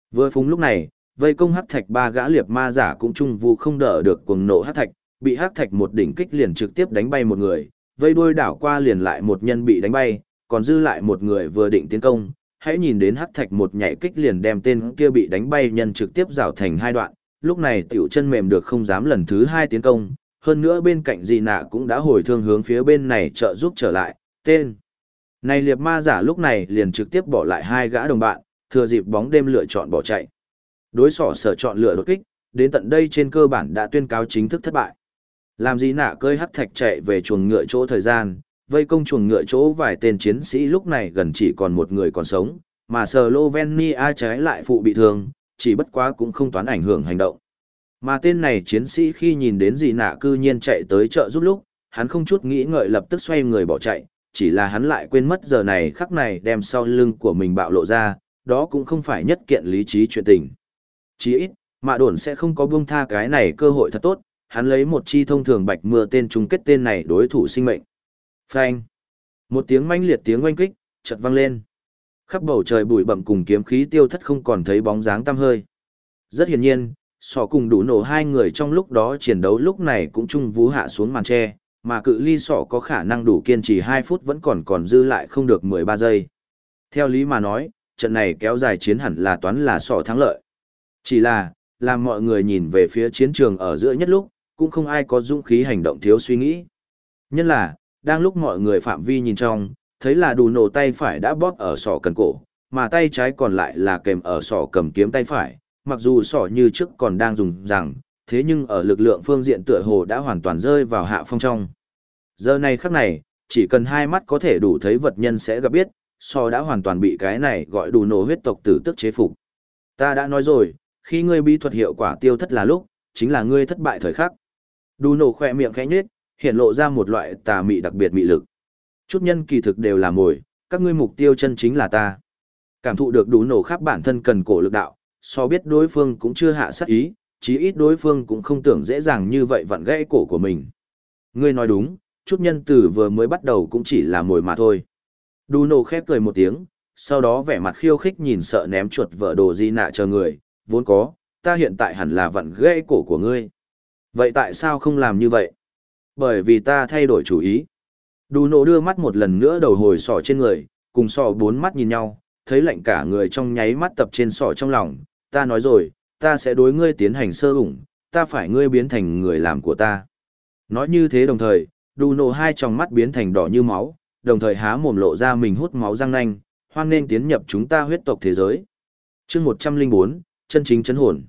Vừa phúng lúc này, vây công hắc thạch ba gã liệt ma giả cũng chung vu không đỡ được cuồng nộ hắc thạch, bị hắc thạch một đỉnh kích liền trực tiếp đánh bay một người, vây đuôi đảo qua liền lại một nhân bị đánh bay, còn dư lại một người vừa định tiến công, hãy nhìn đến hắc thạch một nhảy kích liền đem tên kia bị đánh bay nhân trực tiếp rào thành hai đoạn, lúc này tiểu chân mềm được không dám lần thứ hai tiến công, hơn nữa bên cạnh dị nạ cũng đã hồi thương hướng phía bên này trợ giúp trở lại, tên này liệt ma giả lúc này liền trực tiếp bỏ lại hai gã đồng bạn, thừa dịp bóng đêm lựa chọn bỏ chạy. Đối xỏ sở chọn lựa đột kích, đến tận đây trên cơ bản đã tuyên cáo chính thức thất bại. Làm gì nạ cơi hắc thạch chạy về chuồng ngựa chỗ thời gian, vây công chuồng ngựa chỗ vài tên chiến sĩ lúc này gần chỉ còn một người còn sống, mà Slovenia trái lại phụ bị thương, chỉ bất quá cũng không toán ảnh hưởng hành động. Mà tên này chiến sĩ khi nhìn đến gì nạ cư nhiên chạy tới trợ giúp lúc, hắn không chút nghĩ ngợi lập tức xoay người bỏ chạy, chỉ là hắn lại quên mất giờ này khắc này đem sau lưng của mình bạo lộ ra, đó cũng không phải nhất kiện lý trí chuyện tình. Chỉ ít, mạ đồn sẽ không có buông tha cái này cơ hội thật tốt, hắn lấy một chi thông thường bạch mưa tên chung kết tên này đối thủ sinh mệnh. Phanh! Một tiếng manh liệt tiếng oanh kích, chợt vang lên. Khắp bầu trời bụi bặm cùng kiếm khí tiêu thất không còn thấy bóng dáng tăm hơi. Rất hiển nhiên, sỏ cùng đủ nổ hai người trong lúc đó chiến đấu lúc này cũng chung vú hạ xuống màn tre, mà cự ly sỏ có khả năng đủ kiên trì 2 phút vẫn còn dư lại không được 13 giây. Theo lý mà nói, trận này kéo dài chiến hẳn là toán là sỏ thắng lợi. Chỉ là, làm mọi người nhìn về phía chiến trường ở giữa nhất lúc, cũng không ai có dũng khí hành động thiếu suy nghĩ. Nhân là, đang lúc mọi người phạm vi nhìn trong, thấy là đủ nổ tay phải đã bóp ở sỏ cần cổ, mà tay trái còn lại là kèm ở sỏ cầm kiếm tay phải, mặc dù sỏ như trước còn đang dùng rằng, thế nhưng ở lực lượng phương diện tựa hồ đã hoàn toàn rơi vào hạ phong trong. Giờ này khắc này, chỉ cần hai mắt có thể đủ thấy vật nhân sẽ gặp biết, sỏ đã hoàn toàn bị cái này gọi đủ nổ huyết tộc tử tức chế phục. Ta đã nói rồi, khi ngươi bí thuật hiệu quả tiêu thất là lúc, chính là ngươi thất bại thời khắc. Đủ nổ khỏe miệng khẽ nhếch, hiện lộ ra một loại tà mị đặc biệt mị lực. Chút nhân kỳ thực đều là mồi, các ngươi mục tiêu chân chính là ta. Cảm thụ được đủ nổ khắp bản thân cần cổ lực đạo, so biết đối phương cũng chưa hạ sát ý, chí ít đối phương cũng không tưởng dễ dàng như vậy vặn gãy cổ của mình. Ngươi nói đúng, chút nhân từ vừa mới bắt đầu cũng chỉ là mồi mà thôi. Đủ nổ khép cười một tiếng, sau đó vẻ mặt khiêu khích nhìn sợ ném chuột vợ đồ di nạ chờ người, vốn có, ta hiện tại hẳn là vặn gãy cổ của ngươi. Vậy tại sao không làm như vậy? Bởi vì ta thay đổi chủ ý. Đủ nổ đưa mắt một lần nữa đầu hồi sỏ trên người, cùng sỏ 4 mắt nhìn nhau, thấy lạnh cả người trong nháy mắt tập trên sỏ trong lòng. Ta nói rồi, ta sẽ đối ngươi tiến hành sơ ủng, ta phải ngươi biến thành người làm của ta. Nói như thế đồng thời, đủ nổ hai tròng mắt biến thành đỏ như máu, đồng thời há mồm lộ ra mình hút máu răng nanh, hoan nên tiến nhập chúng ta huyết tộc thế giới. Chương 104, chân chính chấn hồn.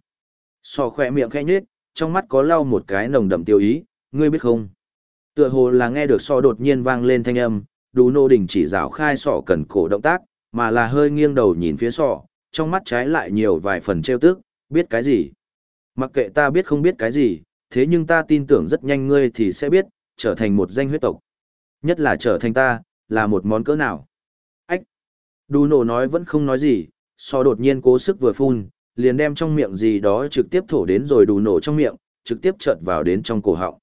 Sỏ khỏe miệng khẽ nhếch, trong mắt có lau một cái nồng đậm tiêu ý, ngươi biết không? Tựa hồ là nghe được sọ đột nhiên vang lên thanh âm, đủ nổ đình chỉ rảo khai sọ cần cổ động tác, mà là hơi nghiêng đầu nhìn phía sọ, trong mắt trái lại nhiều vài phần trêu tức, biết cái gì? Mặc kệ ta biết không biết cái gì, thế nhưng ta tin tưởng rất nhanh ngươi thì sẽ biết, trở thành một danh huyết tộc. Nhất là trở thành ta, là một món cỡ nào? Ách! Đủ nổ nói vẫn không nói gì, sọ đột nhiên cố sức vừa phun, liền đem trong miệng gì đó trực tiếp thổ đến rồi đủ nổ trong miệng, trực tiếp chợt vào đến trong cổ họng.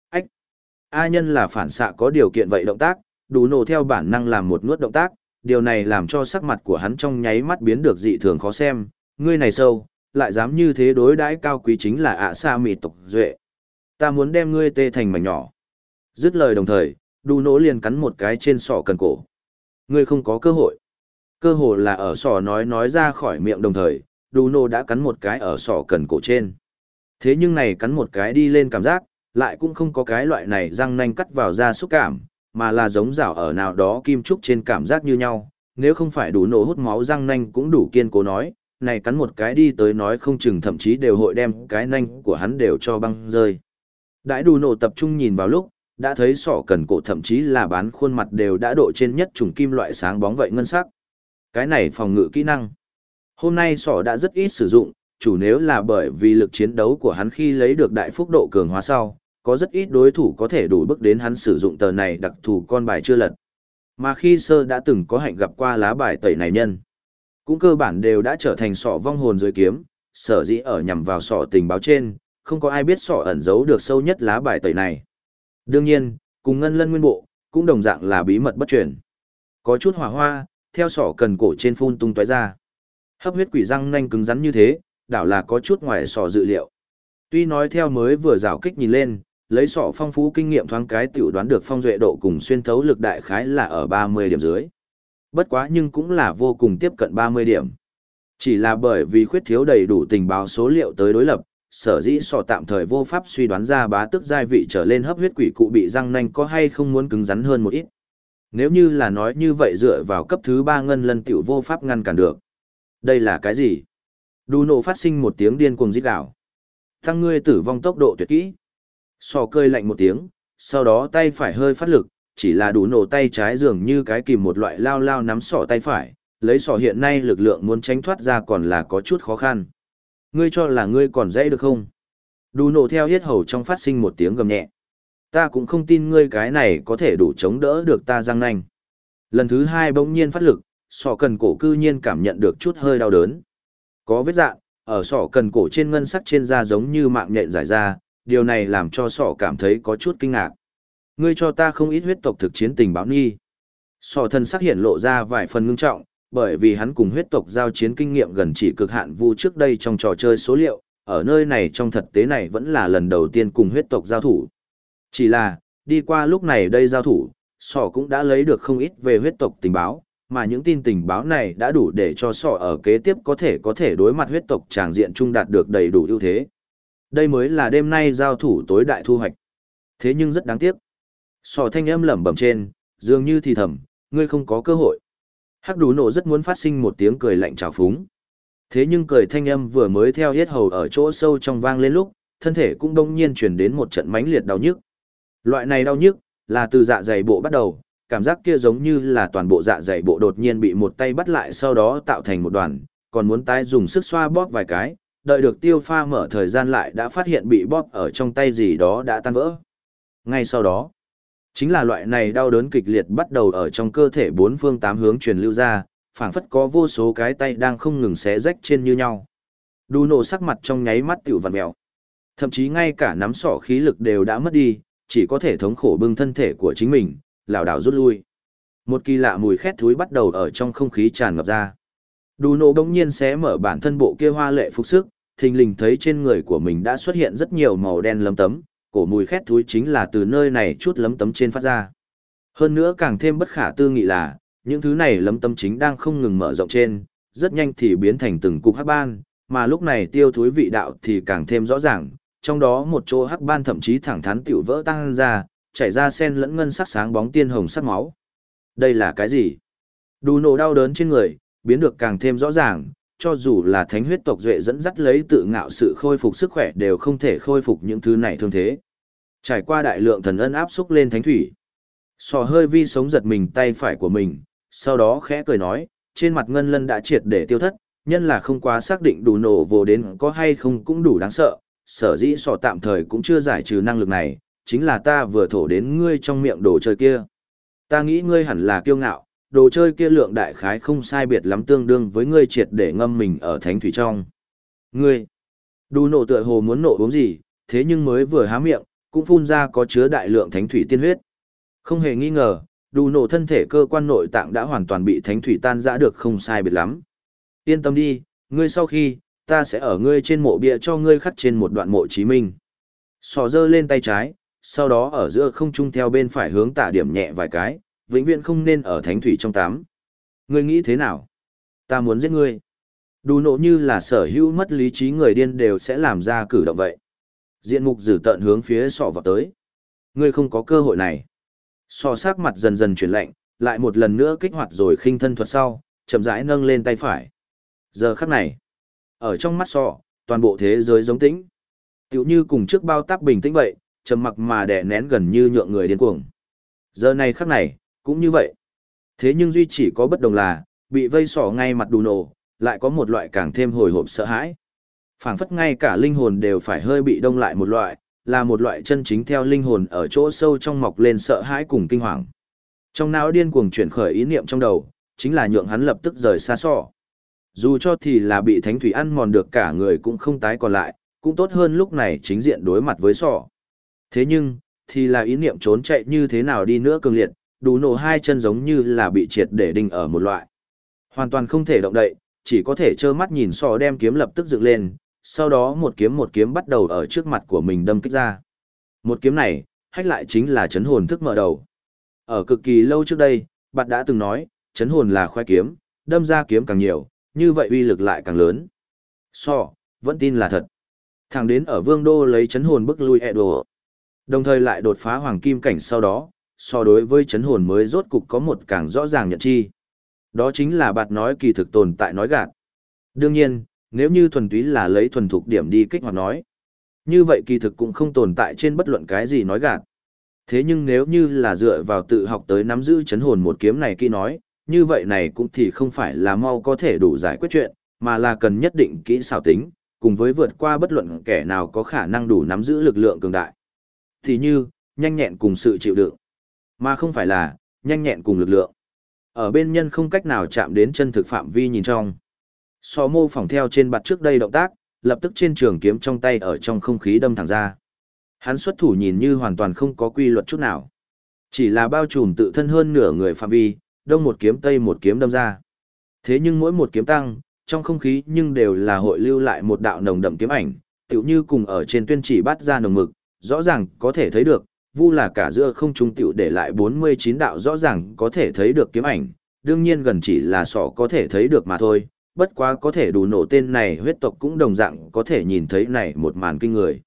A nhân là phản xạ có điều kiện vậy động tác, đủ nổ theo bản năng làm một nuốt động tác, điều này làm cho sắc mặt của hắn trong nháy mắt biến được dị thường khó xem, ngươi này sâu, lại dám như thế đối đãi cao quý chính là ạ sa mị tộc duệ. Ta muốn đem ngươi tê thành mảnh nhỏ. Dứt lời đồng thời, đủ nổ liền cắn một cái trên sọ cần cổ. Ngươi không có cơ hội. Cơ hội là ở sọ nói ra khỏi miệng đồng thời, đủ nổ đã cắn một cái ở sọ cần cổ trên. Thế nhưng này cắn một cái đi lên cảm giác, lại cũng không có cái loại này răng nanh cắt vào da xúc cảm, mà là giống rảo ở nào đó kim trúc trên cảm giác như nhau, nếu không phải đủ nổ hút máu răng nanh cũng đủ kiên cố nói, này cắn một cái đi tới nói không chừng thậm chí đều hội đem cái nanh của hắn đều cho băng rơi. Đãi đủ nổ tập trung nhìn vào lúc, đã thấy sọ cần cổ thậm chí là bán khuôn mặt đều đã độ trên nhất trùng kim loại sáng bóng vậy ngân sắc. Cái này phòng ngự kỹ năng. Hôm nay sọ đã rất ít sử dụng, chủ nếu là bởi vì lực chiến đấu của hắn khi lấy được đại phúc độ cường hóa sau, có rất ít đối thủ có thể đủ bước đến hắn sử dụng tờ này đặc thù con bài chưa lật. Mà khi sơ đã từng có hạnh gặp qua lá bài tẩy này nhân, cũng cơ bản đều đã trở thành sọ vong hồn dưới kiếm, sở dĩ ở nhằm vào sọ tình báo trên, không có ai biết sọ ẩn giấu được sâu nhất lá bài tẩy này. Đương nhiên, cùng ngân lân nguyên bộ, cũng đồng dạng là bí mật bất truyền. Có chút hỏa hoa, theo sọ cần cổ trên phun tung tóe ra. Hấp huyết quỷ răng nanh cứng rắn như thế, đảo là có chút ngoài sọ dự liệu. Tuy nói theo mới vừa rào kích nhìn lên, lấy sọ phong phú kinh nghiệm thoáng cái tiểu đoán được phong duệ độ cùng xuyên thấu lực đại khái là ở 30 điểm dưới. Bất quá nhưng cũng là vô cùng tiếp cận 30 điểm. Chỉ là bởi vì khuyết thiếu đầy đủ tình báo số liệu tới đối lập, sở dĩ sọ tạm thời vô pháp suy đoán ra bá tước giai vị trở lên hấp huyết quỷ cụ bị răng nanh có hay không muốn cứng rắn hơn một ít. Nếu như là nói như vậy dựa vào cấp thứ 3 ngân lân tiểu vô pháp ngăn cản được. Đây là cái gì? Đu nổ phát sinh một tiếng điên cuồng rít gào. Tăng ngươi tử vong tốc độ tuyệt kỹ. Sọ cơi lạnh một tiếng, sau đó tay phải hơi phát lực, chỉ là đủ nổ tay trái dường như cái kìm một loại lao lao nắm sọ tay phải, lấy sọ hiện nay lực lượng muốn tránh thoát ra còn là có chút khó khăn. Ngươi cho là ngươi còn dễ được không? Đủ nổ theo yết hầu trong phát sinh một tiếng gầm nhẹ. Ta cũng không tin ngươi cái này có thể đủ chống đỡ được ta răng nanh. Lần thứ hai bỗng nhiên phát lực, sọ cần cổ cư nhiên cảm nhận được chút hơi đau đớn. Có vết dạn, ở sọ cần cổ trên ngân sắc trên da giống như mạng nhện giải ra, điều này làm cho sọ cảm thấy có chút kinh ngạc. Ngươi cho ta không ít huyết tộc thực chiến tình báo nghi. Sọ thân sắc hiện lộ ra vài phần ngưng trọng, bởi vì hắn cùng huyết tộc giao chiến kinh nghiệm gần chỉ cực hạn vu trước đây trong trò chơi số liệu, ở nơi này trong thực tế này vẫn là lần đầu tiên cùng huyết tộc giao thủ. Chỉ là, đi qua lúc này đây giao thủ, sọ cũng đã lấy được không ít về huyết tộc tình báo, mà những tin tình báo này đã đủ để cho sọ ở kế tiếp có thể đối mặt huyết tộc tràng diện trung đạt được đầy đủ ưu thế. Đây mới là đêm nay giao thủ tối đại thu hoạch. Thế nhưng rất đáng tiếc. Sọ thanh âm lẩm bẩm trên, dường như thì thầm, ngươi không có cơ hội. Hắc Đủ Nổ rất muốn phát sinh một tiếng cười lạnh trào phúng. Thế nhưng cười thanh âm vừa mới theo yết hầu ở chỗ sâu trong vang lên lúc, thân thể cũng đông nhiên truyền đến một trận mãnh liệt đau nhức. Loại này đau nhức là từ dạ dày bộ bắt đầu, cảm giác kia giống như là toàn bộ dạ dày bộ đột nhiên bị một tay bắt lại sau đó tạo thành một đoàn, còn muốn tái dùng sức xoa bóp vài cái, đợi được tiêu pha mở thời gian lại đã phát hiện bị bóp ở trong tay gì đó đã tan vỡ. Ngay sau đó, chính là loại này đau đớn kịch liệt bắt đầu ở trong cơ thể bốn phương tám hướng truyền lưu ra, phảng phất có vô số cái tay đang không ngừng xé rách trên như nhau. Đu nổ sắc mặt trong nháy mắt tiểu vặn mèo. Thậm chí ngay cả nắm sọ khí lực đều đã mất đi, chỉ có thể thống khổ bưng thân thể của chính mình, lảo đảo rút lui. Một kỳ lạ mùi khét thúi bắt đầu ở trong không khí tràn ngập ra. Đu nổ bỗng nhiên xé mở bản thân bộ kia hoa lệ phục sức, thình lình thấy trên người của mình đã xuất hiện rất nhiều màu đen lấm tấm, cổ mùi khét thúi chính là từ nơi này chút lấm tấm trên phát ra. Hơn nữa càng thêm bất khả tư nghị là, những thứ này lấm tấm chính đang không ngừng mở rộng trên, rất nhanh thì biến thành từng cục hắc ban, mà lúc này tiêu thúi vị đạo thì càng thêm rõ ràng, trong đó một chỗ hắc ban thậm chí thẳng thắn tiểu vỡ tăng ra, chảy ra sen lẫn ngân sắc sáng bóng tiên hồng sắc máu. Đây là cái gì? Đù nổ đau đớn trên người, biến được càng thêm rõ ràng, cho dù là thánh huyết tộc duệ dẫn dắt lấy tự ngạo sự khôi phục sức khỏe đều không thể khôi phục những thứ này thương thế. Trải qua đại lượng thần ân áp xúc lên thánh thủy. Sò hơi vi sống giật mình tay phải của mình, sau đó khẽ cười nói, trên mặt ngân lân đã triệt để tiêu thất, nhân là không quá xác định đủ nổ vô đến có hay không cũng đủ đáng sợ, sở dĩ sò tạm thời cũng chưa giải trừ năng lực này, chính là ta vừa thổ đến ngươi trong miệng đồ chơi kia. Ta nghĩ ngươi hẳn là kiêu ngạo, đồ chơi kia lượng đại khái không sai biệt lắm tương đương với ngươi triệt để ngâm mình ở thánh thủy trong. Ngươi, đủ nổ tựa hồ muốn nổ uống gì, thế nhưng mới vừa há miệng, cũng phun ra có chứa đại lượng thánh thủy tiên huyết. Không hề nghi ngờ, đủ nổ thân thể cơ quan nội tạng đã hoàn toàn bị thánh thủy tan rã được không sai biệt lắm. Yên tâm đi, ngươi sau khi, ta sẽ ở ngươi trên mộ bia cho ngươi khắc trên một đoạn mộ chí minh. Sò giơ lên tay trái, sau đó ở giữa không trung theo bên phải hướng tả điểm nhẹ vài cái, vĩnh viễn không nên ở thánh thủy trong tám. Ngươi nghĩ thế nào? Ta muốn giết ngươi. Đủ nổ như là sở hữu mất lý trí người điên đều sẽ làm ra cử động vậy. Diện mục dữ tợn hướng phía sọ vào tới. Ngươi không có cơ hội này. Sọ sắc mặt dần dần chuyển lạnh, lại một lần nữa kích hoạt rồi khinh thân thuật sau, chậm rãi nâng lên tay phải. Giờ khắc này, ở trong mắt sọ, toàn bộ thế giới giống tĩnh. Tiểu như cùng trước bao táp bình tĩnh vậy, trầm mặc mà đè nén gần như nhượng người điên cuồng. Giờ này khắc này, cũng như vậy. Thế nhưng duy chỉ có bất đồng là, bị vây sọ ngay mặt đủ nổ, lại có một loại càng thêm hồi hộp sợ hãi. Phảng phất ngay cả linh hồn đều phải hơi bị đông lại một loại, là một loại chân chính theo linh hồn ở chỗ sâu trong mọc lên sợ hãi cùng kinh hoàng. Trong não điên cuồng chuyển khởi ý niệm trong đầu, chính là nhượng hắn lập tức rời xa sọ. Dù cho thì là bị thánh thủy ăn mòn được cả người cũng không tái còn lại, cũng tốt hơn lúc này chính diện đối mặt với sọ. Thế nhưng, thì là ý niệm trốn chạy như thế nào đi nữa cường liệt, đủ nổ hai chân giống như là bị triệt để đinh ở một loại. Hoàn toàn không thể động đậy, chỉ có thể trơ mắt nhìn sọ đem kiếm lập tức dựng lên, sau đó một kiếm bắt đầu ở trước mặt của mình đâm kích ra. Một kiếm này, hách lại chính là chấn hồn thức mở đầu. Ở cực kỳ lâu trước đây, bạn đã từng nói, chấn hồn là khoai kiếm, đâm ra kiếm càng nhiều, như vậy uy lực lại càng lớn. Sọ, vẫn tin là thật. Thẳng đến ở Vương Đô lấy chấn hồn bức lui Edo. Đồng thời lại đột phá hoàng kim cảnh sau đó, so đối với chấn hồn mới rốt cục có một càng rõ ràng nhận chi. Đó chính là bạn nói kỳ thực tồn tại nói gạt. Đương nhiên, nếu như thuần túy là lấy thuần thục điểm đi kích hoạt nói, như vậy kỳ thực cũng không tồn tại trên bất luận cái gì nói gạt. Thế nhưng nếu như là dựa vào tự học tới nắm giữ chấn hồn một kiếm này kỹ nói, như vậy này cũng thì không phải là mau có thể đủ giải quyết chuyện, mà là cần nhất định kỹ xảo tính, cùng với vượt qua bất luận kẻ nào có khả năng đủ nắm giữ lực lượng cường đại. Thì như, nhanh nhẹn cùng sự chịu đựng, mà không phải là nhanh nhẹn cùng lực lượng. Ở bên nhân không cách nào chạm đến chân thực phạm vi nhìn trong. So mô phỏng theo trên bạt trước đây động tác, lập tức trên trường kiếm trong tay ở trong không khí đâm thẳng ra. Hắn xuất thủ nhìn như hoàn toàn không có quy luật chút nào. Chỉ là bao trùm tự thân hơn nửa người phạm vi, đông một kiếm tây một kiếm đâm ra. Thế nhưng mỗi một kiếm tăng, trong không khí nhưng đều là hội lưu lại một đạo nồng đậm kiếm ảnh, tựu như cùng ở trên tuyên chỉ bắt ra nồng mực, rõ ràng có thể thấy được, vu là cả giữa không trung tựu để lại 49 đạo rõ ràng có thể thấy được kiếm ảnh, đương nhiên gần chỉ là sọ có thể thấy được mà thôi, bất quá có thể đủ nổ tên này huyết tộc cũng đồng dạng có thể nhìn thấy này một màn kinh người.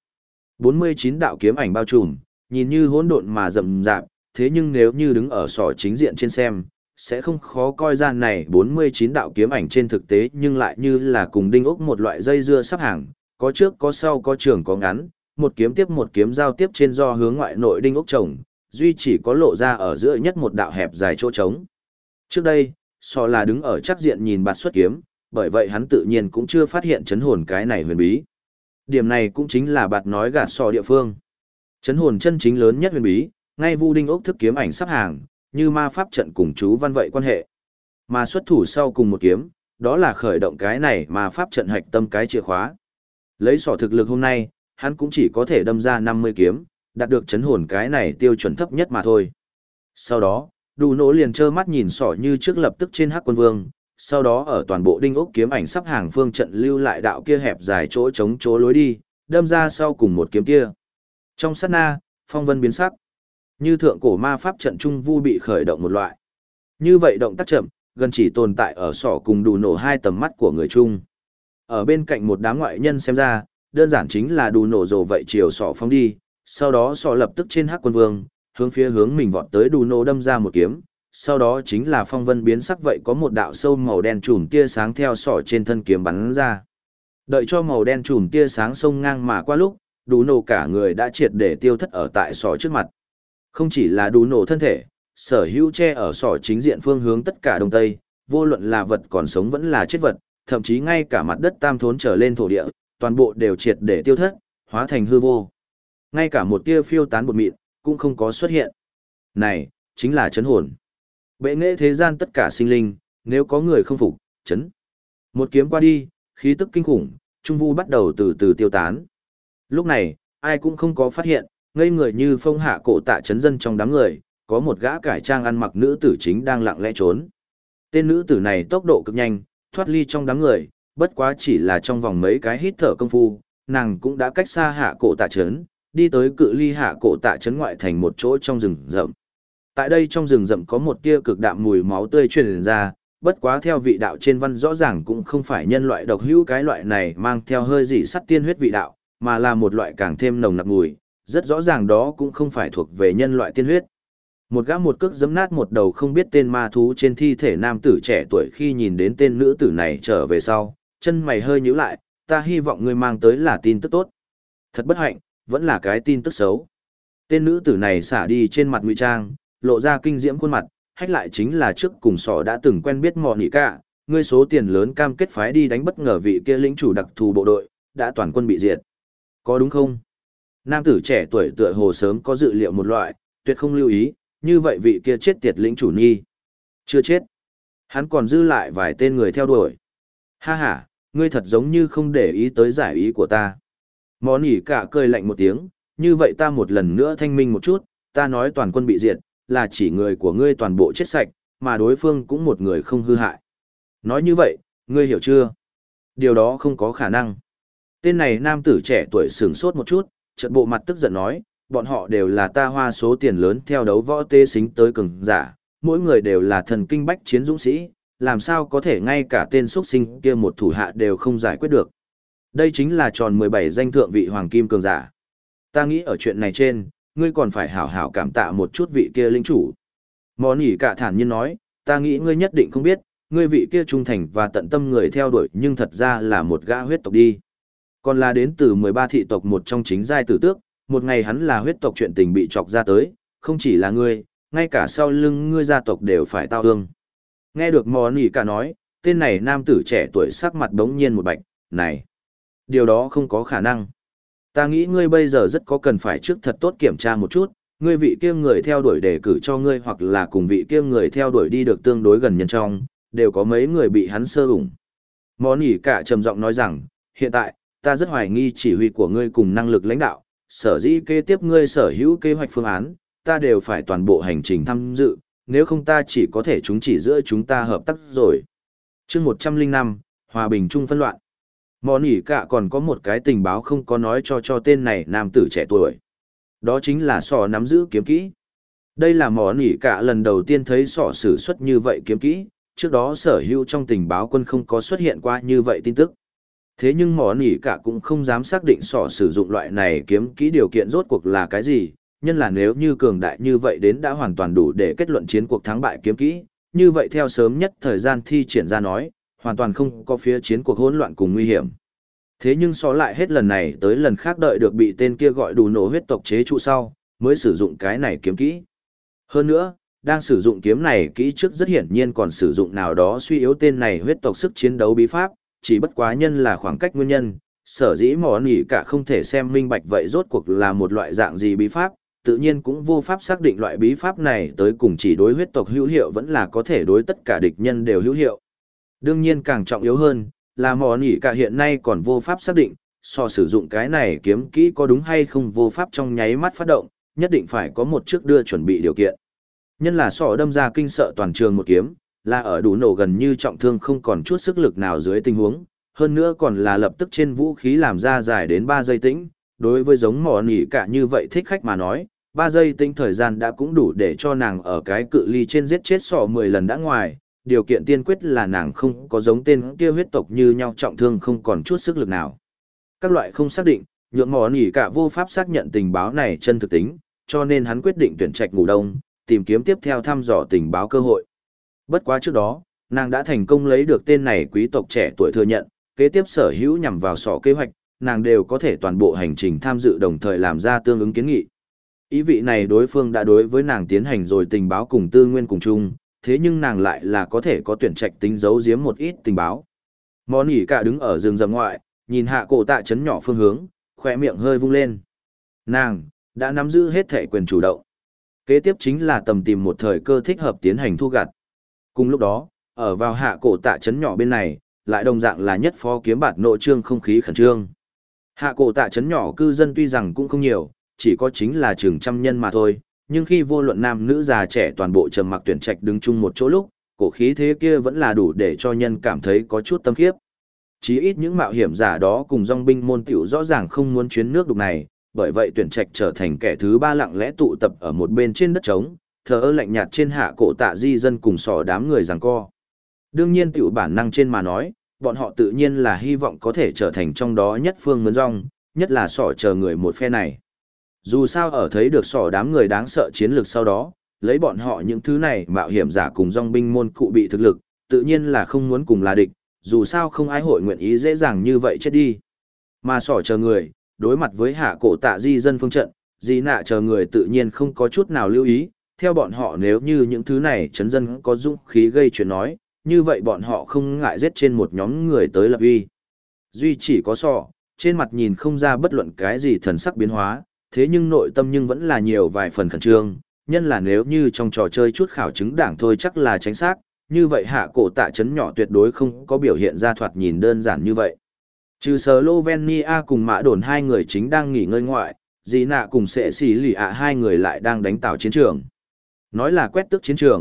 49 đạo kiếm ảnh bao trùm, nhìn như hỗn độn mà rậm rạp, thế nhưng nếu như đứng ở sọ chính diện trên xem, sẽ không khó coi ra này 49 đạo kiếm ảnh trên thực tế nhưng lại như là cùng đinh ốc một loại dây dưa sắp hàng, có trước có sau có trường có ngắn, một kiếm tiếp một kiếm giao tiếp trên do hướng ngoại nội đinh ốc chồng, duy chỉ có lộ ra ở giữa nhất một đạo hẹp dài chỗ trống. Trước đây, sọ là đứng ở chắc diện nhìn bạt xuất kiếm, bởi vậy hắn tự nhiên cũng chưa phát hiện chấn hồn cái này huyền bí. Điểm này cũng chính là bạt nói gạt sọ địa phương. Chấn hồn chân chính lớn nhất huyền bí, ngay vu đinh ốc thức kiếm ảnh sắp hàng, như ma pháp trận cùng chú văn vậy quan hệ. Mà xuất thủ sau cùng một kiếm, đó là khởi động cái này ma pháp trận hạch tâm cái chìa khóa. Lấy sọ thực lực hôm nay, hắn cũng chỉ có thể đâm ra 50 kiếm, đạt được chấn hồn cái này tiêu chuẩn thấp nhất mà thôi. Sau đó, đủ nỗ liền trơ mắt nhìn sọ như trước lập tức trên hắc quân vương, sau đó ở toàn bộ đinh ốc kiếm ảnh sắp hàng phương trận lưu lại đạo kia hẹp dài chỗ chống chỗ lối đi, đâm ra sau cùng một kiếm kia. Trong sát na, phong vân biến sắc. Như thượng cổ ma pháp trận trung vu bị khởi động một loại. Như vậy động tác chậm, gần chỉ tồn tại ở sọ cùng đủ nổ hai tầm mắt của người chung. Ở bên cạnh một đám ngoại nhân xem ra, đơn giản chính là đủ nổ rồ vậy chiều sọ phóng đi, sau đó sọ lập tức trên hắc quân vương, hướng mình vọt tới đủ nổ đâm ra một kiếm, sau đó chính là phong vân biến sắc vậy có một đạo sâu màu đen trùm tia sáng theo sọ trên thân kiếm bắn ra. Đợi cho màu đen trùm tia sáng xông ngang mà qua lúc, đủ nổ cả người đã triệt để tiêu thất ở tại sọ trước mặt. Không chỉ là đủ nổ thân thể, sở hữu che ở sọ chính diện phương hướng tất cả đông tây, vô luận là vật còn sống vẫn là chết vật, thậm chí ngay cả mặt đất tam thốn trở lên thổ địa, toàn bộ đều triệt để tiêu thất, hóa thành hư vô. Ngay cả một tia phiêu tán bột mịn, cũng không có xuất hiện. Này, chính là chấn hồn. Bệ nghệ thế gian tất cả sinh linh, nếu có người không phục, chấn. Một kiếm qua đi, khí tức kinh khủng, trung vu bắt đầu từ từ tiêu tán. Lúc này, ai cũng không có phát hiện, ngây người như phong hạ cổ tạ chấn dân trong đám người, có một gã cải trang ăn mặc nữ tử chính đang lặng lẽ trốn. Tên nữ tử này tốc độ cực nhanh, thoát ly trong đám người, bất quá chỉ là trong vòng mấy cái hít thở công phu, nàng cũng đã cách xa hạ cổ tạ trấn, đi tới cự ly hạ cổ tạ trấn ngoại thành một chỗ trong rừng rậm. Tại đây trong rừng rậm có một tia cực đạm mùi máu tươi truyền ra, bất quá theo vị đạo trên văn rõ ràng cũng không phải nhân loại độc hữu cái loại này mang theo hơi dị sắt tiên huyết vị đạo, mà là một loại càng thêm nồng nặc mùi, rất rõ ràng đó cũng không phải thuộc về nhân loại tiên huyết. Một gã một cước giẫm nát một đầu không biết tên ma thú trên thi thể nam tử trẻ tuổi khi nhìn đến tên nữ tử này trở về sau, chân mày hơi nhíu lại, ta hy vọng ngươi mang tới là tin tức tốt. Thật bất hạnh, vẫn là cái tin tức xấu. Tên nữ tử này xả đi trên mặt ngụy trang, lộ ra kinh diễm khuôn mặt, hách lại chính là trước cùng sọ đã từng quen biết mò nỉ cả, ngươi số tiền lớn cam kết phái đi đánh bất ngờ vị kia lĩnh chủ đặc thù bộ đội, đã toàn quân bị diệt. Có đúng không? Nam tử trẻ tuổi tựa hồ sớm có dự liệu một loại, tuyệt không lưu ý, như vậy vị kia chết tiệt lĩnh chủ nhi. Chưa chết. Hắn còn dư lại vài tên người theo đuổi. Ha ha, ngươi thật giống như không để ý tới giải ý của ta. Món nỉ cả cười lạnh một tiếng, như vậy ta một lần nữa thanh minh một chút, ta nói toàn quân bị diệt, là chỉ người của ngươi toàn bộ chết sạch, mà đối phương cũng một người không hư hại. Nói như vậy, Ngươi hiểu chưa? Điều đó không có khả năng. Tên này nam tử trẻ tuổi sửng sốt một chút, chợt bộ mặt tức giận nói, bọn họ đều là ta hoa số tiền lớn theo đấu võ tê xính tới cường giả, mỗi người đều là thần kinh bách chiến dũng sĩ, làm sao có thể ngay cả tên xuất sinh kia một thủ hạ đều không giải quyết được. Đây chính là tròn 17 danh thượng vị hoàng kim cường giả. Ta nghĩ ở chuyện này trên, ngươi còn phải hảo hảo cảm tạ một chút vị kia lĩnh chủ. Mò nỉ cả thản nhiên nói, ta nghĩ ngươi nhất định không biết, ngươi vị kia trung thành và tận tâm người theo đuổi nhưng thật ra là một gã huyết tộc đi. Còn là đến từ 13 thị tộc một trong chính giai tử tước, một ngày hắn là huyết tộc chuyện tình bị chọc ra tới, không chỉ là ngươi, ngay cả sau lưng ngươi gia tộc đều phải tao ương. Nghe được mò nỉ cả nói, tên này nam tử trẻ tuổi sắc mặt đống nhiên một bạch, này, điều đó không có khả năng. Ta nghĩ ngươi bây giờ rất có cần phải trước thật tốt kiểm tra một chút, ngươi vị kia người theo đuổi đề cử cho ngươi hoặc là cùng vị kia người theo đuổi đi được tương đối gần nhân trong, đều có mấy người bị hắn sơ ủng. Món ỉ cả trầm giọng nói rằng, hiện tại, ta rất hoài nghi chỉ huy của ngươi cùng năng lực lãnh đạo, sở dĩ kế tiếp ngươi sở hữu kế hoạch phương án, ta đều phải toàn bộ hành trình tham dự, nếu không ta chỉ có thể chúng chỉ giữa chúng ta hợp tác rồi. chương 105, Hòa bình chung phân loạn. Món ỉ cả còn có một cái tình báo không có nói cho tên này nam tử trẻ tuổi. Đó chính là sỏ nắm giữ kiếm kỹ. Đây là món ỉ cả lần đầu tiên thấy sỏ sử xuất như vậy kiếm kỹ, trước đó sở hữu trong tình báo quân không có xuất hiện qua như vậy tin tức. Thế nhưng món ỉ cả cũng không dám xác định sỏ sử dụng loại này kiếm kỹ điều kiện rốt cuộc là cái gì, nhân là nếu như cường đại như vậy đến đã hoàn toàn đủ để kết luận chiến cuộc thắng bại kiếm kỹ, như vậy theo sớm nhất thời gian thi triển ra nói, hoàn toàn không có phía chiến cuộc hỗn loạn cùng nguy hiểm. Thế nhưng so lại hết lần này tới lần khác đợi được bị tên kia gọi đủ nổ huyết tộc chế trụ sau, mới sử dụng cái này kiếm kỹ. Hơn nữa, đang sử dụng kiếm này kỹ trước rất hiển nhiên còn sử dụng nào đó suy yếu tên này huyết tộc sức chiến đấu bí pháp, chỉ bất quá nhân là khoảng cách nguyên nhân, sở dĩ mỏ nỉ cả không thể xem minh bạch vậy rốt cuộc là một loại dạng gì bí pháp, tự nhiên cũng vô pháp xác định loại bí pháp này tới cùng chỉ đối huyết tộc hữu hiệu vẫn là có thể đối tất cả địch nhân đều hữu hiệu. Đương nhiên càng trọng yếu hơn, là mỏ nỉ cả hiện nay còn vô pháp xác định, so sử dụng cái này kiếm kỹ có đúng hay không vô pháp trong nháy mắt phát động, nhất định phải có một trước đưa chuẩn bị điều kiện. Nhân là sọ đâm ra kinh sợ toàn trường một kiếm, là ở đủ nổ gần như trọng thương không còn chút sức lực nào dưới tình huống, hơn nữa còn là lập tức trên vũ khí làm ra dài đến 3 giây tĩnh, đối với giống mỏ nỉ cả như vậy thích khách mà nói, 3 giây tĩnh thời gian đã cũng đủ để cho nàng ở cái cự ly trên giết chết sọ 10 lần đã ngoài, điều kiện tiên quyết là nàng không có giống tên kia huyết tộc như nhau trọng thương không còn chút sức lực nào. Các loại không xác định, nhượng mỏ nỉ cả vô pháp xác nhận tình báo này chân thực tính, cho nên hắn quyết định tuyển trạch ngủ đông, tìm kiếm tiếp theo thăm dò tình báo cơ hội. Bất quá trước đó, nàng đã thành công lấy được tên này quý tộc trẻ tuổi thừa nhận, kế tiếp sở hữu nhằm vào sọ kế hoạch, nàng đều có thể toàn bộ hành trình tham dự đồng thời làm ra tương ứng kiến nghị. Ý vị này đối phương đã đối với nàng tiến hành rồi tình báo cùng tư nguyên cùng chung, thế nhưng nàng lại là có thể có tuyển trạch tính giấu giếm một ít tình báo. Món ỉ cả đứng ở rừng rậm ngoại, nhìn hạ cổ tạ chấn nhỏ phương hướng, khỏe miệng hơi vung lên. Nàng đã nắm giữ hết thể quyền chủ động. Kế tiếp chính là tầm tìm một thời cơ thích hợp tiến hành thu gặt. Cùng lúc đó, ở vào hạ cổ tạ chấn nhỏ bên này, lại đồng dạng là nhất phó kiếm bạt nội trương không khí khẩn trương. Hạ cổ tạ chấn nhỏ cư dân tuy rằng cũng không nhiều, chỉ có chính là chừng trăm nhân mà thôi, nhưng khi vô luận nam nữ già trẻ toàn bộ trầm mặc tuyển trạch đứng chung một chỗ lúc, cổ khí thế kia vẫn là đủ để cho nhân cảm thấy có chút tâm khiếp. Chí ít những mạo hiểm giả đó cùng dòng binh môn tiểu rõ ràng không muốn chuyến nước đục này, bởi vậy tuyển trạch trở thành kẻ thứ ba lặng lẽ tụ tập ở một bên trên đất trống, thờ ơ lạnh nhạt trên hạ cổ tạ di dân cùng sò đám người giằng co. Đương nhiên tiểu bản năng trên mà nói, bọn họ tự nhiên là hy vọng có thể trở thành trong đó nhất phương mướn rong, nhất là sỏ chờ người một phe này. Dù sao ở thấy được sỏ đám người đáng sợ chiến lược sau đó, lấy bọn họ những thứ này mạo hiểm giả cùng dòng binh môn cụ bị thực lực, tự nhiên là không muốn cùng là địch, dù sao không ai hội nguyện ý dễ dàng như vậy chết đi. Mà sỏ chờ người, đối mặt với hạ cổ tạ di dân phương trận, di nạ chờ người tự nhiên không có chút nào lưu ý, theo bọn họ nếu như những thứ này chấn dân có dũng khí gây chuyện nói, như vậy bọn họ không ngại giết trên một nhóm người tới lập uy. Duy chỉ có sọ, trên mặt nhìn không ra bất luận cái gì thần sắc biến hóa, thế nhưng nội tâm nhưng vẫn là nhiều vài phần khẩn trương, nhân là nếu như trong trò chơi chút khảo chứng đảng thôi chắc là chính xác, như vậy hạ cổ tạ chấn nhỏ tuyệt đối không có biểu hiện ra thoạt nhìn đơn giản như vậy. Trừ Slovenia cùng Mã Đồn hai người chính đang nghỉ ngơi ngoại, Dĩ Nạ cùng Sệ Xỉ Lì ạ hai người lại đang đánh tạo chiến trường. Nói là quét tước chiến trường,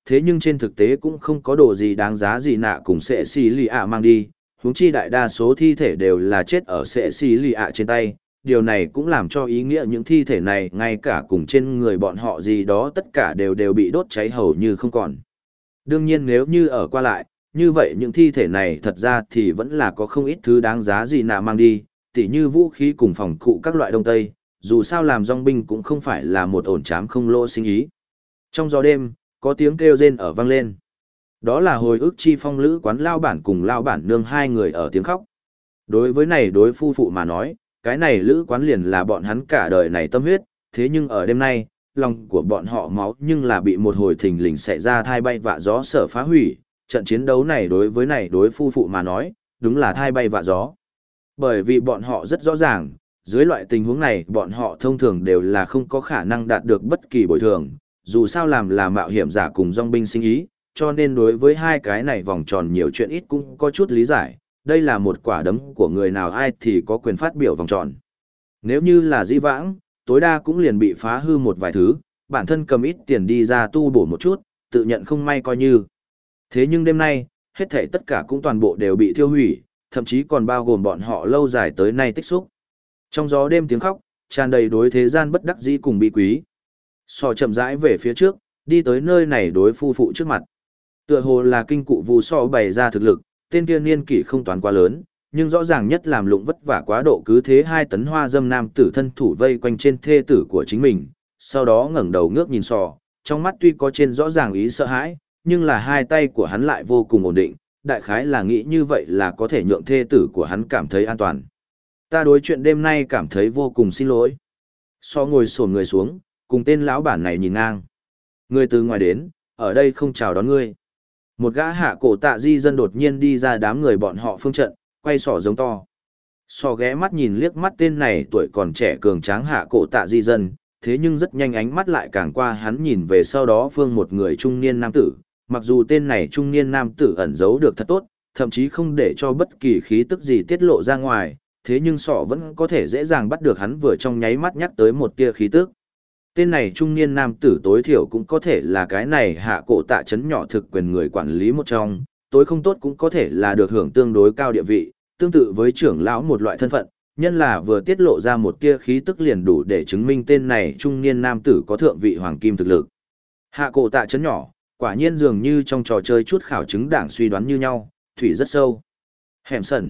thế nhưng trên thực tế cũng không có đồ gì đáng giá gì nạ cùng sệ xì lì ạ mang đi, huống chi đại đa số thi thể đều là chết ở sệ xì lì ạ trên tay, điều này cũng làm cho ý nghĩa những thi thể này ngay cả cùng trên người bọn họ gì đó tất cả đều bị đốt cháy hầu như không còn. Đương nhiên nếu như ở qua lại, như vậy những thi thể này thật ra thì vẫn là có không ít thứ đáng giá gì nạ mang đi, tỉ như vũ khí cùng phòng cụ các loại đông tây, dù sao làm dòng binh cũng không phải là một ổn chám không lỗ sinh ý. Trong gió đêm, có tiếng kêu rên ở vang lên. Đó là hồi ức chi phong lữ quán lao bản cùng lao bản nương hai người ở tiếng khóc. Đối với này đối phu phụ mà nói, cái này lữ quán liền là bọn hắn cả đời này tâm huyết, thế nhưng ở đêm nay, lòng của bọn họ máu nhưng là bị một hồi thình lình xảy ra thai bay vạ gió sở phá hủy. Trận chiến đấu này đối phu phụ mà nói, đúng là thai bay vạ gió. Bởi vì bọn họ rất rõ ràng, dưới loại tình huống này bọn họ thông thường đều là không có khả năng đạt được bất kỳ bồi thường, dù sao làm là mạo hiểm giả cùng dòng binh sinh ý, cho nên đối với hai cái này vòng tròn nhiều chuyện ít cũng có chút lý giải, đây là một quả đấm của người nào ai thì có quyền phát biểu vòng tròn. Nếu như là dĩ vãng, tối đa cũng liền bị phá hư một vài thứ, bản thân cầm ít tiền đi ra tu bổ một chút, tự nhận không may coi như. Thế nhưng đêm nay, hết thảy tất cả cũng toàn bộ đều bị thiêu hủy, thậm chí còn bao gồm bọn họ lâu dài tới nay tích xúc. Trong gió đêm tiếng khóc, tràn đầy đối thế gian bất đắc dĩ cùng bi quý. Sò chậm rãi về phía trước, đi tới nơi này đối phu phụ trước mặt. Tựa hồ là kinh cụ Vu So bày ra thực lực, tên kia niên kỷ không toán quá lớn, nhưng rõ ràng nhất làm lụng vất vả quá độ cứ thế 2 tấn hoa dâm nam tử thân thủ vây quanh trên thê tử của chính mình, sau đó ngẩng đầu ngước nhìn Sò, trong mắt tuy có trên rõ ràng ý sợ hãi, nhưng là hai tay của hắn lại vô cùng ổn định, đại khái là nghĩ như vậy là có thể nhượng thê tử của hắn cảm thấy an toàn. Ta đối chuyện đêm nay cảm thấy vô cùng xin lỗi. So ngồi xổm người xuống, cùng tên lão bản này nhìn ngang. Người từ ngoài đến, ở đây không chào đón ngươi. Một gã hạ cổ tạ di dân đột nhiên đi ra đám người bọn họ phương trận, quay sỏ giống to. So ghé mắt nhìn liếc mắt tên này tuổi còn trẻ cường tráng hạ cổ tạ di dân, thế nhưng rất nhanh ánh mắt lại càng qua hắn nhìn về sau đó phương một người trung niên nam tử. Mặc dù tên này trung niên nam tử ẩn giấu được thật tốt, thậm chí không để cho bất kỳ khí tức gì tiết lộ ra ngoài, thế nhưng sọ vẫn có thể dễ dàng bắt được hắn vừa trong nháy mắt nhắc tới một tia khí tức. Tên này trung niên nam tử tối thiểu cũng có thể là cái này hạ cổ tạ chấn nhỏ thực quyền người quản lý một trong, tối không tốt cũng có thể là được hưởng tương đối cao địa vị, tương tự với trưởng lão một loại thân phận, nhân là vừa tiết lộ ra một tia khí tức liền đủ để chứng minh tên này trung niên nam tử có thượng vị hoàng kim thực lực. Hạ cổ tạ chấn nhỏ, quả nhiên dường như trong trò chơi chút khảo chứng đảng suy đoán như nhau, thủy rất sâu. Hẻm sần.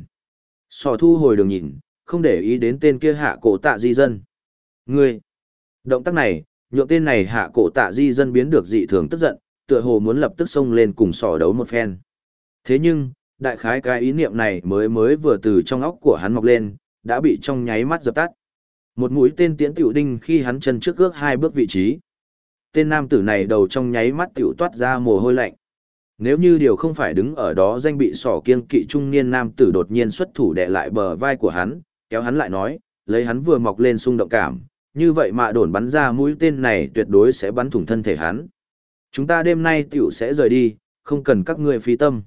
Sò thu hồi đường nhìn, không để ý đến tên kia hạ cổ tạ di dân. Ngươi! Động tác này, nhượng tên này hạ cổ tạ di dân biến được dị thường tức giận, tựa hồ muốn lập tức xông lên cùng sò đấu một phen. Thế nhưng, đại khái cái ý niệm này mới vừa từ trong óc của hắn mọc lên, đã bị trong nháy mắt dập tắt. Một mũi tên tiễn tiểu đinh khi hắn chân trước ước 2 bước vị trí. Tên nam tử này đầu trong nháy mắt tiểu toát ra mồ hôi lạnh. Nếu như điều không phải đứng ở đó danh bị sỏ kiêng kỵ trung niên nam tử đột nhiên xuất thủ đè lại bờ vai của hắn, kéo hắn lại nói, lấy hắn vừa mọc lên xung động cảm, như vậy mà đồn bắn ra mũi tên này tuyệt đối sẽ bắn thủng thân thể hắn. Chúng ta đêm nay tiểu sẽ rời đi, không cần các ngươi phí tâm.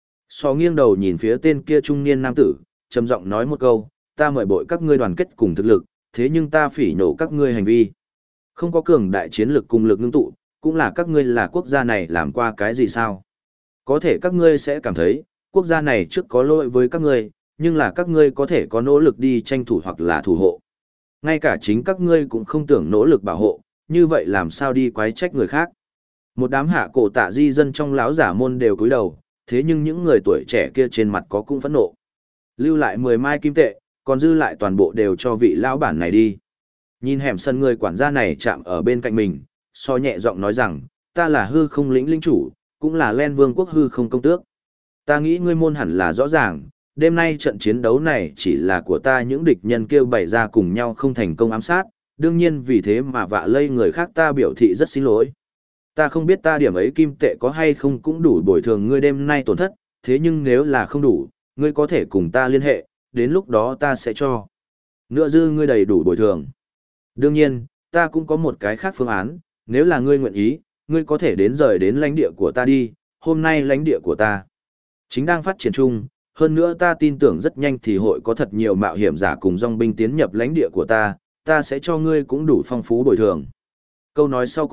Sò nghiêng đầu nhìn phía tên kia trung niên nam tử, trầm giọng nói một câu, ta mời bội các ngươi đoàn kết cùng thực lực, thế nhưng ta phỉ nhổ các ngươi hành vi. Không có cường đại chiến lực cùng lực ngưng tụ, cũng là các ngươi là quốc gia này làm qua cái gì sao? Có thể các ngươi sẽ cảm thấy, quốc gia này trước có lỗi với các ngươi, nhưng là các ngươi có thể có nỗ lực đi tranh thủ hoặc là thủ hộ. Ngay cả chính các ngươi cũng không tưởng nỗ lực bảo hộ, như vậy làm sao đi quái trách người khác. Một đám hạ cổ tạ di dân trong lão giả môn đều cúi đầu, thế nhưng những người tuổi trẻ kia trên mặt có cũng phẫn nộ. Lưu lại 10 mai kim tệ, còn dư lại toàn bộ đều cho vị lão bản này đi. Nhìn hẻm sân người quản gia này chạm ở bên cạnh mình, so nhẹ giọng nói rằng, ta là hư không lĩnh lĩnh chủ, cũng là Len Vương quốc hư không công tước. Ta nghĩ ngươi môn hẳn là rõ ràng, đêm nay trận chiến đấu này chỉ là của ta những địch nhân kêu bày ra cùng nhau không thành công ám sát, đương nhiên vì thế mà vạ lây người khác ta biểu thị rất xin lỗi. Ta không biết ta điểm ấy kim tệ có hay không cũng đủ bồi thường ngươi đêm nay tổn thất, thế nhưng nếu là không đủ, ngươi có thể cùng ta liên hệ, đến lúc đó ta sẽ cho. Nữa dư ngươi đầy đủ bồi thường. Đương nhiên, ta cũng có một cái khác phương án, nếu là ngươi nguyện ý, ngươi có thể đến rời đến lãnh địa của ta đi, hôm nay lãnh địa của ta chính đang phát triển chung, hơn nữa ta tin tưởng rất nhanh thì hội có thật nhiều mạo hiểm giả cùng dòng binh tiến nhập lãnh địa của ta sẽ cho ngươi cũng đủ phong phú bồi thường. Câu nói sau cùng,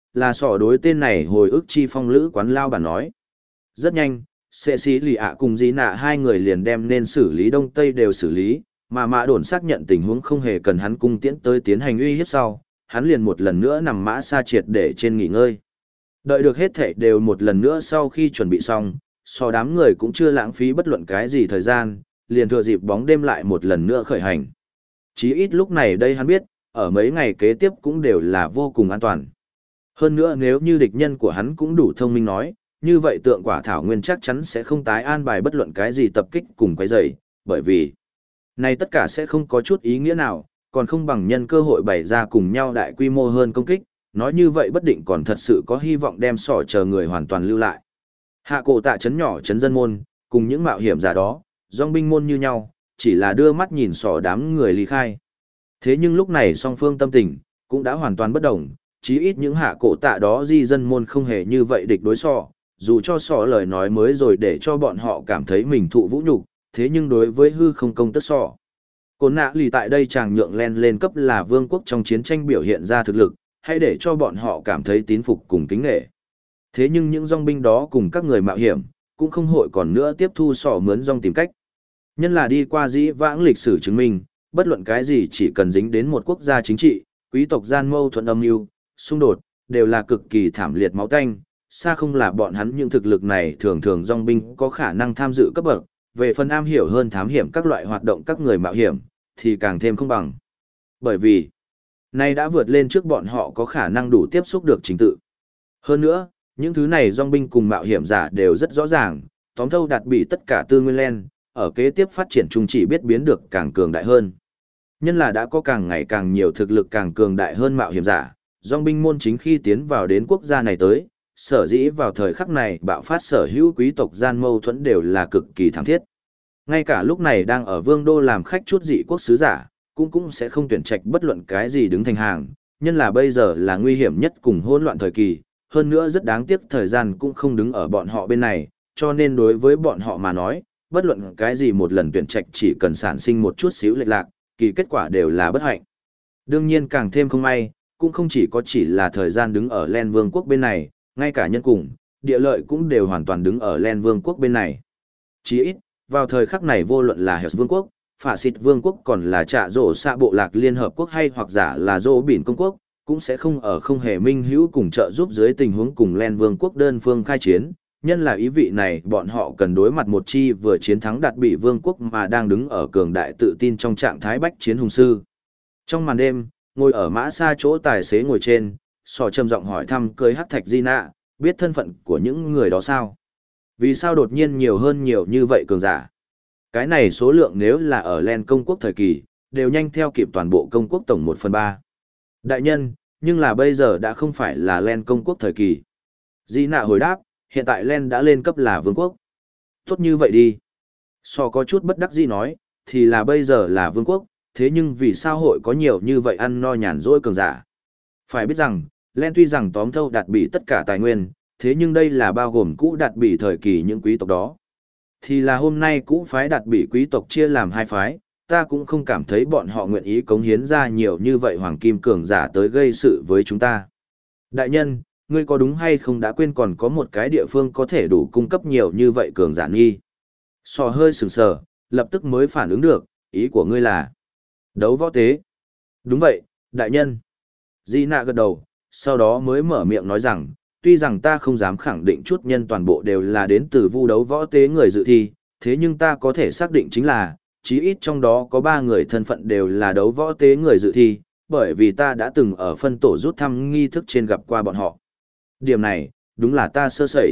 là sỏ đối tên này hồi ức chi phong lữ quán lao bản nói. Rất nhanh, Sệ Sĩ Lì ạ cùng Dĩ Nạ hai người liền đem nên xử lý Đông Tây đều xử lý, mà Mã Đồn xác nhận tình huống không hề cần hắn cung tiễn tới tiến hành uy hiếp sau, hắn liền một lần nữa nằm mã xa triệt để trên nghỉ ngơi. Đợi được hết thảy đều một lần nữa sau khi chuẩn bị xong, so đám người cũng chưa lãng phí bất luận cái gì thời gian, liền thừa dịp bóng đêm lại một lần nữa khởi hành. Chí ít lúc này đây hắn biết, ở mấy ngày kế tiếp cũng đều là vô cùng an toàn. Hơn nữa nếu như địch nhân của hắn cũng đủ thông minh nói, như vậy tượng quả thảo nguyên chắc chắn sẽ không tái an bài bất luận cái gì tập kích cùng quấy rầy, bởi vì này tất cả sẽ không có chút ý nghĩa nào, còn không bằng nhân cơ hội bày ra cùng nhau đại quy mô hơn công kích, nói như vậy bất định còn thật sự có hy vọng đem sỏ chờ người hoàn toàn lưu lại. Hạ cổ tạ trấn nhỏ trấn dân môn, cùng những mạo hiểm giả đó, dòng binh môn như nhau, chỉ là đưa mắt nhìn sỏ đám người ly khai. Thế nhưng lúc này song phương tâm tình, cũng đã hoàn toàn bất đồng, chí ít những hạ cổ tạ đó di dân môn không hề như vậy địch đối sỏ, dù cho sỏ lời nói mới rồi để cho bọn họ cảm thấy mình thụ vũ nhục, thế nhưng đối với hư không công tức sỏ. Côn nạ lì tại đây chàng nhượng len lên cấp là vương quốc trong chiến tranh biểu hiện ra thực lực, hay để cho bọn họ cảm thấy tín phục cùng kính nghệ. Thế nhưng những dòng binh đó cùng các người mạo hiểm, cũng không hội còn nữa tiếp thu sỏ mướn dòng tìm cách. Nhân là đi qua dĩ vãng lịch sử chứng minh, bất luận cái gì chỉ cần dính đến một quốc gia chính trị, quý tộc gian mâu thuẫn âm mưu, xung đột, đều là cực kỳ thảm liệt máu tanh, xa không là bọn hắn những thực lực này thường thường dòng binh có khả năng tham dự cấp bậc, về phần am hiểu hơn thám hiểm các loại hoạt động các người mạo hiểm, thì càng thêm không bằng. Bởi vì, nay đã vượt lên trước bọn họ có khả năng đủ tiếp xúc được trình tự. Hơn nữa, những thứ này dòng binh cùng mạo hiểm giả đều rất rõ ràng, tóm thâu đạt bị tất cả tư nguyên len, ở kế tiếp phát triển chung chỉ biết biến được càng cường đại hơn. Nhân là đã có càng ngày càng nhiều thực lực càng cường đại hơn mạo hiểm giả, dòng binh môn chính khi tiến vào đến quốc gia này tới, sở dĩ vào thời khắc này bạo phát sở hữu quý tộc gian mâu thuẫn đều là cực kỳ thảm thiết. Ngay cả lúc này đang ở vương đô làm khách chút dị quốc sứ giả, cũng sẽ không tuyển trạch bất luận cái gì đứng thành hàng, nhân là bây giờ là nguy hiểm nhất cùng hỗn loạn thời kỳ, hơn nữa rất đáng tiếc thời gian cũng không đứng ở bọn họ bên này, cho nên đối với bọn họ mà nói, bất luận cái gì một lần tuyển trạch chỉ cần sản sinh một chút xíu lệch lạc, kỳ kết quả đều là bất hạnh. Đương nhiên càng thêm không may, cũng không chỉ là thời gian đứng ở Len Vương quốc bên này, ngay cả nhân cùng, địa lợi cũng đều hoàn toàn đứng ở Len Vương quốc bên này. Chỉ ít, vào thời khắc này vô luận là Hẻo Vương quốc, Phả Xịt Vương quốc còn là Trạ Rổ Xạ Bộ Lạc Liên Hợp Quốc hay hoặc giả là Dô Bỉn Công quốc, cũng sẽ không ở không hề minh hữu cùng trợ giúp dưới tình huống cùng Len Vương quốc đơn phương khai chiến, nhân là ý vị này bọn họ cần đối mặt một chi vừa chiến thắng đạt bị vương quốc mà đang đứng ở cường đại tự tin trong trạng thái bách chiến hùng sư. Trong màn đêm, ngồi ở mã xa chỗ tài xế ngồi trên, sò trầm giọng hỏi thăm cưới hắc thạch di nạ, biết thân phận của những người đó sao? Vì sao đột nhiên nhiều hơn nhiều như vậy cường giả? Cái này số lượng nếu là ở Len công quốc thời kỳ, đều nhanh theo kịp toàn bộ công quốc tổng 1/3. Đại nhân, nhưng là bây giờ đã không phải là Len công quốc thời kỳ. Di nạ hồi đáp, hiện tại Len đã lên cấp là vương quốc. Tốt như vậy đi. So có chút bất đắc dĩ nói, thì là bây giờ là vương quốc, thế nhưng vì sao hội có nhiều như vậy ăn no nhàn rỗi cường giả? Phải biết rằng, Len tuy rằng tóm thâu đạt bị tất cả tài nguyên, thế nhưng đây là bao gồm cũ đạt bị thời kỳ những quý tộc đó. Thì là hôm nay cũ phái đạt bị quý tộc chia làm hai phái, ta cũng không cảm thấy bọn họ nguyện ý cống hiến ra nhiều như vậy hoàng kim cường giả tới gây sự với chúng ta. Đại nhân, ngươi có đúng hay không đã quên còn có một cái địa phương có thể đủ cung cấp nhiều như vậy cường giả nghi? Sò hơi sừng sờ, lập tức mới phản ứng được, ý của ngươi là đấu võ tế. Đúng vậy, đại nhân. Di nạ gật đầu, sau đó mới mở miệng nói rằng, tuy rằng ta không dám khẳng định chút nhân toàn bộ đều là đến từ vu đấu võ tế người dự thi, thế nhưng ta có thể xác định chính là, chí ít trong đó có 3 người thân phận đều là đấu võ tế người dự thi, bởi vì ta đã từng ở phân tổ rút thăm nghi thức trên gặp qua bọn họ. Điểm này, đúng là ta sơ sẩy.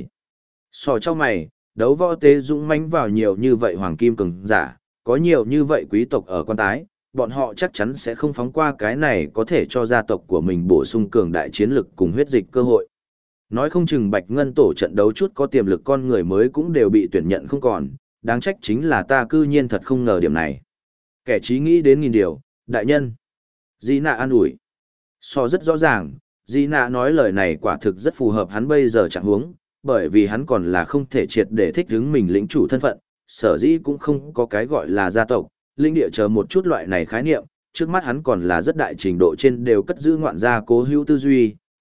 Sò cho mày, đấu võ tế dũng mãnh vào nhiều như vậy hoàng kim cường giả, có nhiều như vậy quý tộc ở quan tái, bọn họ chắc chắn sẽ không phóng qua cái này có thể cho gia tộc của mình bổ sung cường đại chiến lực cùng huyết dịch cơ hội. Nói không chừng Bạch Ngân tổ trận đấu chút có tiềm lực con người mới cũng đều bị tuyển nhận không còn, đáng trách chính là ta cư nhiên thật không ngờ điểm này. Kẻ trí nghĩ đến nghìn điều, đại nhân. Di nạ an ủi. So rất rõ ràng, Di nạ nói lời này quả thực rất phù hợp hắn bây giờ trạng huống, bởi vì hắn còn là không thể triệt để thích ứng mình lĩnh chủ thân phận, sở dĩ cũng không có cái gọi là gia tộc, linh địa chờ một chút loại này khái niệm, trước mắt hắn còn là rất đại trình độ trên đều cất giữ ngoạn gia cố hữu tư duy,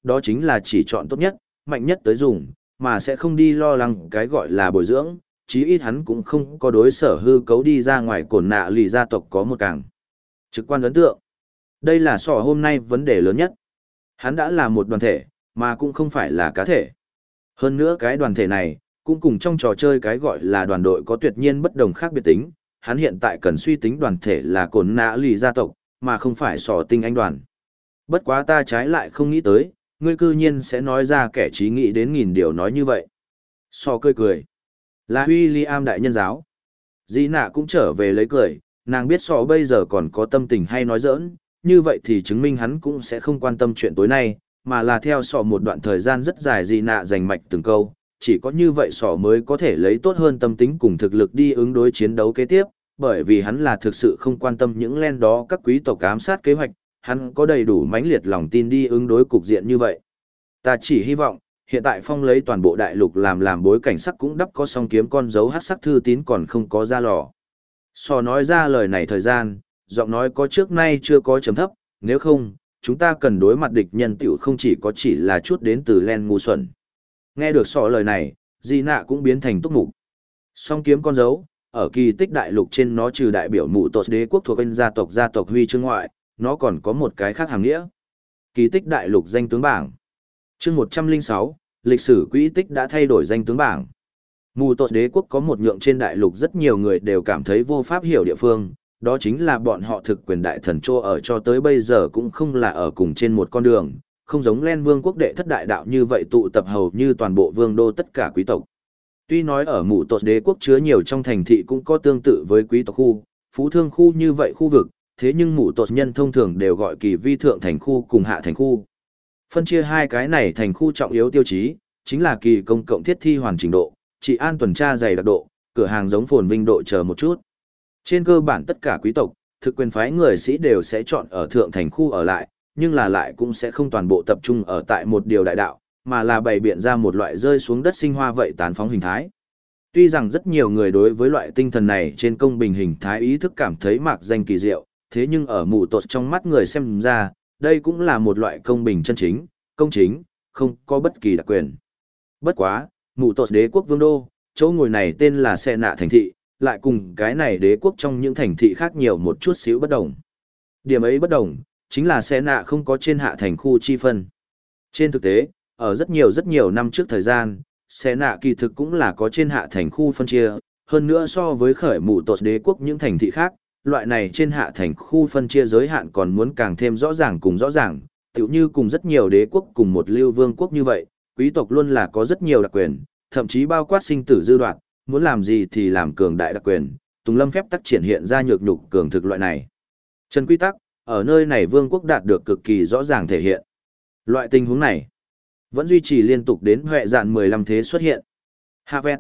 đó chính là chỉ chọn tốt nhất, mạnh nhất tới dùng, mà sẽ không đi lo lắng cái gọi là bồi dưỡng, chí ít hắn cũng không có đối sở hư cấu đi ra ngoài cổn nạ lì gia tộc có một càng trực quan ấn tượng. Đây là sọ hôm nay vấn đề lớn nhất. Hắn đã là một đoàn thể, mà cũng không phải là cá thể. Hơn nữa cái đoàn thể này, cũng cùng trong trò chơi cái gọi là đoàn đội có tuyệt nhiên bất đồng khác biệt tính, hắn hiện tại cần suy tính đoàn thể là cổn nạ lì gia tộc, mà không phải sọ tinh anh đoàn. Bất quá ta trái lại không nghĩ tới, ngươi cư nhiên sẽ nói ra kẻ trí nghĩ đến nghìn điều nói như vậy. Sọ cười cười. Là William đại nhân giáo. Dĩ nạ cũng trở về lấy cười, nàng biết sọ bây giờ còn có tâm tình hay nói giỡn, như vậy thì chứng minh hắn cũng sẽ không quan tâm chuyện tối nay, mà là theo sọ một đoạn thời gian rất dài dĩ nạ dành mạch từng câu, chỉ có như vậy sọ mới có thể lấy tốt hơn tâm tính cùng thực lực đi ứng đối chiến đấu kế tiếp, bởi vì hắn là thực sự không quan tâm những len đó các quý tộc ám sát kế hoạch, hắn có đầy đủ mãnh liệt lòng tin đi ứng đối cục diện như vậy. Ta chỉ hy vọng, hiện tại Phong lấy toàn bộ đại lục làm bối cảnh sắc cũng đắp có song kiếm con dấu hắc sắc thư tín còn không có ra lò. Sò nói ra lời này thời gian, giọng nói có trước nay chưa có chấm thấp, nếu không, chúng ta cần đối mặt địch nhân tiểu không chỉ là chút đến từ len ngu xuẩn. Nghe được sò lời này, Di nạ cũng biến thành túc mục. Song kiếm con dấu, ở kỳ tích đại lục trên nó trừ đại biểu mụ tột đế quốc thuộc bên gia tộc huy chương ngoại, nó còn có một cái khác hàm nghĩa. Kỳ tích đại lục danh tướng bảng. Chương 106, lịch sử quỹ tích đã thay đổi danh tướng bảng. Mù tột đế quốc có một nhượng trên đại lục rất nhiều người đều cảm thấy vô pháp hiểu địa phương, đó chính là bọn họ thực quyền đại thần trô ở cho tới bây giờ cũng không là ở cùng trên một con đường, không giống Len Vương quốc đệ thất đại đạo như vậy tụ tập hầu như toàn bộ vương đô tất cả quý tộc. Tuy nói ở mù tột đế quốc chứa nhiều trong thành thị cũng có tương tự với quý tộc khu, phú thương khu như vậy khu vực, thế nhưng mù tột nhân thông thường đều gọi kỳ vi thượng thành khu cùng hạ thành khu. Phân chia hai cái này thành khu trọng yếu tiêu chí, chính là kỳ công cộng thiết thi hoàn chỉnh độ, trị an tuần tra dày đặc độ, cửa hàng giống phồn vinh độ chờ một chút. Trên cơ bản tất cả quý tộc, thực quyền phái người sĩ đều sẽ chọn ở thượng thành khu ở lại, nhưng là lại cũng sẽ không toàn bộ tập trung ở tại một điều đại đạo, mà là bày biện ra một loại rơi xuống đất sinh hoa vậy tán phóng hình thái. Tuy rằng rất nhiều người đối với loại tinh thần này trên công bình hình thái ý thức cảm thấy mạc danh kỳ diệu, thế nhưng ở mù tột trong mắt người xem ra, đây cũng là một loại công bình chân chính, công chính, không có bất kỳ đặc quyền. Bất quá, mù tột đế quốc vương đô, chỗ ngồi này tên là Xe Nạ thành thị, lại cùng cái này đế quốc trong những thành thị khác nhiều một chút xíu bất đồng. Điểm ấy bất đồng, chính là Xe Nạ không có trên hạ thành khu chi phân. Trên thực tế, ở rất nhiều năm trước thời gian, Xe Nạ kỳ thực cũng là có trên hạ thành khu phân chia, hơn nữa so với khởi mù tột đế quốc những thành thị khác, loại này trên hạ thành khu phân chia giới hạn còn muốn càng thêm rõ ràng cùng rõ ràng, tựu như cùng rất nhiều đế quốc cùng một lưu vương quốc như vậy, quý tộc luôn là có rất nhiều đặc quyền, thậm chí bao quát sinh tử dư đoạt, muốn làm gì thì làm cường đại đặc quyền, Tùng Lâm phép tắc triển hiện ra nhược nhục cường thực loại này. Chân quy tắc, ở nơi này vương quốc đạt được cực kỳ rõ ràng thể hiện. Loại tình huống này vẫn duy trì liên tục đến hệ dạn 15 thế xuất hiện. Hạ vẹt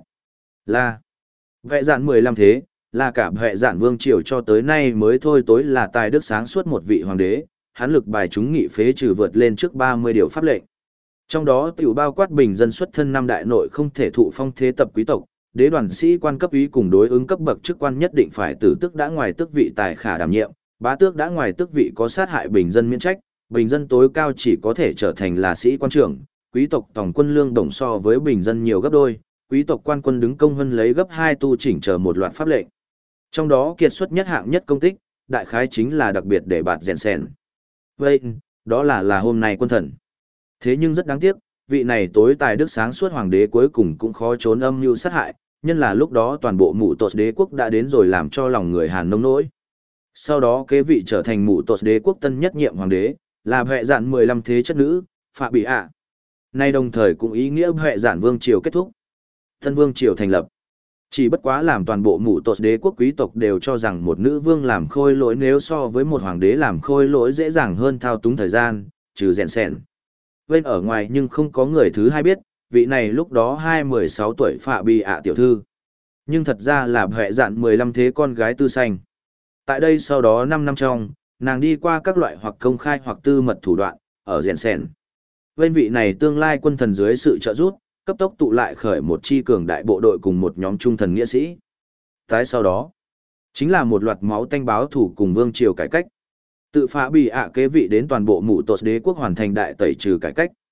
là hệ dạn 15 thế, là cả hệ dạn vương triều cho tới nay mới thôi tối là tài đức sáng suốt một vị hoàng đế, hắn lực bài chúng nghị phế trừ vượt lên trước 30 điều pháp lệnh. Trong đó tiểu bao quát bình dân xuất thân năm đại nội không thể thụ phong thế tập quý tộc, đế đoàn sĩ quan cấp úy cùng đối ứng cấp bậc chức quan nhất định phải tử tước đã ngoài tước vị tài khả đảm nhiệm, bá tước đã ngoài tước vị có sát hại bình dân miễn trách, bình dân tối cao chỉ có thể trở thành là sĩ quan trưởng, quý tộc tổng quân lương đồng so với bình dân nhiều gấp đôi, quý tộc quan quân đứng công hơn lấy gấp 2 tu chỉnh chờ một loạt pháp lệnh. Trong đó kiệt xuất nhất hạng nhất công tích, đại khái chính là đặc biệt để bạt rèn sen. Vậy, đó là hôm nay quân thần. Thế nhưng rất đáng tiếc, vị này tối tài đức sáng suốt hoàng đế cuối cùng cũng khó trốn âm mưu sát hại, nhân là lúc đó toàn bộ mụ tột đế quốc đã đến rồi làm cho lòng người Hàn nông nỗi. Sau đó kế vị trở thành mụ tột đế quốc tân nhất nhiệm hoàng đế, là hệ dạn 15 thế chất nữ, Phạ Bị ạ. Nay đồng thời cũng ý nghĩa hệ dạn vương triều kết thúc. Tân vương triều thành lập. Chỉ bất quá làm toàn bộ mụ tột đế quốc quý tộc đều cho rằng một nữ vương làm khôi lỗi nếu so với một hoàng đế làm khôi lỗi dễ dàng hơn thao túng thời gian, trừ rèn sèn. Bên ở ngoài nhưng không có người thứ hai biết, vị này lúc đó 16 tuổi Phạ Bị ạ tiểu thư. Nhưng thật ra là hệ dạn 15 thế con gái tư sanh. Tại đây sau đó 5 năm trong, nàng đi qua các loại hoặc công khai hoặc tư mật thủ đoạn, ở rèn sèn. Bên vị này tương lai quân thần dưới sự trợ giúp, cấp tốc tụ lại khởi một chi cường đại bộ đội cùng một nhóm trung thần nghĩa sĩ. Tái sau đó, chính là một loạt máu tanh báo thủ cùng vương triều cải cách. Tự Phạ Bị ạ kế vị đến toàn bộ mụ tột đế quốc hoàn thành đại tẩy trừ cải cách.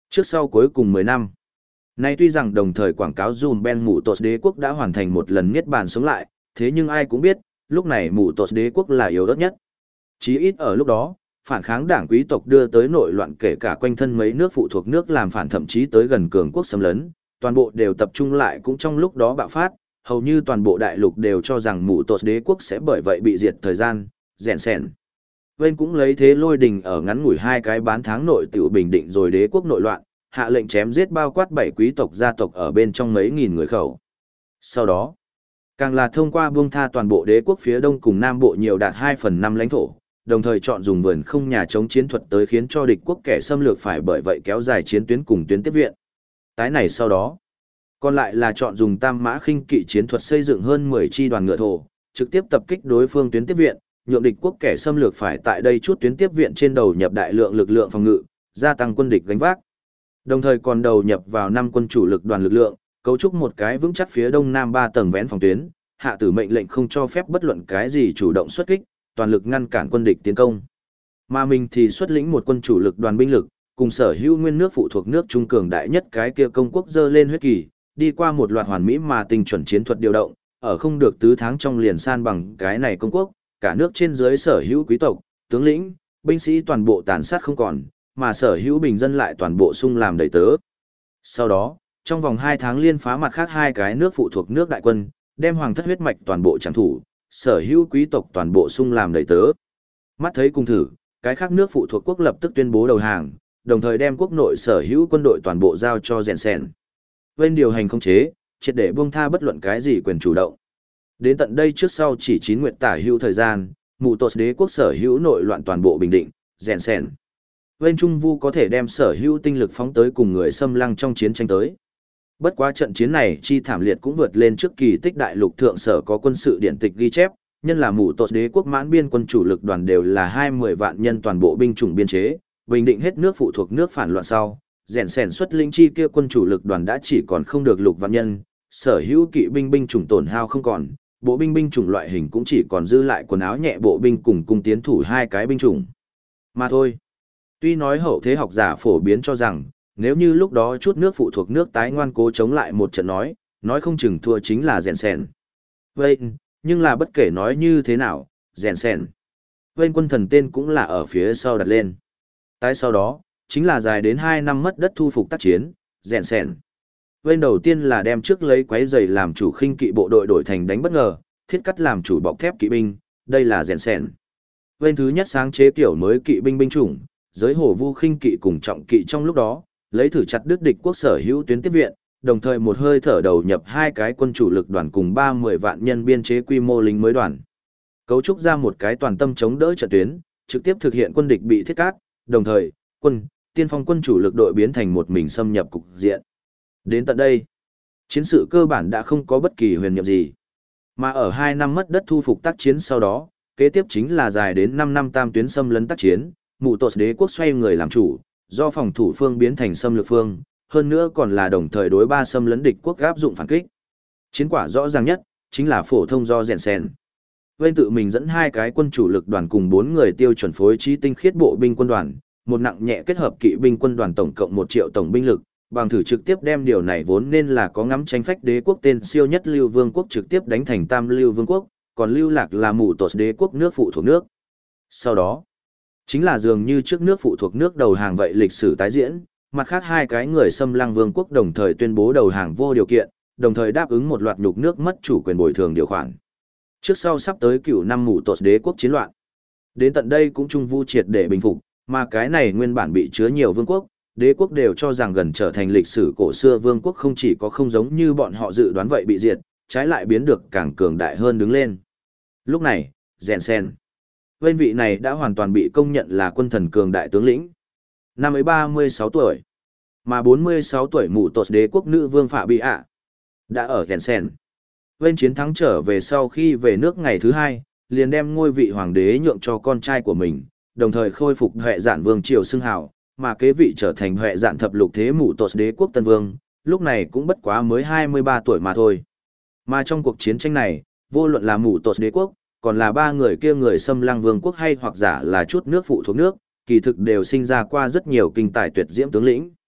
Trước sau cuối cùng 10 năm. Nay tuy rằng đồng thời quảng cáo dùm Ben Mụ Tột đế quốc đã hoàn thành một lần niết bàn sống lại, thế nhưng ai cũng biết, lúc này Mụ Tột đế quốc là yếu ớt nhất. Chí ít ở lúc đó, phản kháng đảng quý tộc đưa tới nội loạn, kể cả quanh thân mấy nước phụ thuộc nước làm phản, thậm chí tới gần cường quốc xâm lấn, toàn bộ đều tập trung lại cũng trong lúc đó bạo phát, hầu như toàn bộ đại lục đều cho rằng Mụ Tột đế quốc sẽ bởi vậy bị diệt thời gian, rèn sèn. Bên cũng lấy thế lôi đình ở ngắn ngủi 2 cái bán tháng nội tiểu bình định rồi đế quốc nội loạn, hạ lệnh chém giết bao quát 7 quý tộc gia tộc ở bên trong mấy nghìn người khẩu. Sau đó, càng là thông qua buông tha toàn bộ đế quốc phía đông cùng nam bộ nhiều đạt 2/5 lãnh thổ, đồng thời chọn dùng vườn không nhà chống chiến thuật tới khiến cho địch quốc kẻ xâm lược phải bởi vậy kéo dài chiến tuyến cùng tuyến tiếp viện. Tái này sau đó, còn lại là chọn dùng tam mã khinh kỵ chiến thuật xây dựng hơn 10 chi đoàn ngựa thổ, trực tiếp tập kích đối phương tuyến tiếp viện, nhượng địch quốc kẻ xâm lược phải tại đây chút tuyến tiếp viện trên đầu nhập đại lượng lực lượng phòng ngự, gia tăng quân địch gánh vác. Đồng thời còn đầu nhập vào 5 quân chủ lực đoàn lực lượng, cấu trúc một cái vững chắc phía đông nam 3 tầng vén phòng tuyến, hạ tử mệnh lệnh không cho phép bất luận cái gì chủ động xuất kích, toàn lực ngăn cản quân địch tiến công. Mà mình thì xuất lĩnh một quân chủ lực đoàn binh lực, cùng sở hữu nguyên nước phụ thuộc nước trung cường đại nhất cái kia công quốc dơ lên huyết kỳ, đi qua một loạt hoàn mỹ mà tinh chuẩn chiến thuật điều động, ở không được tứ tháng trong liền san bằng cái này công quốc, cả nước trên dưới sở hữu quý tộc, tướng lĩnh, binh sĩ toàn bộ tàn sát không còn, mà sở hữu bình dân lại toàn bộ sung làm đầy tớ. Sau đó, trong vòng 2 tháng liên phá mặt khác 2 cái nước phụ thuộc nước đại quân, đem hoàng thất huyết mạch toàn bộ trảm thủ, sở hữu quý tộc toàn bộ sung làm đầy tớ. Mắt thấy cùng thử, cái khác nước phụ thuộc quốc lập tức tuyên bố đầu hàng, đồng thời đem quốc nội sở hữu quân đội toàn bộ giao cho rèn sèn. Bên điều hành không chế, triệt để buông tha bất luận cái gì quyền chủ động. Đến tận đây trước sau chỉ 9 nguyệt tả hữu thời gian, Mụ Tột đế quốc sở hữu nội loạn toàn bộ bình định, rèn sèn. Bên Trung Vu có thể đem sở hữu tinh lực phóng tới cùng người xâm lăng trong chiến tranh tới. Bất quá trận chiến này chi thảm liệt cũng vượt lên trước kỳ tích đại lục thượng sở có quân sự điển tịch ghi chép, nhân là Mụ Tột đế quốc mãn biên quân chủ lực đoàn đều là 20 vạn nhân toàn bộ binh chủng biên chế, bình định hết nước phụ thuộc nước phản loạn sau, rèn sèn xuất linh chi kia quân chủ lực đoàn đã chỉ còn không được lục vạn nhân, sở hữu kỵ binh binh chủng tổn hao không còn, bộ binh binh chủng loại hình cũng chỉ còn dư lại quần áo nhẹ bộ binh cùng cung tiến thủ 2 cái binh chủng. Mà thôi. Tuy nói hậu thế học giả phổ biến cho rằng, nếu như lúc đó chút nước phụ thuộc nước tái ngoan cố chống lại một trận nói không chừng thua chính là rèn sèn. Vậy, nhưng là bất kể nói như thế nào, rèn sèn. Bên quân thần tên cũng là ở phía sau đặt lên. Tái sau đó, chính là dài đến 2 năm mất đất thu phục tác chiến, rèn sèn. Bên đầu tiên là đem trước lấy quái giày làm chủ khinh kỵ bộ đội đổi thành đánh bất ngờ, thiết cắt làm chủ bọc thép kỵ binh, đây là rèn sèn. Bên thứ nhất sáng chế kiểu mới kỵ binh binh chủng, giới hổ vu khinh kỵ cùng trọng kỵ trong lúc đó, lấy thử chặt đứt địch quốc sở hữu tuyến tiếp viện, đồng thời một hơi thở đầu nhập 2 cái quân chủ lực đoàn cùng 30 vạn nhân biên chế quy mô lính mới đoàn. Cấu trúc ra một cái toàn tâm chống đỡ trận tuyến, trực tiếp thực hiện quân địch bị thiết cắt, đồng thời, tiên phong quân chủ lực đội biến thành một mình xâm nhập cục diện. Đến tận đây, chiến sự cơ bản đã không có bất kỳ huyền nhiệm gì. Mà ở 2 năm mất đất thu phục tác chiến sau đó, kế tiếp chính là dài đến 5 năm tam tuyến xâm lấn tác chiến, Mụ Tột đế quốc xoay người làm chủ, do phòng thủ phương biến thành xâm lược phương, hơn nữa còn là đồng thời đối 3 xâm lấn địch quốc áp dụng phản kích. Chiến quả rõ ràng nhất, chính là phổ thông do rèn sèn. Bên tự mình dẫn 2 cái quân chủ lực đoàn cùng 4 người tiêu chuẩn phối trí tinh khiết bộ binh quân đoàn, một nặng nhẹ kết hợp kỵ binh quân đoàn tổng cộng 1 triệu tổng binh lực, bằng thử trực tiếp đem điều này vốn nên là có ngắm tranh phách đế quốc tên siêu nhất lưu vương quốc trực tiếp đánh thành tam lưu vương quốc, còn lưu lạc là Mụ Tột đế quốc nước phụ thuộc nước. Sau đó, chính là dường như trước nước phụ thuộc nước đầu hàng vậy lịch sử tái diễn, mặt khác 2 cái người xâm lăng vương quốc đồng thời tuyên bố đầu hàng vô điều kiện, đồng thời đáp ứng một loạt nhục nước mất chủ quyền bồi thường điều khoản. Trước sau sắp tới cửu năm Mụ Tột đế quốc chiến loạn. Đến tận đây cũng Trung Vu triệt để bình phục, mà cái này nguyên bản bị chứa nhiều vương quốc, đế quốc đều cho rằng gần trở thành lịch sử cổ xưa vương quốc không chỉ có không giống như bọn họ dự đoán vậy bị diệt, trái lại biến được càng cường đại hơn đứng lên. Lúc này, rèn sen. Bên vị này đã hoàn toàn bị công nhận là quân thần cường đại tướng lĩnh. Năm ấy 36 tuổi, mà 46 tuổi Mụ Tột đế quốc nữ vương Phạ Bị ạ đã ở rèn sen. Bên chiến thắng trở về sau khi về nước ngày thứ 2, liền đem ngôi vị hoàng đế nhượng cho con trai của mình, đồng thời khôi phục Huệ Dạn vương triều xưng hào, mà kế vị trở thành Huệ Dạn thập lục thế Mụ Tột đế quốc tân vương, lúc này cũng bất quá mới 23 tuổi mà thôi. Mà trong cuộc chiến tranh này, vô luận là Mụ Tột đế quốc, còn là 3 người kia người xâm lăng vương quốc hay hoặc giả là chút nước phụ thuộc nước, kỳ thực đều sinh ra qua rất nhiều kinh tài tuyệt diễm tướng lĩnh.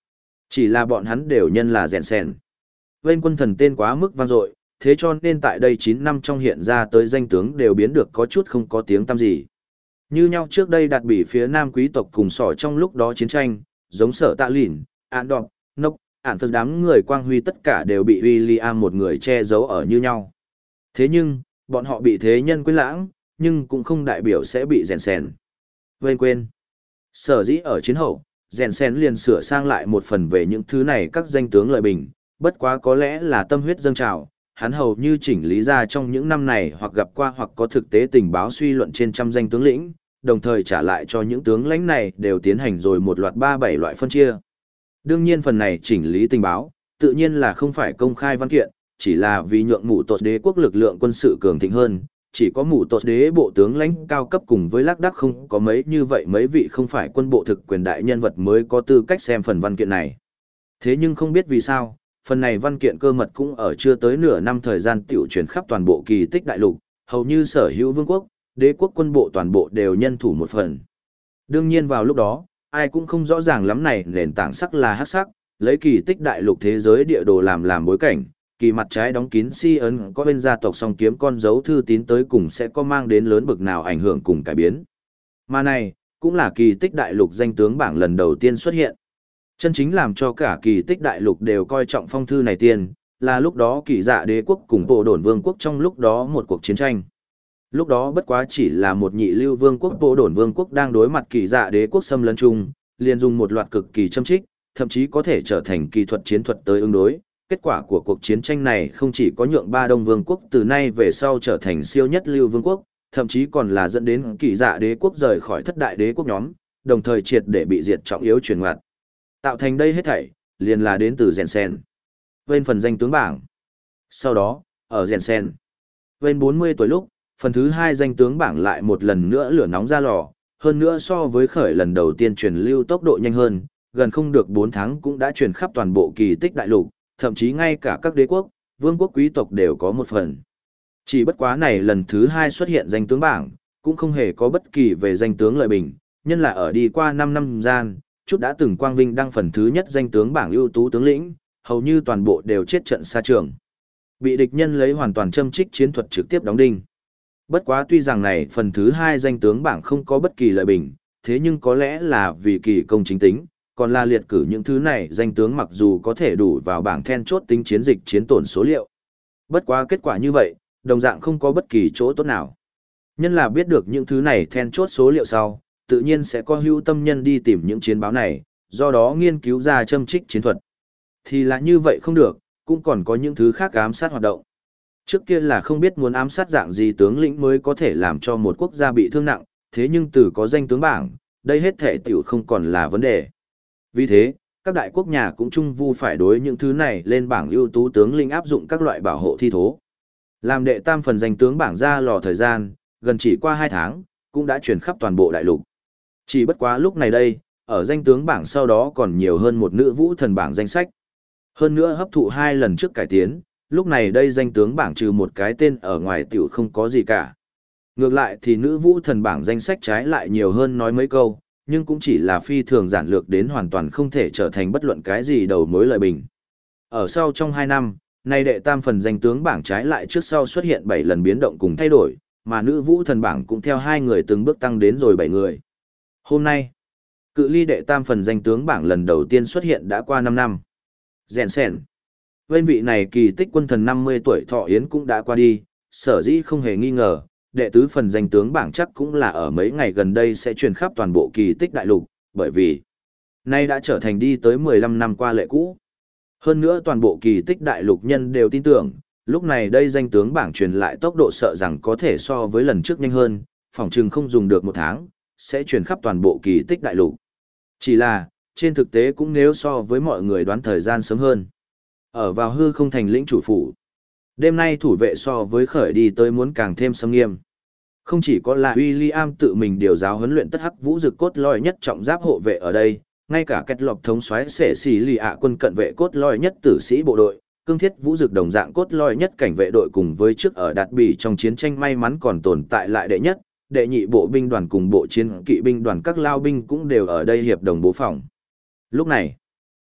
Chỉ là bọn hắn đều nhân là rèn sen. Vên quân thần tên quá mức vang dội, thế cho nên tại đây 9 năm trong hiện ra tới danh tướng đều biến được có chút không có tiếng tăm gì. Như nhau trước đây đặt bỉ phía nam quý tộc cùng sỏ trong lúc đó chiến tranh, giống sở tạ lỉn, ạn đọc, nốc, ạn phật đám người quang huy tất cả đều bị William một người che giấu ở như nhau. Thế nhưng, bọn họ bị thế nhân quên lãng, nhưng cũng không đại biểu sẽ bị rèn sèn. Quên. Sở dĩ ở chiến hậu, rèn sèn liền sửa sang lại một phần về những thứ này các danh tướng lợi bình, bất quá có lẽ là tâm huyết dâng trào, hắn hầu như chỉnh lý ra trong những năm này hoặc gặp qua hoặc có thực tế tình báo suy luận trên trăm danh tướng lĩnh, đồng thời trả lại cho những tướng lãnh này đều tiến hành rồi một loạt 3-7 loại phân chia. Đương nhiên phần này chỉnh lý tình báo, tự nhiên là không phải công khai văn kiện, chỉ là vì nhượng mụ tột đế quốc lực lượng quân sự cường thịnh hơn, chỉ có mụ tột đế bộ tướng lãnh cao cấp cùng với lác đác không có mấy như vậy mấy vị không phải quân bộ thực quyền đại nhân vật mới có tư cách xem phần văn kiện này. Thế nhưng không biết vì sao, phần này văn kiện cơ mật cũng ở chưa tới nửa năm thời gian tiểu truyền khắp toàn bộ kỳ tích đại lục, hầu như sở hữu vương quốc, đế quốc quân bộ toàn bộ đều nhân thủ một phần. Đương nhiên vào lúc đó, ai cũng không rõ ràng lắm này nền tảng sắc là hắc sắc, lấy kỳ tích đại lục thế giới địa đồ làm bối cảnh, kỳ mặt trái đóng kín si ấn có bên gia tộc song kiếm con dấu thư tín tới cùng sẽ có mang đến lớn bực nào ảnh hưởng cùng cải biến. Mà này, cũng là kỳ tích đại lục danh tướng bảng lần đầu tiên xuất hiện. Chân chính làm cho cả kỳ tích đại lục đều coi trọng phong thư này tiên, là lúc đó kỳ dạ đế quốc cùng bộ đồn vương quốc trong lúc đó một cuộc chiến tranh. Lúc đó bất quá chỉ là một nhị lưu vương quốc bộ đồn vương quốc đang đối mặt kỳ dạ đế quốc xâm lấn chung, liền dùng một loạt cực kỳ châm trích, thậm chí có thể trở thành kỳ thuật chiến thuật tới ứng đối. Kết quả của cuộc chiến tranh này không chỉ có nhượng ba đông vương quốc từ nay về sau trở thành siêu nhất lưu vương quốc, thậm chí còn là dẫn đến kỳ dạ đế quốc rời khỏi thất đại đế quốc nhóm, đồng thời triệt để bị diệt trọng yếu chuyển ngoặt. Tạo thành đây hết thảy, liền là đến từ Jensen. Bên phần danh tướng bảng. Sau đó, ở Jensen, bên 40 tuổi lúc, phần thứ 2 danh tướng bảng lại một lần nữa lửa nóng ra lò, hơn nữa so với khởi lần đầu tiên truyền lưu tốc độ nhanh hơn, gần không được 4 tháng cũng đã truyền khắp toàn bộ kỳ tích đại lục, thậm chí ngay cả các đế quốc, vương quốc quý tộc đều có một phần. Chỉ bất quá này lần thứ 2 xuất hiện danh tướng bảng, cũng không hề có bất kỳ về danh tướng lợi bình, nhân là ở đi qua 5 năm gian, chút đã từng quang vinh đăng phần thứ nhất danh tướng bảng ưu tú tướng lĩnh, hầu như toàn bộ đều chết trận xa trường. Bị địch nhân lấy hoàn toàn châm trích chiến thuật trực tiếp đóng đinh. Bất quá tuy rằng này phần thứ 2 danh tướng bảng không có bất kỳ lợi bình, thế nhưng có lẽ là vì kỳ công chính tính, còn là liệt cử những thứ này danh tướng mặc dù có thể đủ vào bảng then chốt tính chiến dịch chiến tổn số liệu. Bất quá kết quả như vậy, đồng dạng không có bất kỳ chỗ tốt nào. Nhân là biết được những thứ này then chốt số liệu sau, tự nhiên sẽ có hữu tâm nhân đi tìm những chiến báo này, do đó nghiên cứu ra châm trích chiến thuật. Thì là như vậy không được, cũng còn có những thứ khác ám sát hoạt động. Trước kia là không biết muốn ám sát dạng gì tướng lĩnh mới có thể làm cho một quốc gia bị thương nặng, thế nhưng từ có danh tướng bảng, đây hết thể tiểu không còn là vấn đề. Vì thế, các đại quốc nhà cũng chung vu phải đối những thứ này lên bảng ưu tú tướng lĩnh áp dụng các loại bảo hộ thi thố. Làm đệ tam phần danh tướng bảng ra lò thời gian, gần chỉ qua 2 tháng, cũng đã chuyển khắp toàn bộ đại lục. Chỉ bất quá lúc này đây, ở danh tướng bảng sau đó còn nhiều hơn một nữ vũ thần bảng danh sách. Hơn nữa hấp thụ 2 lần trước cải tiến, lúc này đây danh tướng bảng trừ một cái tên ở ngoài tiểu không có gì cả. Ngược lại thì nữ vũ thần bảng danh sách trái lại nhiều hơn nói mấy câu, nhưng cũng chỉ là phi thường giản lược đến hoàn toàn không thể trở thành bất luận cái gì đầu mối lợi bình. Ở sau trong 2 năm, nay đệ tam phần danh tướng bảng trái lại trước sau xuất hiện 7 lần biến động cùng thay đổi, mà nữ vũ thần bảng cũng theo 2 người từng bước tăng đến rồi 7 người. Hôm nay, cự ly đệ tam phần danh tướng bảng lần đầu tiên xuất hiện đã qua 5 năm. Rèn sèn. Bên vị này kỳ tích quân thần 50 tuổi thọ yến cũng đã qua đi, sở dĩ không hề nghi ngờ, đệ tứ phần danh tướng bảng chắc cũng là ở mấy ngày gần đây sẽ truyền khắp toàn bộ kỳ tích đại lục, bởi vì nay đã trở thành đi tới 15 năm qua lệ cũ. Hơn nữa toàn bộ kỳ tích đại lục nhân đều tin tưởng, lúc này đây danh tướng bảng truyền lại tốc độ sợ rằng có thể so với lần trước nhanh hơn, phỏng chừng không dùng được 1 tháng, sẽ truyền khắp toàn bộ kỳ tích đại lục. Chỉ là, trên thực tế cũng nếu so với mọi người đoán thời gian sớm hơn. Ở vào hư không thành lĩnh chủ phủ. Đêm nay thủ vệ so với khởi đi tới muốn càng thêm xâm nghiêm. Không chỉ có là William tự mình điều giáo huấn luyện tất hắc vũ dực cốt lõi nhất trọng giáp hộ vệ ở đây, ngay cả kết lọc thống soái sể xỉ lì ạ quân cận vệ cốt lõi nhất tử sĩ bộ đội, cương thiết vũ dực đồng dạng cốt lõi nhất cảnh vệ đội cùng với trước ở đạt bỉ trong chiến tranh may mắn còn tồn tại lại đệ nhất, đệ nhị bộ binh đoàn cùng bộ chiến kỵ binh đoàn các lao binh cũng đều ở đây hiệp đồng bố phòng. Lúc này,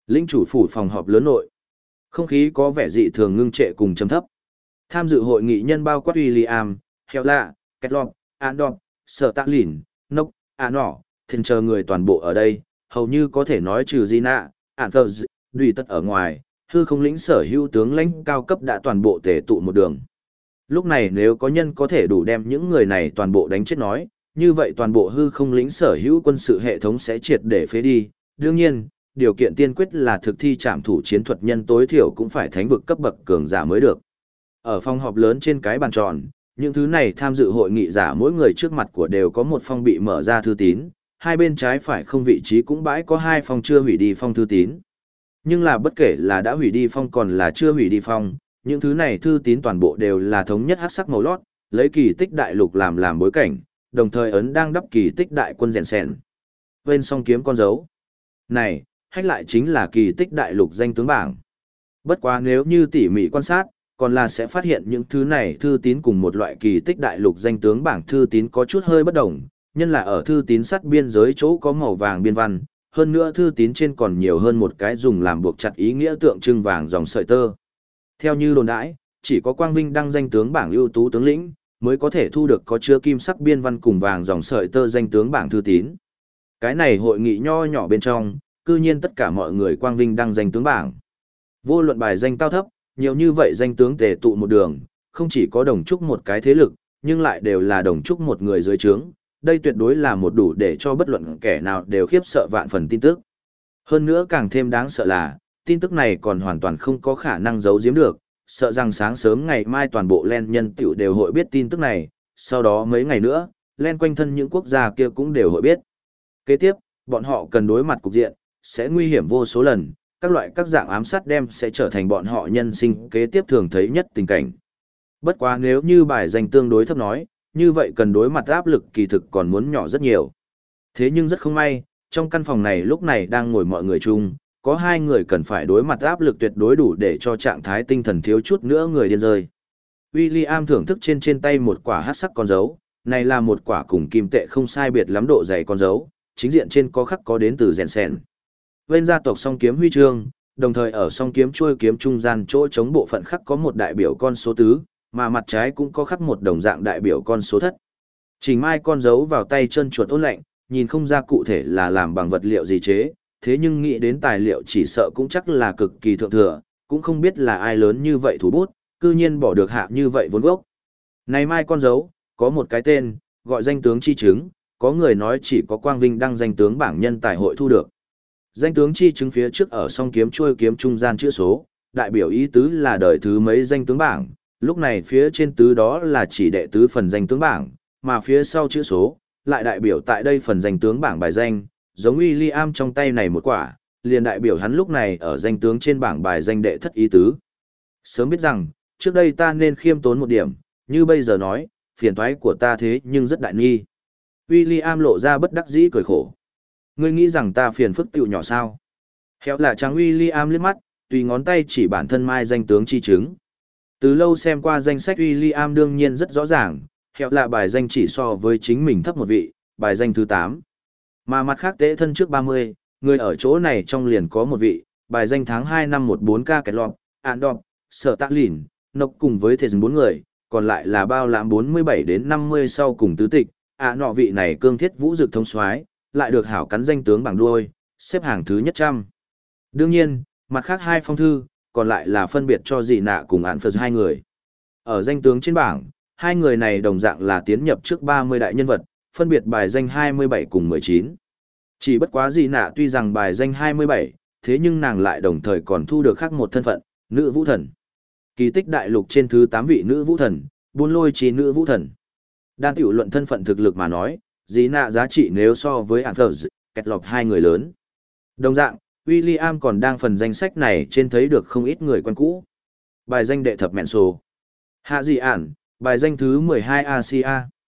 Lĩnh chủ phủ phòng họp lớn nội. Không khí có vẻ dị thường ngưng trệ cùng trầm thấp. Tham dự hội nghị nhân bao quát William, Heo Lạ, Ketlop, Andop, Sở Tạ Lìn, Nốc, Nọ, thiên chờ người toàn bộ ở đây, hầu như có thể nói trừ Gina, Anthers, Đùi tất ở ngoài, hư không lĩnh sở hữu tướng lãnh cao cấp đã toàn bộ tề tụ một đường. Lúc này nếu có nhân có thể đủ đem những người này toàn bộ đánh chết nói, như vậy toàn bộ hư không lĩnh sở hữu quân sự hệ thống sẽ triệt để phế đi. Đương nhiên, điều kiện tiên quyết là thực thi trảm thủ chiến thuật nhân tối thiểu cũng phải thánh vực cấp bậc cường giả mới được. Ở phòng họp lớn trên cái bàn tròn, những thứ này tham dự hội nghị giả mỗi người trước mặt của đều có một phong bị mở ra thư tín, hai bên trái phải không vị trí cũng bãi có hai phong chưa hủy đi phong thư tín. Nhưng là bất kể là đã hủy đi phong còn là chưa hủy đi phong, những thứ này thư tín toàn bộ đều là thống nhất hắc sắc màu lót, lấy kỳ tích đại lục làm bối cảnh, đồng thời ấn đang đắp kỳ tích đại quân rèn sèn. Bên song kiếm con dấu. Này, hách lại chính là kỳ tích đại lục danh tướng bảng. Bất quá nếu như tỉ mỉ quan sát, còn là sẽ phát hiện những thứ này thư tín cùng một loại kỳ tích đại lục danh tướng bảng thư tín có chút hơi bất đồng, nhân là ở thư tín sắt biên giới chỗ có màu vàng biên văn, hơn nữa thư tín trên còn nhiều hơn một cái dùng làm buộc chặt ý nghĩa tượng trưng vàng dòng sợi tơ. Theo như đồn đãi, chỉ có Quang Vinh đăng danh tướng bảng ưu tú tướng lĩnh mới có thể thu được có chứa kim sắc biên văn cùng vàng dòng sợi tơ danh tướng bảng thư tín. Cái này hội nghị nho nhỏ bên trong, cư nhiên tất cả mọi người Quang Vinh đăng danh tướng bảng. Vô luận bài danh cao thấp, nhiều như vậy danh tướng tề tụ một đường, không chỉ có đồng trúc một cái thế lực, nhưng lại đều là đồng trúc một người dưới trướng. Đây tuyệt đối là một đủ để cho bất luận kẻ nào đều khiếp sợ vạn phần tin tức. Hơn nữa càng thêm đáng sợ là, tin tức này còn hoàn toàn không có khả năng giấu giếm được, sợ rằng sáng sớm ngày mai toàn bộ len nhân tiểu đều hội biết tin tức này, sau đó mấy ngày nữa, len quanh thân những quốc gia kia cũng đều hội biết. Kế tiếp, bọn họ cần đối mặt cục diện, sẽ nguy hiểm vô số lần, các loại các dạng ám sát đem sẽ trở thành bọn họ nhân sinh kế tiếp thường thấy nhất tình cảnh. Bất quá nếu như bài danh tương đối thấp nói, như vậy cần đối mặt áp lực kỳ thực còn muốn nhỏ rất nhiều. Thế nhưng rất không may, trong căn phòng này lúc này đang ngồi mọi người chung, có hai người cần phải đối mặt áp lực tuyệt đối đủ để cho trạng thái tinh thần thiếu chút nữa người điên rơi. William thưởng thức trên tay một quả hắc sắc con dấu, này là một quả cùng kim tệ không sai biệt lắm độ dày con dấu, chính diện trên có khắc có đến từ rèn sèn. Bên gia tộc song kiếm huy chương, đồng thời ở song kiếm chuôi kiếm trung gian chỗ chống bộ phận khắc có một đại biểu con số tứ, mà mặt trái cũng có khắc một đồng dạng đại biểu con số thất. Trình mai con dấu vào tay chân chuột ôn lạnh, nhìn không ra cụ thể là làm bằng vật liệu gì chế, thế nhưng nghĩ đến tài liệu chỉ sợ cũng chắc là cực kỳ thượng thừa, cũng không biết là ai lớn như vậy thủ bút, cư nhiên bỏ được hạ như vậy vốn gốc. Này mai con dấu, có một cái tên, gọi danh tướng chi chứng, có người nói chỉ có Quang Vinh đăng danh tướng bảng nhân tài hội thu được. Danh tướng chi chứng phía trước ở song kiếm chuôi kiếm trung gian chữ số, đại biểu ý tứ là đời thứ mấy danh tướng bảng, lúc này phía trên tứ đó là chỉ đệ tứ phần danh tướng bảng, mà phía sau chữ số, lại đại biểu tại đây phần danh tướng bảng bài danh, giống William trong tay này một quả, liền đại biểu hắn lúc này ở danh tướng trên bảng bài danh đệ thất ý tứ. Sớm biết rằng, trước đây ta nên khiêm tốn một điểm, như bây giờ nói, phiền toái của ta thế nhưng rất đại nghi. William lộ ra bất đắc dĩ cười khổ. Ngươi nghĩ rằng ta phiền phức tiểu nhỏ sao? Khéo là trắng William liếc mắt, tùy ngón tay chỉ bản thân mai danh tướng chi chứng. Từ lâu xem qua danh sách William đương nhiên rất rõ ràng, khéo là bài danh chỉ so với chính mình thấp một vị, bài danh thứ 8. Mà mặt khác tế thân trước 30, người ở chỗ này trong liền có một vị, bài danh tháng 2 năm 14K Ketlop, Andop, Sở Tạ Lìn, Nốc cùng với thể 4 người, còn lại là bao lãm 47 đến 50 sau cùng tứ tịch, nọ vị này cương thiết vũ dực thông soái lại được hảo cắn danh tướng bảng đuôi, xếp hàng thứ nhất trăm. Đương nhiên, mặt khác hai phong thư, còn lại là phân biệt cho dị nạ cùng án phật hai người. Ở danh tướng trên bảng, hai người này đồng dạng là tiến nhập trước 30 đại nhân vật, phân biệt bài danh 27 cùng 19. Chỉ bất quá dị nạ tuy rằng bài danh 27, thế nhưng nàng lại đồng thời còn thu được khác một thân phận, nữ vũ thần. Kỳ tích đại lục trên thứ 8 vị nữ vũ thần, buôn lôi trí nữ vũ thần. Đan tiểu luận thân phận thực lực mà nói, dị nạ giá trị nếu so với Anthers, Ketlop hai người lớn. Đồng dạng, William còn đang phần danh sách này trên thấy được không ít người quen cũ. Bài danh đệ thập mẹn sổ. Hạ dị ản, bài danh thứ 12 Asia.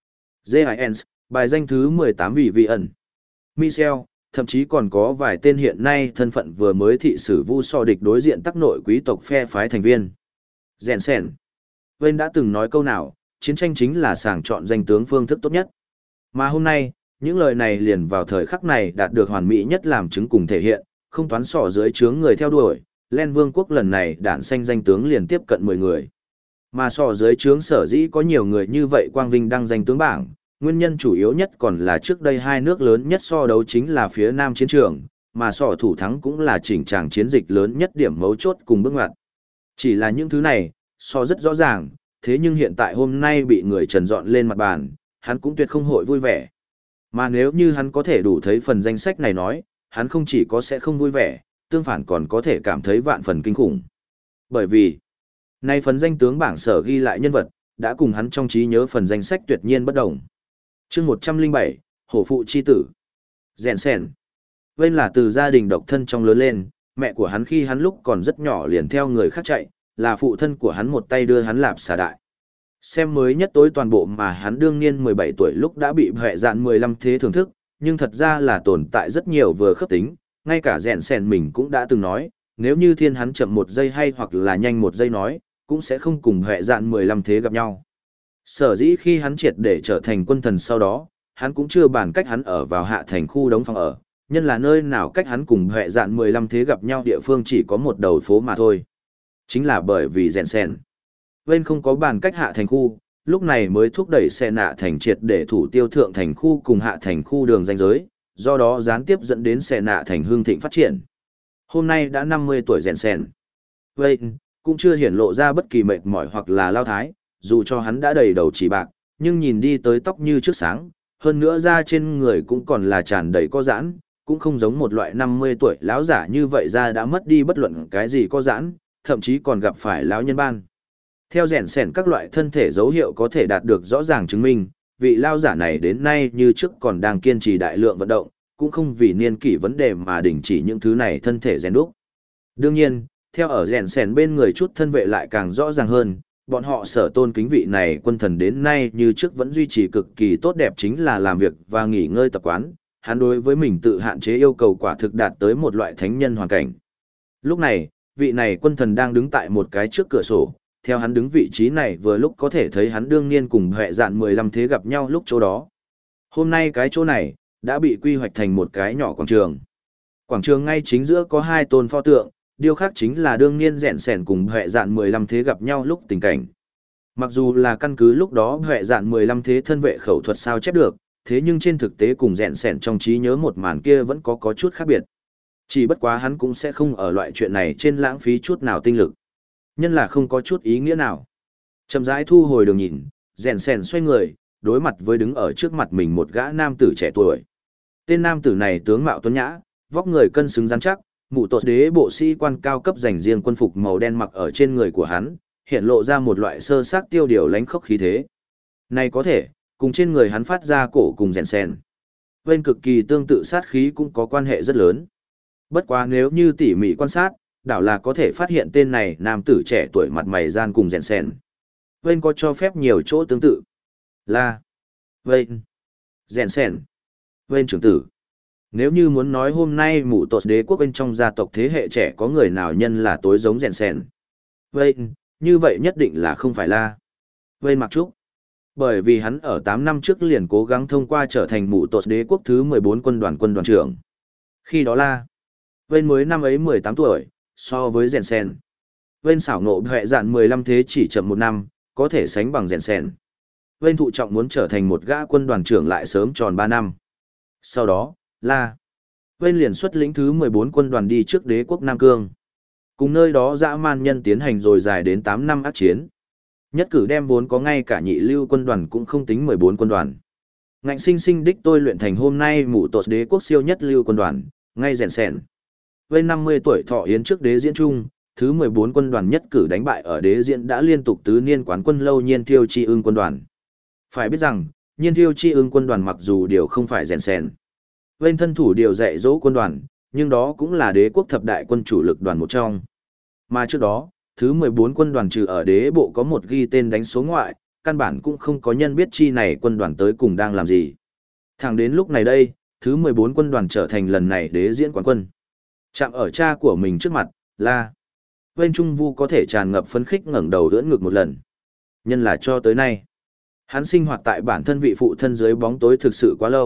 J.I.N.S, bài danh thứ 18 vị vị ẩn. Michel, thậm chí còn có vài tên hiện nay thân phận vừa mới thị sử vu so địch đối diện tắc nội quý tộc phe phái thành viên. Jensen. Wayne đã từng nói câu nào, chiến tranh chính là sàng chọn danh tướng phương thức tốt nhất. Mà hôm nay, những lời này liền vào thời khắc này đạt được hoàn mỹ nhất làm chứng cùng thể hiện, không toán sỏ dưới trướng người theo đuổi, Len Vương quốc lần này đản xanh danh tướng liền tiếp cận 10 người. Mà sỏ dưới trướng sở dĩ có nhiều người như vậy quang vinh đăng danh tướng bảng, nguyên nhân chủ yếu nhất còn là trước đây hai nước lớn nhất so đấu chính là phía Nam chiến trường, mà sỏ thủ thắng cũng là chỉnh tràng chiến dịch lớn nhất điểm mấu chốt cùng bước ngoặt. Chỉ là những thứ này, so rất rõ ràng, thế nhưng hiện tại hôm nay bị người trần dọn lên mặt bàn, hắn cũng tuyệt không hội vui vẻ. Mà nếu như hắn có thể đủ thấy phần danh sách này nói, hắn không chỉ có sẽ không vui vẻ, tương phản còn có thể cảm thấy vạn phần kinh khủng. Bởi vì, nay phần danh tướng bảng sở ghi lại nhân vật, đã cùng hắn trong trí nhớ phần danh sách tuyệt nhiên bất đồng. Chương 107, Hổ phụ chi tử. Rèn sèn. Vên là từ gia đình độc thân trong lớn lên, mẹ của hắn khi hắn lúc còn rất nhỏ liền theo người khác chạy, là phụ thân của hắn một tay đưa hắn lạp xà đại. Xem mới nhất tối toàn bộ mà hắn đương niên 17 tuổi lúc đã bị hệ dạn 15 thế thưởng thức, nhưng thật ra là tồn tại rất nhiều vừa khớp tính, ngay cả rèn sèn mình cũng đã từng nói, nếu như thiên hắn chậm một giây hay hoặc là nhanh một giây nói, cũng sẽ không cùng hệ dạn 15 thế gặp nhau. Sở dĩ khi hắn triệt để trở thành quân thần sau đó, hắn cũng chưa bàn cách hắn ở vào hạ thành khu đống phòng ở, nhân là nơi nào cách hắn cùng hệ dạn 15 thế gặp nhau địa phương chỉ có một đầu phố mà thôi. Chính là bởi vì rèn sèn. Vên không có bàn cách hạ thành khu, lúc này mới thúc đẩy xe nạ thành triệt để thủ tiêu thượng thành khu cùng hạ thành khu đường ranh giới, do đó gián tiếp dẫn đến xe nạ thành hương thịnh phát triển. Hôm nay đã 50 tuổi rèn sèn. Vên cũng chưa hiển lộ ra bất kỳ mệt mỏi hoặc là lao thái, dù cho hắn đã đầy đầu chỉ bạc, nhưng nhìn đi tới tóc như trước sáng, hơn nữa da trên người cũng còn là tràn đầy có giãn, cũng không giống một loại 50 tuổi lão giả như vậy da đã mất đi bất luận cái gì có giãn, thậm chí còn gặp phải lão nhân ban. Theo rèn sèn các loại thân thể dấu hiệu có thể đạt được rõ ràng chứng minh, vị lão giả này đến nay như trước còn đang kiên trì đại lượng vận động, cũng không vì niên kỷ vấn đề mà đình chỉ những thứ này thân thể rèn đúc. Đương nhiên, theo ở rèn sèn bên người chút thân vệ lại càng rõ ràng hơn, bọn họ sở tôn kính vị này quân thần đến nay như trước vẫn duy trì cực kỳ tốt đẹp chính là làm việc và nghỉ ngơi tập quán, hắn đối với mình tự hạn chế yêu cầu quả thực đạt tới một loại thánh nhân hoàn cảnh. Lúc này, vị này quân thần đang đứng tại một cái trước cửa sổ, theo hắn đứng vị trí này vừa lúc có thể thấy hắn đương niên cùng hệ dạn 15 thế gặp nhau lúc chỗ đó. Hôm nay cái chỗ này, đã bị quy hoạch thành một cái nhỏ quảng trường. Quảng trường ngay chính giữa có hai tôn pho tượng, điều khác chính là đương niên rèn sèn cùng hệ dạn 15 thế gặp nhau lúc tình cảnh. Mặc dù là căn cứ lúc đó hệ dạn 15 thế thân vệ khẩu thuật sao chép được, thế nhưng trên thực tế cùng rèn sèn trong trí nhớ một màn kia vẫn có chút khác biệt. Chỉ bất quá hắn cũng sẽ không ở loại chuyện này trên lãng phí chút nào tinh lực. Nhân là không có chút ý nghĩa nào. Chậm rãi thu hồi đường nhìn, rèn sèn xoay người, đối mặt với đứng ở trước mặt mình một gã nam tử trẻ tuổi. Tên nam tử này tướng mạo tuấn nhã, vóc người cân xứng rắn chắc, mũ tột đế bộ sĩ quan cao cấp dành riêng quân phục màu đen mặc ở trên người của hắn, hiện lộ ra một loại sơ xác tiêu điều lánh khốc khí thế. Này có thể, cùng trên người hắn phát ra cổ cùng rèn sèn. Bên cực kỳ tương tự sát khí cũng có quan hệ rất lớn. Bất quá nếu như tỉ mỉ quan sát, đảo là có thể phát hiện tên này nam tử trẻ tuổi mặt mày gian cùng rèn sèn. Bên có cho phép nhiều chỗ tương tự. Là Vên, rèn sèn, Vên trưởng tử. Nếu như muốn nói hôm nay mũ tột đế quốc bên trong gia tộc thế hệ trẻ có người nào nhân là tối giống rèn sèn. Vên, như vậy nhất định là không phải là Vên Mặc Trúc. Bởi vì hắn ở 8 năm trước liền cố gắng thông qua trở thành mũ tột đế quốc thứ 14 quân đoàn trưởng. Khi đó là Vên mới năm ấy 18 tuổi, so với rèn sèn. Vên xảo ngộ hệ dạn 15 thế chỉ chậm 1 năm, có thể sánh bằng rèn sèn. Vên thụ trọng muốn trở thành một gã quân đoàn trưởng lại sớm tròn 3 năm. Sau đó, là Vên liền xuất lĩnh thứ 14 quân đoàn đi trước đế quốc Nam Cương. Cùng nơi đó dã man nhân tiến hành rồi dài đến 8 năm ác chiến. Nhất cử đem vốn có ngay cả nhị lưu quân đoàn cũng không tính 14 quân đoàn. Ngạnh sinh sinh đích tôi luyện thành hôm nay mũ tột đế quốc siêu nhất lưu quân đoàn, ngay rèn sèn. Vên 50 tuổi thọ yến trước đế diễn trung, thứ 14 quân đoàn nhất cử đánh bại ở đế diễn đã liên tục tứ niên quán quân lâu Nhiên Thiêu Chi Ưng quân đoàn. Phải biết rằng, Nhiên Thiêu Chi Ưng quân đoàn mặc dù điều không phải rèn sèn. Vên thân thủ điều dạy dỗ quân đoàn, nhưng đó cũng là đế quốc thập đại quân chủ lực đoàn một trong. Mà trước đó, thứ 14 quân đoàn trừ ở đế bộ có một ghi tên đánh số ngoại, căn bản cũng không có nhân biết chi này quân đoàn tới cùng đang làm gì. Thẳng đến lúc này đây, thứ 14 quân đoàn trở thành lần này đế diễn quán quân. Chạm ở cha của mình trước mặt, là Vên Trung Vu có thể tràn ngập phấn khích ngẩng đầu ưỡn ngực một lần. Nhân là cho tới nay, hắn sinh hoạt tại bản thân vị phụ thân dưới bóng tối thực sự quá lâu,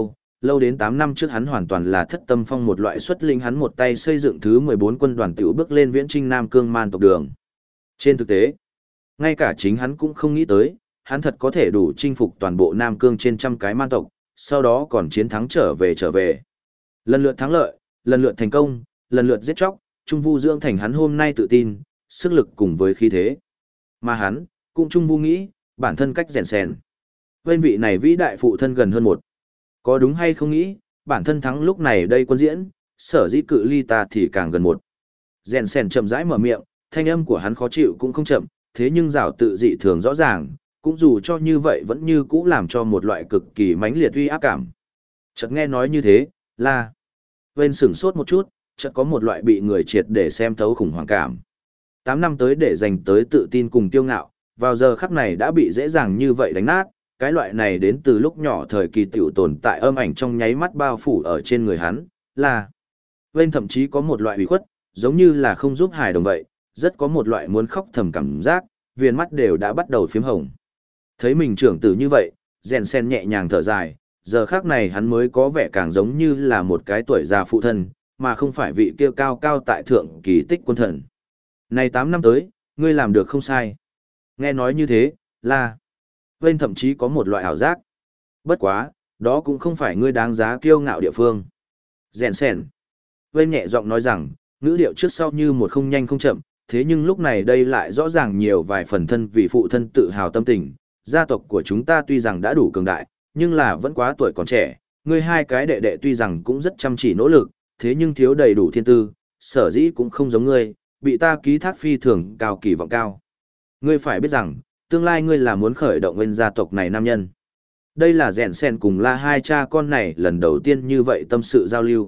lâu đến 8 năm trước hắn hoàn toàn là thất tâm phong một loại xuất linh hắn một tay xây dựng thứ 14 quân đoàn tiểu bước lên viễn trinh Nam Cương man tộc đường. Trên thực tế, ngay cả chính hắn cũng không nghĩ tới, hắn thật có thể đủ chinh phục toàn bộ Nam Cương trên trăm cái man tộc, sau đó còn chiến thắng trở về. Lần lượt thắng lợi, lần lượt thành công, lần lượt giết chóc, Trung Vu dưỡng thành hắn hôm nay tự tin, sức lực cùng với khí thế. Mà hắn, cũng Trung Vu nghĩ, bản thân cách rèn sèn. Bên vị này vĩ đại phụ thân gần hơn một. Có đúng hay không nghĩ, bản thân thắng lúc này đây quân diễn, sở dĩ cự ly ta thì càng gần một. Rèn sèn chậm rãi mở miệng, thanh âm của hắn khó chịu cũng không chậm, thế nhưng rào tự dị thường rõ ràng, cũng dù cho như vậy vẫn như cũ làm cho một loại cực kỳ mãnh liệt uy áp cảm. Chợt nghe nói như thế, là bên sửng sốt một chút, chợt có một loại bị người triệt để xem thấu khủng hoảng cảm. 8 năm tới để dành tới tự tin cùng kiêu ngạo, vào giờ khắc này đã bị dễ dàng như vậy đánh nát, cái loại này đến từ lúc nhỏ thời kỳ tiểu tồn tại âm ảnh trong nháy mắt bao phủ ở trên người hắn, là bên thậm chí có một loại ủy khuất, giống như là không giúp hài đồng vậy, rất có một loại muốn khóc thầm cảm giác, viền mắt đều đã bắt đầu phím hồng. Thấy mình trưởng tử như vậy, rèn sen nhẹ nhàng thở dài, giờ khác này hắn mới có vẻ càng giống như là một cái tuổi già phụ thân, mà không phải vị kia cao cao tại thượng kỳ tích quân thần. Này 8 năm tới, ngươi làm được không sai. Nghe nói như thế, là bên thậm chí có một loại ảo giác. Bất quá, đó cũng không phải ngươi đáng giá kiêu ngạo địa phương. Rèn sen. Bên nhẹ giọng nói rằng, ngữ điệu trước sau như một không nhanh không chậm, thế nhưng lúc này đây lại rõ ràng nhiều vài phần thân vì phụ thân tự hào tâm tình. Gia tộc của chúng ta tuy rằng đã đủ cường đại, nhưng là vẫn quá tuổi còn trẻ, ngươi hai cái đệ đệ tuy rằng cũng rất chăm chỉ nỗ lực, thế nhưng thiếu đầy đủ thiên tư, sở dĩ cũng không giống ngươi, bị ta ký thác phi thường cao kỳ vọng cao. Ngươi phải biết rằng, tương lai ngươi là muốn khởi động nguyên gia tộc này nam nhân. Đây là rèn sen cùng La hai cha con này lần đầu tiên như vậy tâm sự giao lưu.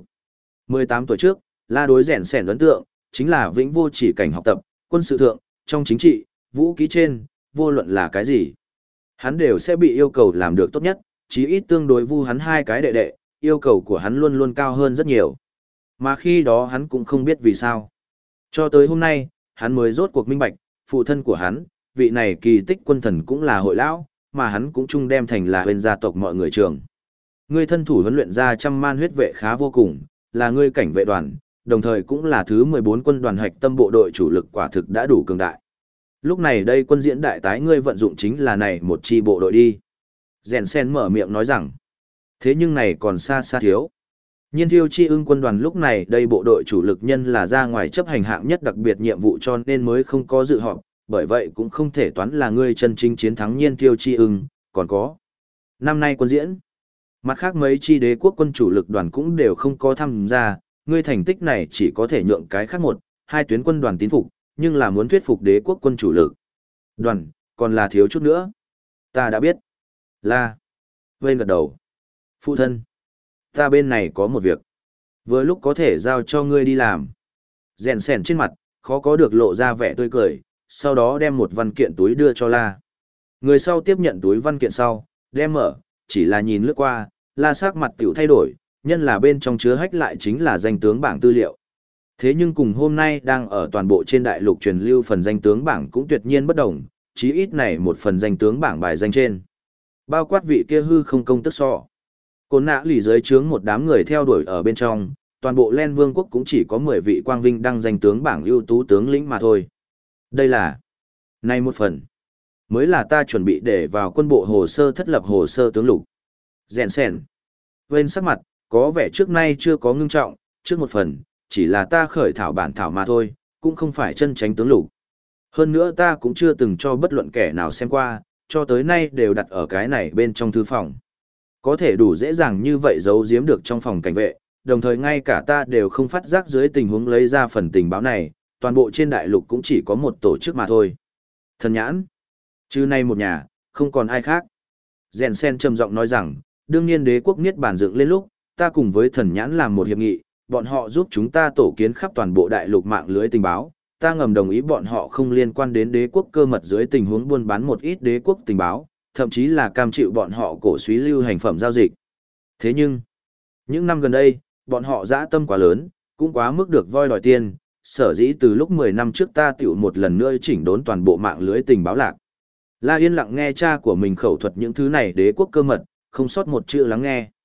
18 tuổi trước, La đối rèn sen ấn tượng, chính là vĩnh vô chỉ cảnh học tập, quân sự thượng, trong chính trị, vũ khí trên, vô luận là cái gì. Hắn đều sẽ bị yêu cầu làm được tốt nhất, chí ít tương đối vu hắn hai cái đệ đệ, yêu cầu của hắn luôn luôn cao hơn rất nhiều. Mà khi đó hắn cũng không biết vì sao. Cho tới hôm nay, hắn mới rốt cuộc minh bạch, phụ thân của hắn, vị này kỳ tích quân thần cũng là hội lão, mà hắn cũng chung đem thành là bên gia tộc mọi người trường. Ngươi thân thủ huấn luyện ra trăm man huyết vệ khá vô cùng, là ngươi cảnh vệ đoàn, đồng thời cũng là thứ 14 quân đoàn hạch tâm bộ đội chủ lực quả thực đã đủ cường đại. Lúc này đây quân diễn đại tái ngươi vận dụng chính là này một chi bộ đội đi. Rèn sen mở miệng nói rằng, thế nhưng này còn xa xa thiếu. Nhiên thiêu chi ưng quân đoàn lúc này đây bộ đội chủ lực nhân là ra ngoài chấp hành hạng nhất đặc biệt nhiệm vụ cho nên mới không có dự họp, bởi vậy cũng không thể toán là ngươi chân chính chiến thắng nhiên thiêu chi ưng, còn có. Năm nay quân diễn, mặt khác mấy chi đế quốc quân chủ lực đoàn cũng đều không có tham gia, ngươi thành tích này chỉ có thể nhượng cái khác một, hai tuyến quân đoàn tín phục, nhưng là muốn thuyết phục đế quốc quân chủ lực. Đoàn, còn là thiếu chút nữa. Ta đã biết. Là. Vên gật đầu. Phụ thân. Ta bên này có một việc. Vừa lúc có thể giao cho ngươi đi làm. Rèn sèn trên mặt, khó có được lộ ra vẻ tươi cười, sau đó đem một văn kiện túi đưa cho La. Người sau tiếp nhận túi văn kiện sau, đem mở, chỉ là nhìn lướt qua, La sắc mặt tiểu thay đổi, nhân là bên trong chứa hách lại chính là danh tướng bảng tư liệu. Thế nhưng cùng hôm nay đang ở toàn bộ trên đại lục truyền lưu phần danh tướng bảng cũng tuyệt nhiên bất đồng, chí ít này một phần danh tướng bảng bài danh trên. Bao quát vị kia hư không công tức so. Côn nã lì dưới trướng một đám người theo đuổi ở bên trong, toàn bộ Len Vương quốc cũng chỉ có 10 vị quang vinh đăng danh tướng bảng ưu tú tướng lĩnh mà thôi. Đây là này một phần mới là ta chuẩn bị để vào quân bộ hồ sơ thất lập hồ sơ tướng lục. Rèn sèn. Bên sắc mặt, có vẻ trước nay chưa có ngưng trọng, trước một phần, chỉ là ta khởi thảo bản thảo mà thôi, cũng không phải chân tránh tướng lục. Hơn nữa ta cũng chưa từng cho bất luận kẻ nào xem qua, cho tới nay đều đặt ở cái này bên trong thư phòng. Có thể đủ dễ dàng như vậy giấu giếm được trong phòng cảnh vệ, đồng thời ngay cả ta đều không phát giác dưới tình huống lấy ra phần tình báo này, toàn bộ trên đại lục cũng chỉ có một tổ chức mà thôi. Thần nhãn. Chứ nay một nhà, không còn ai khác. Rèn sen trầm giọng nói rằng, đương nhiên đế quốc niết bàn dựng lên lúc, ta cùng với thần nhãn làm một hiệp nghị, bọn họ giúp chúng ta tổ kiến khắp toàn bộ đại lục mạng lưới tình báo, ta ngầm đồng ý bọn họ không liên quan đến đế quốc cơ mật dưới tình huống buôn bán một ít đế quốc tình báo, thậm chí là cam chịu bọn họ cổ suý lưu hành phẩm giao dịch. Thế nhưng, những năm gần đây, bọn họ dã tâm quá lớn, cũng quá mức được voi đòi tiền, sở dĩ từ lúc 10 năm trước ta tiểu một lần nữa chỉnh đốn toàn bộ mạng lưới tình báo lạc. La yên lặng nghe cha của mình khẩu thuật những thứ này đế quốc cơ mật, không sót một chữ lắng nghe.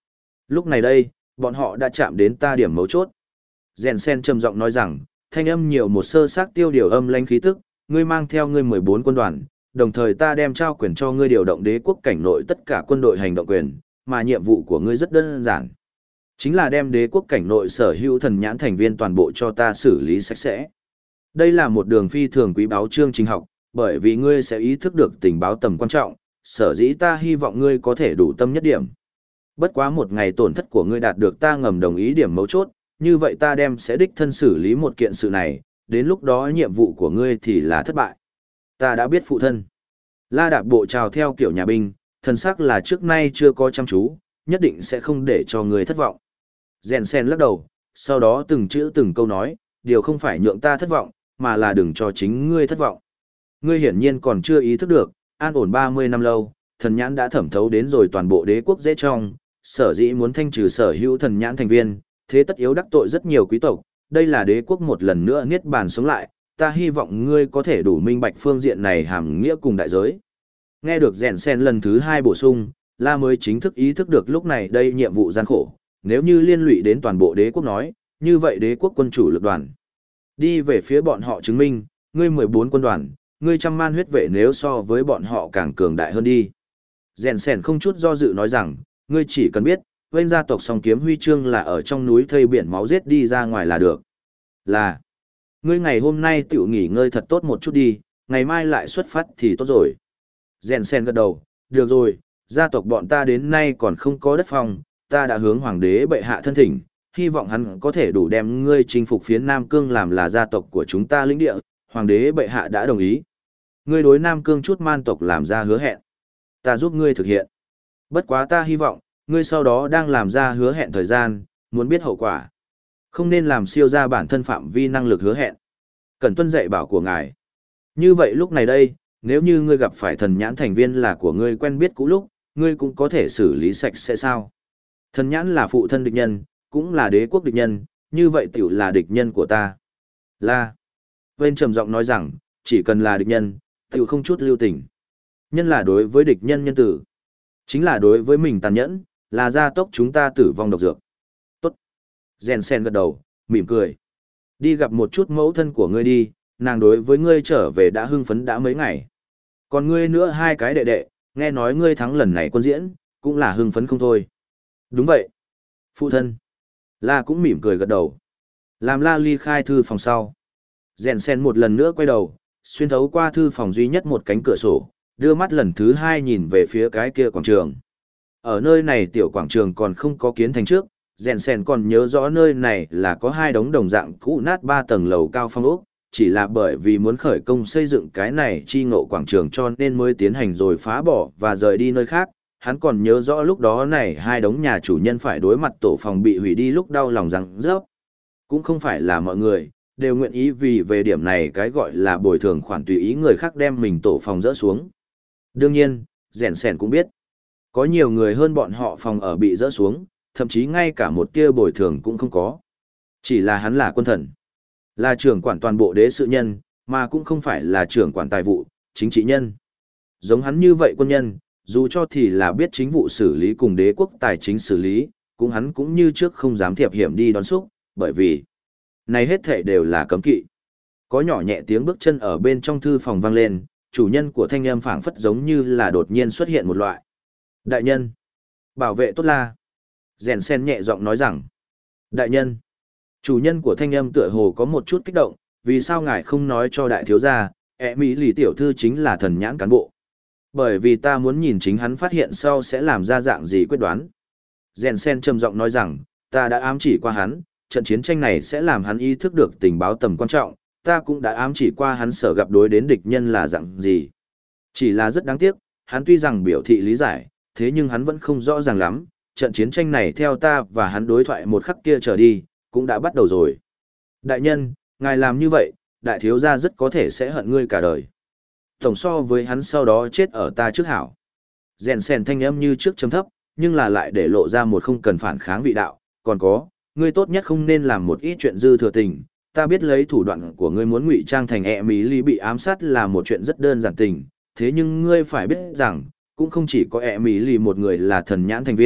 Lúc này đây, bọn họ đã chạm đến ta điểm mấu chốt. Rèn sen trầm giọng nói rằng, thanh âm nhiều một sơ xác tiêu điều âm lãnh khí tức, ngươi mang theo ngươi 14 quân đoàn, đồng thời ta đem trao quyền cho ngươi điều động đế quốc cảnh nội tất cả quân đội hành động quyền, mà nhiệm vụ của ngươi rất đơn giản. Chính là đem đế quốc cảnh nội sở hữu thần nhãn thành viên toàn bộ cho ta xử lý sạch sẽ. Đây là một đường phi thường quý báu chương trình học, bởi vì ngươi sẽ ý thức được tình báo tầm quan trọng, sở dĩ ta hy vọng ngươi có thể đủ tâm nhất điểm. Bất quá một ngày tổn thất của ngươi đạt được ta ngầm đồng ý điểm mấu chốt, như vậy ta đem sẽ đích thân xử lý một kiện sự này, đến lúc đó nhiệm vụ của ngươi thì là thất bại. Ta đã biết phụ thân. La Đạp bộ chào theo kiểu nhà binh, thần sắc là trước nay chưa có chăm chú, nhất định sẽ không để cho ngươi thất vọng. Rèn sen lắc đầu, sau đó từng chữ từng câu nói, điều không phải nhượng ta thất vọng, mà là đừng cho chính ngươi thất vọng. Ngươi hiển nhiên còn chưa ý thức được, an ổn 30 năm lâu, thần nhãn đã thẩm thấu đến rồi toàn bộ đế quốc dễ trong, sở dĩ muốn thanh trừ sở hữu thần nhãn thành viên, thế tất yếu đắc tội rất nhiều quý tộc, đây là đế quốc một lần nữa niết bàn sống lại, ta hy vọng ngươi có thể đủ minh bạch phương diện này hàm nghĩa cùng đại giới. Nghe được rèn sen lần thứ 2 bổ sung, La mới chính thức ý thức được lúc này đây nhiệm vụ gian khổ, nếu như liên lụy đến toàn bộ đế quốc nói, như vậy đế quốc quân chủ lực đoàn. Đi về phía bọn họ chứng minh, ngươi 14 quân đoàn, ngươi trăm man huyết vệ nếu so với bọn họ càng cường đại hơn đi. Rèn sèn không chút do dự nói rằng, ngươi chỉ cần biết, bên gia tộc song kiếm huy chương là ở trong núi thây biển máu giết đi ra ngoài là được. Là, ngươi ngày hôm nay tiểu nghỉ ngơi thật tốt một chút đi, ngày mai lại xuất phát thì tốt rồi. Rèn sèn gật đầu, được rồi, gia tộc bọn ta đến nay còn không có đất phong, ta đã hướng hoàng đế bệ hạ thân thỉnh, hy vọng hắn có thể đủ đem ngươi chinh phục phía Nam Cương làm là gia tộc của chúng ta lĩnh địa, hoàng đế bệ hạ đã đồng ý. Ngươi đối Nam Cương chút man tộc làm ra hứa hẹn. Ta giúp ngươi thực hiện. Bất quá ta hy vọng, ngươi sau đó đang làm ra hứa hẹn thời gian, muốn biết hậu quả. Không nên làm siêu ra bản thân phạm vi năng lực hứa hẹn. Cần tuân dạy bảo của ngài. Như vậy lúc này đây, nếu như ngươi gặp phải thần nhãn thành viên là của ngươi quen biết cũ lúc, ngươi cũng có thể xử lý sạch sẽ sao. Thần nhãn là phụ thân địch nhân, cũng là đế quốc địch nhân, như vậy tiểu là địch nhân của ta. Là. Vên trầm giọng nói rằng, chỉ cần là địch nhân, tiểu không chút lưu tình. Nhân là đối với địch nhân nhân tử. Chính là đối với mình tàn nhẫn, là gia tốc chúng ta tử vong độc dược. Tốt. Rèn sen gật đầu, mỉm cười. Đi gặp một chút mẫu thân của ngươi đi, nàng đối với ngươi trở về đã hưng phấn đã mấy ngày. Còn ngươi nữa hai cái đệ đệ, nghe nói ngươi thắng lần này quân diễn, cũng là hưng phấn không thôi. Đúng vậy. Phụ thân. La cũng mỉm cười gật đầu. Làm La ly khai thư phòng sau. Rèn sen một lần nữa quay đầu, xuyên thấu qua thư phòng duy nhất một cánh cửa sổ, đưa mắt lần thứ hai nhìn về phía cái kia quảng trường. Ở nơi này tiểu quảng trường còn không có kiến thành trước, rèn sen còn nhớ rõ nơi này là có hai đống đồng dạng cũ nát 3 tầng lầu cao phong ốc, chỉ là bởi vì muốn khởi công xây dựng cái này chi ngộ quảng trường cho nên mới tiến hành rồi phá bỏ và rời đi nơi khác. Hắn còn nhớ rõ lúc đó này hai đống nhà chủ nhân phải đối mặt tổ phòng bị hủy đi lúc đau lòng rằng rớp. Cũng không phải là mọi người đều nguyện ý vì về điểm này cái gọi là bồi thường khoản tùy ý người khác đem mình tổ phòng dỡ xuống. Đương nhiên, rèn sèn cũng biết, có nhiều người hơn bọn họ phòng ở bị dỡ xuống, thậm chí ngay cả một tia bồi thường cũng không có. Chỉ là hắn là quân thần, là trưởng quản toàn bộ đế sự nhân, mà cũng không phải là trưởng quản tài vụ, chính trị nhân. Giống hắn như vậy quân nhân, dù cho thì là biết chính vụ xử lý cùng đế quốc tài chính xử lý, cũng hắn cũng như trước không dám thiệp hiểm đi đón xúc, bởi vì này hết thảy đều là cấm kỵ. Có nhỏ nhẹ tiếng bước chân ở bên trong thư phòng vang lên, chủ nhân của thanh âm phảng phất giống như là đột nhiên xuất hiện một loại. Đại nhân, bảo vệ tốt La. Rèn sen nhẹ giọng nói rằng, đại nhân, chủ nhân của thanh âm tựa hồ có một chút kích động, vì sao ngài không nói cho đại thiếu gia, Mỹ lì tiểu thư chính là thần nhãn cán bộ. Bởi vì ta muốn nhìn chính hắn phát hiện sau sẽ làm ra dạng gì quyết đoán. Rèn sen trầm giọng nói rằng, ta đã ám chỉ qua hắn, trận chiến tranh này sẽ làm hắn ý thức được tình báo tầm quan trọng, ta cũng đã ám chỉ qua hắn sở gặp đối đến địch nhân là dạng gì. Chỉ là rất đáng tiếc, hắn tuy rằng biểu thị lý giải, thế nhưng hắn vẫn không rõ ràng lắm, trận chiến tranh này theo ta và hắn đối thoại một khắc kia trở đi, cũng đã bắt đầu rồi. Đại nhân, ngài làm như vậy, đại thiếu gia rất có thể sẽ hận ngươi cả đời. Tổng so với hắn sau đó chết ở ta trước hảo. Rèn sèn thanh âm như trước chấm thấp, nhưng là lại để lộ ra một không cần phản kháng vị đạo, còn có, ngươi tốt nhất không nên làm một ít chuyện dư thừa tình. Ta biết lấy thủ đoạn của ngươi muốn ngụy trang thành Mỹ Lý bị ám sát là một chuyện rất đơn giản tình, thế nhưng ngươi phải biết rằng, cũng không chỉ có Mỹ Lý một người là thần nhãn thành viên,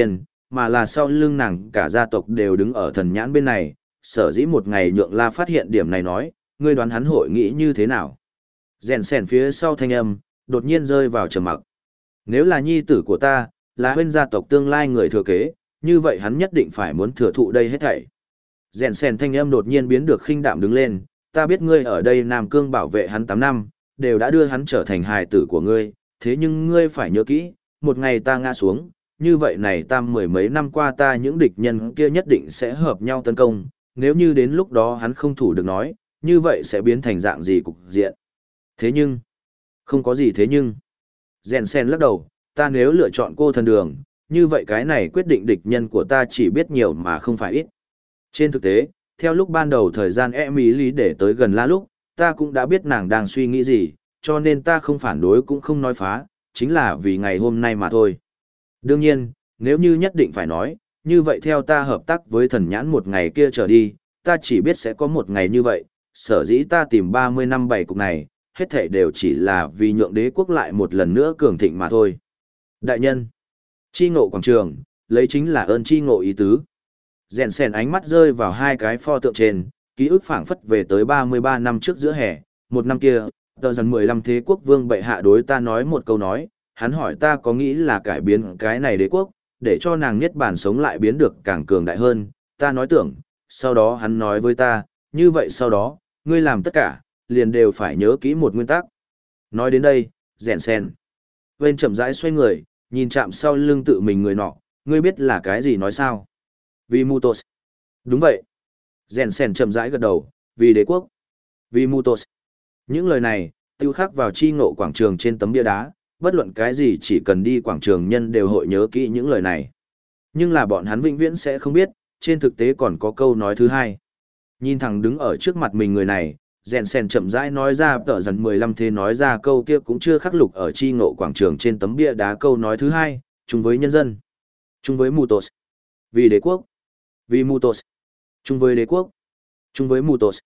mà là sau lưng nàng cả gia tộc đều đứng ở thần nhãn bên này, sở dĩ một ngày Nhượng La phát hiện điểm này nói, ngươi đoán hắn hội nghĩ như thế nào? Rèn sèn phía sau thanh âm, đột nhiên rơi vào trầm mặc. Nếu là nhi tử của ta, là huynh gia tộc tương lai người thừa kế, như vậy hắn nhất định phải muốn thừa thụ đây hết thảy. Rèn sèn thanh âm đột nhiên biến được khinh đạm đứng lên, ta biết ngươi ở đây Nam Cương bảo vệ hắn 8 năm, đều đã đưa hắn trở thành hài tử của ngươi, thế nhưng ngươi phải nhớ kỹ, một ngày ta ngã xuống, như vậy này mười mấy năm qua ta những địch nhân kia nhất định sẽ hợp nhau tấn công, nếu như đến lúc đó hắn không thủ được nói, như vậy sẽ biến thành dạng gì cục diện. Thế nhưng, không có gì thế nhưng. Rèn sen lắc đầu, ta nếu lựa chọn cô thần đường, như vậy cái này quyết định địch nhân của ta chỉ biết nhiều mà không phải ít. Trên thực tế, theo lúc ban đầu thời gian Emily để tới gần La lúc, ta cũng đã biết nàng đang suy nghĩ gì, cho nên ta không phản đối cũng không nói phá, chính là vì ngày hôm nay mà thôi. Đương nhiên, nếu như nhất định phải nói, như vậy theo ta hợp tác với thần nhãn một ngày kia trở đi, ta chỉ biết sẽ có một ngày như vậy, sở dĩ ta tìm 30 năm bảy cục này, hết thảy đều chỉ là vì nhượng đế quốc lại một lần nữa cường thịnh mà thôi. Đại nhân, chi ngộ quảng trường, lấy chính là ơn chi ngộ ý tứ. Rèn sèn ánh mắt rơi vào hai cái pho tượng trên, ký ức phảng phất về tới 33 năm trước giữa hè, một năm kia, tờ dần 15 thế quốc vương bệ hạ đối ta nói một câu nói, hắn hỏi ta có nghĩ là cải biến cái này đế quốc, để cho nàng niết bàn sống lại biến được càng cường đại hơn, ta nói tưởng, sau đó hắn nói với ta, như vậy sau đó, ngươi làm tất cả, liền đều phải nhớ kỹ một nguyên tắc. Nói đến đây, rèn sen. Vên chậm rãi xoay người, nhìn chạm sau lưng tự mình người nọ, ngươi biết là cái gì nói sao? Vì Mutos. Đúng vậy. Rèn sen chậm rãi gật đầu, vì đế quốc. Vì Mutos. Những lời này, tiêu khắc vào chi ngộ quảng trường trên tấm bia đá, bất luận cái gì chỉ cần đi quảng trường nhân đều hội nhớ kỹ những lời này. Nhưng là bọn hắn vĩnh viễn sẽ không biết, trên thực tế còn có câu nói thứ hai. Nhìn thẳng đứng ở trước mặt mình người này, rèn sen chậm rãi nói ra tờ dần 15 thế nói ra câu kia cũng chưa khắc lục ở chi ngộ quảng trường trên tấm bia đá câu nói thứ hai, chung với nhân dân, chung với Mutos, vì đế quốc, vì Mutos, chung với đế quốc, chung với Mutos.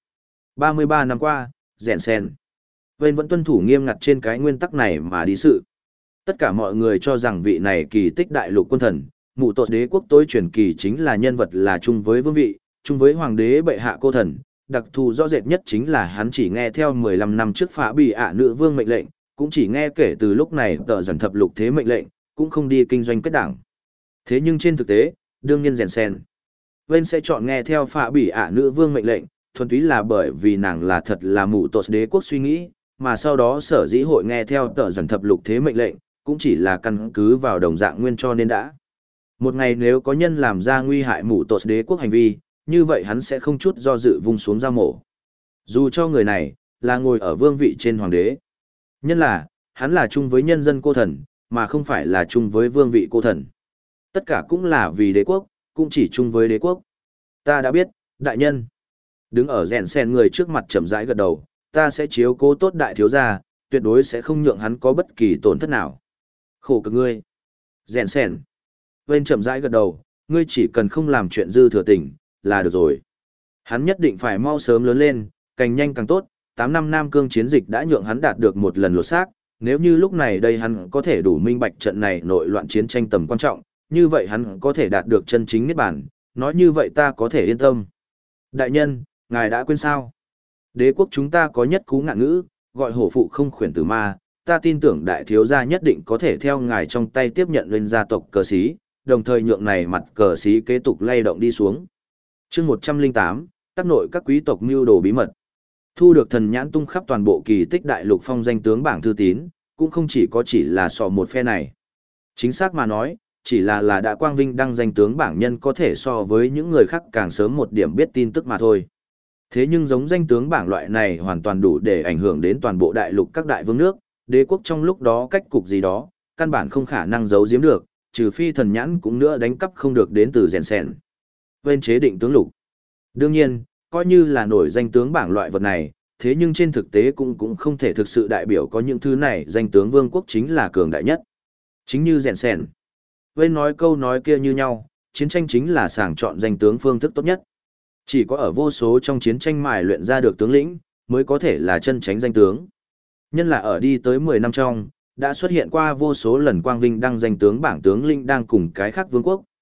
33 năm qua, rèn sen Vên vẫn tuân thủ nghiêm ngặt trên cái nguyên tắc này mà đi sự. Tất cả mọi người cho rằng vị này kỳ tích đại lục quân thần, Mutos đế quốc tối truyền kỳ chính là nhân vật là chung với vương vị, chung với hoàng đế bệ hạ cô thần. Đặc thù rõ rệt nhất chính là hắn chỉ nghe theo 15 năm trước phá bị nữ vương mệnh lệnh, cũng chỉ nghe kể từ lúc này tờ dần thập lục thế mệnh lệnh, cũng không đi kinh doanh kết đảng. Thế nhưng trên thực tế, đương nhiên rèn sen Vên sẽ chọn nghe theo phá bị nữ vương mệnh lệnh, thuần túy là bởi vì nàng là thật là Mutos đế quốc suy nghĩ, mà sau đó sở dĩ hội nghe theo tờ dần thập lục thế mệnh lệnh, cũng chỉ là căn cứ vào đồng dạng nguyên cho nên đã. Một ngày nếu có nhân làm ra nguy hại Mutos đế quốc hành vi, như vậy hắn sẽ không chút do dự vung xuống dao mổ. Dù cho người này là ngồi ở vương vị trên hoàng đế. Nhân là, hắn là chung với nhân dân cô thần, mà không phải là chung với vương vị cô thần. Tất cả cũng là vì đế quốc, cũng chỉ chung với đế quốc. Ta đã biết, đại nhân. Đứng ở rèn sen người trước mặt chậm rãi gật đầu, ta sẽ chiếu cố tốt đại thiếu gia, tuyệt đối sẽ không nhượng hắn có bất kỳ tổn thất nào. Khổ cực ngươi. Rèn sen. Vên chậm rãi gật đầu, ngươi chỉ cần không làm chuyện dư thừa tình, là được rồi. Hắn nhất định phải mau sớm lớn lên, càng nhanh càng tốt, 8 năm Nam Cương chiến dịch đã nhượng hắn đạt được một lần lột xác, nếu như lúc này đây hắn có thể đủ minh bạch trận này nội loạn chiến tranh tầm quan trọng, như vậy hắn có thể đạt được chân chính niết bàn, nói như vậy ta có thể yên tâm. Đại nhân, ngài đã quên sao? Đế quốc chúng ta có nhất cú ngạn ngữ, gọi hổ phụ không khuyển tử ma, ta tin tưởng đại thiếu gia nhất định có thể theo ngài trong tay tiếp nhận lên gia tộc cờ xí, đồng thời nhượng này mặt cờ xí kế tục lay động đi xuống. Chương 108, tác nội các quý tộc mưu đồ bí mật. Thu được thần nhãn tung khắp toàn bộ kỳ tích đại lục phong danh tướng bảng thư tín, cũng không chỉ là sò một phe này. Chính xác mà nói, chỉ là đã quang vinh đăng danh tướng bảng nhân có thể so với những người khác càng sớm một điểm biết tin tức mà thôi. Thế nhưng giống danh tướng bảng loại này hoàn toàn đủ để ảnh hưởng đến toàn bộ đại lục các đại vương nước, đế quốc trong lúc đó cách cục gì đó, căn bản không khả năng giấu giếm được, trừ phi thần nhãn cũng nữa đánh cắp không được đến từ rèn sèn. Bên chế định tướng lục. Đương nhiên, coi như là nổi danh tướng bảng loại vật này, thế nhưng trên thực tế cũng không thể thực sự đại biểu có những thứ này danh tướng vương quốc chính là cường đại nhất. Chính như rèn sèn. Bên nói câu nói kia như nhau, chiến tranh chính là sàng chọn danh tướng phương thức tốt nhất. Chỉ có ở vô số trong chiến tranh mài luyện ra được tướng lĩnh, mới có thể là chân tránh danh tướng. Nhân là ở đi tới 10 năm trong, đã xuất hiện qua vô số lần quang vinh đăng danh tướng bảng tướng lĩnh đang cùng cái khác vương quốc,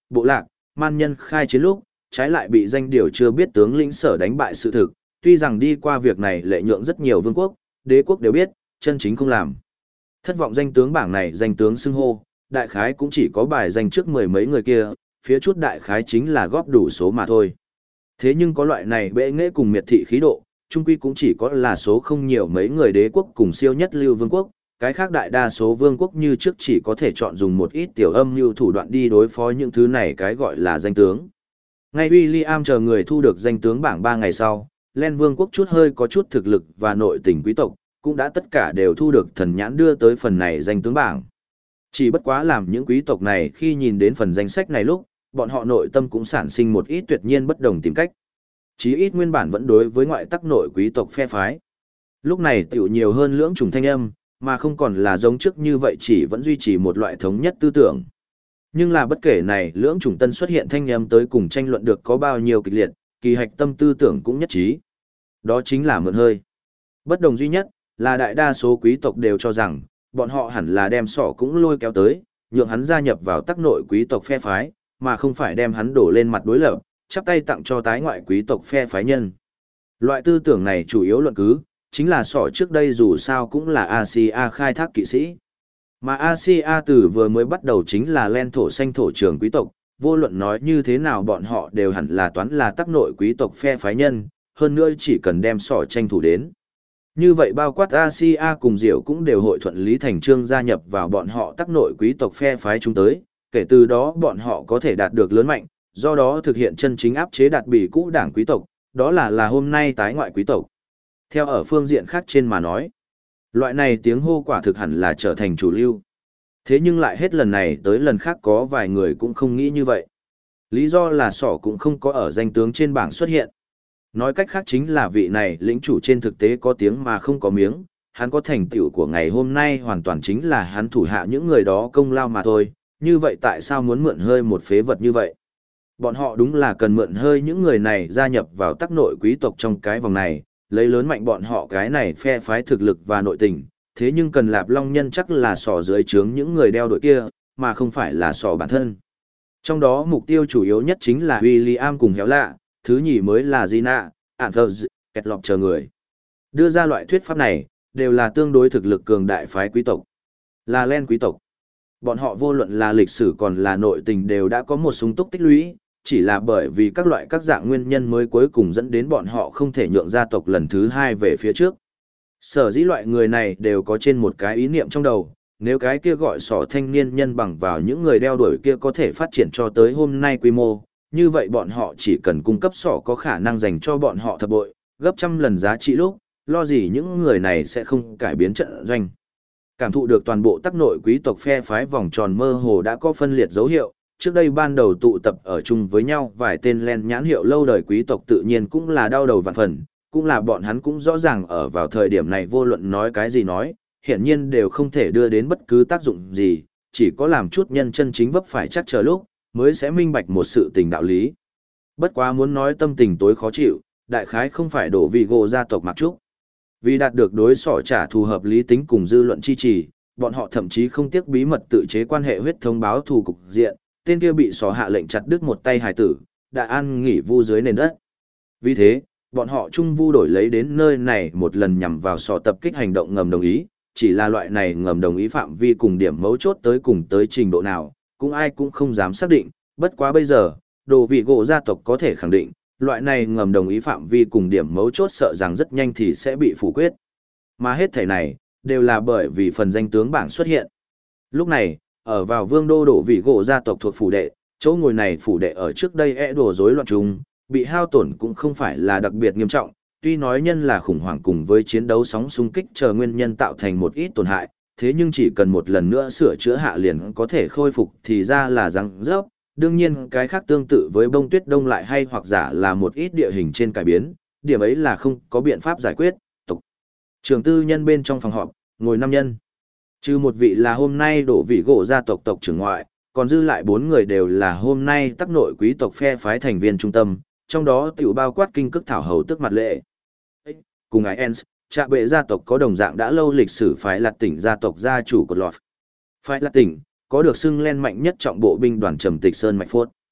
Bộ lạc, man nhân khai chiến lúc, trái lại bị danh điều chưa biết tướng lĩnh sở đánh bại sự thực, tuy rằng đi qua việc này lệ nhượng rất nhiều vương quốc, đế quốc đều biết, chân chính không làm. Thất vọng danh tướng bảng này danh tướng xưng hô, đại khái cũng chỉ có bài danh trước mười mấy người kia, phía chút đại khái chính là góp đủ số mà thôi. Thế nhưng có loại này bệ nghệ cùng miệt thị khí độ, chung quy cũng chỉ có là số không nhiều mấy người đế quốc cùng siêu nhất lưu vương quốc, cái khác đại đa số vương quốc như trước chỉ có thể chọn dùng một ít tiểu âm mưu thủ đoạn đi đối phó những thứ này cái gọi là danh tướng. Ngay William chờ người thu được danh tướng bảng 3 ngày sau, Len vương quốc chút hơi có chút thực lực và nội tình quý tộc, cũng đã tất cả đều thu được thần nhãn đưa tới phần này danh tướng bảng. Chỉ bất quá làm những quý tộc này khi nhìn đến phần danh sách này lúc, bọn họ nội tâm cũng sản sinh một ít tuyệt nhiên bất đồng tìm cách. Chí ít nguyên bản vẫn đối với ngoại tắc nội quý tộc phe phái. Lúc này tiểu nhiều hơn lưỡng chủng thanh âm, mà không còn là giống trước như vậy chỉ vẫn duy trì một loại thống nhất tư tưởng. Nhưng là bất kể này lưỡng chủng tân xuất hiện thanh âm tới cùng tranh luận được có bao nhiêu kịch liệt, kỳ hạch tâm tư tưởng cũng nhất trí. Đó chính là mượn hơi. Bất đồng duy nhất là đại đa số quý tộc đều cho rằng, bọn họ hẳn là đem sỏ cũng lôi kéo tới, nhượng hắn gia nhập vào tắc nội quý tộc phe phái, mà không phải đem hắn đổ lên mặt đối lập, chắp tay tặng cho tái ngoại quý tộc phe phái nhân. Loại tư tưởng này chủ yếu luận cứ, chính là sỏ trước đây dù sao cũng là Asia khai thác kỵ sĩ. Mà Asia từ vừa mới bắt đầu chính là len thổ xanh thổ trường quý tộc, vô luận nói như thế nào bọn họ đều hẳn là toán là tắc nội quý tộc phe phái nhân, hơn nữa chỉ cần đem sỏ tranh thủ đến. Như vậy bao quát Asia cùng Diệu cũng đều hội thuận lý thành trương gia nhập vào bọn họ tắc nội quý tộc phe phái chúng tới, kể từ đó bọn họ có thể đạt được lớn mạnh, do đó thực hiện chân chính áp chế đạt bị cũ đảng quý tộc, đó là hôm nay tái ngoại quý tộc. Theo ở phương diện khác trên mà nói, loại này tiếng hô quả thực hẳn là trở thành chủ lưu. Thế nhưng lại hết lần này tới lần khác có vài người cũng không nghĩ như vậy. Lý do là sỏ cũng không có ở danh tướng trên bảng xuất hiện. Nói cách khác chính là vị này lĩnh chủ trên thực tế có tiếng mà không có miếng, hắn có thành tựu của ngày hôm nay hoàn toàn chính là hắn thủ hạ những người đó công lao mà thôi, như vậy tại sao muốn mượn hơi một phế vật như vậy? Bọn họ đúng là cần mượn hơi những người này gia nhập vào tắc nội quý tộc trong cái vòng này, lấy lớn mạnh bọn họ cái này phe phái thực lực và nội tình, thế nhưng cần Lạp Long Nhân chắc là sỏ dưới trướng những người đeo đội kia, mà không phải là sỏ bản thân. Trong đó mục tiêu chủ yếu nhất chính là William cùng Héo Lạ, thứ nhì mới là Gina, Anthers, Kẹt Lọc chờ người. Đưa ra loại thuyết pháp này, đều là tương đối thực lực cường đại phái quý tộc, là Len quý tộc. Bọn họ vô luận là lịch sử còn là nội tình đều đã có một sung túc tích lũy, chỉ là bởi vì các loại các dạng nguyên nhân mới cuối cùng dẫn đến bọn họ không thể nhượng gia tộc lần thứ hai về phía trước. Sở dĩ loại người này đều có trên một cái ý niệm trong đầu, nếu cái kia gọi sỏ thanh niên nhân bằng vào những người đeo đuổi kia có thể phát triển cho tới hôm nay quy mô, như vậy bọn họ chỉ cần cung cấp sỏ có khả năng dành cho bọn họ thập bội, gấp trăm lần giá trị lúc, lo gì những người này sẽ không cải biến trận doanh. Cảm thụ được toàn bộ tắc nội quý tộc phe phái vòng tròn mơ hồ đã có phân liệt dấu hiệu, trước đây ban đầu tụ tập ở chung với nhau vài tên len nhãn hiệu lâu đời quý tộc tự nhiên cũng là đau đầu vạn phần, cũng là bọn hắn cũng rõ ràng ở vào thời điểm này vô luận nói cái gì nói, hiển nhiên đều không thể đưa đến bất cứ tác dụng gì, chỉ có làm chút nhân chân chính vấp phải chắc chờ lúc, mới sẽ minh bạch một sự tình đạo lý. Bất quá muốn nói tâm tình tối khó chịu, đại khái không phải đổ vì gỗ gia tộc Mạc Trúc. Vì đạt được đối xỏ trả thù hợp lý tính cùng dư luận chi trì, bọn họ thậm chí không tiếc bí mật tự chế quan hệ huyết thống báo thù cục diện, tên kia bị xỏ hạ lệnh chặt đứt một tay hài tử, đã an nghỉ vu dưới nền đất. Vì thế, bọn họ chung vu đổi lấy đến nơi này một lần nhằm vào xỏ tập kích hành động ngầm đồng ý, chỉ là loại này ngầm đồng ý phạm vi cùng điểm mấu chốt tới cùng tới trình độ nào, cũng ai cũng không dám xác định, bất quá bây giờ, đồ vị gỗ gia tộc có thể khẳng định, loại này ngầm đồng ý phạm vi cùng điểm mấu chốt sợ rằng rất nhanh thì sẽ bị phủ quyết. Mà hết thảy này, đều là bởi vì phần danh tướng bảng xuất hiện. Lúc này, ở vào vương đô đổ vị gỗ gia tộc thuộc phủ đệ, chỗ ngồi này phủ đệ ở trước đây đổ rối loạn chung, bị hao tổn cũng không phải là đặc biệt nghiêm trọng, tuy nói nhân là khủng hoảng cùng với chiến đấu sóng xung kích chờ nguyên nhân tạo thành một ít tổn hại, thế nhưng chỉ cần một lần nữa sửa chữa hạ liền có thể khôi phục thì ra là răng rớp. Đương nhiên cái khác tương tự với bông tuyết đông lại hay hoặc giả là một ít địa hình trên cải biến, điểm ấy là không có biện pháp giải quyết. Trường tư nhân bên trong phòng họp, ngồi 5 nhân. Trừ một vị là hôm nay đổ vị gỗ gia tộc tộc trưởng ngoại, còn dư lại 4 người đều là hôm nay tắc nội quý tộc phe phái thành viên trung tâm, trong đó tiểu bao quát kinh cức thảo hầu tức mặt lệ. Cùng ái Ens, trạ bệ gia tộc có đồng dạng đã lâu lịch sử phái lạt tỉnh gia tộc gia chủ của lọt. Phái lạt tỉnh, có được xưng lên mạnh nhất trọng bộ binh đoàn trầm tịch Sơn Mạch Phốt.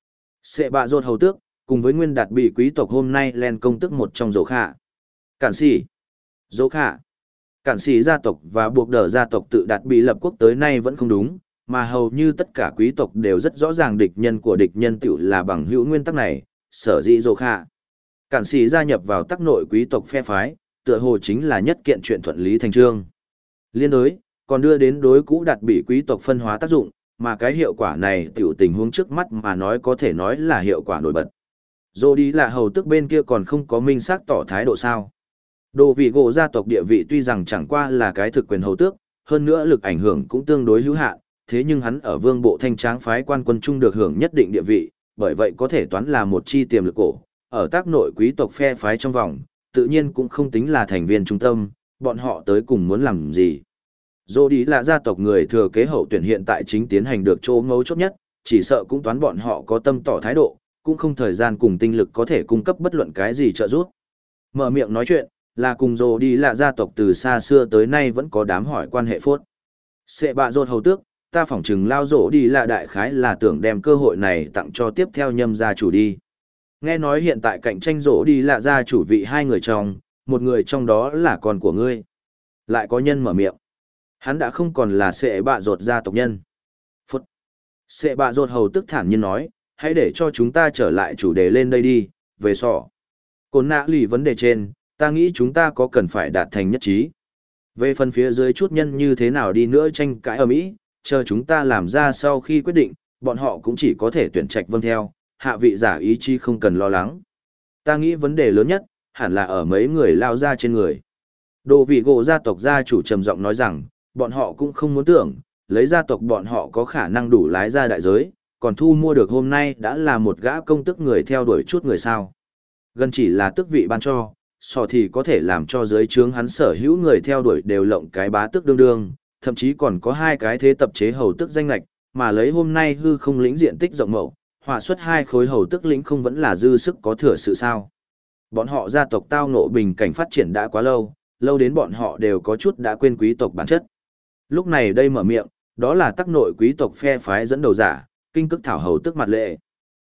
Sệ bạ rột hầu tước, cùng với nguyên đạt bị quý tộc hôm nay lên công tức một trong dỗ khả. Cản sĩ. Dỗ khả. Cản sĩ gia tộc và buộc đờ gia tộc tự đạt bị lập quốc tới nay vẫn không đúng, mà hầu như tất cả quý tộc đều rất rõ ràng địch nhân của địch nhân tiểu là bằng hữu nguyên tắc này, sở dĩ dỗ khả. Cản sĩ gia nhập vào tắc nội quý tộc phe phái, tựa hồ chính là nhất kiện chuyện thuận lý thành trương. Liên đối, còn đưa đến đối cũ đạt bị quý tộc phân hóa tác dụng, mà cái hiệu quả này tiểu tình huống trước mắt mà nói có thể nói là hiệu quả nổi bật. Dô đi là hầu tức bên kia còn không có minh xác tỏ thái độ sao. Đồ vị gỗ gia tộc địa vị tuy rằng chẳng qua là cái thực quyền hầu tước, hơn nữa lực ảnh hưởng cũng tương đối hữu hạn, thế nhưng hắn ở vương bộ thanh tráng phái quan quân trung được hưởng nhất định địa vị, bởi vậy có thể toán là một chi tiềm lực cổ, ở tác nội quý tộc phe phái trong vòng, tự nhiên cũng không tính là thành viên trung tâm, bọn họ tới cùng muốn làm gì. Dô đi là gia tộc người thừa kế hậu tuyển hiện tại chính tiến hành được chỗ ngấu chốt nhất, chỉ sợ cũng toán bọn họ có tâm tỏ thái độ, cũng không thời gian cùng tinh lực có thể cung cấp bất luận cái gì trợ giúp. Mở miệng nói chuyện, là cùng dô đi là gia tộc từ xa xưa tới nay vẫn có đám hỏi quan hệ phốt. Sệ bạ rột hầu tước, ta phỏng chừng lao dỗ đi là đại khái là tưởng đem cơ hội này tặng cho tiếp theo nhâm gia chủ đi. Nghe nói hiện tại cạnh tranh dỗ đi là gia chủ vị hai người trong, một người trong đó là con của ngươi. Lại có nhân mở miệng. Hắn đã không còn là sệ bạ rột gia tộc nhân. Phút. Sệ bạ rột hầu tức thản nhiên nói, hãy để cho chúng ta trở lại chủ đề lên đây đi, về sỏ. Côn nã lì vấn đề trên, ta nghĩ chúng ta có cần phải đạt thành nhất trí. Về phần phía dưới chút nhân như thế nào đi nữa tranh cãi ở Mỹ, chờ chúng ta làm ra sau khi quyết định, bọn họ cũng chỉ có thể tuyển trạch vâng theo, hạ vị giả ý chí không cần lo lắng. Ta nghĩ vấn đề lớn nhất, hẳn là ở mấy người lao ra trên người. Đồ vị gỗ gia tộc gia chủ trầm giọng nói rằng, bọn họ cũng không muốn tưởng, lấy gia tộc bọn họ có khả năng đủ lái ra đại giới, còn thu mua được hôm nay đã là một gã công tức người theo đuổi chút người sao. Gần chỉ là tước vị ban cho, so thì có thể làm cho dưới trướng hắn sở hữu người theo đuổi đều lộng cái bá tước đương đương, thậm chí còn có hai cái thế tập chế hầu tước danh lạch, mà lấy hôm nay hư không lĩnh diện tích rộng mậu, họa xuất hai khối hầu tước lĩnh không vẫn là dư sức có thừa sự sao. Bọn họ gia tộc tao ngộ bình cảnh phát triển đã quá lâu, lâu đến bọn họ đều có chút đã quên quý tộc bản chất. Lúc này đây mở miệng, đó là tắc nội quý tộc phe phái dẫn đầu giả, kinh cức thảo hầu tức mặt lệ.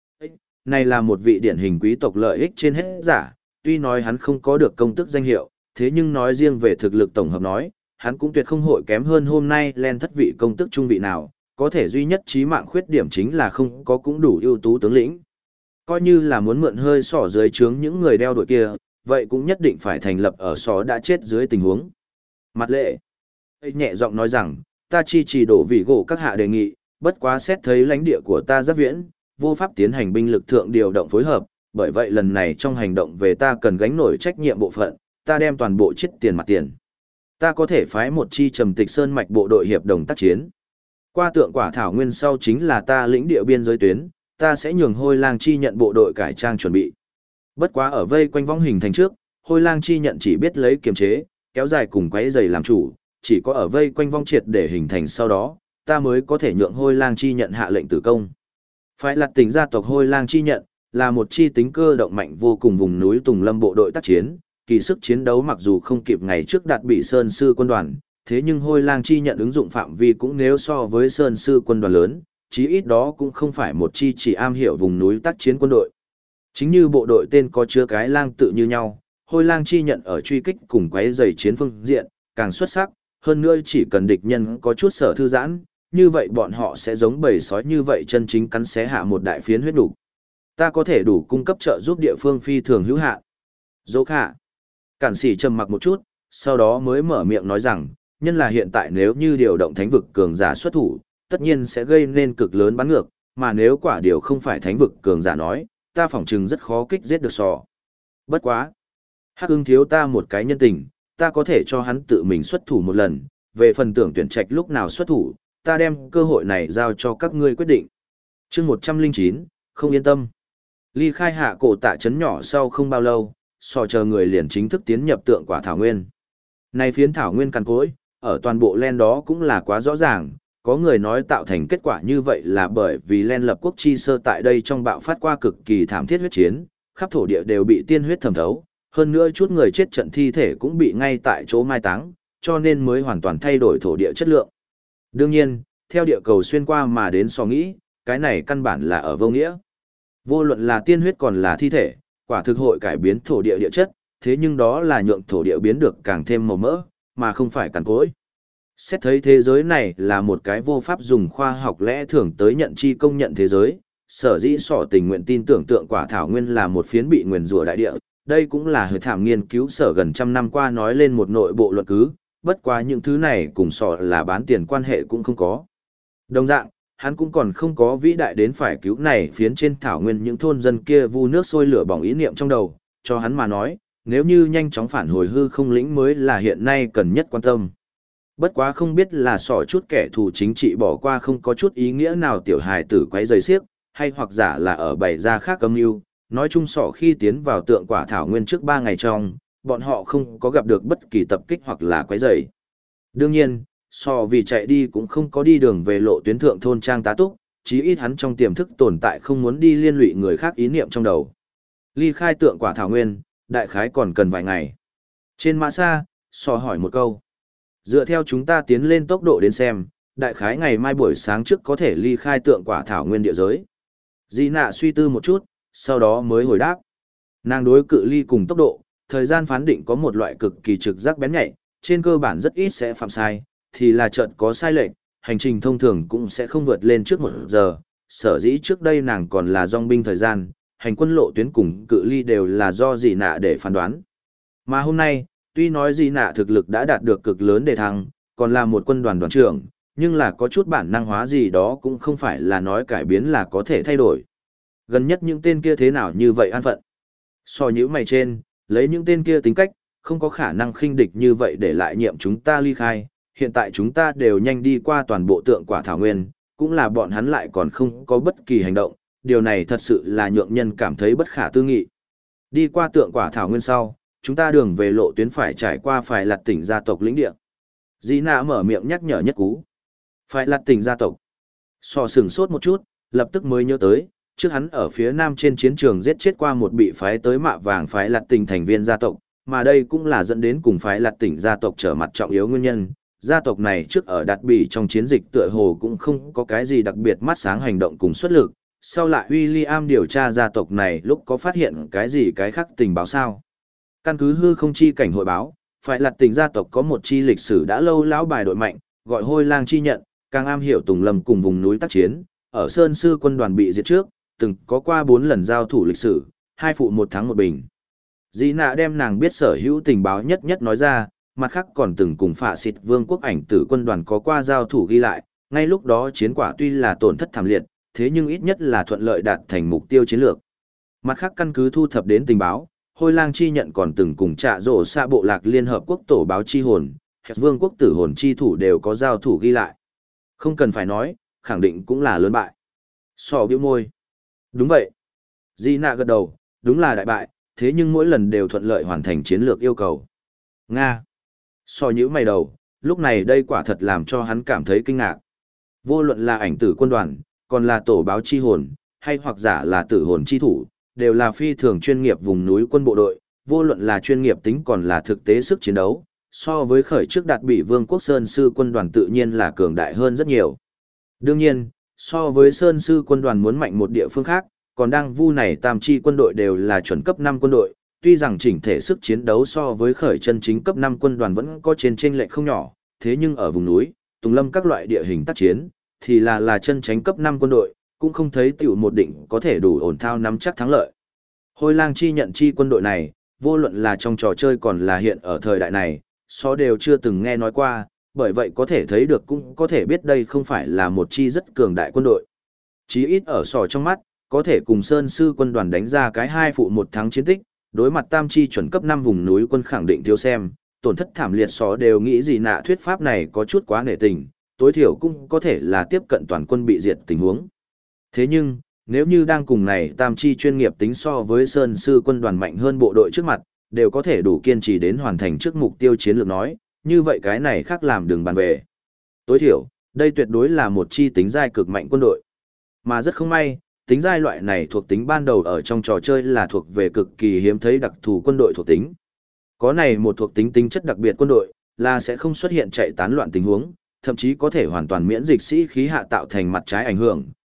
Này là một vị điển hình quý tộc lợi ích trên hết giả, tuy nói hắn không có được công tức danh hiệu, thế nhưng nói riêng về thực lực tổng hợp nói, hắn cũng tuyệt không hội kém hơn hôm nay lên thất vị công tức trung vị nào, có thể duy nhất chí mạng khuyết điểm chính là không có cũng đủ ưu tú tướng lĩnh. Coi như là muốn mượn hơi sỏ dưới trướng những người đeo đuổi kia, vậy cũng nhất định phải thành lập ở sỏ đã chết dưới tình huống. Mặt lệ nhẹ giọng nói rằng, ta chi chỉ đổ vị gỗ các hạ đề nghị, bất quá xét thấy lãnh địa của ta rất viễn, vô pháp tiến hành binh lực thượng điều động phối hợp, bởi vậy lần này trong hành động về ta cần gánh nổi trách nhiệm bộ phận, ta đem toàn bộ chiết tiền mặt tiền. Ta có thể phái một chi trầm tịch sơn mạch bộ đội hiệp đồng tác chiến. Qua tượng quả thảo nguyên sau chính là ta lĩnh địa biên giới tuyến, ta sẽ nhường hôi lang chi nhận bộ đội cải trang chuẩn bị. Bất quá ở vây quanh vong hình thành trước, hôi lang chi nhận chỉ biết lấy kiềm chế, kéo dài cùng quấy giày làm chủ, chỉ có ở vây quanh vong triệt để hình thành sau đó, ta mới có thể nhượng hôi lang chi nhận hạ lệnh tử công. Phải lặt tỉnh gia tộc hôi lang chi nhận, là một chi tính cơ động mạnh vô cùng vùng núi Tùng Lâm bộ đội tác chiến, kỳ sức chiến đấu mặc dù không kịp ngày trước đạt bị Sơn Sư quân đoàn, thế nhưng hôi lang chi nhận ứng dụng phạm vi cũng nếu so với Sơn Sư quân đoàn lớn, chí ít đó cũng không phải một chi chỉ am hiểu vùng núi tác chiến quân đội. Chính như bộ đội tên có chứa cái lang tự như nhau, hôi lang chi nhận ở truy kích cùng quấy giày chiến phương diện, càng xuất sắc, hơn nữa chỉ cần địch nhân có chút sở thư giãn, như vậy bọn họ sẽ giống bầy sói như vậy chân chính cắn xé hạ một đại phiến huyết đủ. Ta có thể đủ cung cấp trợ giúp địa phương phi thường hữu hạn. Dỗ khả. Cản sĩ trầm mặc một chút, sau đó mới mở miệng nói rằng, nhân là hiện tại nếu như điều động thánh vực cường giả xuất thủ, tất nhiên sẽ gây nên cực lớn bắn ngược, mà nếu quả điều không phải thánh vực cường giả nói, ta phỏng chừng rất khó kích giết được sò. Bất quá. Hắc ưng thiếu ta một cái nhân tình, ta có thể cho hắn tự mình xuất thủ một lần, về phần tưởng tuyển trạch lúc nào xuất thủ, ta đem cơ hội này giao cho các ngươi quyết định. Chương 109, không yên tâm. Ly khai hạ cổ tạ trấn nhỏ sau không bao lâu, sò chờ người liền chính thức tiến nhập tượng quả thảo nguyên. Này phiến thảo nguyên cằn cỗi, ở toàn bộ len đó cũng là quá rõ ràng, có người nói tạo thành kết quả như vậy là bởi vì len lập quốc chi sơ tại đây trong bạo phát qua cực kỳ thảm thiết huyết chiến, khắp thổ địa đều bị tiên huyết thẩm thấu, hơn nữa chút người chết trận thi thể cũng bị ngay tại chỗ mai táng, cho nên mới hoàn toàn thay đổi thổ địa chất lượng. Đương nhiên, theo địa cầu xuyên qua mà đến so nghĩ, cái này căn bản là ở vô nghĩa. Vô luận là tiên huyết còn là thi thể, quả thực hội cải biến thổ địa địa chất, thế nhưng đó là nhượng thổ địa biến được càng thêm màu mỡ, mà không phải cằn cỗi. Xét thấy thế giới này là một cái vô pháp dùng khoa học lẽ thường tới nhận chi công nhận thế giới, sở dĩ sỏ tình nguyện tin tưởng tượng quả thảo nguyên là một phiến bị nguyền rủa đại địa, đây cũng là hơi thảm nghiên cứu sở gần trăm năm qua nói lên một nội bộ luận cứ, bất quá những thứ này cùng sỏ là bán tiền quan hệ cũng không có. Đồng dạng, hắn cũng còn không có vĩ đại đến phải cứu này phiến trên thảo nguyên những thôn dân kia vu nước sôi lửa bỏng ý niệm trong đầu, cho hắn mà nói, nếu như nhanh chóng phản hồi hư không lĩnh mới là hiện nay cần nhất quan tâm. Bất quá không biết là sỏ chút kẻ thù chính trị bỏ qua không có chút ý nghĩa nào tiểu hài tử quấy rầy xiếc, hay hoặc giả là ở bày ra khác âm mưu. Nói chung sỏ khi tiến vào tượng quả thảo nguyên trước 3 ngày trong, bọn họ không có gặp được bất kỳ tập kích hoặc là quấy rầy. Đương nhiên, sỏ vì chạy đi cũng không có đi đường về lộ tuyến thượng thôn trang tá túc, chí ít hắn trong tiềm thức tồn tại không muốn đi liên lụy người khác ý niệm trong đầu. Ly khai tượng quả thảo nguyên, đại khái còn cần vài ngày. Trên mã xa, sỏ hỏi một câu. Dựa theo chúng ta tiến lên tốc độ đến xem, đại khái ngày mai buổi sáng trước có thể ly khai tượng quả thảo nguyên địa giới. Di nạ suy tư một chút, sau đó mới hồi đáp. Nàng đối cự ly cùng tốc độ, thời gian phán định có một loại cực kỳ trực giác bén nhạy, trên cơ bản rất ít sẽ phạm sai, thì là chợt có sai lệch, hành trình thông thường cũng sẽ không vượt lên trước 1 giờ. Sở dĩ trước đây nàng còn là dòng binh thời gian, hành quân lộ tuyến cùng cự ly đều là do Di nạ để phán đoán. Mà hôm nay, tuy nói Di nạ thực lực đã đạt được cực lớn đề thăng, còn là một quân đoàn đoàn trưởng, nhưng là có chút bản năng hóa gì đó cũng không phải là nói cải biến là có thể thay đổi. Gần nhất những tên kia thế nào như vậy an phận. So nhữ mày trên, lấy những tên kia tính cách, không có khả năng khinh địch như vậy để lại nhiệm chúng ta ly khai. Hiện tại chúng ta đều nhanh đi qua toàn bộ tượng quả thảo nguyên, cũng là bọn hắn lại còn không có bất kỳ hành động. Điều này thật sự là nhượng nhân cảm thấy bất khả tư nghị. Đi qua tượng quả thảo nguyên sau, chúng ta đường về lộ tuyến phải trải qua phải lặt tỉnh gia tộc lĩnh địa. Di nạ mở miệng nhắc nhở nhất cú. Phải lặt tỉnh gia tộc. So sửng sốt một chút, lập tức mới nhớ tới, trước hắn ở phía nam trên chiến trường giết chết qua một bị phái tới mạ vàng phái lặt tỉnh thành viên gia tộc, mà đây cũng là dẫn đến cùng phái lặt tỉnh gia tộc trở mặt trọng yếu nguyên nhân. Gia tộc này trước ở Đạt Bỉ trong chiến dịch tựa hồ cũng không có cái gì đặc biệt mắt sáng hành động cùng xuất lực, sau lại William điều tra gia tộc này lúc có phát hiện cái gì cái khác tình báo sao. Căn cứ hư không chi cảnh hội báo, phải lặt tỉnh gia tộc có một chi lịch sử đã lâu lão bài đội mạnh, gọi Hôi Lang chi nhận, càng am hiểu tùng lâm cùng vùng núi tác chiến, ở Sơn Sư quân đoàn bị diệt trước, từng có qua 4 lần giao thủ lịch sử, 2 phụ 1 thắng 1 bình. Dĩ nạ đem nàng biết sở hữu tình báo nhất nhất nói ra, mặt khác còn từng cùng phạ xịt vương quốc ảnh tử quân đoàn có qua giao thủ ghi lại, ngay lúc đó chiến quả tuy là tổn thất thảm liệt, thế nhưng ít nhất là thuận lợi đạt thành mục tiêu chiến lược. Mặt khác căn cứ thu thập đến tình báo, Hôi Lang chi nhận còn từng cùng trạ rổ xạ bộ lạc Liên Hợp Quốc tổ báo chi hồn, vương quốc tử hồn chi thủ đều có giao thủ ghi lại. Không cần phải nói, khẳng định cũng là lớn bại. So bĩu môi. Đúng vậy. Di nạ gật đầu, đúng là đại bại, thế nhưng mỗi lần đều thuận lợi hoàn thành chiến lược yêu cầu. Nga. So nhíu mày đầu, lúc này đây quả thật làm cho hắn cảm thấy kinh ngạc. Vô luận là ảnh tử quân đoàn, còn là tổ báo chi hồn, hay hoặc giả là tử hồn chi thủ, đều là phi thường chuyên nghiệp vùng núi quân bộ đội, vô luận là chuyên nghiệp tính còn là thực tế sức chiến đấu, so với khởi trước Đạt Bỉ Vương quốc Sơn Sư quân đoàn tự nhiên là cường đại hơn rất nhiều. Đương nhiên, so với Sơn Sư quân đoàn muốn mạnh một địa phương khác, còn đang vu này tam chi quân đội đều là chuẩn cấp 5 quân đội, tuy rằng chỉnh thể sức chiến đấu so với khởi chân chính cấp 5 quân đoàn vẫn có trên chênh lệch không nhỏ, thế nhưng ở vùng núi, tùng lâm các loại địa hình tác chiến, thì là chân tránh cấp 5 quân đội, cũng không thấy tiểu một định có thể đủ ổn thao nắm chắc thắng lợi. Hôi Lang chi nhận chi quân đội này, vô luận là trong trò chơi còn là hiện ở thời đại này, so đều chưa từng nghe nói qua, bởi vậy có thể thấy được cũng có thể biết đây không phải là một chi rất cường đại quân đội. Chí ít ở sò trong mắt, có thể cùng Sơn Sư quân đoàn đánh ra cái 2 phụ 1 thắng chiến tích, đối mặt tam chi chuẩn cấp 5 vùng núi quân khẳng định thiếu xem, tổn thất thảm liệt sò đều nghĩ gì nạ thuyết pháp này có chút quá nể tình, tối thiểu cũng có thể là tiếp cận toàn quân bị diệt tình huống. Thế nhưng, nếu như đang cùng này tam chi chuyên nghiệp tính so với Sơn Sư quân đoàn mạnh hơn bộ đội trước mặt, đều có thể đủ kiên trì đến hoàn thành trước mục tiêu chiến lược nói, như vậy cái này khác làm đường bàn về. Tối thiểu, đây tuyệt đối là một chi tính giai cực mạnh quân đội. Mà rất không may, tính giai loại này thuộc tính ban đầu ở trong trò chơi là thuộc về cực kỳ hiếm thấy đặc thù quân đội thuộc tính. Có này một thuộc tính tính chất đặc biệt quân đội, là sẽ không xuất hiện chạy tán loạn tình huống, thậm chí có thể hoàn toàn miễn dịch sĩ khí hạ tạo thành mặt trái ảnh hưởng,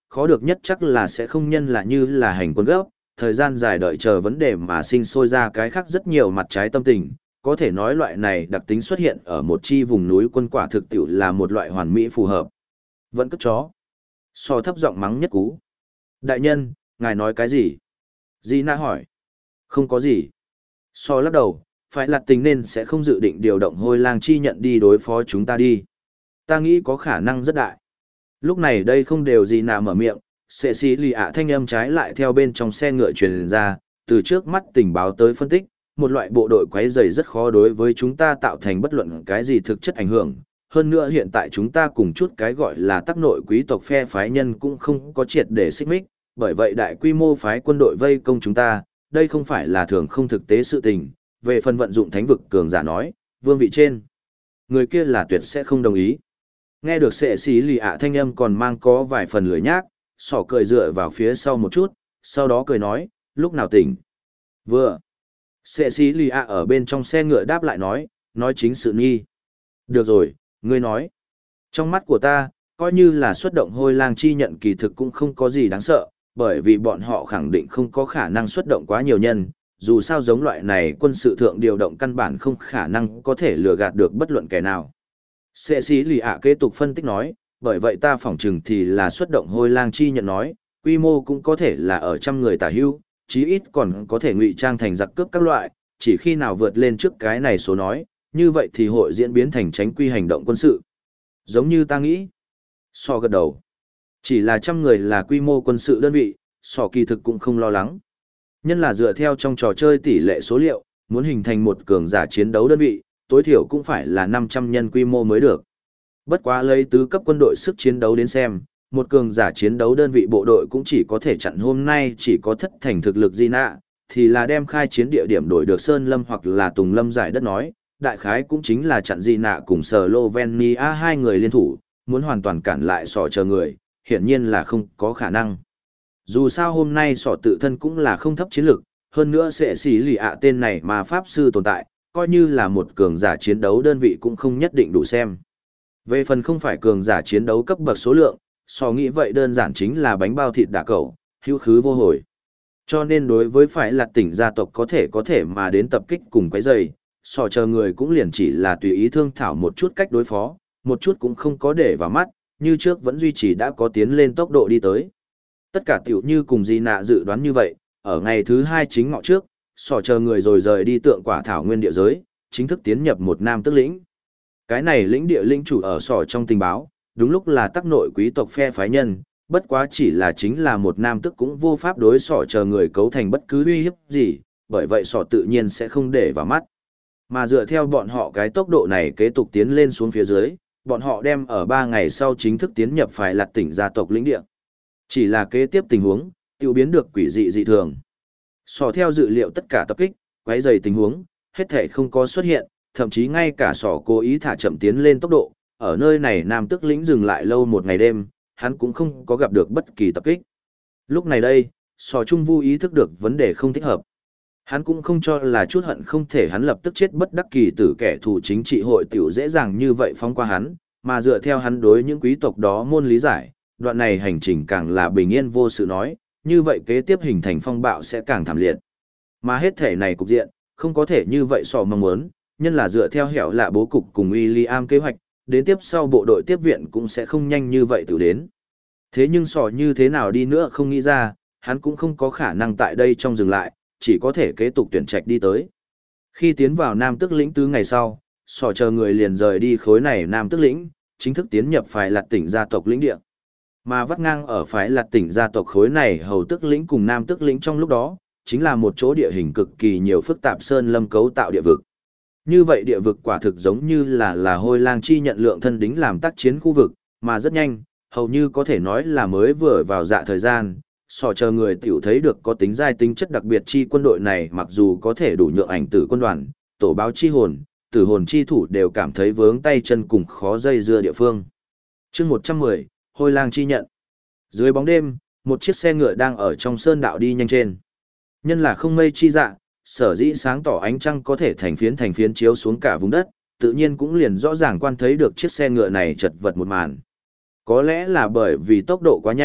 khó được nhất chắc là sẽ không nhân là như là hành quân gấp, thời gian dài đợi chờ vấn đề mà sinh sôi ra cái khác rất nhiều mặt trái tâm tình, có thể nói loại này đặc tính xuất hiện ở một chi vùng núi quân quả thực tiệu là một loại hoàn mỹ phù hợp. Vẫn cất chó. So thấp giọng mắng nhất cú. Đại nhân, ngài nói cái gì? Di Na hỏi. Không có gì. So lắc đầu, phải là tình nên sẽ không dự định điều động hôi lang chi nhận đi đối phó chúng ta đi. Ta nghĩ có khả năng rất đại. Lúc này đây không đều gì nào mở miệng, sệ xí lì ạ thanh âm trái lại theo bên trong xe ngựa truyền ra, từ trước mắt tình báo tới phân tích, một loại bộ đội quấy rầy rất khó đối với chúng ta tạo thành bất luận cái gì thực chất ảnh hưởng. Hơn nữa hiện tại chúng ta cùng chút cái gọi là tác nội quý tộc phe phái nhân cũng không có triệt để xích mích, bởi vậy đại quy mô phái quân đội vây công chúng ta, đây không phải là thường không thực tế sự tình. Về phần vận dụng thánh vực cường giả nói, vương vị trên, người kia là tuyệt sẽ không đồng ý. Nghe được sệ xí lì ạ thanh âm còn mang có vài phần lười nhác, sỏ cười dựa vào phía sau một chút, sau đó cười nói, lúc nào tỉnh. Vừa. Sệ xí lì ạ ở bên trong xe ngựa đáp lại nói chính sự nghi. Được rồi, ngươi nói. Trong mắt của ta, coi như là xuất động hôi lang chi nhận kỳ thực cũng không có gì đáng sợ, bởi vì bọn họ khẳng định không có khả năng xuất động quá nhiều nhân, dù sao giống loại này quân sự thượng điều động căn bản không khả năng có thể lừa gạt được bất luận kẻ nào. Sệ sĩ lì ạ kế tục phân tích nói, bởi vậy ta phỏng chừng thì là xuất động hôi lang chi nhận nói, quy mô cũng có thể là ở trăm người tả hưu, chí ít còn có thể ngụy trang thành giặc cướp các loại, chỉ khi nào vượt lên trước cái này số nói, như vậy thì hội diễn biến thành tránh quy hành động quân sự. Giống như ta nghĩ. So gật đầu. Chỉ là trăm người là quy mô quân sự đơn vị, so kỳ thực cũng không lo lắng. Nhân là dựa theo trong trò chơi tỷ lệ số liệu, muốn hình thành một cường giả chiến đấu đơn vị, tối thiểu cũng phải là 500 nhân quy mô mới được. Bất quá lấy tứ cấp quân đội sức chiến đấu đến xem, một cường giả chiến đấu đơn vị bộ đội cũng chỉ có thể chặn hôm nay chỉ có thất thành thực lực di nạ, thì là đem khai chiến địa điểm đổi được Sơn Lâm hoặc là Tùng Lâm giải đất nói, đại khái cũng chính là chặn di nạ cùng Slovenia hai người liên thủ, muốn hoàn toàn cản lại sỏ chờ người, hiển nhiên là không có khả năng. Dù sao hôm nay sỏ tự thân cũng là không thấp chiến lực, hơn nữa sẽ xỉ lì ạ tên này mà Pháp Sư tồn tại, coi như là một cường giả chiến đấu đơn vị cũng không nhất định đủ xem. Về phần không phải cường giả chiến đấu cấp bậc số lượng, so nghĩ vậy đơn giản chính là bánh bao thịt đả cẩu, hữu khứ vô hồi. Cho nên đối với phải là tỉnh gia tộc có thể mà đến tập kích cùng quấy rầy, so chờ người cũng liền chỉ là tùy ý thương thảo một chút cách đối phó, một chút cũng không có để vào mắt, như trước vẫn duy trì đã có tiến lên tốc độ đi tới. Tất cả tiểu như cùng Di Nạ dự đoán như vậy, ở ngày thứ 2 chính ngọ trước, sỏ chờ người rồi rời đi tượng quả thảo nguyên địa giới, chính thức tiến nhập một nam tức lĩnh. Cái này lĩnh địa lĩnh chủ ở sỏ trong tình báo, đúng lúc là tác nội quý tộc phe phái nhân, bất quá chỉ là chính là một nam tức cũng vô pháp đối sỏ chờ người cấu thành bất cứ uy hiếp gì, bởi vậy sỏ tự nhiên sẽ không để vào mắt. Mà dựa theo bọn họ cái tốc độ này kế tục tiến lên xuống phía dưới, bọn họ đem ở 3 ngày sau chính thức tiến nhập phải lạt tỉnh gia tộc lĩnh địa. Chỉ là kế tiếp tình huống, tiêu biến được quỷ dị dị thường. Sỏ theo dự liệu tất cả tập kích, quấy rầy tình huống, hết thể không có xuất hiện, thậm chí ngay cả sỏ cố ý thả chậm tiến lên tốc độ, ở nơi này nam tức lĩnh dừng lại lâu một ngày đêm, hắn cũng không có gặp được bất kỳ tập kích. Lúc này đây, sỏ trung vu ý thức được vấn đề không thích hợp. Hắn cũng không cho là chút hận không thể hắn lập tức chết bất đắc kỳ tử kẻ thù chính trị hội tiểu dễ dàng như vậy phóng qua hắn, mà dựa theo hắn đối những quý tộc đó môn lý giải, đoạn này hành trình càng là bình yên vô sự nói, như vậy kế tiếp hình thành phong bạo sẽ càng thảm liệt. Mà hết thể này cục diện, không có thể như vậy so mong muốn, nhân là dựa theo hẻo lạ bố cục cùng William kế hoạch, đến tiếp sau bộ đội tiếp viện cũng sẽ không nhanh như vậy tự đến. Thế nhưng sò như thế nào đi nữa không nghĩ ra, hắn cũng không có khả năng tại đây trong dừng lại, chỉ có thể kế tục tuyển trạch đi tới. Khi tiến vào Nam Tức lĩnh tứ ngày sau, sò chờ người liền rời đi khối này Nam Tức lĩnh, chính thức tiến nhập phái lạt tỉnh gia tộc lĩnh địa. Mà vắt ngang ở phái lạt tỉnh gia tộc khối này hầu tức lĩnh cùng Nam Tức lĩnh trong lúc đó, chính là một chỗ địa hình cực kỳ nhiều phức tạp sơn lâm cấu tạo địa vực. Như vậy địa vực quả thực giống như là hôi lang chi nhận lượng thân đính làm tác chiến khu vực, mà rất nhanh, hầu như có thể nói là mới vừa vào dạ thời gian, sò chờ người tiểu thấy được có tính giai tính chất đặc biệt chi quân đội này mặc dù có thể đủ nhượng ảnh tử quân đoàn, tổ báo chi hồn, tử hồn chi thủ đều cảm thấy vướng tay chân cùng khó dây dưa địa phương. chương 110, hôi lang chi nhận. Dưới bóng đêm, một chiếc xe ngựa đang ở trong sơn đạo đi nhanh trên. Nhân là không mây chi dạ, sở dĩ sáng tỏ ánh trăng có thể thành phiến chiếu xuống cả vùng đất, tự nhiên cũng liền rõ ràng quan thấy được chiếc xe ngựa này chật vật một màn. Có lẽ là bởi vì tốc độ quá nhanh,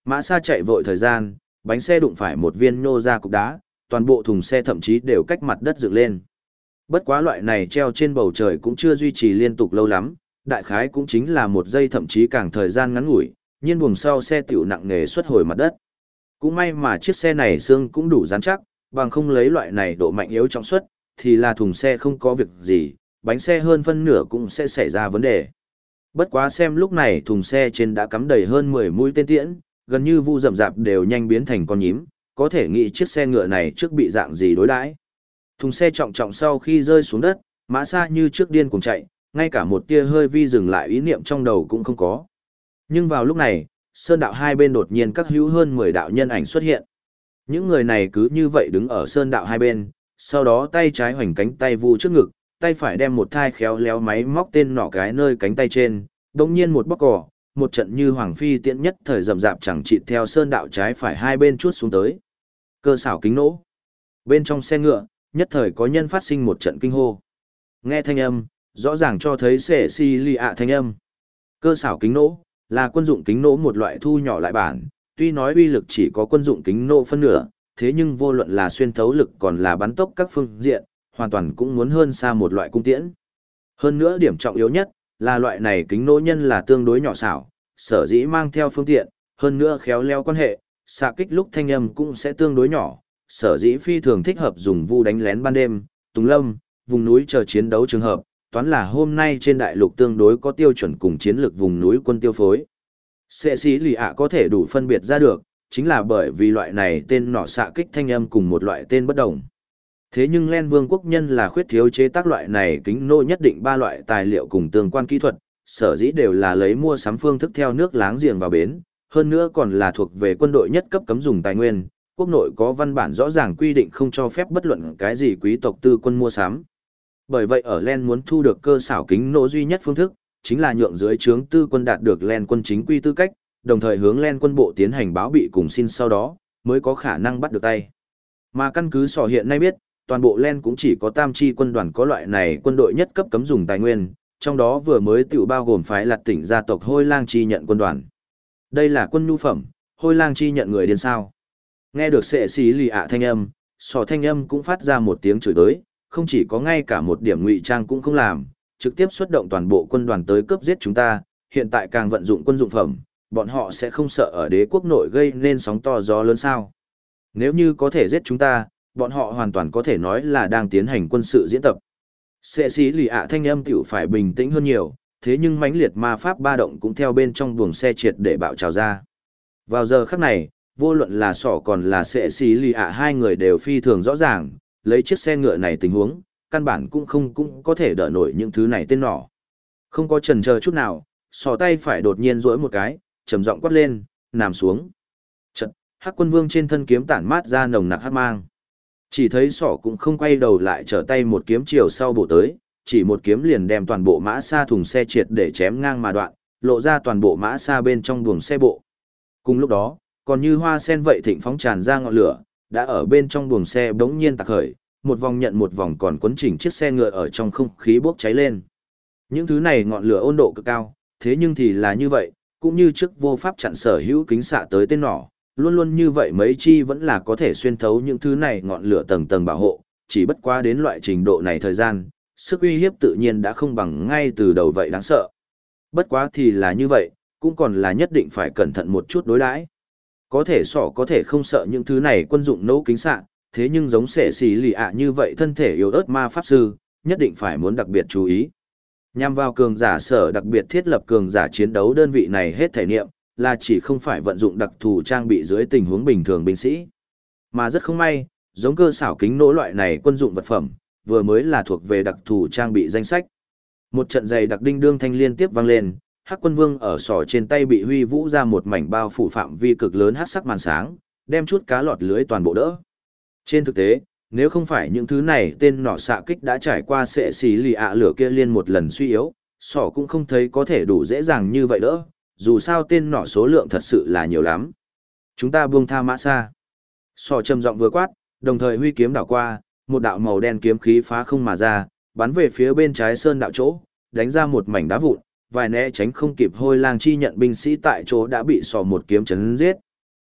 Mã Sa chạy vội thời gian, bánh xe đụng phải một viên nhô ra cục đá, toàn bộ thùng xe thậm chí đều cách mặt đất dựng lên. Bất quá loại này treo trên bầu trời cũng chưa duy trì liên tục lâu lắm, đại khái cũng chính là một giây thậm chí càng thời gian ngắn ngủi, nhiên buồng sau xe tiểu nặng nề xuất hồi mặt đất. Cũng may mà chiếc xe này xương cũng đủ rắn chắc, bằng không lấy loại này độ mạnh yếu trọng suất, thì là thùng xe không có việc gì, bánh xe hơn phân nửa cũng sẽ xảy ra vấn đề. Bất quá xem lúc này thùng xe trên đã cắm đầy hơn 10 mũi tên tiễn, gần như vu rậm rạp đều nhanh biến thành con nhím, có thể nghĩ chiếc xe ngựa này trước bị dạng gì đối đãi. Thùng xe trọng trọng sau khi rơi xuống đất, Mã Sa như trước điên cuồng chạy, ngay cả một tia hơi vi dừng lại ý niệm trong đầu cũng không có. Nhưng vào lúc này, sơn đạo hai bên đột nhiên các hữu hơn 10 đạo nhân ảnh xuất hiện. Những người này cứ như vậy đứng ở sơn đạo hai bên, sau đó tay trái hoành cánh tay vu trước ngực, tay phải đem một thai khéo léo máy móc tên nỏ cái nơi cánh tay trên, đồng nhiên một bóc cỏ, một trận như hoàng phi tiễn nhất thời rầm rạp chẳng chịt theo sơn đạo trái phải hai bên chuốt xuống tới. Cơ xảo kính nổ. Bên trong xe ngựa, nhất thời có nhân phát sinh một trận kinh hô. Nghe thanh âm, rõ ràng cho thấy xệ xì lì ạ thanh âm. Cơ xảo kính nổ là quân dụng kính nổ một loại thu nhỏ lại bản, tuy nói uy lực chỉ có quân dụng kính nổ phân nửa, thế nhưng vô luận là xuyên thấu lực còn là bắn tốc các phương diện, hoàn toàn cũng muốn hơn xa một loại cung tiễn. Hơn nữa điểm trọng yếu nhất là loại này kính nổ nhân là tương đối nhỏ xảo, sở dĩ mang theo phương tiện, hơn nữa khéo léo quan hệ, xạ kích lúc thanh âm cũng sẽ tương đối nhỏ, sở dĩ phi thường thích hợp dùng vu đánh lén ban đêm, tùng lâm, vùng núi chờ chiến đấu trường hợp, toán là hôm nay trên đại lục tương đối có tiêu chuẩn cùng chiến lược vùng núi quân tiêu phối. Sệ sĩ lì ạ có thể đủ phân biệt ra được, chính là bởi vì loại này tên nỏ xạ kích thanh âm cùng một loại tên bất đồng. Thế nhưng Len Vương quốc nhân là khuyết thiếu chế tác loại này kính nô nhất định ba loại tài liệu cùng tương quan kỹ thuật, sở dĩ đều là lấy mua sắm phương thức theo nước láng giềng vào bến, hơn nữa còn là thuộc về quân đội nhất cấp cấm dùng tài nguyên, quốc nội có văn bản rõ ràng quy định không cho phép bất luận cái gì quý tộc tư quân mua sắm. Bởi vậy ở Len muốn thu được cơ xảo kính nổ duy nhất phương thức, chính là nhượng dưới trướng tư quân đạt được Len quân chính quy tư cách, đồng thời hướng Len quân bộ tiến hành báo bị cùng xin sau đó, mới có khả năng bắt được tay. Mà căn cứ sò hiện nay biết, toàn bộ Len cũng chỉ có tam chi quân đoàn có loại này quân đội nhất cấp cấm dùng tài nguyên, trong đó vừa mới tiểu bao gồm phái lạt tỉnh gia tộc Hôi Lang chi nhận quân đoàn. Đây là quân nhu phẩm, Hôi Lang chi nhận người điên sao. Nghe được sệ xí lì ạ thanh âm, sò thanh âm cũng phát ra một tiếng chửi đới, không chỉ có ngay cả một điểm ngụy trang cũng không làm, trực tiếp xuất động toàn bộ quân đoàn tới cướp giết chúng ta, hiện tại càng vận dụng quân dụng phẩm, bọn họ sẽ không sợ ở đế quốc nội gây nên sóng to gió lớn sao. Nếu như có thể giết chúng ta, bọn họ hoàn toàn có thể nói là đang tiến hành quân sự diễn tập. Sệ xí lì ạ thanh âm tiểu phải bình tĩnh hơn nhiều, thế nhưng mãnh liệt ma pháp ba động cũng theo bên trong buồng xe triệt để bạo trào ra. Vào giờ khắc này, vô luận là sỏ còn là sệ xí lì ạ hai người đều phi thường rõ ràng, lấy chiếc xe ngựa này tình huống, căn bản cũng có thể đỡ nổi những thứ này tên nỏ. Không có chần chờ chút nào, sỏ tay phải đột nhiên duỗi một cái, trầm giọng quát lên, nằm xuống. Chợt, Hắc Quân Vương trên thân kiếm tản mát ra nồng nặc hắc mang. Chỉ thấy sỏ cũng không quay đầu lại trở tay một kiếm chiều sau bổ tới, chỉ một kiếm liền đem toàn bộ mã xa thùng xe triệt để chém ngang mà đoạn, lộ ra toàn bộ mã xa bên trong buồng xe bộ. Cùng lúc đó, còn như hoa sen vậy thịnh phóng tràn ra ngọn lửa, đã ở bên trong buồng xe bỗng nhiên tạc khởi, một vòng nhận một vòng còn quấn chỉnh chiếc xe ngựa ở trong không khí bốc cháy lên. Những thứ này ngọn lửa 温độ cực cao, thế nhưng thì là như vậy, cũng như trước vô pháp chặn sở hữu kính xạ tới tên nỏ, luôn luôn như vậy mấy chi vẫn là có thể xuyên thấu những thứ này ngọn lửa tầng tầng bảo hộ, chỉ bất quá đến loại trình độ này thời gian, sức uy hiếp tự nhiên đã không bằng ngay từ đầu vậy đáng sợ. Bất quá thì là như vậy, cũng còn là nhất định phải cẩn thận một chút đối đãi. Có thể sỏ có thể không sợ những thứ này quân dụng nấu kính xạ, thế nhưng giống sẻ xì lì ạ như vậy thân thể yếu ớt ma pháp sư, nhất định phải muốn đặc biệt chú ý. Nhằm vào cường giả sở đặc biệt thiết lập cường giả chiến đấu đơn vị này hết thể niệm, là chỉ không phải vận dụng đặc thù trang bị dưới tình huống bình thường binh sĩ. Mà rất không may, giống cơ xảo kính nỗ loại này quân dụng vật phẩm, vừa mới là thuộc về đặc thù trang bị danh sách. Một trận giày đặc đinh đương thanh liên tiếp vang lên, Hắc Quân Vương ở sỏ trên tay bị huy vũ ra một mảnh bao phủ phạm vi cực lớn hắc sắc màn sáng, đem chút cá lọt lưới toàn bộ đỡ. Trên thực tế, nếu không phải những thứ này tên nỏ xạ kích đã trải qua sệ xì lì ạ lửa kia liên một lần suy yếu, sỏ cũng không thấy có thể đủ dễ dàng như vậy đỡ, dù sao tên nỏ số lượng thật sự là nhiều lắm. Chúng ta buông tha mã xa. Sỏ trầm giọng vừa quát, đồng thời huy kiếm đảo qua, một đạo màu đen kiếm khí phá không mà ra, bắn về phía bên trái sơn đạo chỗ, đánh ra một mảnh đá vụn, vài né tránh không kịp Hôi Lang chi nhận binh sĩ tại chỗ đã bị sỏ một kiếm chấn giết,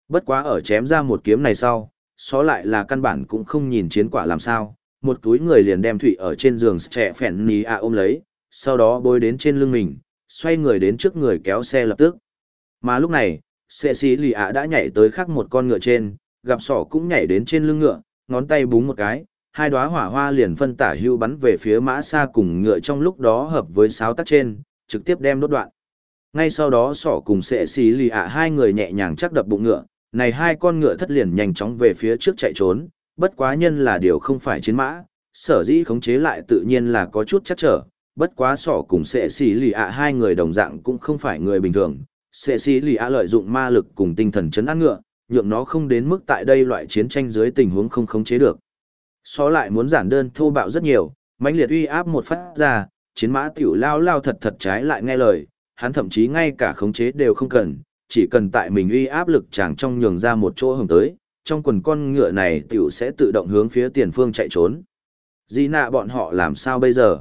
Bất quá ở chém ra một kiếm này sau, xó lại là căn bản cũng không nhìn chiến quả làm sao, một túi người liền đem Thụy ở trên giường trẻ phèn ní ôm lấy, sau đó bôi đến trên lưng mình, xoay người đến trước người kéo xe lập tức. Mà lúc này, Cecilia đã nhảy tới khác một con ngựa trên, gặp sỏ cũng nhảy đến trên lưng ngựa, ngón tay búng một cái, hai đóa hỏa hoa liền phân tả hưu bắn về phía mã xa cùng ngựa trong lúc đó hợp với sáo tắc trên, trực tiếp đem đốt đoạn. Ngay sau đó sỏ cùng Cecilia hai người nhẹ nhàng chắc đập bụng ngựa, này hai con ngựa thất liền nhanh chóng về phía trước chạy trốn, bất quá nhân là điều không phải chiến mã, sở dĩ khống chế lại tự nhiên là có chút chắc trở, bất quá sỏ cùng Cecilia hai người đồng dạng cũng không phải người bình thường. Cecilia lợi dụng ma lực cùng tinh thần chấn áp ngựa, nhượng nó không đến mức tại đây loại chiến tranh dưới tình huống không khống chế được. Só lại muốn giản đơn thô bạo rất nhiều, mãnh liệt uy áp một phát ra, chiến mã tiểu lao lao thật thật trái lại nghe lời, hắn thậm chí ngay cả khống chế đều không cần, chỉ cần tại mình uy áp lực chàng trong nhường ra một chỗ hồng tới, trong quần con ngựa này tiểu sẽ tự động hướng phía tiền phương chạy trốn. Di nạ bọn họ làm sao bây giờ?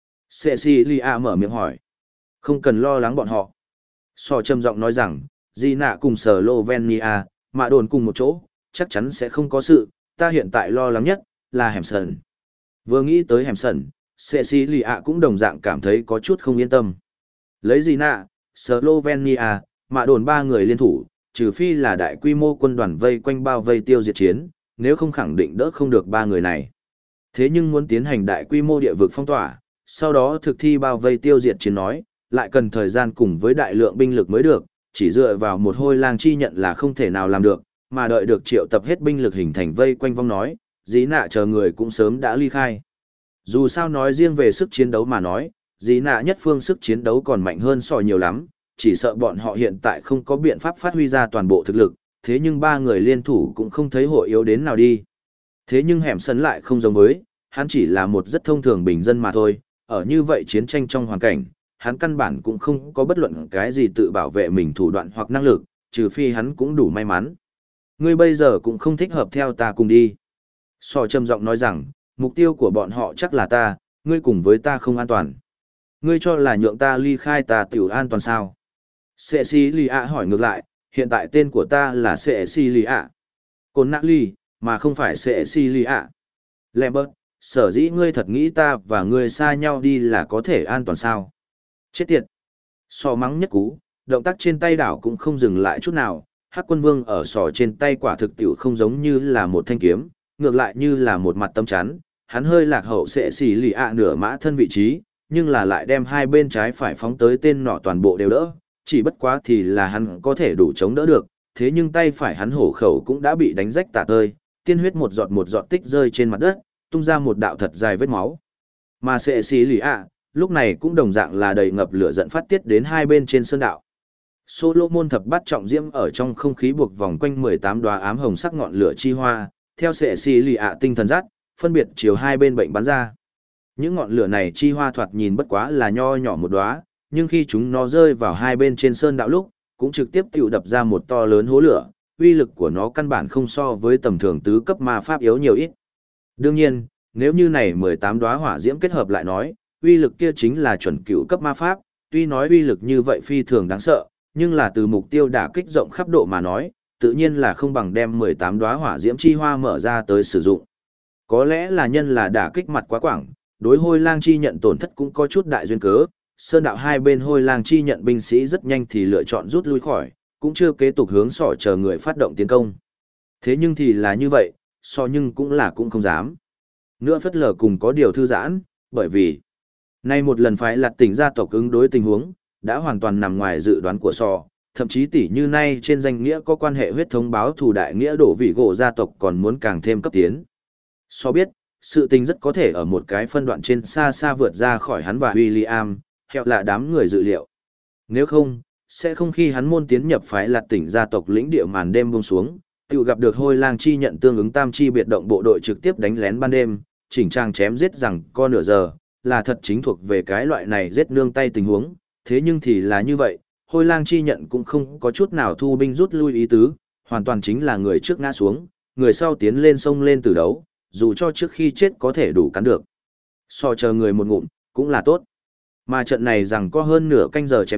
Cecilia mở miệng hỏi. Không cần lo lắng bọn họ. Sò trầm giọng nói rằng, Di nạ cùng Slovenia, mà đồn cùng một chỗ, chắc chắn sẽ không có sự, ta hiện tại lo lắng nhất, là hẻm sần. Vừa nghĩ tới hẻm sần, Cecilia cũng đồng dạng cảm thấy có chút không yên tâm. Lấy Di nạ, Slovenia, mà đồn ba người liên thủ, trừ phi là đại quy mô quân đoàn vây quanh bao vây tiêu diệt chiến, nếu không khẳng định đỡ không được ba người này. Thế nhưng muốn tiến hành đại quy mô địa vực phong tỏa, sau đó thực thi bao vây tiêu diệt chiến nói, lại cần thời gian cùng với đại lượng binh lực mới được, chỉ dựa vào một hôi lang chi nhận là không thể nào làm được, mà đợi được triệu tập hết binh lực hình thành vây quanh vong nói, dí nạ chờ người cũng sớm đã ly khai. Dù sao nói riêng về sức chiến đấu mà nói, dí nạ nhất phương sức chiến đấu còn mạnh hơn sò nhiều lắm, chỉ sợ bọn họ hiện tại không có biện pháp phát huy ra toàn bộ thực lực, thế nhưng ba người liên thủ cũng không thấy hội yếu đến nào đi. Thế nhưng hẻm sân lại không giống với, hắn chỉ là một rất thông thường bình dân mà thôi, ở như vậy chiến tranh trong hoàn cảnh, hắn căn bản cũng không có bất luận cái gì tự bảo vệ mình thủ đoạn hoặc năng lực, trừ phi hắn cũng đủ may mắn. Ngươi bây giờ cũng không thích hợp theo ta cùng đi. Sò trầm giọng nói rằng, mục tiêu của bọn họ chắc là ta, ngươi cùng với ta không an toàn. Ngươi cho là nhượng ta ly khai ta tiểu an toàn sao? Cecilia hỏi ngược lại, hiện tại tên của ta là Cecilia. Côn nạ ly, mà không phải Cecilia. Lambert, sở dĩ ngươi thật nghĩ ta và ngươi xa nhau đi là có thể an toàn sao? Chết tiệt. Sò mắng nhất cú, động tác trên tay đảo cũng không dừng lại chút nào, Hắc Quân Vương ở sò trên tay quả thực tiểu không giống như là một thanh kiếm, ngược lại như là một mặt tấm chắn, hắn hơi lạc hậu sẽ xỉ lì nửa mã thân vị trí, nhưng là lại đem hai bên trái phải phóng tới tên nọ toàn bộ đều đỡ, chỉ bất quá thì là hắn có thể đủ chống đỡ được, thế nhưng tay phải hắn hổ khẩu cũng đã bị đánh rách tả tơi, tiên huyết một giọt tích rơi trên mặt đất, tung ra một đạo thật dài vết máu. Mà sẽ xỉ lì lúc này cũng đồng dạng là đầy ngập lửa giận phát tiết đến hai bên trên sơn đạo. Solomon thập bát trọng diễm ở trong không khí buộc vòng quanh 18 đóa ám hồng sắc ngọn lửa chi hoa, theo sẽ xì lì tinh thần dắt, phân biệt chiều hai bên bệnh bắn ra. Những ngọn lửa này chi hoa thoạt nhìn bất quá là nho nhỏ một đóa, nhưng khi chúng nó rơi vào hai bên trên sơn đạo lúc, cũng trực tiếp tiêu đập ra một to lớn hố lửa, uy lực của nó căn bản không so với tầm thường tứ cấp ma pháp yếu nhiều ít. Đương nhiên, nếu như này 18 đóa hỏa diễm kết hợp lại nói, uy lực kia chính là chuẩn cửu cấp ma pháp, tuy nói uy lực như vậy phi thường đáng sợ, nhưng là từ mục tiêu đả kích rộng khắp độ mà nói, tự nhiên là không bằng đem 18 đóa hỏa diễm chi hoa mở ra tới sử dụng. Có lẽ là nhân là đả kích mặt quá quảng, đối hôi lang chi nhận tổn thất cũng có chút đại duyên cớ, sơn đạo hai bên hôi lang chi nhận binh sĩ rất nhanh thì lựa chọn rút lui khỏi, cũng chưa kế tục hướng sỏ chờ người phát động tiến công. Thế nhưng thì là như vậy, so nhưng cũng không dám. Nữa phất lờ cùng có điều thư giãn, bởi vì nay một lần phải lạt tỉnh gia tộc ứng đối tình huống, đã hoàn toàn nằm ngoài dự đoán của sò, thậm chí tỷ như nay trên danh nghĩa có quan hệ huyết thống báo thù đại nghĩa đổ vị gỗ gia tộc còn muốn càng thêm cấp tiến. So biết, sự tình rất có thể ở một cái phân đoạn trên xa xa vượt ra khỏi hắn và William, hẹo là đám người dự liệu. Nếu không, sẽ không khi hắn môn tiến nhập phái lạt tỉnh gia tộc lĩnh địa màn đêm buông xuống, tự gặp được hôi lang chi nhận tương ứng tam chi biệt động bộ đội trực tiếp đánh lén ban đêm, chỉnh trang chém giết rằng co nửa giờ, là thật chính thuộc về cái loại này giết nương tay tình huống, thế nhưng thì là như vậy, hôi lang chi nhận cũng không có chút nào thu binh rút lui ý tứ, hoàn toàn chính là người trước ngã xuống, người sau tiến lên sông lên từ đấu, dù cho trước khi chết có thể đủ cắn được. So chờ người một ngụm, cũng là tốt. Mà trận này rằng có hơn nửa canh giờ chém giết,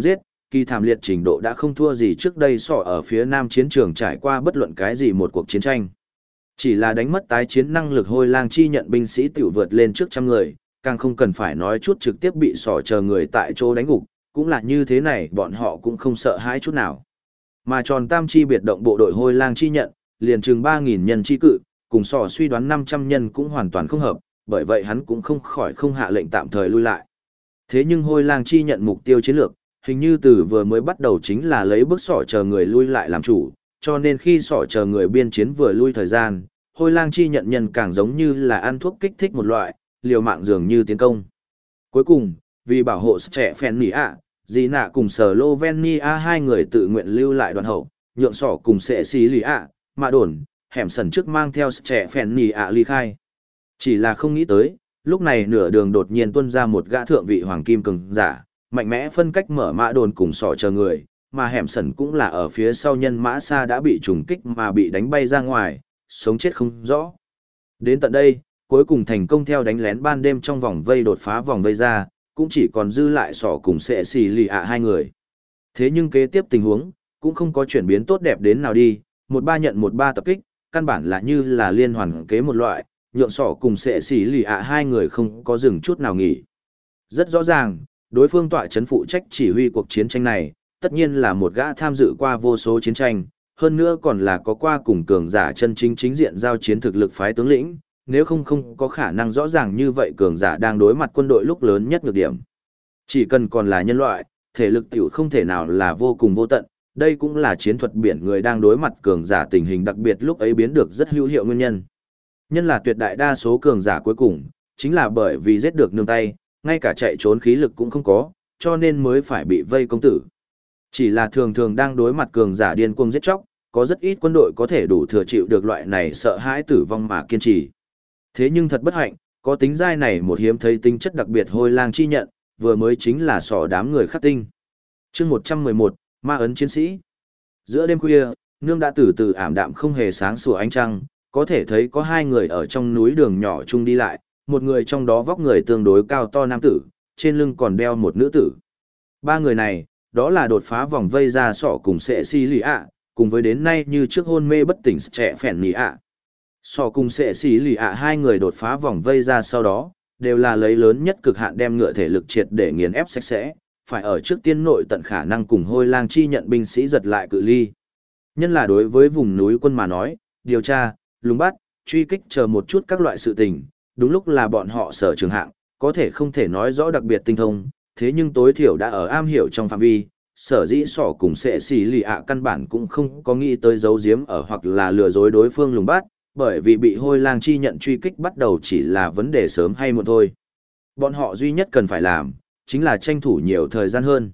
kỳ thảm liệt trình độ đã không thua gì trước đây sỏ ở phía nam chiến trường trải qua bất luận cái gì một cuộc chiến tranh. Chỉ là đánh mất tái chiến năng lực Hôi Lang chi nhận binh sĩ tiểu vượt lên trước trăm người, càng không cần phải nói chút trực tiếp bị sỏ chờ người tại chỗ đánh gục, cũng là như thế này bọn họ cũng không sợ hãi chút nào. Mà tròn tam chi biệt động bộ đội Hôi Lang chi nhận, liền chừng 3.000 nhân chi cự, cùng sỏ suy đoán 500 nhân cũng hoàn toàn không hợp, bởi vậy hắn cũng không khỏi không hạ lệnh tạm thời lui lại. Thế nhưng Hôi Lang chi nhận mục tiêu chiến lược, hình như từ vừa mới bắt đầu chính là lấy bước sỏ chờ người lui lại làm chủ, cho nên khi sỏ chờ người biên chiến vừa lui thời gian, Hôi Lang chi nhận nhân càng giống như là ăn thuốc kích thích một loại, liều mạng dường như tiến công. Cuối cùng, vì bảo hộ trẻ phèn nỉ ạ, dì nạ cùng Slovenia hai người tự nguyện lưu lại đoàn hậu, nhượng sỏ cùng sẽ xí lì ạ, mà đồn, hẻm sần trước mang theo trẻ phèn nỉ ạ ly khai. Chỉ là không nghĩ tới, lúc này nửa đường đột nhiên tuôn ra một gã thượng vị hoàng kim cường giả, mạnh mẽ phân cách mở mã đồn cùng sỏ chờ người, mà hẻm sần cũng là ở phía sau nhân mã xa đã bị trùng kích mà bị đánh bay ra ngoài, sống chết không rõ. Đến tận đây, cuối cùng thành công theo đánh lén ban đêm trong vòng vây đột phá vòng vây ra, cũng chỉ còn dư lại sỏ cùng sẽ xì lì ạ hai người. Thế nhưng kế tiếp tình huống, cũng không có chuyển biến tốt đẹp đến nào đi, một ba nhận một ba tập kích, căn bản là như là liên hoàn kế một loại, nhượng sỏ cùng sẽ xì lì ạ hai người không có dừng chút nào nghỉ. Rất rõ ràng, đối phương tọa chấn phụ trách chỉ huy cuộc chiến tranh này, tất nhiên là một gã tham dự qua vô số chiến tranh, hơn nữa còn là có qua cùng cường giả chân chính chính diện giao chiến thực lực phái tướng lĩnh, nếu không có khả năng rõ ràng như vậy cường giả đang đối mặt quân đội lúc lớn nhất nhược điểm. Chỉ cần còn là nhân loại, thể lực tiểu không thể nào là vô cùng vô tận, đây cũng là chiến thuật biển người đang đối mặt cường giả tình hình đặc biệt lúc ấy biến được rất hữu hiệu nguyên nhân. Nhân là tuyệt đại đa số cường giả cuối cùng, chính là bởi vì giết được nương tay, ngay cả chạy trốn khí lực cũng không có, cho nên mới phải bị vây công tử. Chỉ là thường thường đang đối mặt cường giả điên cuồng giết chóc, có rất ít quân đội có thể đủ thừa chịu được loại này sợ hãi tử vong mà kiên trì. Thế nhưng thật bất hạnh, có tính giai này một hiếm thấy tính chất đặc biệt Hôi Lang chi nhận, vừa mới chính là sỏ đám người khắc tinh. Chương 111, Ma ấn chiến sĩ. Giữa đêm khuya, nương đã từ từ ảm đạm không hề sáng sủa ánh trăng, có thể thấy có hai người ở trong núi đường nhỏ chung đi lại, một người trong đó vóc người tương đối cao to nam tử, trên lưng còn đeo một nữ tử. Ba người này, đó là đột phá vòng vây ra sỏ cùng sẽ xì lì ạ, cùng với đến nay như trước hôn mê bất tỉnh trẻ phèn nỉ ạ. Sỏ cùng sẽ xì lì ạ hai người đột phá vòng vây ra sau đó, đều là lấy lớn nhất cực hạn đem ngựa thể lực triệt để nghiền ép sạch sẽ, phải ở trước tiên nội tận khả năng cùng Hôi Lang chi nhận binh sĩ giật lại cự ly. Nhân là đối với vùng núi quân mà nói, điều tra, lùng bắt, truy kích chờ một chút các loại sự tình, đúng lúc là bọn họ sở trường hạng, có thể không thể nói rõ đặc biệt tinh thông, thế nhưng tối thiểu đã ở am hiểu trong phạm vi, sở dĩ sỏ cùng sẽ xì lì ạ căn bản cũng không có nghĩ tới giấu giếm ở hoặc là lừa dối đối phương lùng bắt, bởi vì bị Hôi Lang chi nhận truy kích bắt đầu chỉ là vấn đề sớm hay muộn thôi. Bọn họ duy nhất cần phải làm, chính là tranh thủ nhiều thời gian hơn.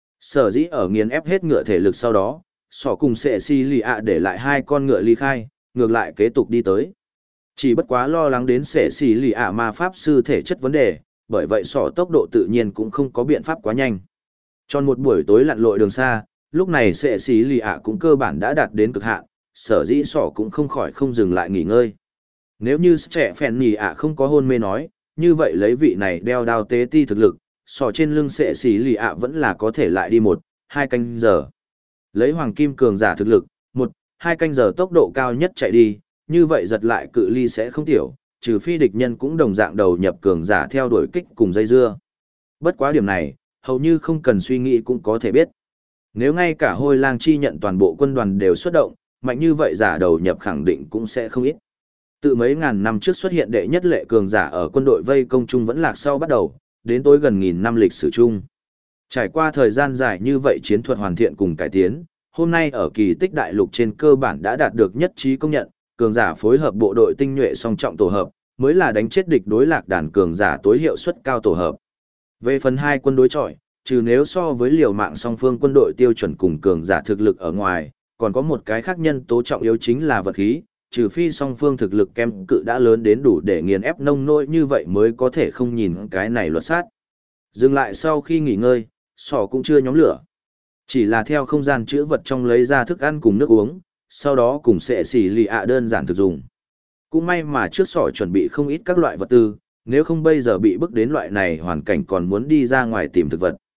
Sở dĩ ở nghiền ép hết ngựa thể lực sau đó, sỏ cùng sẽ xì lì ạ để lại hai con ngựa ly khai, ngược lại kế tục đi tới. Chỉ bất quá lo lắng đến sẽ xì lì ạ ma pháp sư thể chất vấn đề, bởi vậy sỏ tốc độ tự nhiên cũng không có biện pháp quá nhanh. Tròn một buổi tối lặn lội đường xa, lúc này sẽ xì lì ạ cũng cơ bản đã đạt đến cực hạn, sở dĩ sỏ cũng không khỏi không dừng lại nghỉ ngơi. Nếu như trẻ phèn nỉ ạ không có hôn mê nói, như vậy lấy vị này đeo đao tế ti thực lực, sỏ trên lưng sẽ xì lì ạ vẫn là có thể lại đi 1-2 canh giờ. Lấy hoàng kim cường giả thực lực, 1-2 canh giờ tốc độ cao nhất chạy đi, như vậy giật lại cự ly sẽ không tiểu, trừ phi địch nhân cũng đồng dạng đầu nhập cường giả theo đuổi kích cùng dây dưa. Bất quá điểm này, hầu như không cần suy nghĩ cũng có thể biết. Nếu ngay cả Hôi Lang chi nhận toàn bộ quân đoàn đều xuất động, mạnh như vậy giả đầu nhập khẳng định cũng sẽ không ít. Từ mấy ngàn năm trước xuất hiện đệ nhất lệ cường giả ở quân đội vây công chung vẫn lạc sau bắt đầu, đến tối gần nghìn năm lịch sử chung. Trải qua thời gian dài như vậy chiến thuật hoàn thiện cùng cải tiến, hôm nay ở kỳ tích đại lục trên cơ bản đã đạt được nhất trí công nhận, cường giả phối hợp bộ đội tinh nhuệ song trọng tổ hợp, mới là đánh chết địch đối lạc đàn cường giả tối hiệu suất cao tổ hợp. Về phần hai quân đối chọi, trừ nếu so với liều mạng song phương quân đội tiêu chuẩn cùng cường giả thực lực ở ngoài, còn có một cái khác nhân tố trọng yếu chính là vật khí, trừ phi song phương thực lực kém cự đã lớn đến đủ để nghiền ép nông nỗi như vậy mới có thể không nhìn cái này luật sát. Dừng lại sau khi nghỉ ngơi, sỏ cũng chưa nhóm lửa. Chỉ là theo không gian chữ vật trong lấy ra thức ăn cùng nước uống, sau đó cùng sẽ xỉ lì ạ đơn giản thực dùng. Cũng may mà trước sỏ chuẩn bị không ít các loại vật tư, nếu không bây giờ bị bức đến loại này hoàn cảnh còn muốn đi ra ngoài tìm thực vật.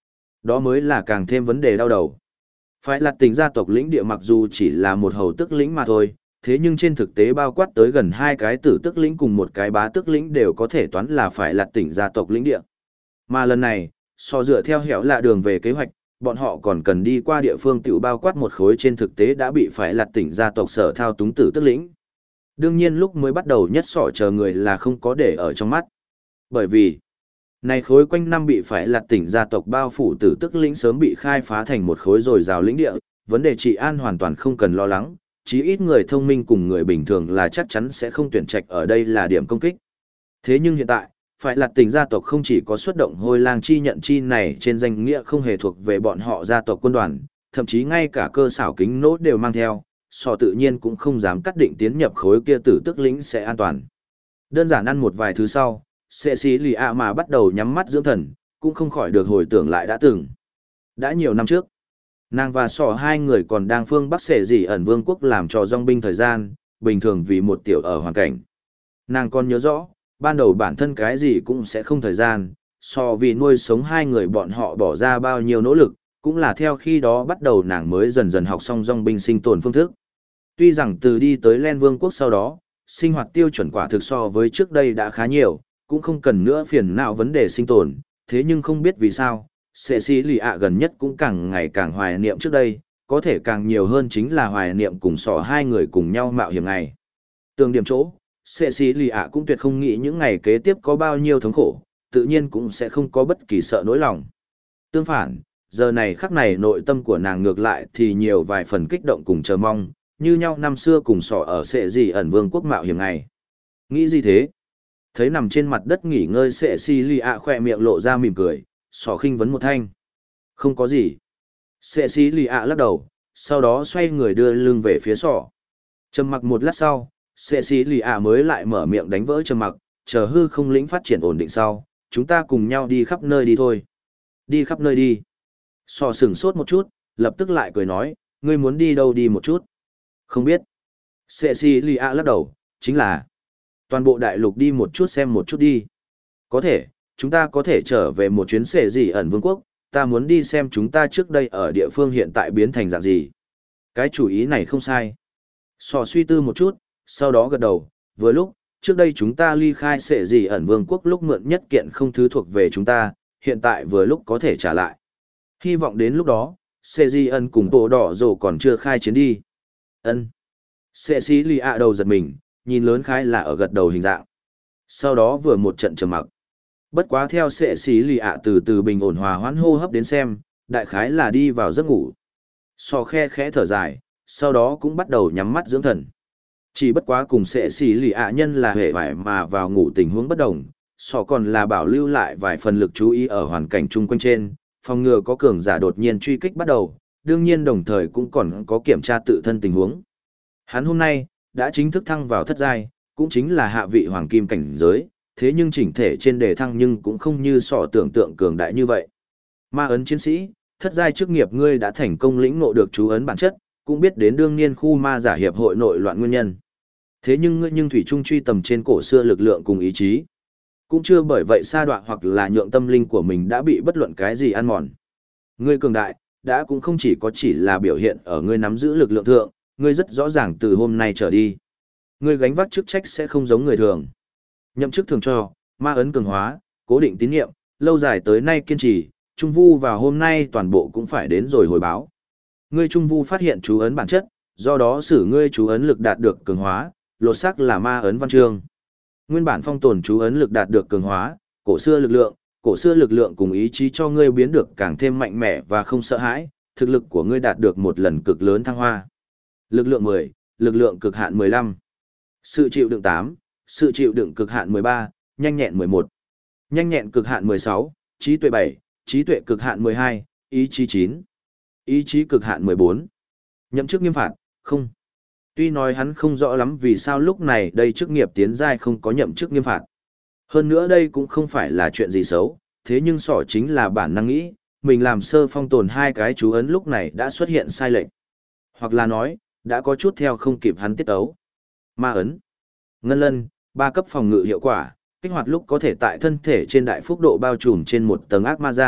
Đó mới là càng thêm vấn đề đau đầu. Phải là tỉnh gia tộc lĩnh địa mặc dù chỉ là một hầu tức lĩnh mà thôi, thế nhưng trên thực tế bao quát tới gần hai cái tử tức lĩnh cùng một cái bá tức lĩnh đều có thể toán là phải là tỉnh gia tộc lĩnh địa. Mà lần này, so dựa theo hẻo lạ đường về kế hoạch, bọn họ còn cần đi qua địa phương tiểu bao quát một khối trên thực tế đã bị phải là tỉnh gia tộc sở thao túng tử tức lĩnh. Đương nhiên lúc mới bắt đầu nhất sọ chờ người là không có để ở trong mắt. Bởi vì, này khối quanh năm bị phải là tỉnh gia tộc bao phủ tử tức lĩnh sớm bị khai phá thành một khối rồi rào lĩnh địa, vấn đề trị an hoàn toàn không cần lo lắng, chí ít người thông minh cùng người bình thường là chắc chắn sẽ không tuyển trạch ở đây là điểm công kích. Thế nhưng hiện tại, phải là tỉnh gia tộc không chỉ có xuất động hôi lang chi nhận chi này trên danh nghĩa không hề thuộc về bọn họ gia tộc quân đoàn, thậm chí ngay cả cơ xảo kính nốt đều mang theo, sọ tự nhiên cũng không dám cắt định tiến nhập khối kia tử tức lĩnh sẽ an toàn. Đơn giản ăn một vài thứ sau, Sệ xí lì ạ mà bắt đầu nhắm mắt dưỡng thần, cũng không khỏi được hồi tưởng lại đã từng. Đã nhiều năm trước, nàng và sọ hai người còn đang phương Bắc Sệ dị ẩn vương quốc làm trò dòng binh thời gian, bình thường vì một tiểu ở hoàn cảnh. Nàng còn nhớ rõ, ban đầu bản thân cái gì cũng sẽ không thời gian, so vì nuôi sống hai người bọn họ bỏ ra bao nhiêu nỗ lực, cũng là theo khi đó bắt đầu nàng mới dần dần học xong dòng binh sinh tồn phương thức. Tuy rằng từ đi tới Len Vương quốc sau đó, sinh hoạt tiêu chuẩn quả thực so với trước đây đã khá nhiều, cũng không cần nữa phiền não vấn đề sinh tồn, thế nhưng không biết vì sao, Sệ xí lì ạ gần nhất cũng càng ngày càng hoài niệm trước đây, có thể càng nhiều hơn chính là hoài niệm cùng sọ hai người cùng nhau mạo hiểm ngày. Tương điểm chỗ, Sệ xí lì ạ cũng tuyệt không nghĩ những ngày kế tiếp có bao nhiêu thống khổ, tự nhiên cũng sẽ không có bất kỳ sợ nỗi lòng. Tương phản, giờ này khắc này nội tâm của nàng ngược lại thì nhiều vài phần kích động cùng chờ mong, như nhau năm xưa cùng sọ ở Sệ dị ẩn vương quốc mạo hiểm ngày. Nghĩ gì thế? Thấy nằm trên mặt đất nghỉ ngơi Sệ xí lì ạ khỏe miệng lộ ra mỉm cười, sọ khinh vấn một thanh. Không có gì. Sệ xí lì ạ lắc đầu, sau đó xoay người đưa lưng về phía sọ. Trầm mặc một lát sau, Sệ xí lì ạ mới lại mở miệng đánh vỡ trầm mặc, chờ hư không lĩnh phát triển ổn định sau, chúng ta cùng nhau đi khắp nơi đi thôi. Đi khắp nơi đi. Sọ sửng sốt một chút, lập tức lại cười nói, ngươi muốn đi đâu đi một chút. Không biết. Sệ xí lì ạ lắc đầu, chính là toàn bộ đại lục đi một chút xem một chút đi. Có thể, chúng ta có thể trở về một chuyến Sệ dị ẩn vương quốc, ta muốn đi xem chúng ta trước đây ở địa phương hiện tại biến thành dạng gì. Cái chủ ý này không sai. Sọ suy tư một chút, sau đó gật đầu, vừa lúc, trước đây chúng ta ly khai Sệ dị ẩn vương quốc lúc mượn nhất kiện không thứ thuộc về chúng ta, hiện tại vừa lúc có thể trả lại. Hy vọng đến lúc đó, Sệ dị ẩn cùng bộ đỏ rồ còn chưa khai chiến đi. Ân. Sệ xí lì ạ đầu giật mình, nhìn lớn khái là ở gật đầu hình dạng. Sau đó vừa một trận trầm mặc. Bất quá theo Sệ xí lì ạ từ từ bình ổn hòa hoãn hô hấp đến xem, đại khái là đi vào giấc ngủ. So khe khẽ thở dài, sau đó cũng bắt đầu nhắm mắt dưỡng thần. Chỉ bất quá cùng Sệ xí lì ạ nhân là hệ vải mà vào ngủ tình huống bất đồng, so còn là bảo lưu lại vài phần lực chú ý ở hoàn cảnh chung quanh trên, phòng ngừa có cường giả đột nhiên truy kích bắt đầu, đương nhiên đồng thời cũng còn có kiểm tra tự thân tình huống. Hắn hôm nay đã chính thức thăng vào thất giai, cũng chính là hạ vị hoàng kim cảnh giới, thế nhưng chỉnh thể trên đề thăng nhưng cũng không như sọ tưởng tượng cường đại như vậy. Ma ấn chiến sĩ, thất giai chức nghiệp ngươi đã thành công lĩnh ngộ được chú ấn bản chất, cũng biết đến đương niên khu ma giả hiệp hội nội loạn nguyên nhân. Thế nhưng ngươi thủy chung truy tầm trên cổ xưa lực lượng cùng ý chí, cũng chưa bởi vậy sa đọa hoặc là nhượng tâm linh của mình đã bị bất luận cái gì ăn mòn. Ngươi cường đại, đã cũng không chỉ là biểu hiện ở ngươi nắm giữ lực lượng thượng, ngươi rất rõ ràng từ hôm nay trở đi. Ngươi gánh vác chức trách sẽ không giống người thường. Nhậm chức thường cho, ma ấn cường hóa, cố định tín nhiệm, lâu dài tới nay kiên trì, Trung Vu vào hôm nay toàn bộ cũng phải đến rồi hồi báo. Ngươi Trung Vu phát hiện chú ấn bản chất, do đó sử ngươi chú ấn lực đạt được cường hóa, lột xác là ma ấn văn chương. Nguyên bản phong tồn chú ấn lực đạt được cường hóa, cổ xưa lực lượng cùng ý chí cho ngươi biến được càng thêm mạnh mẽ và không sợ hãi, thực lực của ngươi đạt được một lần cực lớn thăng hoa. Lực lượng 10, lực lượng cực hạn 15. Sự chịu đựng 8, sự chịu đựng cực hạn 13, nhanh nhẹn 11. Nhanh nhẹn cực hạn 16, trí tuệ 7, trí tuệ cực hạn 12, ý chí 9. Ý chí cực hạn 14. Nhậm chức nghiêm phạt, không. Tuy nói hắn không rõ lắm vì sao lúc này đây chức nghiệp tiến giai không có nhậm chức nghiêm phạt. Hơn nữa đây cũng không phải là chuyện gì xấu, thế nhưng sỏ chính là bản năng nghĩ, mình làm sơ phong tồn hai cái chú ấn lúc này đã xuất hiện sai lệch. Hoặc là nói, đã có chút theo không kịp hắn tiết ấu. Ma ấn. Ngân lân, 3 cấp phòng ngự hiệu quả, kích hoạt lúc có thể tại thân thể trên đại phúc độ bao trùm trên một tầng ác ma ra,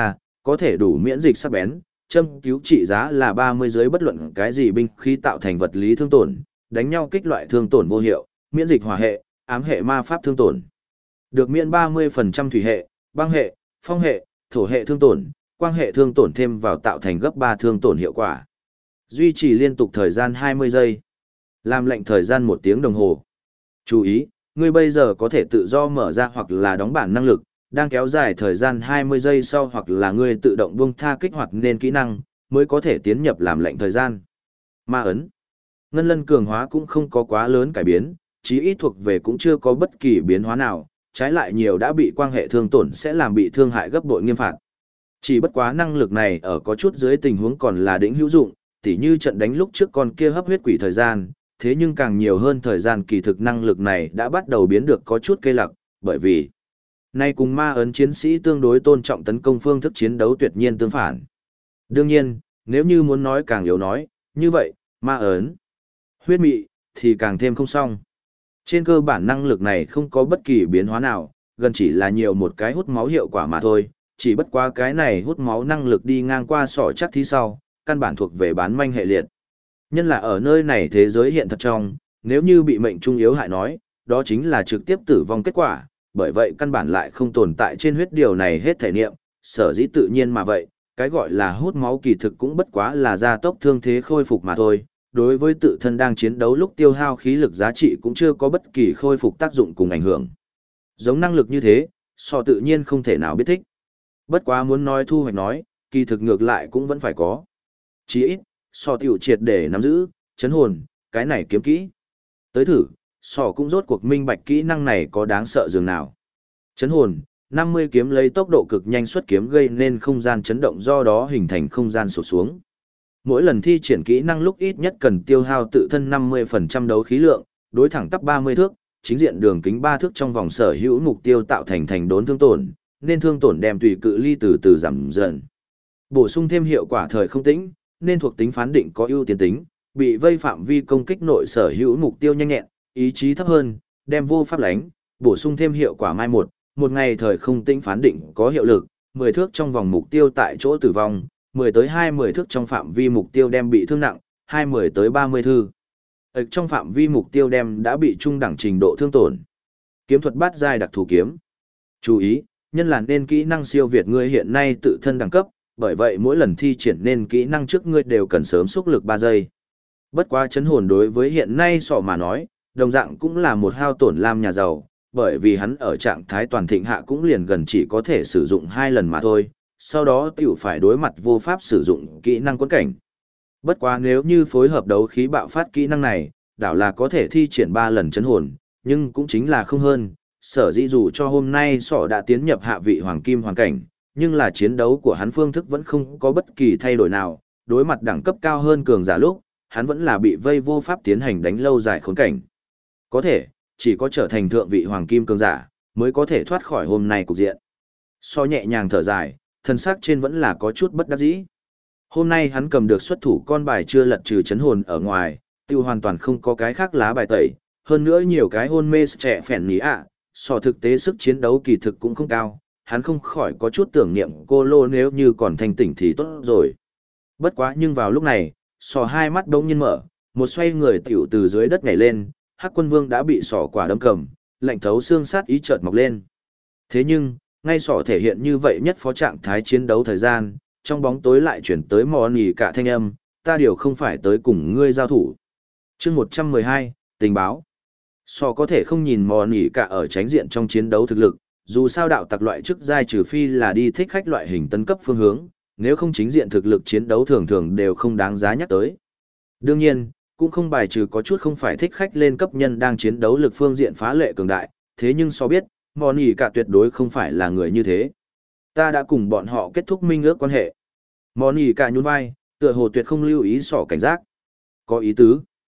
có thể đủ miễn dịch sắc bén, châm cứu trị giá là 30 dưới bất luận cái gì binh khí tạo thành vật lý thương tổn, đánh nhau kích loại thương tổn vô hiệu, miễn dịch hỏa hệ, ám hệ ma pháp thương tổn. Được miễn 30% thủy hệ, băng hệ, phong hệ, thổ hệ thương tổn, quang hệ thương tổn thêm vào tạo thành gấp 3 thương tổn hiệu quả. Duy trì liên tục thời gian 20 giây. Làm lệnh thời gian 1 tiếng đồng hồ. Chú ý, ngươi bây giờ có thể tự do mở ra hoặc là đóng bản năng lực, đang kéo dài thời gian 20 giây sau hoặc là ngươi tự động buông tha kích hoạt nên kỹ năng, mới có thể tiến nhập làm lệnh thời gian. Ma ấn. Ngân lân cường hóa cũng không có quá lớn cải biến, chí ít thuộc về cũng chưa có bất kỳ biến hóa nào, trái lại nhiều đã bị quang hệ thương tổn sẽ làm bị thương hại gấp bội nghiêm phạt. Chỉ bất quá năng lực này ở có chút dưới tình huống còn là đỉnh hữu dụng, tỉ như trận đánh lúc trước con kia hấp huyết quỷ thời gian, thế nhưng càng nhiều hơn thời gian kỳ thực năng lực này đã bắt đầu biến được có chút cây lặc, bởi vì nay cùng ma ấn chiến sĩ tương đối tôn trọng tấn công phương thức chiến đấu tuyệt nhiên tương phản. Đương nhiên, nếu như muốn nói càng yếu nói, như vậy, ma ấn, huyết mị, thì càng thêm không xong. Trên cơ bản năng lực này không có bất kỳ biến hóa nào, gần chỉ là nhiều một cái hút máu hiệu quả mà thôi, chỉ bất quá cái này hút máu năng lực đi ngang qua sọ chắc thí sau, căn bản thuộc về bán manh hệ liệt. Nhân là ở nơi này thế giới hiện thật trong, nếu như bị mệnh trung yếu hại nói, đó chính là trực tiếp tử vong kết quả, bởi vậy căn bản lại không tồn tại trên huyết điều này hết thể niệm, sở dĩ tự nhiên mà vậy, cái gọi là hút máu kỳ thực cũng bất quá là gia tốc thương thế khôi phục mà thôi, đối với tự thân đang chiến đấu lúc tiêu hao khí lực giá trị cũng chưa có bất kỳ khôi phục tác dụng cùng ảnh hưởng. Giống năng lực như thế, so tự nhiên không thể nào biết thích. Bất quá muốn nói thu hoạch nói, kỳ thực ngược lại cũng vẫn phải có. Chỉ ít, so tiểu triệt để nắm giữ, chấn hồn, cái này kiếm kỹ. Tới thử, so cũng rốt cuộc minh bạch kỹ năng này có đáng sợ dường nào. Chấn hồn, 50 kiếm lấy tốc độ cực nhanh xuất kiếm gây nên không gian chấn động do đó hình thành không gian sụt xuống. Mỗi lần thi triển kỹ năng lúc ít nhất cần tiêu hao tự thân 50% đấu khí lượng, đối thẳng tắp 30 thước, chính diện đường kính 3 thước trong vòng sở hữu mục tiêu tạo thành đốn thương tổn, nên thương tổn đem tùy cự ly từ từ giảm dần. Bổ sung thêm hiệu quả thời không tĩnh, nên thuộc tính phán định có ưu tiên tính, bị vây phạm vi công kích nội sở hữu mục tiêu nhanh nhẹn, ý chí thấp hơn, đem vô pháp lánh, bổ sung thêm hiệu quả mai một ngày thời không tĩnh phán định có hiệu lực, 10 thước trong vòng mục tiêu tại chỗ tử vong, 10 tới 20 thước trong phạm vi mục tiêu đem bị thương nặng, 20 tới 30 thư. Ở trong phạm vi mục tiêu đem đã bị trung đẳng trình độ thương tổn. Kiếm thuật bát giai đặc thù kiếm. Chú ý, nhân là nên kỹ năng siêu việt ngươi hiện nay tự thân đẳng cấp, bởi vậy mỗi lần thi triển nên kỹ năng trước ngươi đều cần sớm xúc lực 3 giây. Bất quá chấn hồn đối với hiện nay sọ mà nói, đồng dạng cũng là một hao tổn lam nhà giàu, bởi vì hắn ở trạng thái toàn thịnh hạ cũng liền gần chỉ có thể sử dụng 2 lần mà thôi, sau đó tiểu phải đối mặt vô pháp sử dụng kỹ năng quấn cảnh. Bất quá nếu như phối hợp đấu khí bạo phát kỹ năng này, đảo là có thể thi triển 3 lần chấn hồn, nhưng cũng chính là không hơn, sở dĩ dù cho hôm nay sọ đã tiến nhập hạ vị hoàng kim hoàn cảnh, nhưng là chiến đấu của hắn phương thức vẫn không có bất kỳ thay đổi nào, đối mặt đẳng cấp cao hơn cường giả lúc, hắn vẫn là bị vây vô pháp tiến hành đánh lâu dài khốn cảnh. Có thể, chỉ có trở thành thượng vị hoàng kim cường giả, mới có thể thoát khỏi hôm nay cục diện. So nhẹ nhàng thở dài, thân xác trên vẫn là có chút bất đắc dĩ. Hôm nay hắn cầm được xuất thủ con bài chưa lật trừ chấn hồn ở ngoài, tiêu hoàn toàn không có cái khác lá bài tẩy, hơn nữa nhiều cái hôn mê trẻ phèn ní ạ, so thực tế sức chiến đấu kỳ thực cũng không cao, hắn không khỏi có chút tưởng niệm cô lô nếu như còn thanh tỉnh thì tốt rồi. Bất quá nhưng vào lúc này, sò hai mắt đống nhiên mở, một xoay người tiểu từ dưới đất nhảy lên, Hắc Quân Vương đã bị sỏ quả đâm cầm, lạnh thấu xương sát ý chợt mọc lên. Thế nhưng, ngay sỏ thể hiện như vậy nhất phó trạng thái chiến đấu thời gian, trong bóng tối lại chuyển tới mò nỉ cả thanh âm, ta điều không phải tới cùng ngươi giao thủ. Chương 112, tình báo. Sỏ có thể không nhìn mò nỉ cả ở tránh diện trong chiến đấu thực lực, dù sao đạo tặc loại chức giai trừ phi là đi thích khách loại hình tấn cấp phương hướng, nếu không chính diện thực lực chiến đấu thường thường đều không đáng giá nhắc tới. Đương nhiên, cũng không bài trừ có chút không phải thích khách lên cấp nhân đang chiến đấu lực phương diện phá lệ cường đại, thế nhưng so biết, mòn ỉ cả tuyệt đối không phải là người như thế. Ta đã cùng bọn họ kết thúc minh ước quan hệ. Mòn ỉ cả nhún vai, tựa hồ tuyệt không lưu ý sỏ cảnh giác. Có ý tứ.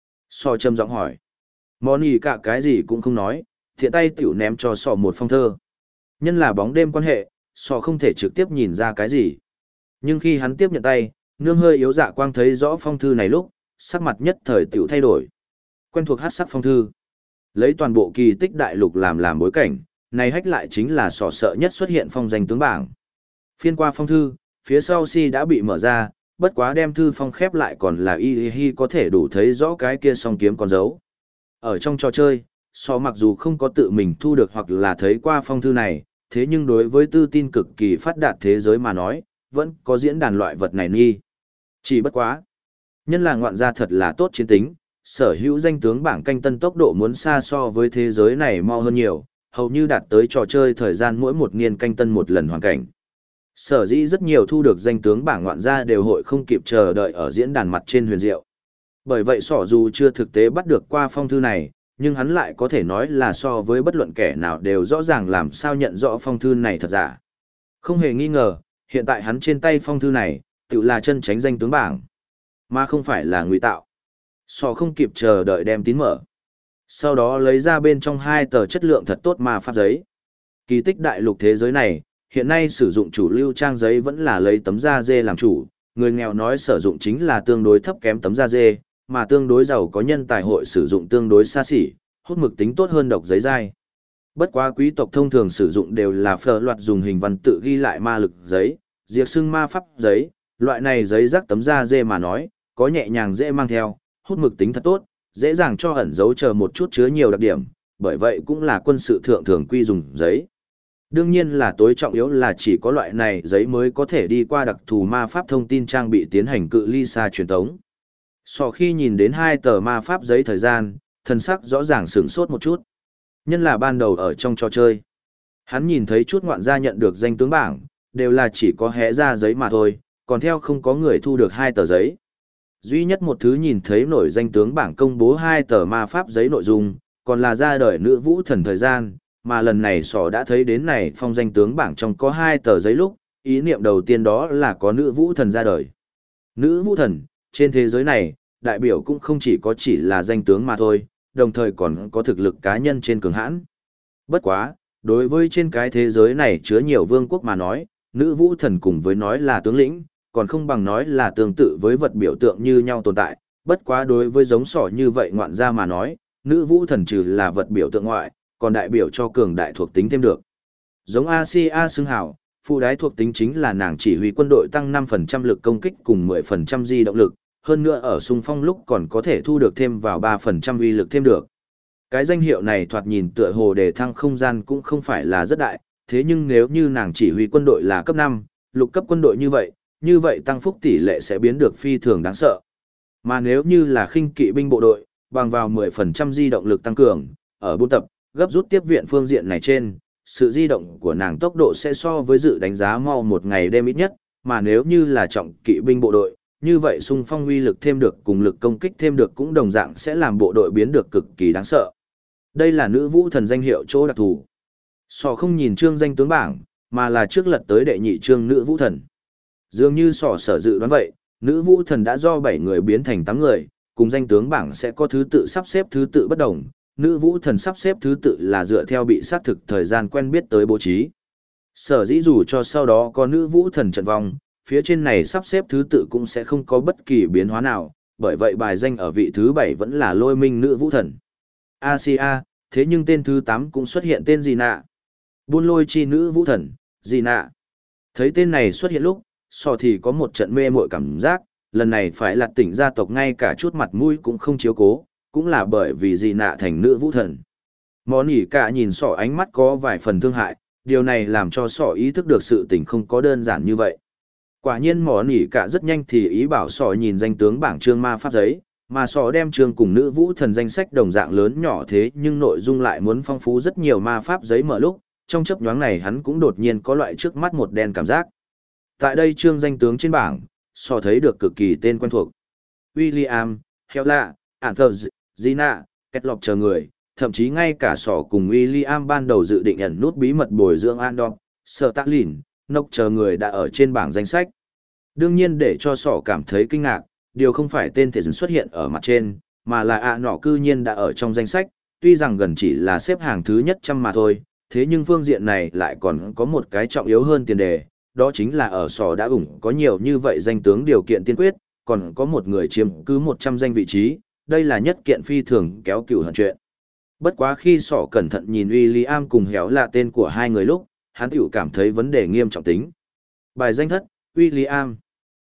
Sỏ trầm giọng hỏi. Mòn ỉ cả cái gì cũng không nói, thiện tay tiểu ném cho sỏ một phong thơ. Nhân là bóng đêm quan hệ, sỏ không thể trực tiếp nhìn ra cái gì. Nhưng khi hắn tiếp nhận tay, nương hơi yếu dạ quang thấy rõ phong thư này lúc, sắc mặt nhất thời tiểu thay đổi. Quen thuộc hát sắc phong thư. Lấy toàn bộ kỳ tích đại lục làm bối cảnh, này hách lại chính là sỏ sợ nhất xuất hiện phong danh tướng bảng. Phiên qua phong thư, Phía sau si đã bị mở ra, bất quá đem thư phong khép lại còn là y hi có thể đủ thấy rõ cái kia song kiếm con dấu. Ở trong trò chơi, so mặc dù không có tự mình thu được hoặc là thấy qua phong thư này, thế nhưng đối với tư tin cực kỳ phát đạt thế giới mà nói, vẫn có diễn đàn loại vật này nghi. Chỉ bất quá. Nhân là ngoạn gia thật là tốt chiến tính, sở hữu danh tướng bảng canh tân tốc độ muốn xa so với thế giới này mau hơn nhiều, hầu như đạt tới trò chơi thời gian mỗi một niên canh tân một lần hoàn cảnh. Sở dĩ rất nhiều thu được danh tướng bảng ngoạn gia đều hội không kịp chờ đợi ở diễn đàn mặt trên huyền diệu. Bởi vậy sỏ dù chưa thực tế bắt được qua phong thư này, nhưng hắn lại có thể nói là so với bất luận kẻ nào đều rõ ràng làm sao nhận rõ phong thư này thật giả. Không hề nghi ngờ, hiện tại hắn trên tay phong thư này, tự là chân tránh danh tướng bảng, mà không phải là ngụy tạo. Sỏ không kịp chờ đợi đem tín mở. Sau đó lấy ra bên trong 2 tờ chất lượng thật tốt ma pháp giấy. Kỳ tích đại lục thế giới này, hiện nay sử dụng chủ lưu trang giấy vẫn là lấy tấm da dê làm chủ, người nghèo nói sử dụng chính là tương đối thấp kém tấm da dê, mà tương đối giàu có nhân tài hội sử dụng tương đối xa xỉ, hút mực tính tốt hơn độc giấy dai. Bất quá quý tộc thông thường sử dụng đều là phở loạt dùng hình văn tự ghi lại ma lực giấy, diệt xưng ma pháp giấy, loại này giấy rắc tấm da dê mà nói, có nhẹ nhàng dễ mang theo, hút mực tính thật tốt, dễ dàng cho ẩn dấu chờ một chút chứa nhiều đặc điểm, bởi vậy cũng là quân sự thượng thường quy dùng giấy. Đương nhiên là tối trọng yếu là chỉ có loại này giấy mới có thể đi qua đặc thù ma pháp thông tin trang bị tiến hành cự ly xa truyền tống. Sau khi nhìn đến 2 tờ ma pháp giấy thời gian, thần sắc rõ ràng sửng sốt một chút. Nhân là ban đầu ở trong trò chơi. Hắn nhìn thấy chút ngoạn gia nhận được danh tướng bảng, đều là chỉ có hé ra giấy mà thôi, còn theo không có người thu được 2 tờ giấy. Duy nhất một thứ nhìn thấy nổi danh tướng bảng công bố 2 tờ ma pháp giấy nội dung, còn là ra đời nữ vũ thần thời gian, mà lần này sỏ đã thấy đến này phong danh tướng bảng trong có 2 tờ giấy lúc, ý niệm đầu tiên đó là có nữ vũ thần ra đời. Nữ vũ thần, trên thế giới này, đại biểu cũng không chỉ là danh tướng mà thôi, đồng thời còn có thực lực cá nhân trên cường hãn. Bất quá, đối với trên cái thế giới này chứa nhiều vương quốc mà nói, nữ vũ thần cùng với nói là tướng lĩnh, còn không bằng nói là tương tự với vật biểu tượng như nhau tồn tại. Bất quá đối với giống sỏ như vậy ngoạn gia mà nói, nữ vũ thần trừ là vật biểu tượng ngoại, còn đại biểu cho cường đại thuộc tính thêm được. Giống Asia xưng hào, phụ đái thuộc tính chính là nàng chỉ huy quân đội tăng 5% lực công kích cùng 10% di động lực, hơn nữa ở xung phong lúc còn có thể thu được thêm vào 3% uy lực thêm được. Cái danh hiệu này thoạt nhìn tựa hồ đề thăng không gian cũng không phải là rất đại, thế nhưng nếu như nàng chỉ huy quân đội là cấp 5, lục cấp quân đội như vậy tăng phúc tỷ lệ sẽ biến được phi thường đáng sợ. Mà nếu như là khinh kỵ binh bộ đội, bằng vào 10% di động lực tăng cường, ở buôn tập, gấp rút tiếp viện phương diện này trên, sự di động của nàng tốc độ sẽ so với dự đánh giá mau một ngày đêm ít nhất, mà nếu như là trọng kỵ binh bộ đội, như vậy xung phong uy lực thêm được cùng lực công kích thêm được cũng đồng dạng sẽ làm bộ đội biến được cực kỳ đáng sợ. Đây là nữ vũ thần danh hiệu chỗ đặc thù. Sỏ không nhìn chương danh tướng bảng, mà là trước lật tới đệ nhị chương nữ vũ thần. Dường như sỏ sở dự đoán vậy, nữ vũ thần đã do 7 người biến thành 8 người, cùng danh tướng bảng sẽ có thứ tự sắp xếp thứ tự bất đồng. Nữ vũ thần sắp xếp thứ tự là dựa theo bị xác thực thời gian quen biết tới bố trí. Sở dĩ dù cho sau đó có nữ vũ thần trận vong, phía trên này sắp xếp thứ tự cũng sẽ không có bất kỳ biến hóa nào, bởi vậy bài danh ở vị thứ 7 vẫn là lôi minh nữ vũ thần. Asia, thế nhưng tên thứ 8 cũng xuất hiện tên gì nạ. Buôn lôi chi nữ vũ thần, gì nạ. Thấy tên này xuất hiện lúc, so thì có một trận mê mội cảm giác, lần này phải lật tỉnh gia tộc ngay cả chút mặt mũi cũng không chiếu cố, cũng là bởi vì gì nạ thành nữ vũ thần. Món ỉ cả nhìn sỏ ánh mắt có vài phần thương hại, điều này làm cho sỏ ý thức được sự tình không có đơn giản như vậy. Quả nhiên món ỉ cả rất nhanh thì ý bảo sỏ nhìn danh tướng bảng chương ma pháp giấy, mà sỏ đem chương cùng nữ vũ thần danh sách đồng dạng lớn nhỏ thế nhưng nội dung lại muốn phong phú rất nhiều ma pháp giấy mở lúc, trong chấp nhoáng này hắn cũng đột nhiên có loại trước mắt một đen cảm giác. Tại đây chương danh tướng trên bảng, sỏ thấy được cực kỳ tên quen thuộc. William, Hela, Anthers, Gina, Ketlop chờ người, thậm chí ngay cả sỏ cùng William ban đầu dự định ẩn nút bí mật bồi dưỡng Andor, Stalin, Nốc chờ người đã ở trên bảng danh sách. Đương nhiên để cho sỏ cảm thấy kinh ngạc, điều không phải tên thể dần xuất hiện ở mặt trên, mà là nọ cư nhiên đã ở trong danh sách, tuy rằng gần chỉ là xếp hàng thứ nhất trăm mà thôi, thế nhưng phương diện này lại còn có một cái trọng yếu hơn tiền đề, đó chính là ở sỏ đã ủng có nhiều như vậy danh tướng điều kiện tiên quyết, còn có một người chiếm cứ 100 danh vị trí, đây là nhất kiện phi thường kéo cừu hận chuyện. Bất quá khi sỏ cẩn thận nhìn William cùng héo là tên của hai người lúc, hắn tiểu cảm thấy vấn đề nghiêm trọng tính. Bài danh thất, William.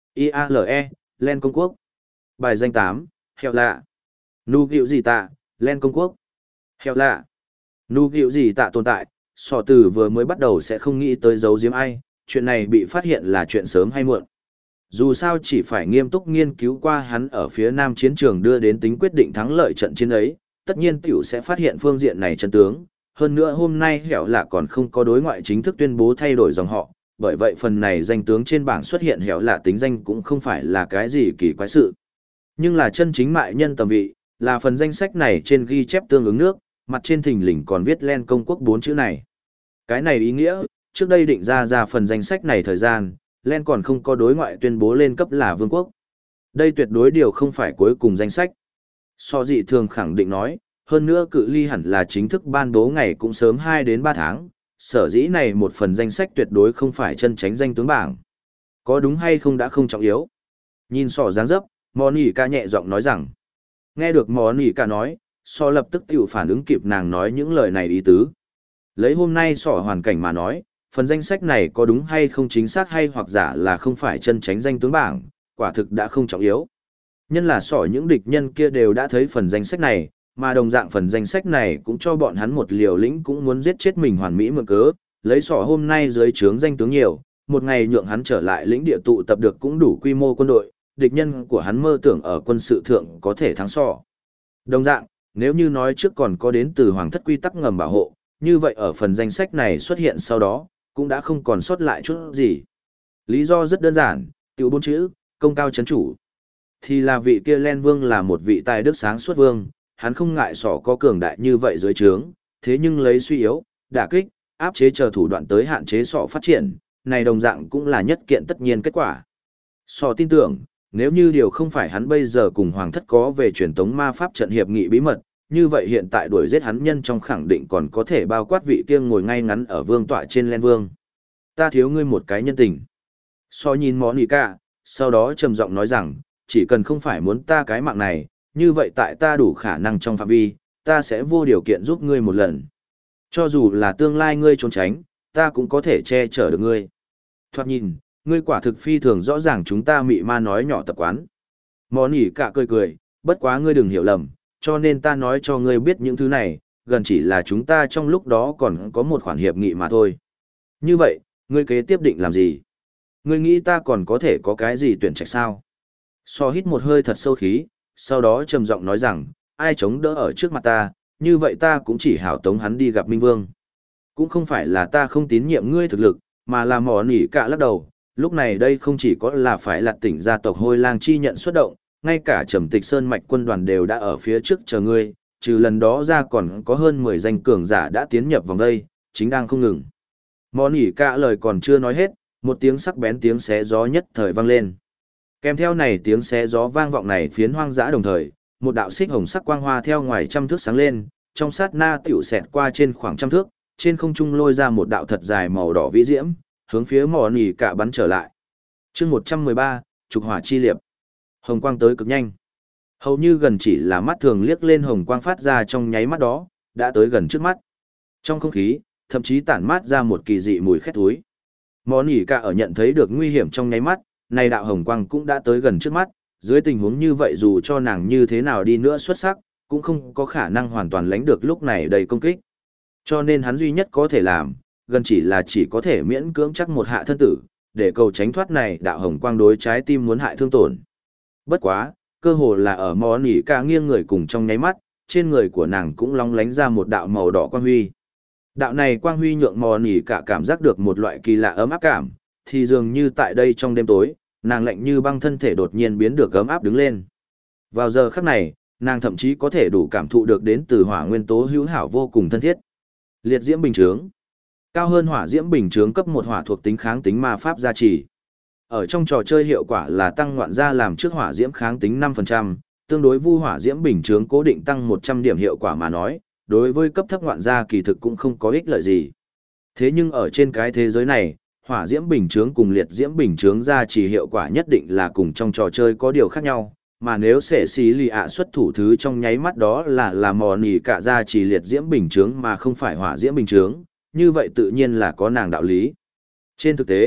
IALE, Len Công Quốc. Bài danh 8, Heo lạ. Nu gịu gì tạ, Len Công Quốc. Heo lạ. Nu gịu gì tạ tồn tại, sọ từ vừa mới bắt đầu sẽ không nghĩ tới giấu giếm ai, chuyện này bị phát hiện là chuyện sớm hay muộn. Dù sao chỉ phải nghiêm túc nghiên cứu qua hắn ở phía nam chiến trường đưa đến tính quyết định thắng lợi trận chiến ấy, tất nhiên tiểu sẽ phát hiện phương diện này chân tướng. Hơn nữa hôm nay hẻo lạ còn không có đối ngoại chính thức tuyên bố thay đổi dòng họ, bởi vậy phần này danh tướng trên bảng xuất hiện hẻo lạ tính danh cũng không phải là cái gì kỳ quái sự. Nhưng là chân chính mại nhân tầm vị, là phần danh sách này trên ghi chép tương ứng nước, mặt trên thình lình còn viết Len Công Quốc 4 chữ này. Cái này ý nghĩa, trước đây định ra phần danh sách này thời gian, Len còn không có đối ngoại tuyên bố lên cấp là vương quốc. Đây tuyệt đối điều không phải cuối cùng danh sách. So dị thường khẳng định nói, hơn nữa cự ly hẳn là chính thức ban bố ngày cũng sớm 2 đến 3 tháng, sở dĩ này một phần danh sách tuyệt đối không phải chân tránh danh tướng bảng. Có đúng hay không đã không trọng yếu. Nhìn sỏ dáng dấp, Monica nhẹ giọng nói rằng. Nghe được Monica nói, so lập tức tiểu phản ứng kịp nàng nói những lời này ý tứ. Lấy hôm nay sỏ hoàn cảnh mà nói, phần danh sách này có đúng hay không chính xác hay hoặc giả là không phải chân tránh danh tướng bảng, quả thực đã không trọng yếu. Nhân là sỏ những địch nhân kia đều đã thấy phần danh sách này, mà đồng dạng phần danh sách này cũng cho bọn hắn một liều lĩnh cũng muốn giết chết mình hoàn mỹ mượn cớ, lấy sỏ hôm nay dưới trướng danh tướng nhiều, một ngày nhượng hắn trở lại lĩnh địa tụ tập được cũng đủ quy mô quân đội, địch nhân của hắn mơ tưởng ở quân sự thượng có thể thắng sỏ. Đồng dạng, nếu như nói trước còn có đến từ hoàng thất quy tắc ngầm bảo hộ, như vậy ở phần danh sách này xuất hiện sau đó, cũng đã không còn sót lại chút gì. Lý do rất đơn giản, tiểu 4 chữ, công cao chấn chủ. Thì là vị kia Len Vương là một vị tài đức sáng suốt vương, hắn không ngại sỏ có cường đại như vậy dưới trướng, thế nhưng lấy suy yếu, đả kích, áp chế chờ thủ đoạn tới hạn chế sỏ phát triển, này đồng dạng cũng là nhất kiện tất nhiên kết quả. Sỏ tin tưởng, nếu như điều không phải hắn bây giờ cùng hoàng thất có về truyền tống ma pháp trận hiệp nghị bí mật, như vậy hiện tại đuổi giết hắn nhân trong khẳng định còn có thể bao quát vị kia ngồi ngay ngắn ở vương tọa trên Len Vương. Ta thiếu ngươi một cái nhân tình. So nhìn Monica, sau đó trầm giọng nói rằng, chỉ cần không phải muốn ta cái mạng này, như vậy tại ta đủ khả năng trong phạm vi, ta sẽ vô điều kiện giúp ngươi một lần. Cho dù là tương lai ngươi trốn tránh, ta cũng có thể che chở được ngươi. Thoạt nhìn, ngươi quả thực phi thường rõ ràng chúng ta mị ma nói nhỏ tập quán. Monica cười cười, bất quá ngươi đừng hiểu lầm, cho nên ta nói cho ngươi biết những thứ này, gần chỉ là chúng ta trong lúc đó còn có một khoản hiệp nghị mà thôi. Như vậy, ngươi kế tiếp định làm gì? Ngươi nghĩ ta còn có thể có cái gì tuyển trạch sao? So hít một hơi thật sâu khí, sau đó trầm giọng nói rằng, ai chống đỡ ở trước mặt ta, như vậy ta cũng chỉ hảo tống hắn đi gặp Minh Vương. Cũng không phải là ta không tín nhiệm ngươi thực lực, mà là mỏ nỉ cả lắc đầu, lúc này đây không chỉ có là phải lạt tỉnh gia tộc Hôi Lang chi nhận xuất động, ngay cả Trầm Tịch Sơn mạch quân đoàn đều đã ở phía trước chờ ngươi, trừ lần đó ra còn có hơn 10 danh cường giả đã tiến nhập vòng đây, chính đang không ngừng. Mỏ nỉ cả lời còn chưa nói hết, một tiếng sắc bén tiếng xé gió nhất thời vang lên. Kèm theo này tiếng xé gió vang vọng này phiến hoang dã đồng thời, một đạo xích hồng sắc quang hoa theo ngoài trăm thước sáng lên, trong sát na tiểu xẹt qua trên khoảng trăm thước, trên không trung lôi ra một đạo thật dài màu đỏ vĩ diễm, hướng phía mỏ nỉ cả bắn trở lại. Chương 113, trục hỏa chi liệp. Hồng quang tới cực nhanh. Hầu như gần chỉ là mắt thường liếc lên hồng quang phát ra trong nháy mắt đó, đã tới gần trước mắt. Trong không khí, thậm chí tản mát ra một kỳ dị mùi khét thúi. Mỏ nỉ cả ở nhận thấy được nguy hiểm trong nháy mắt, này đạo hồng quang cũng đã tới gần trước mắt, dưới tình huống như vậy dù cho nàng như thế nào đi nữa xuất sắc, cũng không có khả năng hoàn toàn lánh được lúc này đầy công kích. Cho nên hắn duy nhất có thể làm, gần chỉ có thể miễn cưỡng chắc một hạ thân tử, để cầu tránh thoát này đạo hồng quang đối trái tim muốn hại thương tổn. Bất quá, cơ hồ là ở mò nỉ cả nghiêng người cùng trong nháy mắt, trên người của nàng cũng long lánh ra một đạo màu đỏ quang huy. Đạo này quang huy nhượng mò nỉ cả cảm giác được một loại kỳ lạ ấm áp cảm, thì dường như tại đây trong đêm tối, nàng lạnh như băng thân thể đột nhiên biến được ấm áp đứng lên. Vào giờ khắc này, nàng thậm chí có thể đủ cảm thụ được đến từ hỏa nguyên tố hữu hảo vô cùng thân thiết. Liệt diễm bình chướng. Cao hơn hỏa diễm bình chướng cấp 1 hỏa thuộc tính kháng tính ma pháp gia trì. Ở trong trò chơi hiệu quả là tăng ngoạn gia làm trước hỏa diễm kháng tính 5%, tương đối vu hỏa diễm bình chướng cố định tăng 100 điểm hiệu quả mà nói, đối với cấp thấp ngoạn gia kỳ thực cũng không có ích lợi gì. Thế nhưng ở trên cái thế giới này, hỏa diễm bình chướng cùng liệt diễm bình chướng gia trì hiệu quả nhất định là cùng trong trò chơi có điều khác nhau, mà nếu sẽ xí lì ạ xuất thủ thứ trong nháy mắt đó là mò nỉ cả gia trì liệt diễm bình chướng mà không phải hỏa diễm bình chướng, như vậy tự nhiên là có nàng đạo lý. Trên thực tế,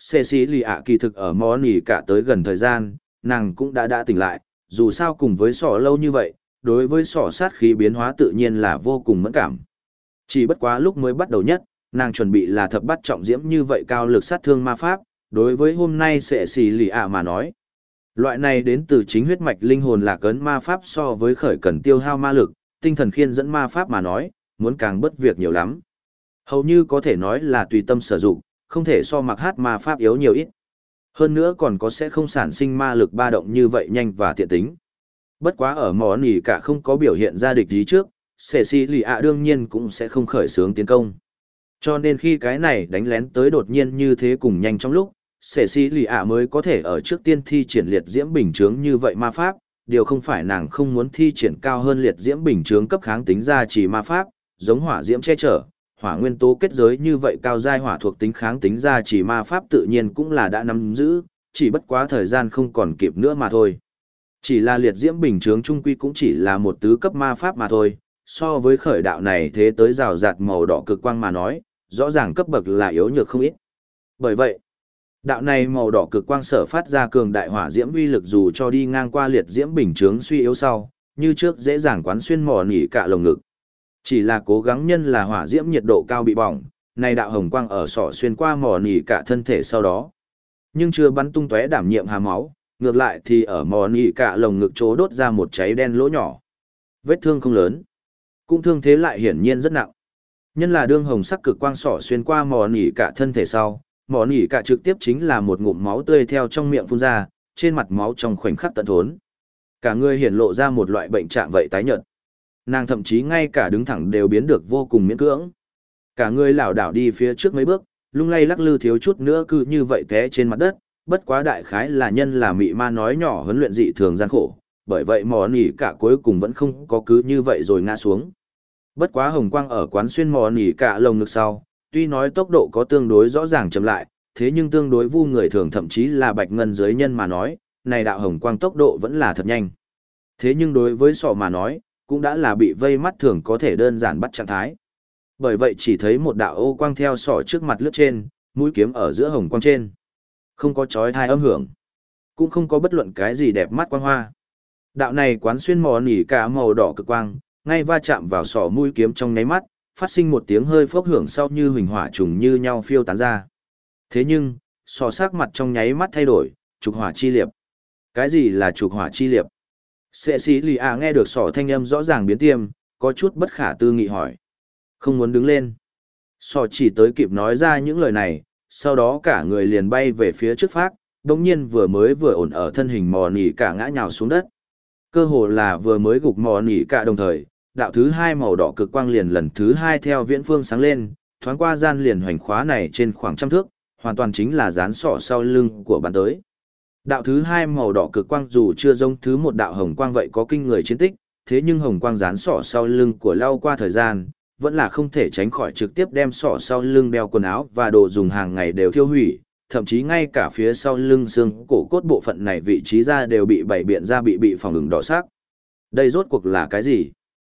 Cecilia kỳ thực ở món nỉ cả tới gần thời gian, nàng cũng đã tỉnh lại, dù sao cùng với sỏ lâu như vậy, đối với sỏ sát khí biến hóa tự nhiên là vô cùng mẫn cảm. Chỉ bất quá lúc mới bắt đầu nhất, nàng chuẩn bị là thập bắt trọng diễm như vậy cao lực sát thương ma pháp, đối với hôm nay Cecilia mà nói. Loại này đến từ chính huyết mạch linh hồn lạc ấn ma pháp so với khởi cần tiêu hao ma lực, tinh thần khiên dẫn ma pháp mà nói, muốn càng bất việc nhiều lắm. Hầu như có thể nói là tùy tâm sử dụng, không thể so mặc hát ma pháp yếu nhiều ít. Hơn nữa còn có sẽ không sản sinh ma lực ba động như vậy nhanh và tiện tính. Bất quá ở món nỉ cả không có biểu hiện ra địch gì trước, Cecilia đương nhiên cũng sẽ không khởi xướng tiến công. Cho nên khi cái này đánh lén tới đột nhiên như thế cùng nhanh trong lúc, Cecilia mới có thể ở trước tiên thi triển liệt diễm bình chướng như vậy ma pháp, điều không phải nàng không muốn thi triển cao hơn liệt diễm bình chướng cấp kháng tính ra chỉ ma pháp, giống hỏa diễm che chở, hỏa nguyên tố kết giới như vậy cao giai hỏa thuộc tính kháng tính ra chỉ ma pháp tự nhiên cũng là đã nắm giữ, chỉ bất quá thời gian không còn kịp nữa mà thôi. Chỉ là liệt diễm bình chướng trung quy cũng chỉ là một tứ cấp ma pháp mà thôi, so với khởi đạo này thế tới rào rạt màu đỏ cực quang mà nói, rõ ràng cấp bậc là yếu nhược không ít. Bởi vậy, đạo này màu đỏ cực quang sở phát ra cường đại hỏa diễm uy lực dù cho đi ngang qua liệt diễm bình chướng suy yếu sau, như trước dễ dàng quán xuyên mỏ nỉ cả lồng ngực. Chỉ là cố gắng nhân là hỏa diễm nhiệt độ cao bị bỏng, này đạo hồng quang ở sọ xuyên qua mỏ nỉ cả thân thể sau đó. Nhưng chưa bắn tung tóe đảm nhiệm hà máu, ngược lại thì ở mỏ nỉ cả lồng ngực chỗ đốt ra một cháy đen lỗ nhỏ. Vết thương không lớn, cũng thương thế lại hiển nhiên rất nặng. Nhân là đương hồng sắc cực quang sọ xuyên qua mỏ nỉ cả thân thể sau, mỏ nỉ cả trực tiếp chính là một ngụm máu tươi theo trong miệng phun ra, trên mặt máu trong khoảnh khắc tận thốn. Cả người hiển lộ ra một loại bệnh trạng vậy tái nhợt. Nàng thậm chí ngay cả đứng thẳng đều biến được vô cùng miễn cưỡng. Cả người lảo đảo đi phía trước mấy bước, lung lay lắc lư thiếu chút nữa cứ như vậy té trên mặt đất, bất quá đại khái là nhân là mị ma nói nhỏ huấn luyện dị thường gian khổ, bởi vậy mỏ nỉ cả cuối cùng vẫn không có cứ như vậy rồi ngã xuống. Bất quá hồng quang ở quán xuyên mỏ nỉ cả lồng ngực sau, tuy nói tốc độ có tương đối rõ ràng chậm lại, thế nhưng tương đối vu người thường thậm chí là bạch ngân giới nhân mà nói, này đạo hồng quang tốc độ vẫn là thật nhanh. Thế nhưng đối với sọ mà nói, cũng đã là bị vây mắt thường có thể đơn giản bắt trạng thái. Bởi vậy chỉ thấy một đạo ô quang theo sọ trước mặt lướt trên, mũi kiếm ở giữa hồng quang trên. Không có chói tai âm hưởng, cũng không có bất luận cái gì đẹp mắt quang hoa. Đạo này quán xuyên mỏ nỉ cả màu đỏ cực quang, ngay va chạm vào sọ mũi kiếm trong nháy mắt, phát sinh một tiếng hơi phốc hưởng sau như huỳnh hỏa trùng như nhau phiêu tán ra. Thế nhưng, sọ sắc mặt trong nháy mắt thay đổi, trục hỏa chi liệp. Cái gì là trục hỏa chi liệp? Cecilia nghe được sọ thanh âm rõ ràng biến tiêm, có chút bất khả tư nghị hỏi. Không muốn đứng lên. Sọ chỉ tới kịp nói ra những lời này, sau đó cả người liền bay về phía trước phát, đồng nhiên vừa mới vừa ổn ở thân hình mò nỉ cả ngã nhào xuống đất. Cơ hồ là vừa mới gục mò nỉ cả đồng thời, đạo thứ hai màu đỏ cực quang liền lần thứ hai theo viễn phương sáng lên, thoáng qua gian liền hoành khóa này trên khoảng trăm thước, hoàn toàn chính là dán sọ sau lưng của bạn tới. Đạo thứ hai màu đỏ cực quang dù chưa giống thứ một đạo hồng quang vậy có kinh người chiến tích, thế nhưng hồng quang dán sọ sau lưng của lao qua thời gian, vẫn là không thể tránh khỏi trực tiếp đem sọ sau lưng đeo quần áo và đồ dùng hàng ngày đều thiêu hủy, thậm chí ngay cả phía sau lưng xương cổ cốt bộ phận này vị trí ra đều bị bày biện ra bị phỏng ửng đỏ sắc. Đây rốt cuộc là cái gì?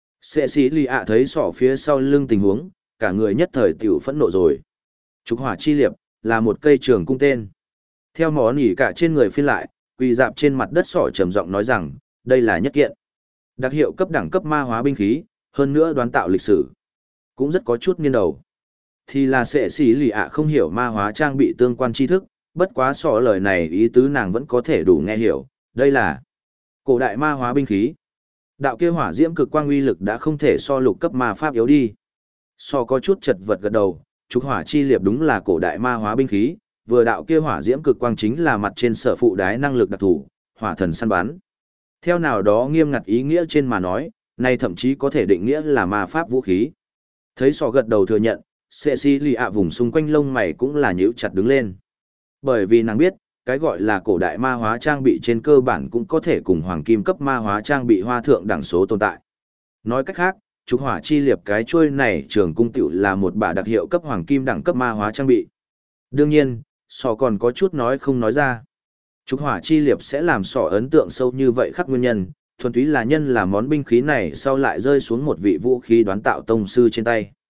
Cecilia thấy sọ phía sau lưng tình huống, cả người nhất thời tiểu phẫn nộ rồi. Trục hỏa chi liệp là một cây trường cung tên. Theo mỏ nỉ cả trên người phiên lại, quỳ dạp trên mặt đất sọ trầm giọng nói rằng, đây là nhất kiện đặc hiệu cấp đẳng cấp ma hóa binh khí, hơn nữa đoán tạo lịch sử. Cũng rất có chút nghiên đầu. Thì là Cecilia không hiểu ma hóa trang bị tương quan tri thức, bất quá sọ lời này ý tứ nàng vẫn có thể đủ nghe hiểu, đây là cổ đại ma hóa binh khí. Đạo kia hỏa diễm cực quang uy lực đã không thể so lục cấp ma pháp yếu đi. So có chút chật vật gật đầu, trục hỏa chi liệp đúng là cổ đại ma hóa binh khí, vừa đạo kia hỏa diễm cực quang chính là mặt trên sở phụ đái năng lực đặc thù, hỏa thần săn bắn. Theo nào đó nghiêm ngặt ý nghĩa trên mà nói, này thậm chí có thể định nghĩa là ma pháp vũ khí. Thấy sọ gật đầu thừa nhận, Cecilia vùng xung quanh lông mày cũng là nhíu chặt đứng lên. Bởi vì nàng biết, cái gọi là cổ đại ma hóa trang bị trên cơ bản cũng có thể cùng hoàng kim cấp ma hóa trang bị hoa thượng đẳng số tồn tại. Nói cách khác, trục hỏa chi liệp cái chuôi này trường cung tiểu là một bả đặc hiệu cấp hoàng kim đẳng cấp ma hóa trang bị. Đương nhiên, sọ còn có chút nói không nói ra. Trục hỏa chi liệp sẽ làm sọ ấn tượng sâu như vậy khắc nguyên nhân, thuần túy là nhân là món binh khí này sau lại rơi xuống một vị vũ khí đoán tạo tông sư trên tay.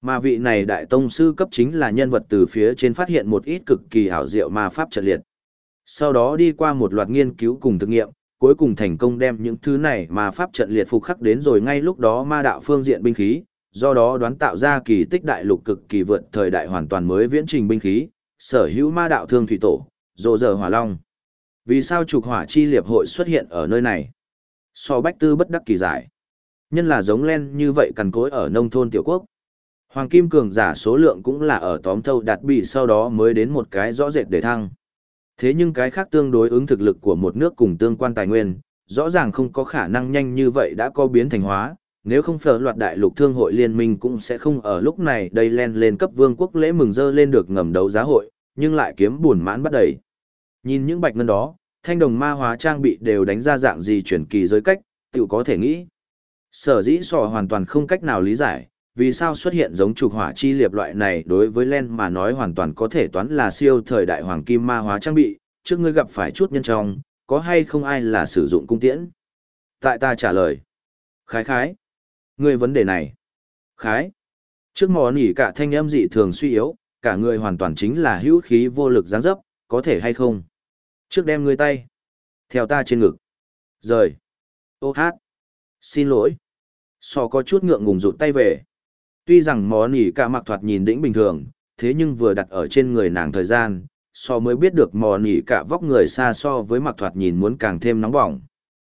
Mà vị này đại tông sư cấp chính là nhân vật từ phía trên phát hiện một ít cực kỳ hảo diệu ma pháp trận liệt. Sau đó đi qua một loạt nghiên cứu cùng thực nghiệm, cuối cùng thành công đem những thứ này ma pháp trận liệt phục khắc đến rồi ngay lúc đó ma đạo phương diện binh khí, do đó đoán tạo ra kỳ tích đại lục cực kỳ vượt thời đại hoàn toàn mới viễn trình binh khí, sở hữu ma đạo thương thủy tổ, rộ giờ hỏa long. Vì sao trục hỏa chi liệp hội xuất hiện ở nơi này? So Bách Tư bất đắc kỳ giải. Nhân là giống len như vậy cằn cối ở nông thôn tiểu quốc. Hoàng kim cường giả số lượng cũng là ở tóm thâu đạt bị sau đó mới đến một cái rõ rệt để thăng. Thế nhưng cái khác tương đối ứng thực lực của một nước cùng tương quan tài nguyên, rõ ràng không có khả năng nhanh như vậy đã có biến thành hóa, nếu không phở loạt đại lục thương hội liên minh cũng sẽ không ở lúc này đây len lên cấp vương quốc lễ mừng dơ lên được ngầm đấu giá hội, nhưng lại kiếm buồn mãn bắt đầy. Nhìn những bạch ngân đó, thanh đồng ma hóa trang bị đều đánh ra dạng gì chuyển kỳ giới cách, tự có thể nghĩ. Sở dĩ sò hoàn toàn không cách nào lý giải, vì sao xuất hiện giống trục hỏa chi liệp loại này đối với len mà nói hoàn toàn có thể toán là siêu thời đại hoàng kim ma hóa trang bị, trước ngươi gặp phải chút nhân trong, có hay không ai là sử dụng cung tiễn? Tại ta trả lời. Khái khái. Ngươi vấn đề này. Khái. Trước mò nỉ cả thanh âm dị thường suy yếu, cả người hoàn toàn chính là hữu khí vô lực dáng dấp, có thể hay không? Trước đem ngươi tay. Theo ta trên ngực. Rời. Ô hát. Xin lỗi. Sò có chút ngượng ngùng rụt tay về. Tuy rằng mò nỉ cả mặc thoạt nhìn đĩnh bình thường, thế nhưng vừa đặt ở trên người nàng thời gian, so mới biết được mò nỉ cả vóc người xa so với mặc thoạt nhìn muốn càng thêm nóng bỏng.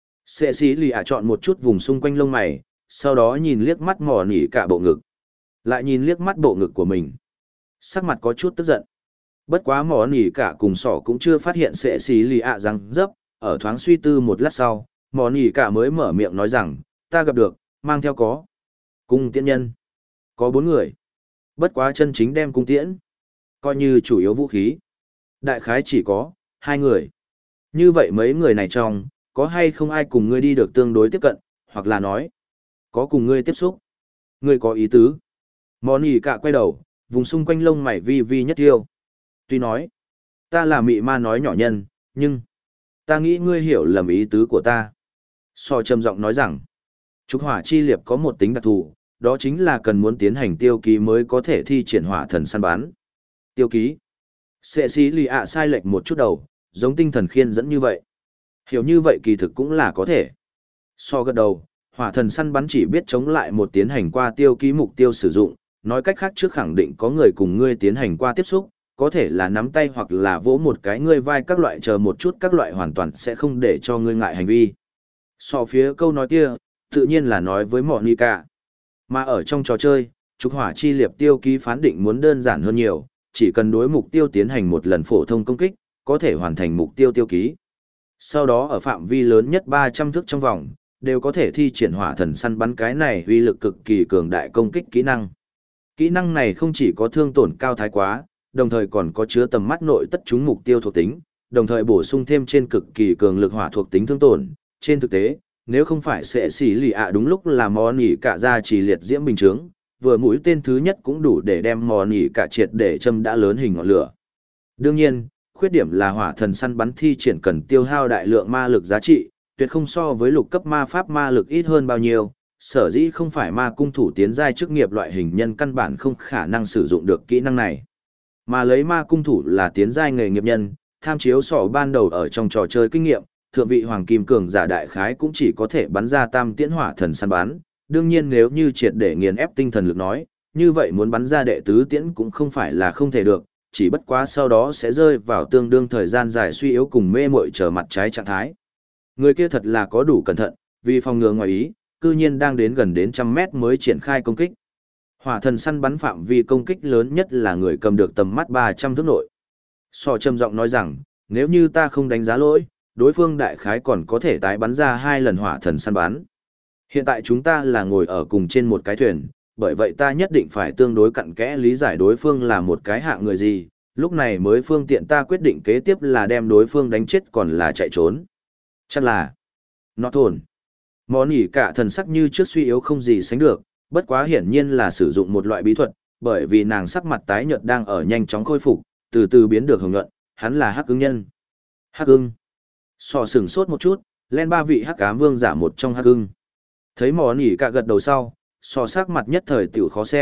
Sệ xí lì ạ chọn một chút vùng xung quanh lông mày, sau đó nhìn liếc mắt mò nỉ cả bộ ngực. Lại nhìn liếc mắt bộ ngực của mình. Sắc mặt có chút tức giận. Bất quá mò nỉ cả cùng sỏ cũng chưa phát hiện sệ xí lì ạ răng dấp, ở thoáng suy tư một lát sau, mò nỉ cả mới mở miệng nói rằng, ta gặp được, mang theo có. Cung tiễn nhân. Có 4 người. Bất quá chân chính đem cung tiễn. Coi như chủ yếu vũ khí. Đại khái chỉ có 2 người. Như vậy mấy người này trong, có hay không ai cùng ngươi đi được tương đối tiếp cận, hoặc là nói, có cùng ngươi tiếp xúc. Ngươi có ý tứ. Mòn ỉ cả quay đầu, vùng xung quanh lông mày vi vi nhất tiêu. Tuy nói, ta là mị ma nói nhỏ nhân, nhưng, ta nghĩ ngươi hiểu lầm ý tứ của ta. So trầm giọng nói rằng, trục hỏa chi liệp có một tính đặc thù, đó chính là cần muốn tiến hành tiêu ký mới có thể thi triển hỏa thần săn bắn. Tiêu ký. Sệ xí lì ạ sai lệch một chút đầu, giống tinh thần khiên dẫn như vậy. Hiểu như vậy kỳ thực cũng là có thể. So gật đầu, hỏa thần săn bắn chỉ biết chống lại một tiến hành qua tiêu ký mục tiêu sử dụng, nói cách khác trước khẳng định có người cùng ngươi tiến hành qua tiếp xúc, có thể là nắm tay hoặc là vỗ một cái ngươi vai các loại chờ một chút các loại hoàn toàn sẽ không để cho ngươi ngại hành vi. So phía câu nói kia, tự nhiên là nói với Monica. Mà ở trong trò chơi, trục hỏa chi liệp tiêu ký phán định muốn đơn giản hơn nhiều, chỉ cần đối mục tiêu tiến hành một lần phổ thông công kích, có thể hoàn thành mục tiêu tiêu ký. Sau đó ở phạm vi lớn nhất 300 thước trong vòng, đều có thể thi triển hỏa thần săn bắn cái này uy lực cực kỳ cường đại công kích kỹ năng. Kỹ năng này không chỉ có thương tổn cao thái quá, đồng thời còn có chứa tầm mắt nội tất chúng mục tiêu thuộc tính, đồng thời bổ sung thêm trên cực kỳ cường lực hỏa thuộc tính thương tổn. Trên thực tế, nếu không phải sẽ xỉ lì ạ đúng lúc là mò nỉ cả ra chỉ liệt diễm bình chướng, vừa mũi tên thứ nhất cũng đủ để đem mò nỉ cả triệt để châm đã lớn hình ngọn lửa. Đương nhiên, khuyết điểm là hỏa thần săn bắn thi triển cần tiêu hao đại lượng ma lực giá trị, tuyệt không so với lục cấp ma pháp ma lực ít hơn bao nhiêu, sở dĩ không phải ma cung thủ tiến giai chức nghiệp loại hình nhân căn bản không khả năng sử dụng được kỹ năng này. Mà lấy ma cung thủ là tiến giai nghề nghiệp nhân, tham chiếu sỏ ban đầu ở trong trò chơi kinh nghiệm, thượng vị hoàng kim cường giả đại khái cũng chỉ có thể bắn ra tam tiễn hỏa thần săn bắn, đương nhiên nếu như triệt để nghiền ép tinh thần lực nói, như vậy muốn bắn ra đệ tứ tiễn cũng không phải là không thể được, chỉ bất quá sau đó sẽ rơi vào tương đương thời gian dài suy yếu cùng mê mội trở mặt trái trạng thái. Người kia thật là có đủ cẩn thận, vì phòng ngừa ngoài ý, cư nhiên đang đến gần đến 100 mét mới triển khai công kích. Hỏa thần săn bắn phạm vi công kích lớn nhất là người cầm được tầm mắt 300 thước nội. So trầm giọng nói rằng, nếu như ta không đánh giá lỗi, đối phương đại khái còn có thể tái bắn ra 2 lần hỏa thần săn bắn. Hiện tại chúng ta là ngồi ở cùng trên một cái thuyền, bởi vậy ta nhất định phải tương đối cặn kẽ lý giải đối phương là một cái hạng người gì, lúc này mới phương tiện ta quyết định kế tiếp là đem đối phương đánh chết còn là chạy trốn. Chắc là nó thồn. Món ỉ cả thần sắc như trước suy yếu không gì sánh được, bất quá hiển nhiên là sử dụng một loại bí thuật, bởi vì nàng sắc mặt tái nhợt đang ở nhanh chóng khôi phục, từ từ biến được hồng nhuận, hắn là Hắc Ưng nhân. Hắc Ưng. Sò sừng sốt một chút, lên 3 vị Hắc Ám Vương giả một trong Hắc Ưng. Thấy món ỉ cả gật đầu sau, sò sắc mặt nhất thời tiểu khó xem,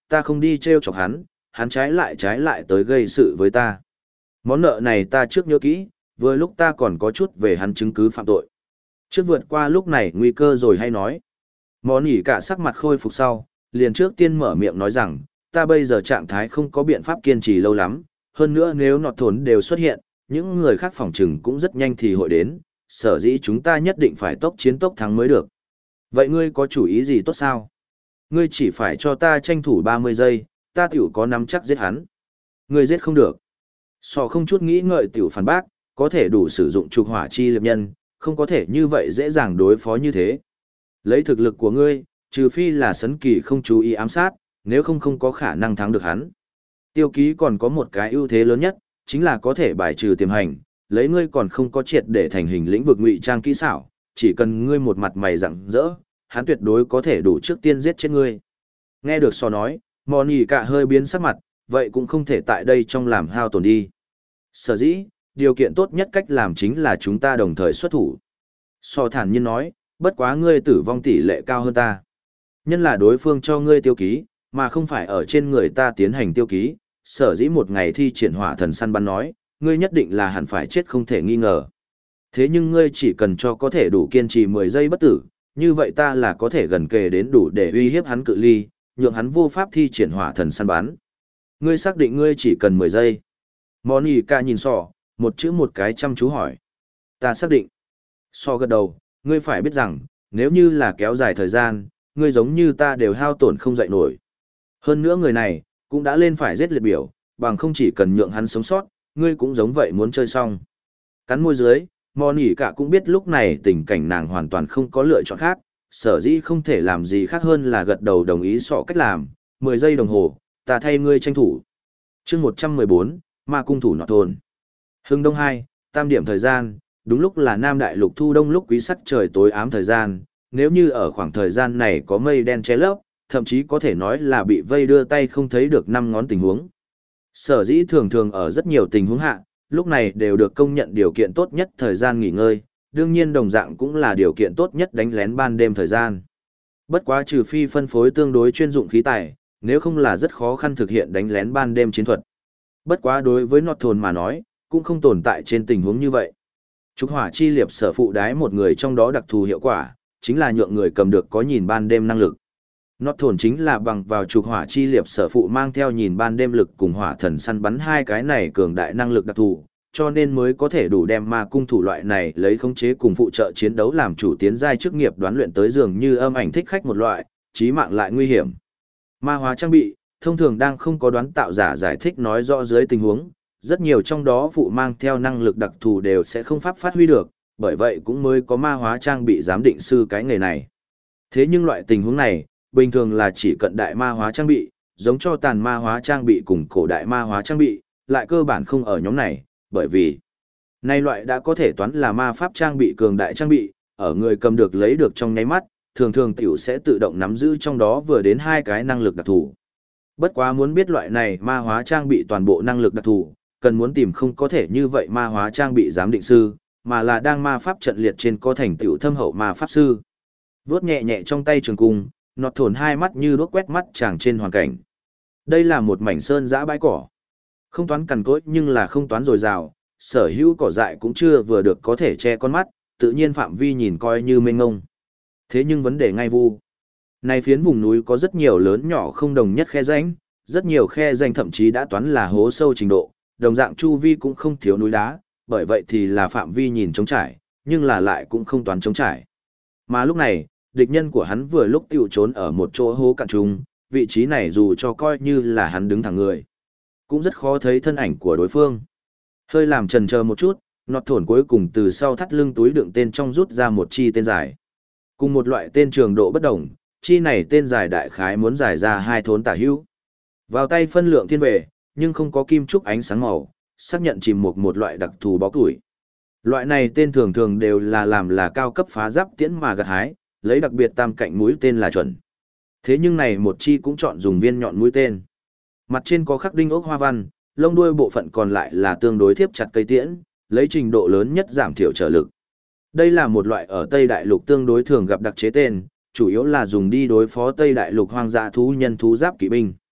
ta không đi treo chọc hắn, hắn trái lại tới gây sự với ta. Món nợ này ta trước nhớ kỹ, vừa lúc ta còn có chút về hắn chứng cứ phạm tội. Trước vượt qua lúc này nguy cơ rồi hay nói. Món ỉ cả sắc mặt khôi phục sau, liền trước tiên mở miệng nói rằng, ta bây giờ trạng thái không có biện pháp kiên trì lâu lắm, hơn nữa nếu nọt thốn đều xuất hiện, những người khác phòng trừng cũng rất nhanh thì hội đến, sở dĩ chúng ta nhất định phải tốc chiến tốc thắng mới được. Vậy ngươi có chủ ý gì tốt sao? Ngươi chỉ phải cho ta tranh thủ 30 giây, ta tiểu có nắm chắc giết hắn. Ngươi giết không được. Sò không chút nghĩ ngợi tiểu phản bác, có thể đủ sử dụng trục hỏa chi liệp nhân, không có thể như vậy dễ dàng đối phó như thế. Lấy thực lực của ngươi, trừ phi là Sấn Kỳ không chú ý ám sát, nếu không có khả năng thắng được hắn. Tiêu Ký còn có một cái ưu thế lớn nhất, chính là có thể bài trừ tiềm hành, lấy ngươi còn không có triệt để thành hình lĩnh vực ngụy trang kỹ xảo, chỉ cần ngươi một mặt mày rạng rỡ, hắn tuyệt đối có thể đủ trước tiên giết chết ngươi. Nghe được Sò nói, Mòn Nhỉ Cả hơi biến sắc mặt, vậy cũng không thể tại đây trong làm hao tổn đi. Sở dĩ, điều kiện tốt nhất cách làm chính là chúng ta đồng thời xuất thủ. Sò thản nhiên nói, bất quá ngươi tử vong tỷ lệ cao hơn ta. Nhân là đối phương cho ngươi tiêu ký, mà không phải ở trên người ta tiến hành tiêu ký, sở dĩ một ngày thi triển hỏa thần săn bắn nói, ngươi nhất định là hẳn phải chết không thể nghi ngờ. Thế nhưng ngươi chỉ cần cho có thể đủ kiên trì 10 giây bất tử, như vậy ta là có thể gần kề đến đủ để uy hiếp hắn cự ly, nhượng hắn vô pháp thi triển hỏa thần săn bắn. Ngươi xác định ngươi chỉ cần 10 giây. Monica nhìn Sò, một chữ một cái chăm chú hỏi. Ta xác định. Sò gật đầu, ngươi phải biết rằng, nếu như là kéo dài thời gian, ngươi giống như ta đều hao tổn không dậy nổi. Hơn nữa người này, cũng đã lên phải giết liệt biểu, bằng không chỉ cần nhượng hắn sống sót, ngươi cũng giống vậy muốn chơi xong. Cắn môi dưới, Monica cũng biết lúc này tình cảnh nàng hoàn toàn không có lựa chọn khác, sở dĩ không thể làm gì khác hơn là gật đầu đồng ý Sò cách làm, 10 giây đồng hồ, ta thay ngươi tranh thủ. chương 114, Ma Cung Thủ Nọt Thôn. Hưng Đông 2, tam điểm thời gian, đúng lúc là Nam Đại Lục thu đông lúc quý sắc trời tối ám thời gian, nếu như ở khoảng thời gian này có mây đen che lấp, thậm chí có thể nói là bị vây đưa tay không thấy được 5 ngón tình huống. Sở dĩ thường thường ở rất nhiều tình huống hạ, lúc này đều được công nhận điều kiện tốt nhất thời gian nghỉ ngơi, đương nhiên đồng dạng cũng là điều kiện tốt nhất đánh lén ban đêm thời gian. Bất quá trừ phi phân phối tương đối chuyên dụng khí tài, nếu không là rất khó khăn thực hiện đánh lén ban đêm chiến thuật. Bất quá đối với Nọt Thôn mà nói, cũng không tồn tại trên tình huống như vậy. Trục hỏa chi liệp sở phụ đái một người trong đó đặc thù hiệu quả, chính là nhượng người cầm được có nhìn ban đêm năng lực. Nọt Thôn chính là bằng vào trục hỏa chi liệp sở phụ mang theo nhìn ban đêm lực cùng hỏa thần săn bắn hai cái này cường đại năng lực đặc thù, cho nên mới có thể đủ đem ma cung thủ loại này lấy khống chế cùng phụ trợ chiến đấu làm chủ tiến giai chức nghiệp đoán luyện tới dường như âm ảnh thích khách một loại, chí mạng lại nguy hiểm. Ma hóa trang bị, thông thường đang không có đoán tạo giả giải thích nói rõ dưới tình huống, rất nhiều trong đó phụ mang theo năng lực đặc thù đều sẽ không pháp phát huy được, bởi vậy cũng mới có ma hóa trang bị giám định sư cái nghề này. Thế nhưng loại tình huống này, bình thường là chỉ cận đại ma hóa trang bị, giống cho tàn ma hóa trang bị cùng cổ đại ma hóa trang bị, lại cơ bản không ở nhóm này, bởi vì nay loại đã có thể toán là ma pháp trang bị cường đại trang bị, ở người cầm được lấy được trong nháy mắt, thường thường tiểu sẽ tự động nắm giữ trong đó vừa đến hai cái năng lực đặc thù. Bất quá muốn biết loại này ma hóa trang bị toàn bộ năng lực đặc thù, cần muốn tìm không có thể như vậy ma hóa trang bị giám định sư, mà là đang ma pháp trận liệt trên có thành tựu thâm hậu ma pháp sư. Vốt nhẹ nhẹ trong tay trường cung, Nọt Thôn hai mắt như đuốc quét mắt chàng trên hoàn cảnh. Đây là một mảnh sơn dã bãi cỏ. Không toán cằn cỗi nhưng là không toán dồi dào, sở hữu cỏ dại cũng chưa vừa được có thể che con mắt, tự nhiên phạm vi nhìn coi như mênh ngông. Thế nhưng vấn đề ngay vu. Này phiến vùng núi có rất nhiều lớn nhỏ không đồng nhất khe rãnh, rất nhiều khe rãnh thậm chí đã toán là hố sâu trình độ, đồng dạng chu vi cũng không thiếu núi đá, bởi vậy thì là phạm vi nhìn trống trải, nhưng là lại cũng không toán trống trải. Mà lúc này, địch nhân của hắn vừa lúc tiêu trốn ở một chỗ hố cạn trùng, vị trí này dù cho coi như là hắn đứng thẳng người, cũng rất khó thấy thân ảnh của đối phương. Hơi làm chần chờ một chút, Nọt Thôn cuối cùng từ sau thắt lưng túi đựng tên trong rút ra một chi tên dài. Cùng một loại tên trường độ bất đồng, chi này tên dài đại khái muốn dài ra 2 thốn tả hữu. Vào tay phân lượng thiên về, nhưng không có kim trúc ánh sáng màu, xác nhận chìm một loại đặc thù bó củi. Loại này tên thường thường đều là làm là cao cấp phá giáp tiễn mà gặt hái, lấy đặc biệt tam cạnh mũi tên là chuẩn. Thế nhưng này một chi cũng chọn dùng viên nhọn mũi tên. Mặt trên có khắc đinh ốc hoa văn, lông đuôi bộ phận còn lại là tương đối tiếp chặt cây tiễn, lấy trình độ lớn nhất giảm thiểu trở lực. Đây là một loại ở Tây Đại Lục tương đối thường gặp đặc chế tên, chủ yếu là dùng đi đối phó Tây Đại Lục hoang dã thú nhân thú giáp kỵ binh.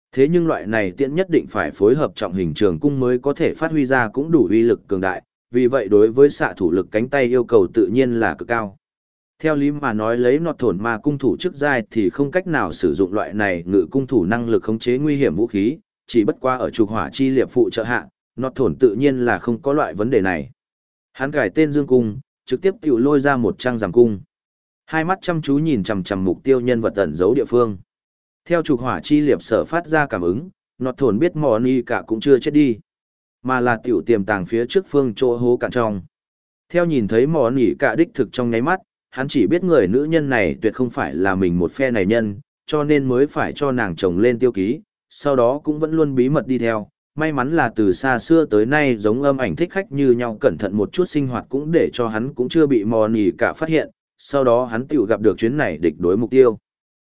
Thế nhưng loại này tiễn nhất định phải phối hợp trọng hình trường cung mới có thể phát huy ra cũng đủ uy lực cường đại, vì vậy đối với xạ thủ lực cánh tay yêu cầu tự nhiên là cực cao. Theo lý mà nói lấy nọt thổn ma cung thủ chức giai thì không cách nào sử dụng loại này ngự cung thủ năng lực khống chế nguy hiểm vũ khí, chỉ bất qua ở trục hỏa chi liệp phụ trợ hạ, nọt thổn tự nhiên là không có loại vấn đề này. Hắn cải tên dương cung, trực tiếp tiểu lôi ra một trang giảm cung. Hai mắt chăm chú nhìn chằm chằm mục tiêu nhân vật ẩn giấu địa phương. Theo trục hỏa chi liệp sở phát ra cảm ứng, nọt thổn biết mò ni cả cũng chưa chết đi, mà là tiểu tiềm tàng phía trước phương chỗ hố cạn trong. Theo nhìn thấy mò nỉ cả đích thực trong nháy mắt, hắn chỉ biết người nữ nhân này tuyệt không phải là mình một phe này nhân, cho nên mới phải cho nàng chồng lên tiêu ký, sau đó cũng vẫn luôn bí mật đi theo. May mắn là từ xa xưa tới nay giống âm ảnh thích khách như nhau cẩn thận một chút sinh hoạt cũng để cho hắn cũng chưa bị mò nỉ cả phát hiện, sau đó hắn tiểu gặp được chuyến này địch đối mục tiêu.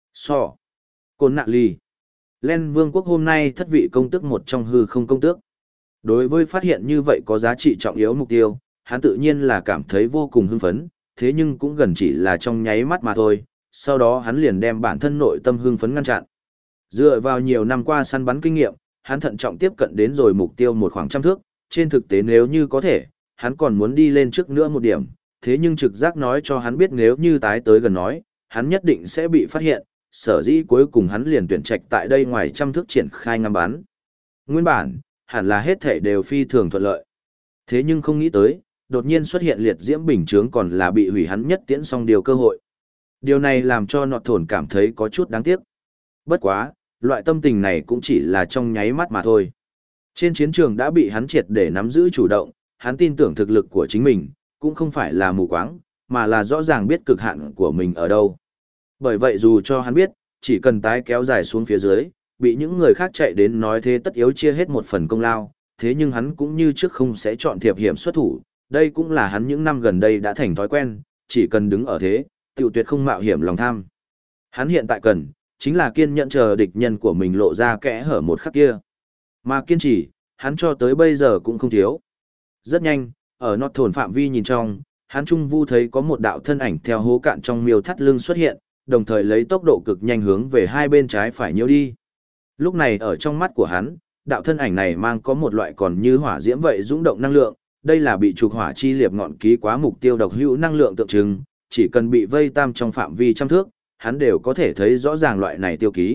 Côn nạ ly. Len Vương quốc hôm nay thất vị công tước một trong hư không công tước. Đối với phát hiện như vậy có giá trị trọng yếu mục tiêu, hắn tự nhiên là cảm thấy vô cùng hưng phấn, thế nhưng cũng gần chỉ là trong nháy mắt mà thôi, sau đó hắn liền đem bản thân nội tâm hưng phấn ngăn chặn. Dựa vào nhiều năm qua săn bắn kinh nghiệm, hắn thận trọng tiếp cận đến rồi mục tiêu một khoảng trăm thước, trên thực tế nếu như có thể, hắn còn muốn đi lên trước nữa một điểm, thế nhưng trực giác nói cho hắn biết nếu như tái tới gần nói, hắn nhất định sẽ bị phát hiện, sở dĩ cuối cùng hắn liền tuyển trạch tại đây ngoài trăm thước triển khai ngắm bắn. Nguyên bản, hẳn là hết thể đều phi thường thuận lợi. Thế nhưng không nghĩ tới, đột nhiên xuất hiện liệt diễm bình chướng còn là bị hủy hắn nhất tiễn xong điều cơ hội. Điều này làm cho nọt thổn cảm thấy có chút đáng tiếc. Bất quá, loại tâm tình này cũng chỉ là trong nháy mắt mà thôi. Trên chiến trường đã bị hắn triệt để nắm giữ chủ động, hắn tin tưởng thực lực của chính mình, cũng không phải là mù quáng, mà là rõ ràng biết cực hạn của mình ở đâu. Bởi vậy dù cho hắn biết, chỉ cần tái kéo dài xuống phía dưới, bị những người khác chạy đến nói thế tất yếu chia hết một phần công lao, thế nhưng hắn cũng như trước không sẽ chọn thiệp hiểm xuất thủ, đây cũng là hắn những năm gần đây đã thành thói quen, chỉ cần đứng ở thế, tiểu tuyệt không mạo hiểm lòng tham. Hắn hiện tại cần, chính là kiên nhẫn chờ địch nhân của mình lộ ra kẽ hở một khắc kia. Mà kiên trì, hắn cho tới bây giờ cũng không thiếu. Rất nhanh, ở nọt thổn phạm vi nhìn trong, hắn trung vu thấy có một đạo thân ảnh theo hố cạn trong miêu thắt lưng xuất hiện, đồng thời lấy tốc độ cực nhanh hướng về hai bên trái phải nhiễu đi. Lúc này ở trong mắt của hắn, đạo thân ảnh này mang có một loại còn như hỏa diễm vậy dũng động năng lượng, đây là bị trục hỏa chi liệp ngọn ký quá mục tiêu độc hữu năng lượng tượng trưng, chỉ cần bị vây tam trong phạm vi trăm thước, hắn đều có thể thấy rõ ràng loại này tiêu ký.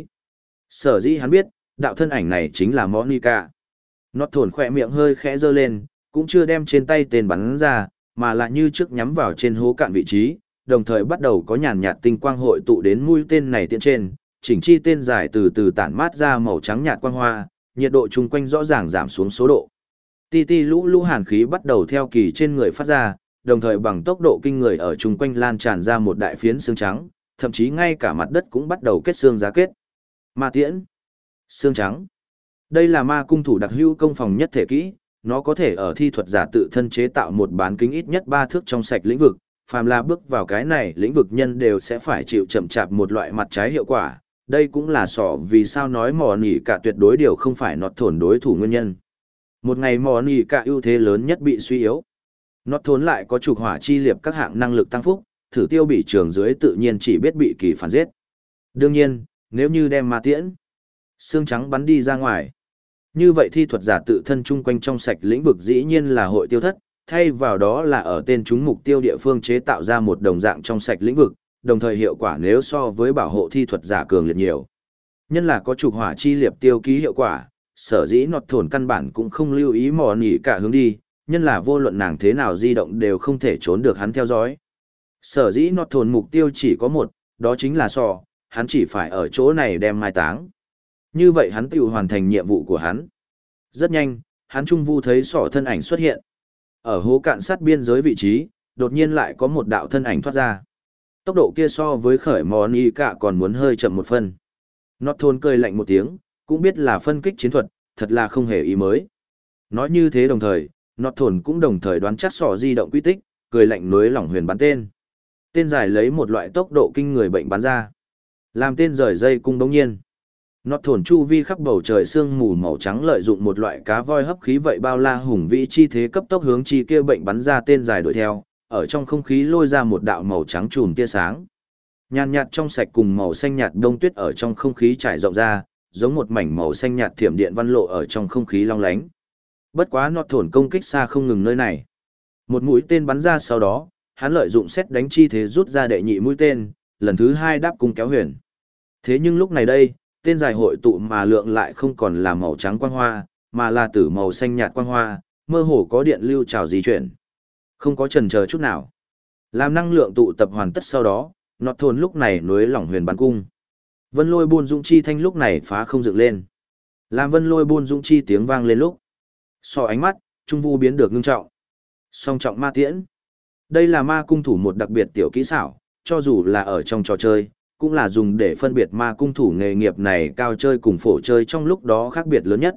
Sở dĩ hắn biết, đạo thân ảnh này chính là Monica. Nọt thổn khỏe miệng hơi khẽ giơ lên, cũng chưa đem trên tay tên bắn ra, mà là như trước nhắm vào trên hố cạn vị trí, đồng thời bắt đầu có nhàn nhạt tinh quang hội tụ đến mũi tên này tiện trên, chỉnh chi tên dài từ từ tản mát ra màu trắng nhạt quang hoa, nhiệt độ chung quanh rõ ràng giảm xuống số độ. Ti ti lũ lũ hàn khí bắt đầu theo kỳ trên người phát ra, đồng thời bằng tốc độ kinh người ở chung quanh lan tràn ra một đại phiến xương trắng, thậm chí ngay cả mặt đất cũng bắt đầu kết xương giá kết. Ma tiễn, xương trắng. Đây là ma cung thủ đặc hữu công phòng nhất thể kỹ, nó có thể ở thi thuật giả tự thân chế tạo một bán kính ít nhất 3 thước trong sạch lĩnh vực, phàm là bước vào cái này lĩnh vực nhân đều sẽ phải chịu chậm chạp một loại mặt trái hiệu quả. Đây cũng là sọ vì sao nói mò nỉ cả tuyệt đối điều không phải nọt thổn đối thủ nguyên nhân. Một ngày mò nỉ cả ưu thế lớn nhất bị suy yếu. Nọt thổn lại có trục hỏa chi liệp các hạng năng lực tăng phúc, thử tiêu bị trường dưới tự nhiên chỉ biết bị kỳ phản giết. Đương nhiên, nếu như đem ma tiễn, xương trắng bắn đi ra ngoài, như vậy thi thuật giả tự thân chung quanh trong sạch lĩnh vực dĩ nhiên là hội tiêu thất, thay vào đó là ở tên chúng mục tiêu địa phương chế tạo ra một đồng dạng trong sạch lĩnh vực, đồng thời hiệu quả nếu so với bảo hộ thi thuật giả cường liệt nhiều. Nhân là có trục hỏa chi liệp tiêu ký hiệu quả, sở dĩ nọt thổn căn bản cũng không lưu ý mò nỉ cả hướng đi, nhân là vô luận nàng thế nào di động đều không thể trốn được hắn theo dõi. Sở dĩ nọt thổn mục tiêu chỉ có một, đó chính là sò, hắn chỉ phải ở chỗ này đem mai táng. Như vậy hắn tự hoàn thành nhiệm vụ của hắn. Rất nhanh, hắn trung vu thấy sỏ thân ảnh xuất hiện. Ở hố cạn sát biên giới vị trí, đột nhiên lại có một đạo thân ảnh thoát ra. Tốc độ kia so với khởi mò ni cả còn muốn hơi chậm một phân. Nọt thổn cười lạnh một tiếng, cũng biết là phân kích chiến thuật, thật là không hề ý mới. Nói như thế đồng thời, nọt thổn cũng đồng thời đoán chắc sỏ di động quy tích, cười lạnh nối lỏng huyền bắn tên. Tên dài lấy một loại tốc độ kinh người bệnh bắn ra. Làm tên rời dây cung đống nhiên. Nọt thổn chu vi khắp bầu trời sương mù màu trắng lợi dụng một loại cá voi hấp khí vậy bao la hùng vĩ chi thế cấp tốc hướng chi kia bệnh bắn ra tên dài đuổi theo, ở trong không khí lôi ra một đạo màu trắng chùm tia sáng. Nhàn nhạt trong sạch cùng màu xanh nhạt đông tuyết ở trong không khí trải rộng ra, giống một mảnh màu xanh nhạt thiểm điện văn lộ ở trong không khí long lánh. Bất quá nọt thổn công kích xa không ngừng nơi này. Một mũi tên bắn ra sau đó, hắn lợi dụng xét đánh chi thế rút ra đệ nhị mũi tên, lần thứ hai đáp cung kéo huyền. Thế nhưng lúc này đây, tên dài hội tụ mà lượng lại không còn là màu trắng quang hoa, mà là tử màu xanh nhạt quang hoa, mơ hồ có điện lưu trào di chuyển. Không có chần chờ chút nào. Làm năng lượng tụ tập hoàn tất sau đó, nọt thôn lúc này nối lỏng huyền bắn cung. Vân lôi buôn dũng chi thanh lúc này phá không dựng lên. Làm vân lôi buôn dũng chi tiếng vang lên lúc. So ánh mắt, trung vu biến được ngưng trọng. Song trọng ma tiễn. Đây là ma cung thủ một đặc biệt tiểu kỹ xảo, cho dù là ở trong trò chơi, cũng là dùng để phân biệt ma cung thủ nghề nghiệp này cao chơi cùng phổ chơi trong lúc đó khác biệt lớn nhất.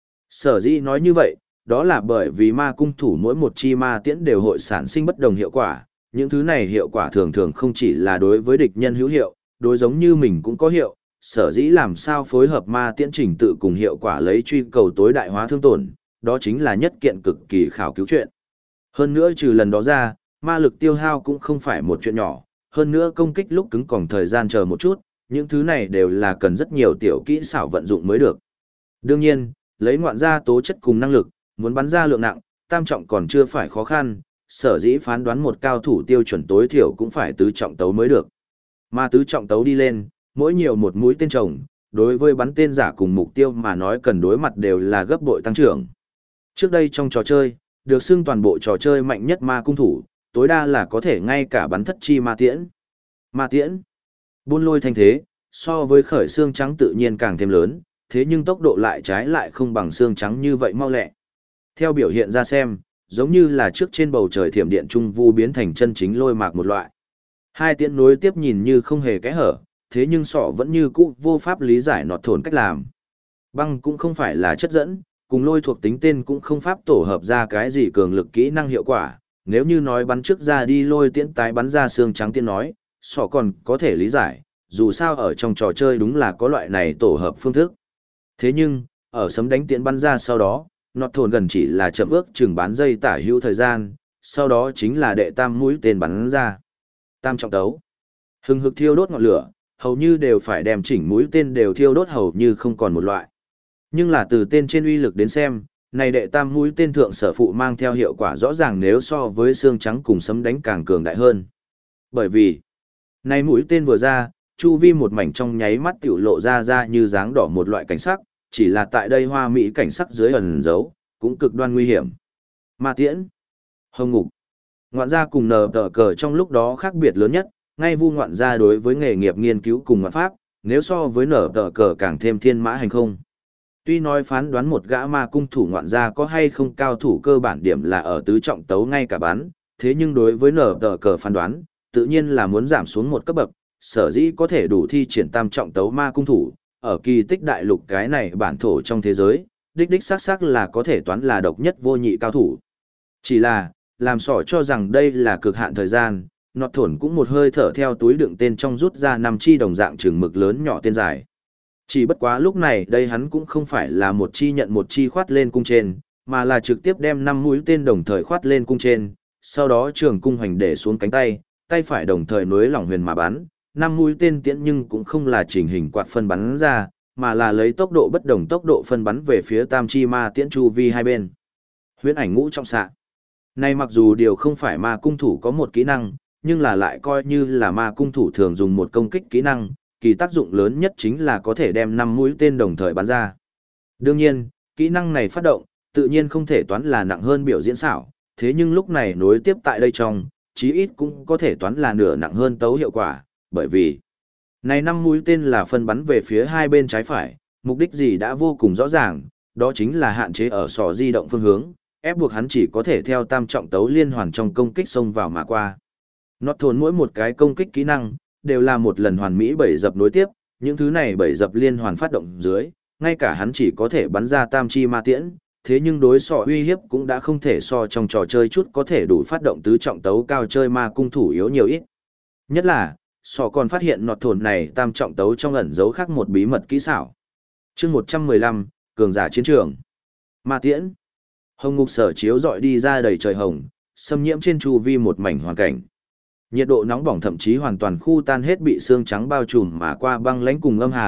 Sở dĩ nói như vậy, đó là bởi vì ma cung thủ mỗi một chi ma tiễn đều hội sản sinh bất đồng hiệu quả, những thứ này hiệu quả thường thường không chỉ là đối với địch nhân hữu hiệu, đối giống như mình cũng có hiệu, sở dĩ làm sao phối hợp ma tiễn trình tự cùng hiệu quả lấy truy cầu tối đại hóa thương tổn, đó chính là nhất kiện cực kỳ khảo cứu chuyện. Hơn nữa trừ lần đó ra, ma lực tiêu hao cũng không phải một chuyện nhỏ, hơn nữa công kích lúc cứng còng thời gian chờ một chút, những thứ này đều là cần rất nhiều tiểu kỹ xảo vận dụng mới được. Đương nhiên, lấy ngoạn gia tố chất cùng năng lực, muốn bắn ra lượng nặng, tam trọng còn chưa phải khó khăn, sở dĩ phán đoán một cao thủ tiêu chuẩn tối thiểu cũng phải tứ trọng tấu mới được. Mà tứ trọng tấu đi lên, mỗi nhiều một mũi tên trồng, đối với bắn tên giả cùng mục tiêu mà nói cần đối mặt đều là gấp bội tăng trưởng. Trước đây trong trò chơi, được xưng toàn bộ trò chơi mạnh nhất ma cung thủ, tối đa là có thể ngay cả bắn thất chi ma tiễn. Ma tiễn, buôn lôi thanh thế, so với khởi xương trắng tự nhiên càng thêm lớn, thế nhưng tốc độ lại trái lại không bằng xương trắng như vậy mau lẹ. Theo biểu hiện ra xem, giống như là trước trên bầu trời thiểm điện trung vu biến thành chân chính lôi mạc một loại. Hai tiễn nối tiếp nhìn như không hề kẽ hở, thế nhưng sọ vẫn như cũ vô pháp lý giải nọt thổn cách làm. Băng cũng không phải là chất dẫn, cùng lôi thuộc tính tên cũng không pháp tổ hợp ra cái gì cường lực kỹ năng hiệu quả. Nếu như nói bắn trước ra đi lôi tiễn tái bắn ra xương trắng tiên nói, sọ còn có thể lý giải, dù sao ở trong trò chơi đúng là có loại này tổ hợp phương thức. Thế nhưng, ở sấm đánh tiễn bắn ra sau đó, nọt thổn gần chỉ là chậm ước chừng bán dây tả hữu thời gian, sau đó chính là đệ tam mũi tên bắn ra. Tam trọng tấu. Hừng hực thiêu đốt ngọn lửa, hầu như đều phải đem chỉnh mũi tên đều thiêu đốt hầu như không còn một loại. Nhưng là từ tên trên uy lực đến xem, này đệ tam mũi tên thượng sở phụ mang theo hiệu quả rõ ràng nếu so với xương trắng cùng sấm đánh càng cường đại hơn. Bởi vì, này mũi tên vừa ra, chu vi một mảnh trong nháy mắt tiểu lộ ra như dáng đỏ một loại cảnh sắc, chỉ là tại đây hoa mỹ cảnh sắc dưới ẩn giấu, cũng cực đoan nguy hiểm. Ma tiễn, hồng ngục, ngoạn gia cùng nờ tờ cờ trong lúc đó khác biệt lớn nhất, ngay vu ngoạn gia đối với nghề nghiệp nghiên cứu cùng ngoạn pháp, nếu so với nở tờ cờ càng thêm thiên mã hành không. Tuy nói phán đoán một gã ma cung thủ ngoạn gia có hay không cao thủ cơ bản điểm là ở tứ trọng tấu ngay cả bán, thế nhưng đối với nở tờ cờ phán đoán, tự nhiên là muốn giảm xuống một cấp bậc, sở dĩ có thể đủ thi triển tam trọng tấu ma cung thủ, ở kỳ tích đại lục cái này bản thổ trong thế giới, đích xác là có thể toán là độc nhất vô nhị cao thủ. Chỉ là, làm sỏ cho rằng đây là cực hạn thời gian, nọt thổn cũng một hơi thở theo túi đựng tên trong rút ra 5 chi đồng dạng chừng mực lớn nhỏ tên dài. Chỉ bất quá lúc này đây hắn cũng không phải là một chi nhận một chi khoát lên cung trên, mà là trực tiếp đem 5 mũi tên đồng thời khoát lên cung trên, sau đó trường cung hoành để xuống cánh tay, tay phải đồng thời nối lỏng huyền mà bắn, 5 mũi tên tiễn nhưng cũng không là chỉnh hình quạt phân bắn ra, mà là lấy tốc độ bất đồng tốc độ phân bắn về phía tam chi ma tiễn chu vi hai bên. Huyễn ảnh ngũ trọng xạ. Này mặc dù điều không phải ma cung thủ có một kỹ năng, nhưng là lại coi như là ma cung thủ thường dùng một công kích kỹ năng, kỳ tác dụng lớn nhất chính là có thể đem 5 mũi tên đồng thời bắn ra. Đương nhiên, kỹ năng này phát động, tự nhiên không thể toán là nặng hơn biểu diễn xảo, thế nhưng lúc này nối tiếp tại đây trong, chí ít cũng có thể toán là nửa nặng hơn tấu hiệu quả, bởi vì này 5 mũi tên là phân bắn về phía hai bên trái phải, mục đích gì đã vô cùng rõ ràng, đó chính là hạn chế ở sọ di động phương hướng, ép buộc hắn chỉ có thể theo tam trọng tấu liên hoàn trong công kích xông vào mà qua. Nọt thôn mỗi một cái công kích kỹ năng, đều là một lần hoàn mỹ bảy dập nối tiếp, những thứ này bảy dập liên hoàn phát động dưới, ngay cả hắn chỉ có thể bắn ra tam chi ma tiễn, thế nhưng đối sọ uy hiếp cũng đã không thể so trong trò chơi chút có thể đủ phát động tứ trọng tấu cao chơi ma cung thủ yếu nhiều ít. Nhất là, sọ còn phát hiện nọt thôn này tam trọng tấu trong ẩn dấu khác một bí mật kỹ xảo. Chương 115, cường giả chiến trường. Ma tiễn. Hồng ngục sở chiếu dọi đi ra đầy trời hồng, xâm nhiễm trên chu vi một mảnh hoàn cảnh. Nhiệt độ nóng bỏng thậm chí hoàn toàn khu tan hết bị xương trắng bao trùm mà qua băng lãnh cùng âm hàn,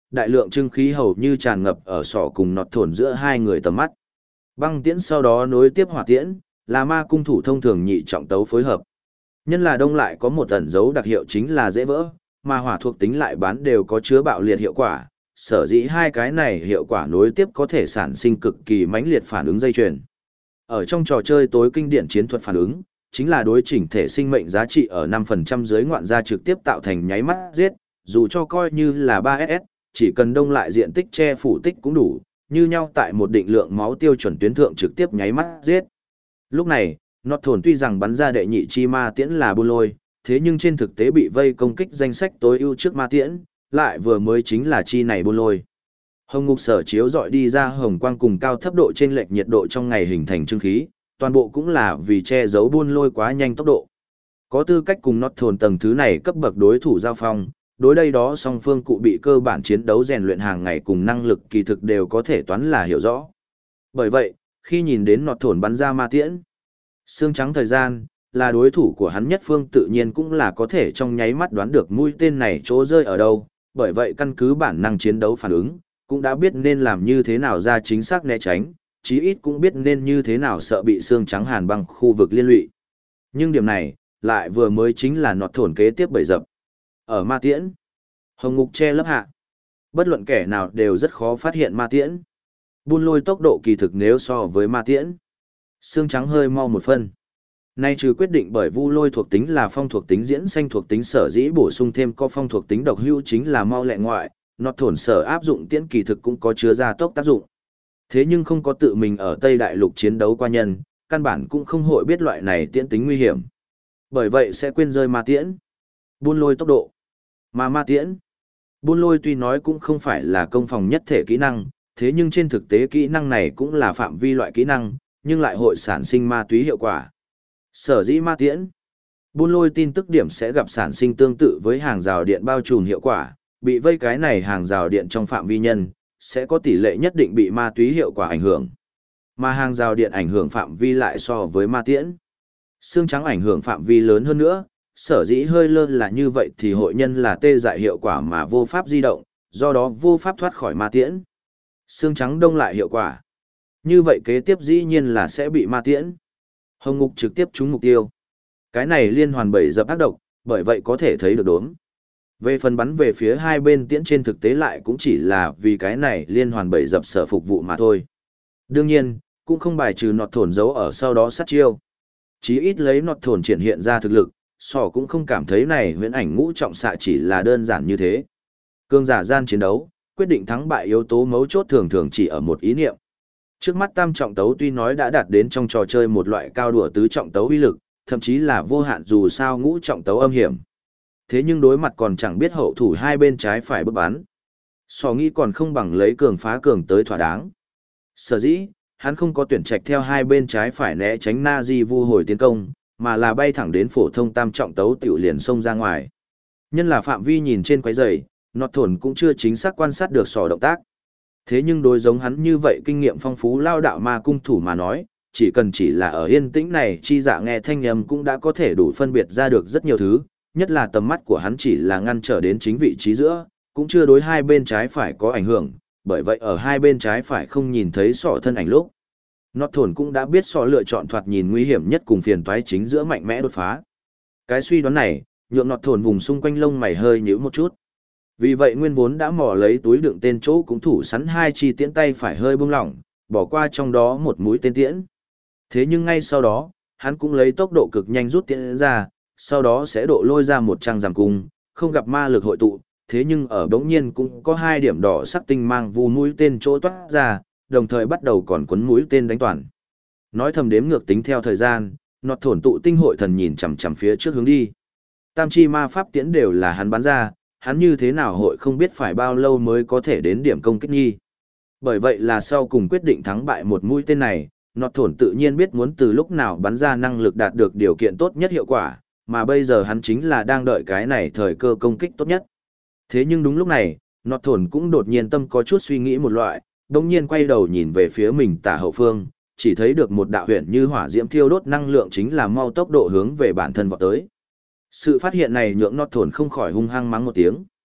đại lượng trưng khí hầu như tràn ngập ở sọ cùng nọt thổn giữa hai người tầm mắt. Băng tiễn sau đó nối tiếp hỏa tiễn, là ma cung thủ thông thường nhị trọng tấu phối hợp. Nhân là đông lại có một ẩn dấu đặc hiệu chính là dễ vỡ, mà hỏa thuộc tính lại bán đều có chứa bạo liệt hiệu quả, sở dĩ hai cái này hiệu quả nối tiếp có thể sản sinh cực kỳ mãnh liệt phản ứng dây chuyền. Ở trong trò chơi tối kinh điển chiến thuật phản ứng, chính là đối chỉnh thể sinh mệnh giá trị ở 5% dưới ngoạn gia trực tiếp tạo thành nháy mắt giết, dù cho coi như là 3SS, chỉ cần đông lại diện tích che phủ tích cũng đủ, như nhau tại một định lượng máu tiêu chuẩn tuyến thượng trực tiếp nháy mắt giết. Lúc này, Nọt Thổn tuy rằng bắn ra đệ nhị chi ma tiễn là buôn lôi, thế nhưng trên thực tế bị vây công kích danh sách tối ưu trước ma tiễn, lại vừa mới chính là chi này buôn lôi. Hồng ngục sở chiếu dọi đi ra hồng quang cùng cao thấp độ trên lệch nhiệt độ trong ngày hình thành trưng khí, toàn bộ cũng là vì che giấu buôn lôi quá nhanh tốc độ. Có tư cách cùng Nọt Thổn tầng thứ này cấp bậc đối thủ giao phong, đối đây đó song phương cụ bị cơ bản chiến đấu rèn luyện hàng ngày cùng năng lực kỳ thực đều có thể toán là hiểu rõ. Bởi vậy, khi nhìn đến Nọt Thổn bắn ra ma tiễn, xương trắng thời gian, là đối thủ của hắn nhất phương tự nhiên cũng là có thể trong nháy mắt đoán được mũi tên này chỗ rơi ở đâu, bởi vậy căn cứ bản năng chiến đấu phản ứng, cũng đã biết nên làm như thế nào ra chính xác né tránh, chí ít cũng biết nên như thế nào sợ bị xương trắng hàn băng khu vực liên lụy. Nhưng điểm này, lại vừa mới chính là Nọt Thổn kế tiếp bẫy dập. Ở ma tiễn, hồng ngục che lấp hạ, bất luận kẻ nào đều rất khó phát hiện ma tiễn. Buôn lôi tốc độ kỳ thực nếu so với ma tiễn, xương trắng hơi mau một phân. Nay trừ quyết định bởi vu lôi thuộc tính là phong thuộc tính diễn xanh thuộc tính sở dĩ bổ sung thêm có phong thuộc tính độc hữu chính là mau lẹ ngoại, Nọt Thổn sở áp dụng tiễn kỳ thực cũng có chứa gia tốc tác dụng. Thế nhưng không có tự mình ở Tây Đại Lục chiến đấu qua nhân, căn bản cũng không hội biết loại này tiễn tính nguy hiểm. Bởi vậy sẽ quên rơi ma tiễn, buôn lôi tốc độ. Mà ma tiễn, buôn lôi tuy nói cũng không phải là công phòng nhất thể kỹ năng, thế nhưng trên thực tế kỹ năng này cũng là phạm vi loại kỹ năng, nhưng lại hội sản sinh ma túy hiệu quả. Sở dĩ ma tiễn, buôn lôi tin tức điểm sẽ gặp sản sinh tương tự với hàng rào điện bao trùm hiệu quả, bị vây cái này hàng rào điện trong phạm vi nhân, sẽ có tỷ lệ nhất định bị ma túy hiệu quả ảnh hưởng. Mà hàng rào điện ảnh hưởng phạm vi lại so với ma tiễn, xương trắng ảnh hưởng phạm vi lớn hơn nữa, sở dĩ hơi lơ là như vậy thì hội nhân là tê dại hiệu quả mà vô pháp di động, do đó vô pháp thoát khỏi ma tiễn. Xương trắng đông lại hiệu quả. Như vậy kế tiếp dĩ nhiên là sẽ bị ma tiễn. Hồng ngục trực tiếp trúng mục tiêu. Cái này liên hoàn bẫy dập ác độc, bởi vậy có thể thấy được đốm. Về phần bắn về phía hai bên tiễn trên thực tế lại cũng chỉ là vì cái này liên hoàn bẫy dập sở phục vụ mà thôi. Đương nhiên, cũng không bài trừ Nọt Thổn giấu ở sau đó sát chiêu. Chí ít lấy Nọt Thổn triển hiện ra thực lực, sỏ cũng không cảm thấy này huyễn ảnh ngũ trọng xạ chỉ là đơn giản như thế. Cương giả gian chiến đấu, quyết định thắng bại yếu tố mấu chốt thường thường chỉ ở một ý niệm. Trước mắt tam trọng tấu tuy nói đã đạt đến trong trò chơi một loại cao đùa tứ trọng tấu uy lực, thậm chí là vô hạn dù sao ngũ trọng tấu âm hiểm. Thế nhưng đối mặt còn chẳng biết hậu thủ hai bên trái phải bức bắn. Sò nghĩ còn không bằng lấy cường phá cường tới thỏa đáng. Sở dĩ, hắn không có tuyển trạch theo hai bên trái phải né tránh Nazi vu hồi tiến công, mà là bay thẳng đến phổ thông tam trọng tấu tiểu liền xông ra ngoài. Nhân là phạm vi nhìn trên quái giày, Nọt Thổn cũng chưa chính xác quan sát được sò động tác. Thế nhưng đối giống hắn như vậy kinh nghiệm phong phú lao đạo ma cung thủ mà nói, chỉ là ở yên tĩnh này chi dạ nghe thanh âm cũng đã có thể đủ phân biệt ra được rất nhiều thứ, nhất là tầm mắt của hắn chỉ là ngăn trở đến chính vị trí giữa, cũng chưa đối hai bên trái phải có ảnh hưởng, bởi vậy ở hai bên trái phải không nhìn thấy sọ thân ảnh lúc. Nọt Thổn cũng đã biết sọ lựa chọn thoạt nhìn nguy hiểm nhất cùng phiền toái chính giữa mạnh mẽ đột phá. Cái suy đoán này, nhượng Nọt Thổn vùng xung quanh lông mày hơi nhíu một chút. Vì vậy nguyên vốn đã mò lấy túi đựng tên chỗ cũng thủ sẵn hai chi tiễn tay phải hơi buông lỏng, bỏ qua trong đó một mũi tên tiễn. Thế nhưng ngay sau đó, hắn cũng lấy tốc độ cực nhanh rút tiễn ra, sau đó sẽ độ lôi ra một trang giảm cung, không gặp ma lực hội tụ, thế nhưng ở bỗng nhiên cũng có hai điểm đỏ sắc tinh mang vu mũi tên chỗ toát ra, đồng thời bắt đầu còn quấn mũi tên đánh toàn. Nói thầm đếm ngược tính theo thời gian, Nọt Thổn tụ tinh hội thần nhìn chằm chằm phía trước hướng đi. Tam chi ma pháp tiễn đều là hắn bắn ra, hắn như thế nào hội không biết phải bao lâu mới có thể đến điểm công kích nghi. Bởi vậy là sau cùng quyết định thắng bại một mũi tên này, Nọt Thổn tự nhiên biết muốn từ lúc nào bắn ra năng lực đạt được điều kiện tốt nhất hiệu quả, mà bây giờ hắn chính là đang đợi cái này thời cơ công kích tốt nhất. Thế nhưng đúng lúc này, Nọt Thổn cũng đột nhiên tâm có chút suy nghĩ một loại, đồng nhiên quay đầu nhìn về phía mình tả hậu phương, chỉ thấy được một đạo huyền như hỏa diễm thiêu đốt năng lượng chính là mau tốc độ hướng về bản thân vọt tới. Sự phát hiện này nhượng Nọt Thổn không khỏi hung hăng mắng một tiếng.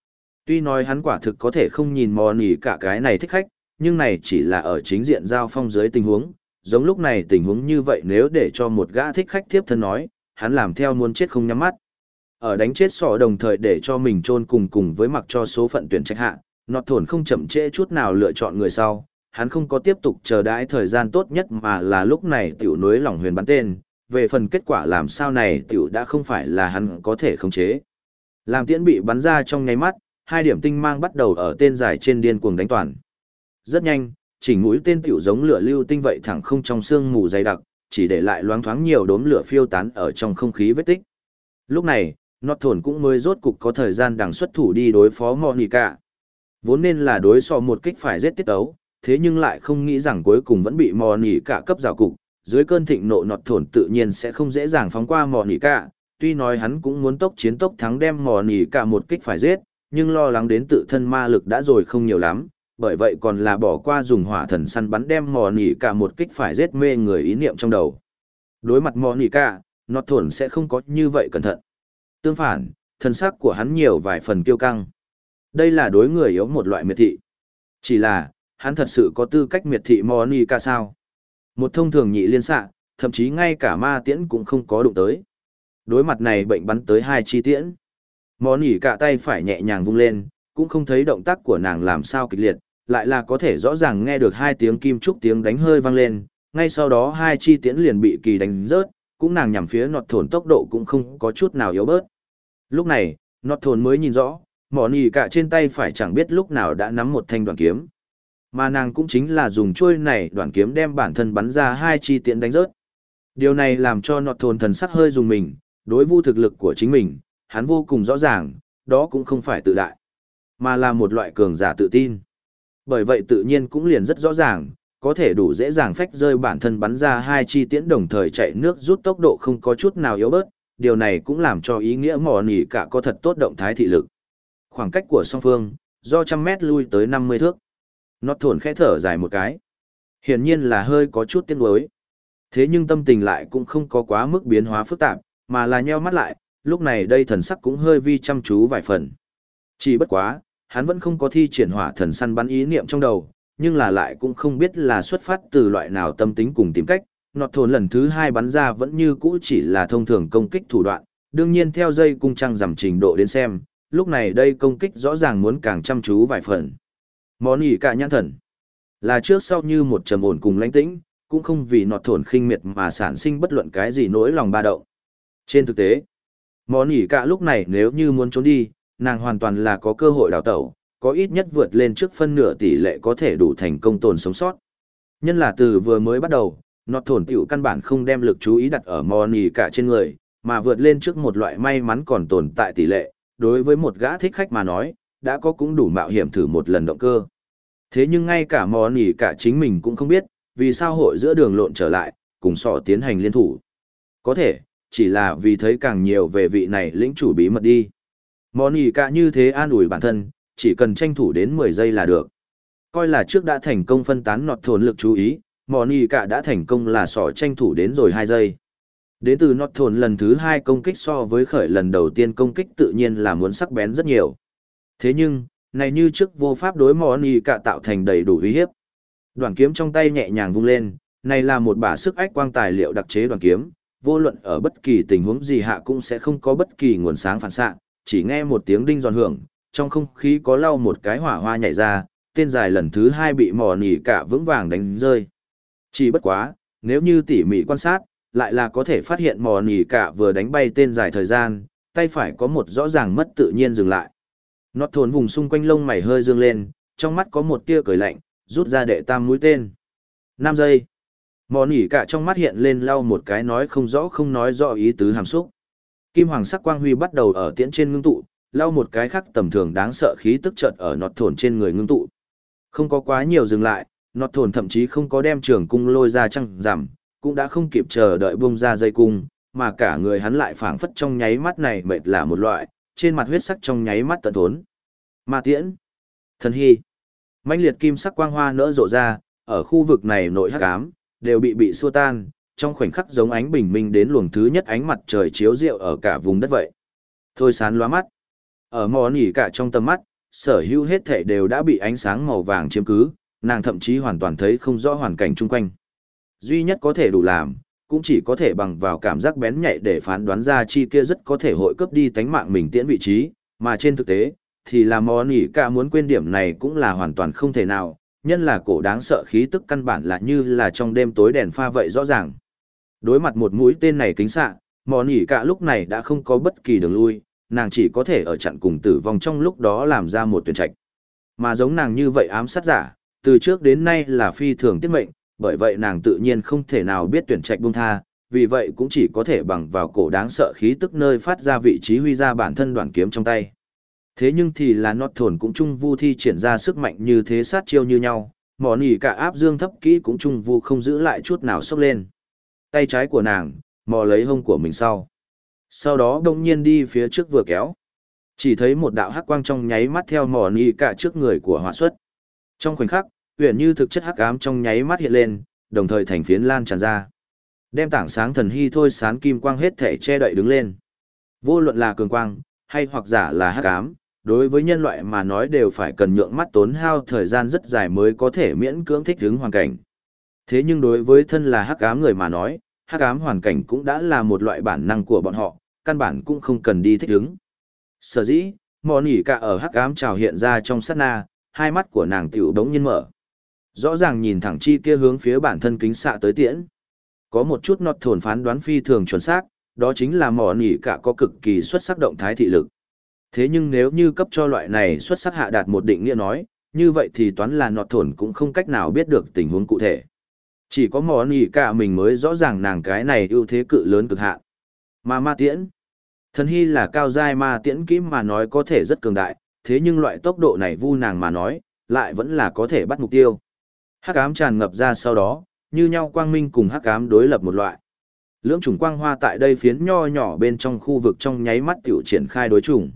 Tuy nói hắn quả thực có thể không nhìn mò nỉ cả cái này thích khách, nhưng này chỉ là ở chính diện giao phong dưới tình huống, giống lúc này tình huống như vậy nếu để cho một gã thích khách tiếp thân nói, hắn làm theo muốn chết không nhắm mắt. Ở đánh chết sọ đồng thời để cho mình chôn cùng với mặc cho số phận tuyển trách hạ, nọt thổn không chậm trễ chút nào lựa chọn người sau, hắn không có tiếp tục chờ đãi thời gian tốt nhất mà là lúc này tiểu núi lỏng huyền bắn tên, về phần kết quả làm sao này tiểu đã không phải là hắn có thể khống chế. Làm tiễn bị bắn ra trong nháy mắt, hai điểm tinh mang bắt đầu ở tên dài trên điên cuồng đánh toàn. Rất nhanh, chỉnh mũi tên tiểu giống lửa lưu tinh vậy thẳng không trong sương mù dày đặc, chỉ để lại loáng thoáng nhiều đốm lửa phiêu tán ở trong không khí vết tích. Lúc này, nọt thổn cũng mới rốt cục có thời gian đằng xuất thủ đi đối phó Monica. Vốn nên là đối so một kích phải giết tiết ấu, thế nhưng lại không nghĩ rằng cuối cùng vẫn bị Monica cấp rào cục. Dưới cơn thịnh nộ nọt thổn tự nhiên sẽ không dễ dàng phóng qua Monica, tuy nói hắn cũng muốn tốc chiến tốc thắng đem Monica một kích phải giết, nhưng lo lắng đến tự thân ma lực đã rồi không nhiều lắm, bởi vậy còn là bỏ qua dùng hỏa thần săn bắn đem Monica một kích phải giết mê người ý niệm trong đầu. Đối mặt Monica, nọt thổn sẽ không có như vậy cẩn thận. Tương phản, thân sắc của hắn nhiều vài phần kiêu căng. Đây là đối người yếu một loại miệt thị. Chỉ là, hắn thật sự có tư cách miệt thị Monica sao? Một thông thường nhị liên xạ, thậm chí ngay cả ma tiễn cũng không có đụng tới. Đối mặt này bệnh bắn tới hai chi tiễn. Monica tay phải nhẹ nhàng vung lên, cũng không thấy động tác của nàng làm sao kịch liệt, lại là có thể rõ ràng nghe được hai tiếng kim trúc tiếng đánh hơi vang lên, ngay sau đó hai chi tiễn liền bị kỳ đánh rớt, cũng nàng nhằm phía nọt thổn tốc độ cũng không có chút nào yếu bớt. Lúc này, nọt thổn mới nhìn rõ, Monica trên tay phải chẳng biết lúc nào đã nắm một thanh đoạn kiếm. Mà nàng cũng chính là dùng chuôi này đoạn kiếm đem bản thân bắn ra hai chi tiễn đánh rớt. Điều này làm cho nọt thổn thần sắc hơi dùng mình, đối vu thực lực của chính mình, hắn vô cùng rõ ràng, đó cũng không phải tự đại, mà là một loại cường giả tự tin. Bởi vậy tự nhiên cũng liền rất rõ ràng, có thể đủ dễ dàng phách rơi bản thân bắn ra hai chi tiễn đồng thời chạy nước rút tốc độ không có chút nào yếu bớt, điều này cũng làm cho ý nghĩa mò nỉ cả có thật tốt động thái thị lực. Khoảng cách của song phương, do 100 mét lui tới 50 thước. Nọt thổn khẽ thở dài một cái. Hiển nhiên là hơi có chút tiếc nuối. Thế nhưng tâm tình lại cũng không có quá mức biến hóa phức tạp, mà là nheo mắt lại, lúc này đây thần sắc cũng hơi vi chăm chú vài phần. Chỉ bất quá, hắn vẫn không có thi triển hỏa thần săn bắn ý niệm trong đầu, nhưng là lại cũng không biết là xuất phát từ loại nào tâm tính cùng tìm cách. Nọt thổn lần thứ hai bắn ra vẫn như cũ chỉ là thông thường công kích thủ đoạn, đương nhiên theo dây cung trăng giảm trình độ đến xem, lúc này đây công kích rõ ràng muốn càng chăm chú vài phần. Món ỉ cả nhãn thần, là trước sau như một trầm ổn cùng lãnh tĩnh, cũng không vì nọt thổn khinh miệt mà sản sinh bất luận cái gì nỗi lòng ba động. Trên thực tế, món ỉ cả lúc này nếu như muốn trốn đi, nàng hoàn toàn là có cơ hội đào tẩu, có ít nhất vượt lên trước phân nửa tỷ lệ có thể đủ thành công tồn sống sót. Nhân là từ vừa mới bắt đầu, nọt thổn tiểu căn bản không đem lực chú ý đặt ở Monica trên người, mà vượt lên trước một loại may mắn còn tồn tại tỷ lệ, đối với một gã thích khách mà nói, đã có cũng đủ mạo hiểm thử một lần động cơ. Thế nhưng ngay cả Monica chính mình cũng không biết, vì sao hội giữa đường lộn trở lại, cùng sọ tiến hành liên thủ. Có thể, chỉ là vì thấy càng nhiều về vị này lĩnh chủ bí mật đi. Monica như thế an ủi bản thân, chỉ cần tranh thủ đến 10 giây là được. Coi là trước đã thành công phân tán nọt thổn lực chú ý, Monica đã thành công là sỏ tranh thủ đến rồi 2 giây. Đến từ nọt thổn lần thứ 2 công kích so với khởi lần đầu tiên công kích tự nhiên là muốn sắc bén rất nhiều. Thế nhưng, này như trước vô pháp đối Monica tạo thành đầy đủ uy hiếp. Đoạn kiếm trong tay nhẹ nhàng vung lên, này là một bả sức ách quang tài liệu đặc chế đoạn kiếm, vô luận ở bất kỳ tình huống gì hạ cũng sẽ không có bất kỳ nguồn sáng phản xạ, chỉ nghe một tiếng đinh giòn hưởng, trong không khí có lau một cái hỏa hoa nhảy ra, tên dài lần thứ 2 bị mò nỉ cả vững vàng đánh rơi. Chỉ bất quá, nếu như tỉ mỉ quan sát, lại là có thể phát hiện mò nỉ cả vừa đánh bay tên dài thời gian, tay phải có một rõ ràng mất tự nhiên dừng lại. Nọt thổn vùng xung quanh lông mày hơi dương lên, trong mắt có một tia cười lạnh, rút ra đệ tam mũi tên. 5 giây. Mò nỉ cả trong mắt hiện lên lau một cái nói không rõ không nói rõ ý tứ hàm xúc. Kim hoàng sắc quang huy bắt đầu ở tiễn trên ngưng tụ, lau một cái khác tầm thường đáng sợ khí tức chợt ở nọt thổn trên người ngưng tụ. Không có quá nhiều dừng lại, nọt thổn thậm chí không có đem trường cung lôi ra trăng giảm, cũng đã không kịp chờ đợi bung ra dây cung, mà cả người hắn lại phảng phất trong nháy mắt này mệt là một loại, trên mặt huyết sắc trong nháy mắt tận thốn. Ma tiễn, thần hy, mãnh liệt kim sắc quang hoa nỡ rộ ra, ở khu vực này nội hắc ám đều bị xua tan, trong khoảnh khắc giống ánh bình minh đến luồng thứ nhất ánh mặt trời chiếu rượu ở cả vùng đất vậy. Thôi sán lóa mắt. Ở mò nỉ cả trong tầm mắt, sở hữu hết thảy đều đã bị ánh sáng màu vàng chiếm cứ, nàng thậm chí hoàn toàn thấy không rõ hoàn cảnh chung quanh. Duy nhất có thể đủ làm, cũng chỉ có thể bằng vào cảm giác bén nhạy để phán đoán ra chi kia rất có thể hội cướp đi tánh mạng mình tiễn vị trí, mà trên thực tế, thì là mò nỉ cả muốn quên điểm này cũng là hoàn toàn không thể nào, nhân là cổ đáng sợ khí tức căn bản là như là trong đêm tối đèn pha vậy rõ ràng. Đối mặt một mũi tên này kính xạ, mò nỉ cả lúc này đã không có bất kỳ đường lui, nàng chỉ có thể ở chặn cùng tử vong trong lúc đó làm ra một tuyển trạch. Mà giống nàng như vậy ám sát giả, từ trước đến nay là phi thường tiết mệnh, bởi vậy nàng tự nhiên không thể nào biết tuyển trạch buông tha, vì vậy cũng chỉ có thể bằng vào cổ đáng sợ khí tức nơi phát ra vị trí huy ra bản thân đoạn kiếm trong tay. Thế nhưng thì là Northern cũng chung vu thi triển ra sức mạnh như thế sát chiêu như nhau, mỏ nỉ cả áp dương thấp kỹ cũng chung vu không giữ lại chút nào sốc lên. Tay trái của nàng, mò lấy hông của mình sau đó đông nhiên đi phía trước vừa kéo. Chỉ thấy một đạo hắc quang trong nháy mắt theo mỏ nỉ cả trước người của hỏa xuất. Trong khoảnh khắc, huyền như thực chất hắc ám trong nháy mắt hiện lên, đồng thời thành phiến lan tràn ra. Đem tảng sáng thần hy thôi sán kim quang hết thể che đậy đứng lên. Vô luận là cường quang, hay hoặc giả là hắc ám, đối với nhân loại mà nói đều phải cần nhượng mắt tốn hao thời gian rất dài mới có thể miễn cưỡng thích ứng hoàn cảnh. Thế nhưng đối với thân là hắc ám người mà nói, hắc ám hoàn cảnh cũng đã là một loại bản năng của bọn họ, căn bản cũng không cần đi thích ứng. Sở dĩ, mò nỉ cả ở hắc ám trào hiện ra trong sát na, hai mắt của nàng tiểu đống nhiên mở. Rõ ràng nhìn thẳng chi kia hướng phía bản thân kính xạ tới tiễn. Có một chút nọt thổn phán đoán phi thường chuẩn xác, đó chính là mỏ nỉ cả có cực kỳ xuất sắc động thái thị lực. Thế nhưng nếu như cấp cho loại này xuất sắc hạ đạt một định nghĩa nói, như vậy thì toán là nọt thổn cũng không cách nào biết được tình huống cụ thể. Chỉ có mỏ nỉ cả mình mới rõ ràng nàng cái này ưu thế cự lớn cực hạn. Mà ma tiễn, thần hy là cao giai ma tiễn kỹ mà nói có thể rất cường đại, thế nhưng loại tốc độ này vu nàng mà nói, lại vẫn là có thể bắt mục tiêu. Hắc ám tràn ngập ra sau đó, như nhau quang minh cùng hắc ám đối lập một loại. Lưỡng chủng quang hoa tại đây phiến nho nhỏ bên trong khu vực trong nháy mắt tiểu triển khai đối chủng.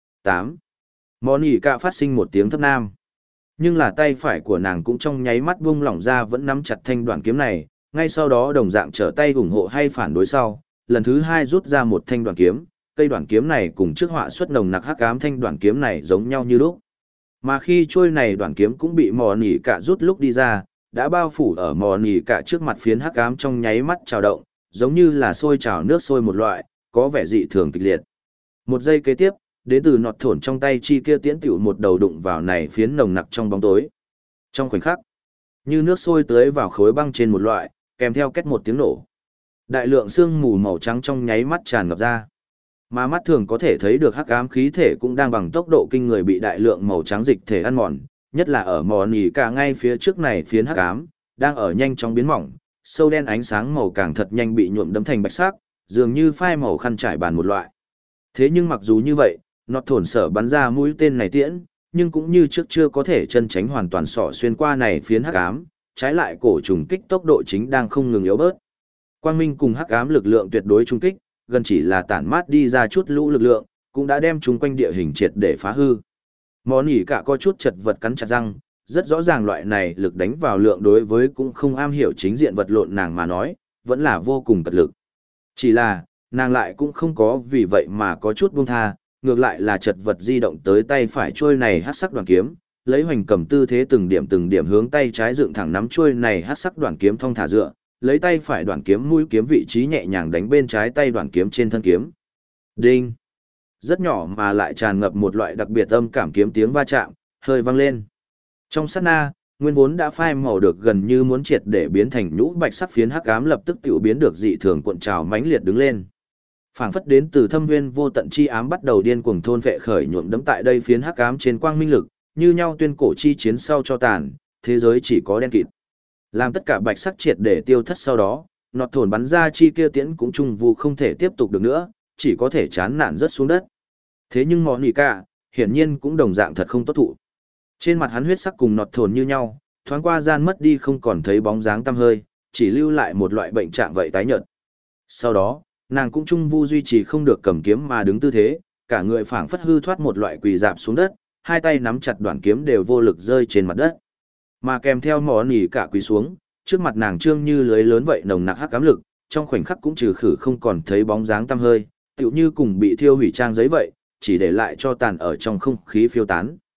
8. Món ỉ cả phát sinh một tiếng thấp nam. Nhưng là tay phải của nàng cũng trong nháy mắt buông lỏng ra vẫn nắm chặt thanh đoạn kiếm này, ngay sau đó đồng dạng trở tay ủng hộ hay phản đối sau, lần thứ hai rút ra một thanh đoạn kiếm, cây đoạn kiếm này cùng trước họa xuất nồng nặc hắc ám thanh đoạn kiếm này giống nhau như lúc. Mà khi trôi này đoạn kiếm cũng bị mò nỉ cả rút lúc đi ra, đã bao phủ ở mò nỉ cả trước mặt phiến hắc ám trong nháy mắt trào động, giống như là sôi trào nước sôi một loại, có vẻ dị thường kịch liệt. Một giây kế tiếp, đến từ nọt thổn trong tay chi kia tiễn tiểu một đầu đụng vào này phiến nồng nặc trong bóng tối. Trong khoảnh khắc, như nước sôi tưới vào khối băng trên một loại, kèm theo két một tiếng nổ. Đại lượng sương mù màu trắng trong nháy mắt tràn ngập ra. Mà mắt thường có thể thấy được hắc ám khí thể cũng đang bằng tốc độ kinh người bị đại lượng màu trắng dịch thể ăn mòn, nhất là ở mò nỉ cả ngay phía trước này phiến hắc ám, đang ở nhanh chóng biến mỏng, sâu đen ánh sáng màu càng thật nhanh bị nhuộm đẫm thành bạch sắc, dường như phai màu khăn trải bàn một loại. Thế nhưng mặc dù như vậy, nọt thổn sở bắn ra mũi tên này tiễn, nhưng cũng như trước chưa có thể chân tránh hoàn toàn xỏ xuyên qua này phiến hắc ám, trái lại cổ trùng kích tốc độ chính đang không ngừng yếu bớt. Quang minh cùng hắc ám lực lượng tuyệt đối trung kích, gần chỉ là tản mát đi ra chút lũ lực lượng, cũng đã đem chúng quanh địa hình triệt để phá hư. Món ỉ cả có chút chật vật cắn chặt răng, rất rõ ràng loại này lực đánh vào lượng đối với cũng không am hiểu chính diện vật lộn nàng mà nói, vẫn là vô cùng cật lực. Chỉ là, nàng lại cũng không có vì vậy mà có chút buông tha, ngược lại là chật vật di động tới tay phải chuôi này hắc sắc đoàn kiếm, lấy hoành cầm tư thế từng điểm hướng tay trái dựng thẳng nắm chuôi này hắc sắc đoàn kiếm thong thả dựa, lấy tay phải đoàn kiếm mũi kiếm vị trí nhẹ nhàng đánh bên trái tay đoàn kiếm trên thân kiếm. Đinh! Rất nhỏ mà lại tràn ngập một loại đặc biệt âm cảm kiếm tiếng va chạm, hơi vang lên. Trong sát na, nguyên vốn đã phai màu được gần như muốn triệt để biến thành nhũ bạch sắc phiến hắc ám lập tức tiểu biến được dị thường cuộn trào mãnh liệt đứng lên. Phảng phất đến từ thâm nguyên vô tận chi ám bắt đầu điên cuồng thôn vệ khởi nhuộm đẫm tại đây phiến hắc ám trên quang minh lực, như nhau tuyên cổ chi chiến sau cho tàn, thế giới chỉ có đen kịt. Làm tất cả bạch sắc triệt để tiêu thất sau đó, nọt thổn bắn ra chi kia tiễn cũng trung vụ không thể tiếp tục được nữa, chỉ có thể chán nản rớt xuống đất. Thế nhưng mọ nỉ cả, hiển nhiên cũng đồng dạng thật không tốt thụ. Trên mặt hắn huyết sắc cùng nọt thổn như nhau, thoáng qua gian mất đi không còn thấy bóng dáng tăm hơi, chỉ lưu lại một loại bệnh trạng vậy tái nhợt. Sau đó, nàng cũng trung vu duy trì không được cầm kiếm mà đứng tư thế, cả người phảng phất hư thoát một loại quỳ dạp xuống đất, hai tay nắm chặt đoạn kiếm đều vô lực rơi trên mặt đất. Mà kèm theo mỏ nỉ cả quỳ xuống, trước mặt nàng trương như lưới lớn vậy nồng nặc hắc ám lực, trong khoảnh khắc cũng trừ khử không còn thấy bóng dáng tăm hơi, tựu như cùng bị thiêu hủy trang giấy vậy, chỉ để lại cho tàn ở trong không khí phiêu tán.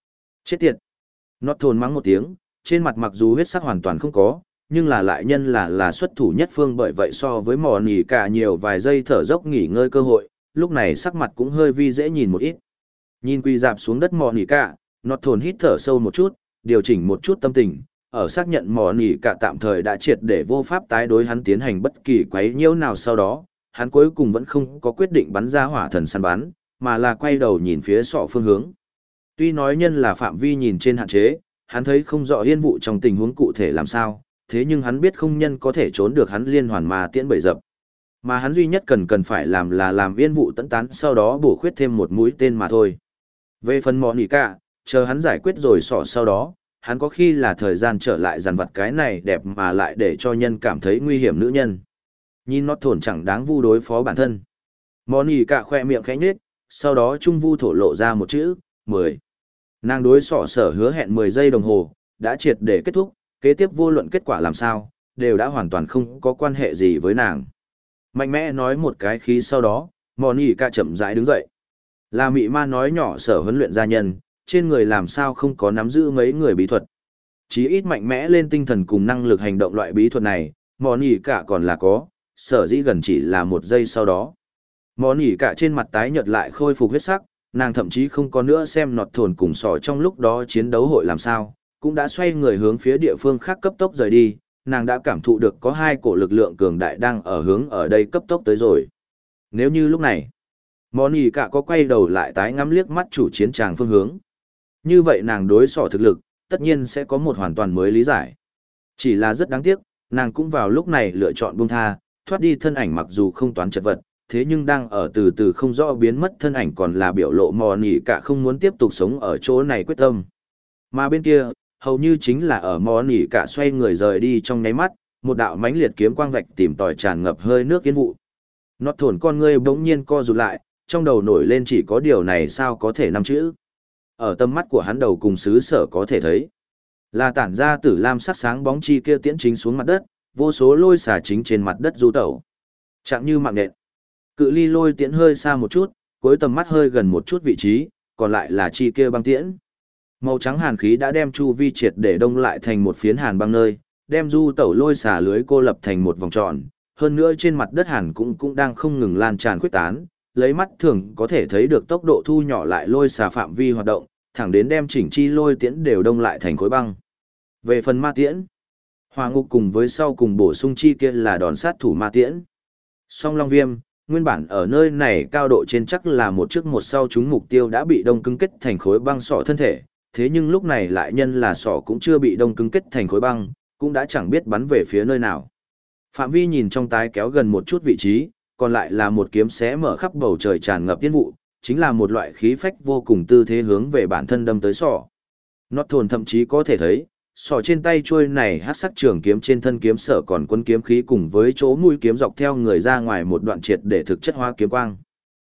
Chết tiệt! Nọt thồn mắng một tiếng, trên mặt mặc dù huyết sắc hoàn toàn không có, nhưng là lại nhân là xuất thủ nhất phương, bởi vậy so với mò nỉ cả nhiều vài giây thở dốc nghỉ ngơi cơ hội, lúc này sắc mặt cũng hơi vi dễ nhìn một ít. Nhìn quỳ dạp xuống đất mò nỉ cả, nọt thồn hít thở sâu một chút, điều chỉnh một chút tâm tình, ở xác nhận mò nỉ cả tạm thời đã triệt để vô pháp tái đối hắn tiến hành bất kỳ quấy nhiễu nào sau đó, hắn cuối cùng vẫn không có quyết định bắn ra hỏa thần săn bắn, mà là quay đầu nhìn phía sọ phương hướng. Tuy nói nhân là phạm vi nhìn trên hạn chế, hắn thấy không rõ yên vụ trong tình huống cụ thể làm sao, thế nhưng hắn biết không nhân có thể trốn được hắn liên hoàn ma tiễn bầy dập. Mà hắn duy nhất cần phải làm là làm yên vụ tấn tán, sau đó bổ khuyết thêm một mũi tên mà thôi. Về phần mò nỉ cả, chờ hắn giải quyết rồi sọ sau đó, hắn có khi là thời gian trở lại dàn vặt cái này đẹp mà lại để cho nhân cảm thấy nguy hiểm nữ nhân. Nhìn nó thổn chẳng đáng vu đối phó bản thân. Mò nỉ cả khoe miệng khẽ nhếch, sau đó trung vu thổ lộ ra một chữ, 10. Nàng đối sọ sở hứa hẹn 10 giây đồng hồ, đã triệt để kết thúc, kế tiếp vô luận kết quả làm sao, đều đã hoàn toàn không có quan hệ gì với nàng. Mạnh mẽ nói một cái khí sau đó, mò nỉ cả chậm rãi đứng dậy. Là mị ma nói nhỏ sở huấn luyện gia nhân, trên người làm sao không có nắm giữ mấy người bí thuật. Chí ít mạnh mẽ lên tinh thần cùng năng lực hành động loại bí thuật này, mò nỉ cả còn là có, sở dĩ gần chỉ là 1 giây sau đó. Mò nỉ cả trên mặt tái nhợt lại khôi phục huyết sắc, nàng thậm chí không có nữa xem nọt thồn cùng sỏ trong lúc đó chiến đấu hội làm sao, cũng đã xoay người hướng phía địa phương khác cấp tốc rời đi, nàng đã cảm thụ được có 2 cổ lực lượng cường đại đang ở hướng ở đây cấp tốc tới rồi. Nếu như lúc này, mò nỉ cả có quay đầu lại tái ngắm liếc mắt chủ chiến tràng phương hướng. Như vậy nàng đối sỏ thực lực, tất nhiên sẽ có một hoàn toàn mới lý giải. Chỉ là rất đáng tiếc, nàng cũng vào lúc này lựa chọn buông tha, thoát đi thân ảnh mặc dù không toán chật vật, thế nhưng đang ở từ từ không rõ biến mất thân ảnh còn là biểu lộ mò nỉ cả không muốn tiếp tục sống ở chỗ này quyết tâm. Mà bên kia, hầu như chính là ở mò nỉ cả xoay người rời đi trong nháy mắt, một đạo mãnh liệt kiếm quang vạch tìm tòi tràn ngập hơi nước yên vụ. Nó thổn con ngươi bỗng nhiên co rụt lại, trong đầu nổi lên chỉ có điều này sao có thể 5 chữ. Ở tầm mắt của hắn đầu cùng xứ sở có thể thấy, là tản ra tử lam sắc sáng bóng chi kia tiễn chính xuống mặt đất, vô số lôi xả chính trên mặt đất du tẩu. Chẳng như mạng nện. Cự ly lôi tiễn hơi xa một chút, cuối tầm mắt hơi gần một chút vị trí, còn lại là chi kia băng tiễn. Màu trắng hàn khí đã đem chu vi triệt để đông lại thành một phiến hàn băng nơi, đem du tẩu lôi xả lưới cô lập thành một vòng tròn, hơn nữa trên mặt đất hàn cũng đang không ngừng lan tràn khuếch tán, lấy mắt thường có thể thấy được tốc độ thu nhỏ lại lôi xả phạm vi hoạt động, thẳng đến đem chỉnh chi lôi tiễn đều đông lại thành khối băng. Về phần ma tiễn, hỏa ngục cùng với sau cùng bổ sung chi kia là đòn sát thủ ma tiễn. Song Long Viêm, nguyên bản ở nơi này cao độ trên chắc là một trước một sau chúng mục tiêu đã bị đông cứng kết thành khối băng sọ thân thể, thế nhưng lúc này lại nhân là sọ cũng chưa bị đông cứng kết thành khối băng, cũng đã chẳng biết bắn về phía nơi nào. Phạm vi nhìn trong tái kéo gần một chút vị trí, còn lại là một kiếm xé mở khắp bầu trời tràn ngập tiên vụ, chính là một loại khí phách vô cùng tư thế hướng về bản thân đâm tới sọ. Nót thồn thậm chí có thể thấy, sọ trên tay chuôi này hắc sắc trường kiếm trên thân kiếm sở còn quân kiếm khí cùng với chỗ mũi kiếm dọc theo người ra ngoài một đoạn triệt để thực chất hóa kiếm quang.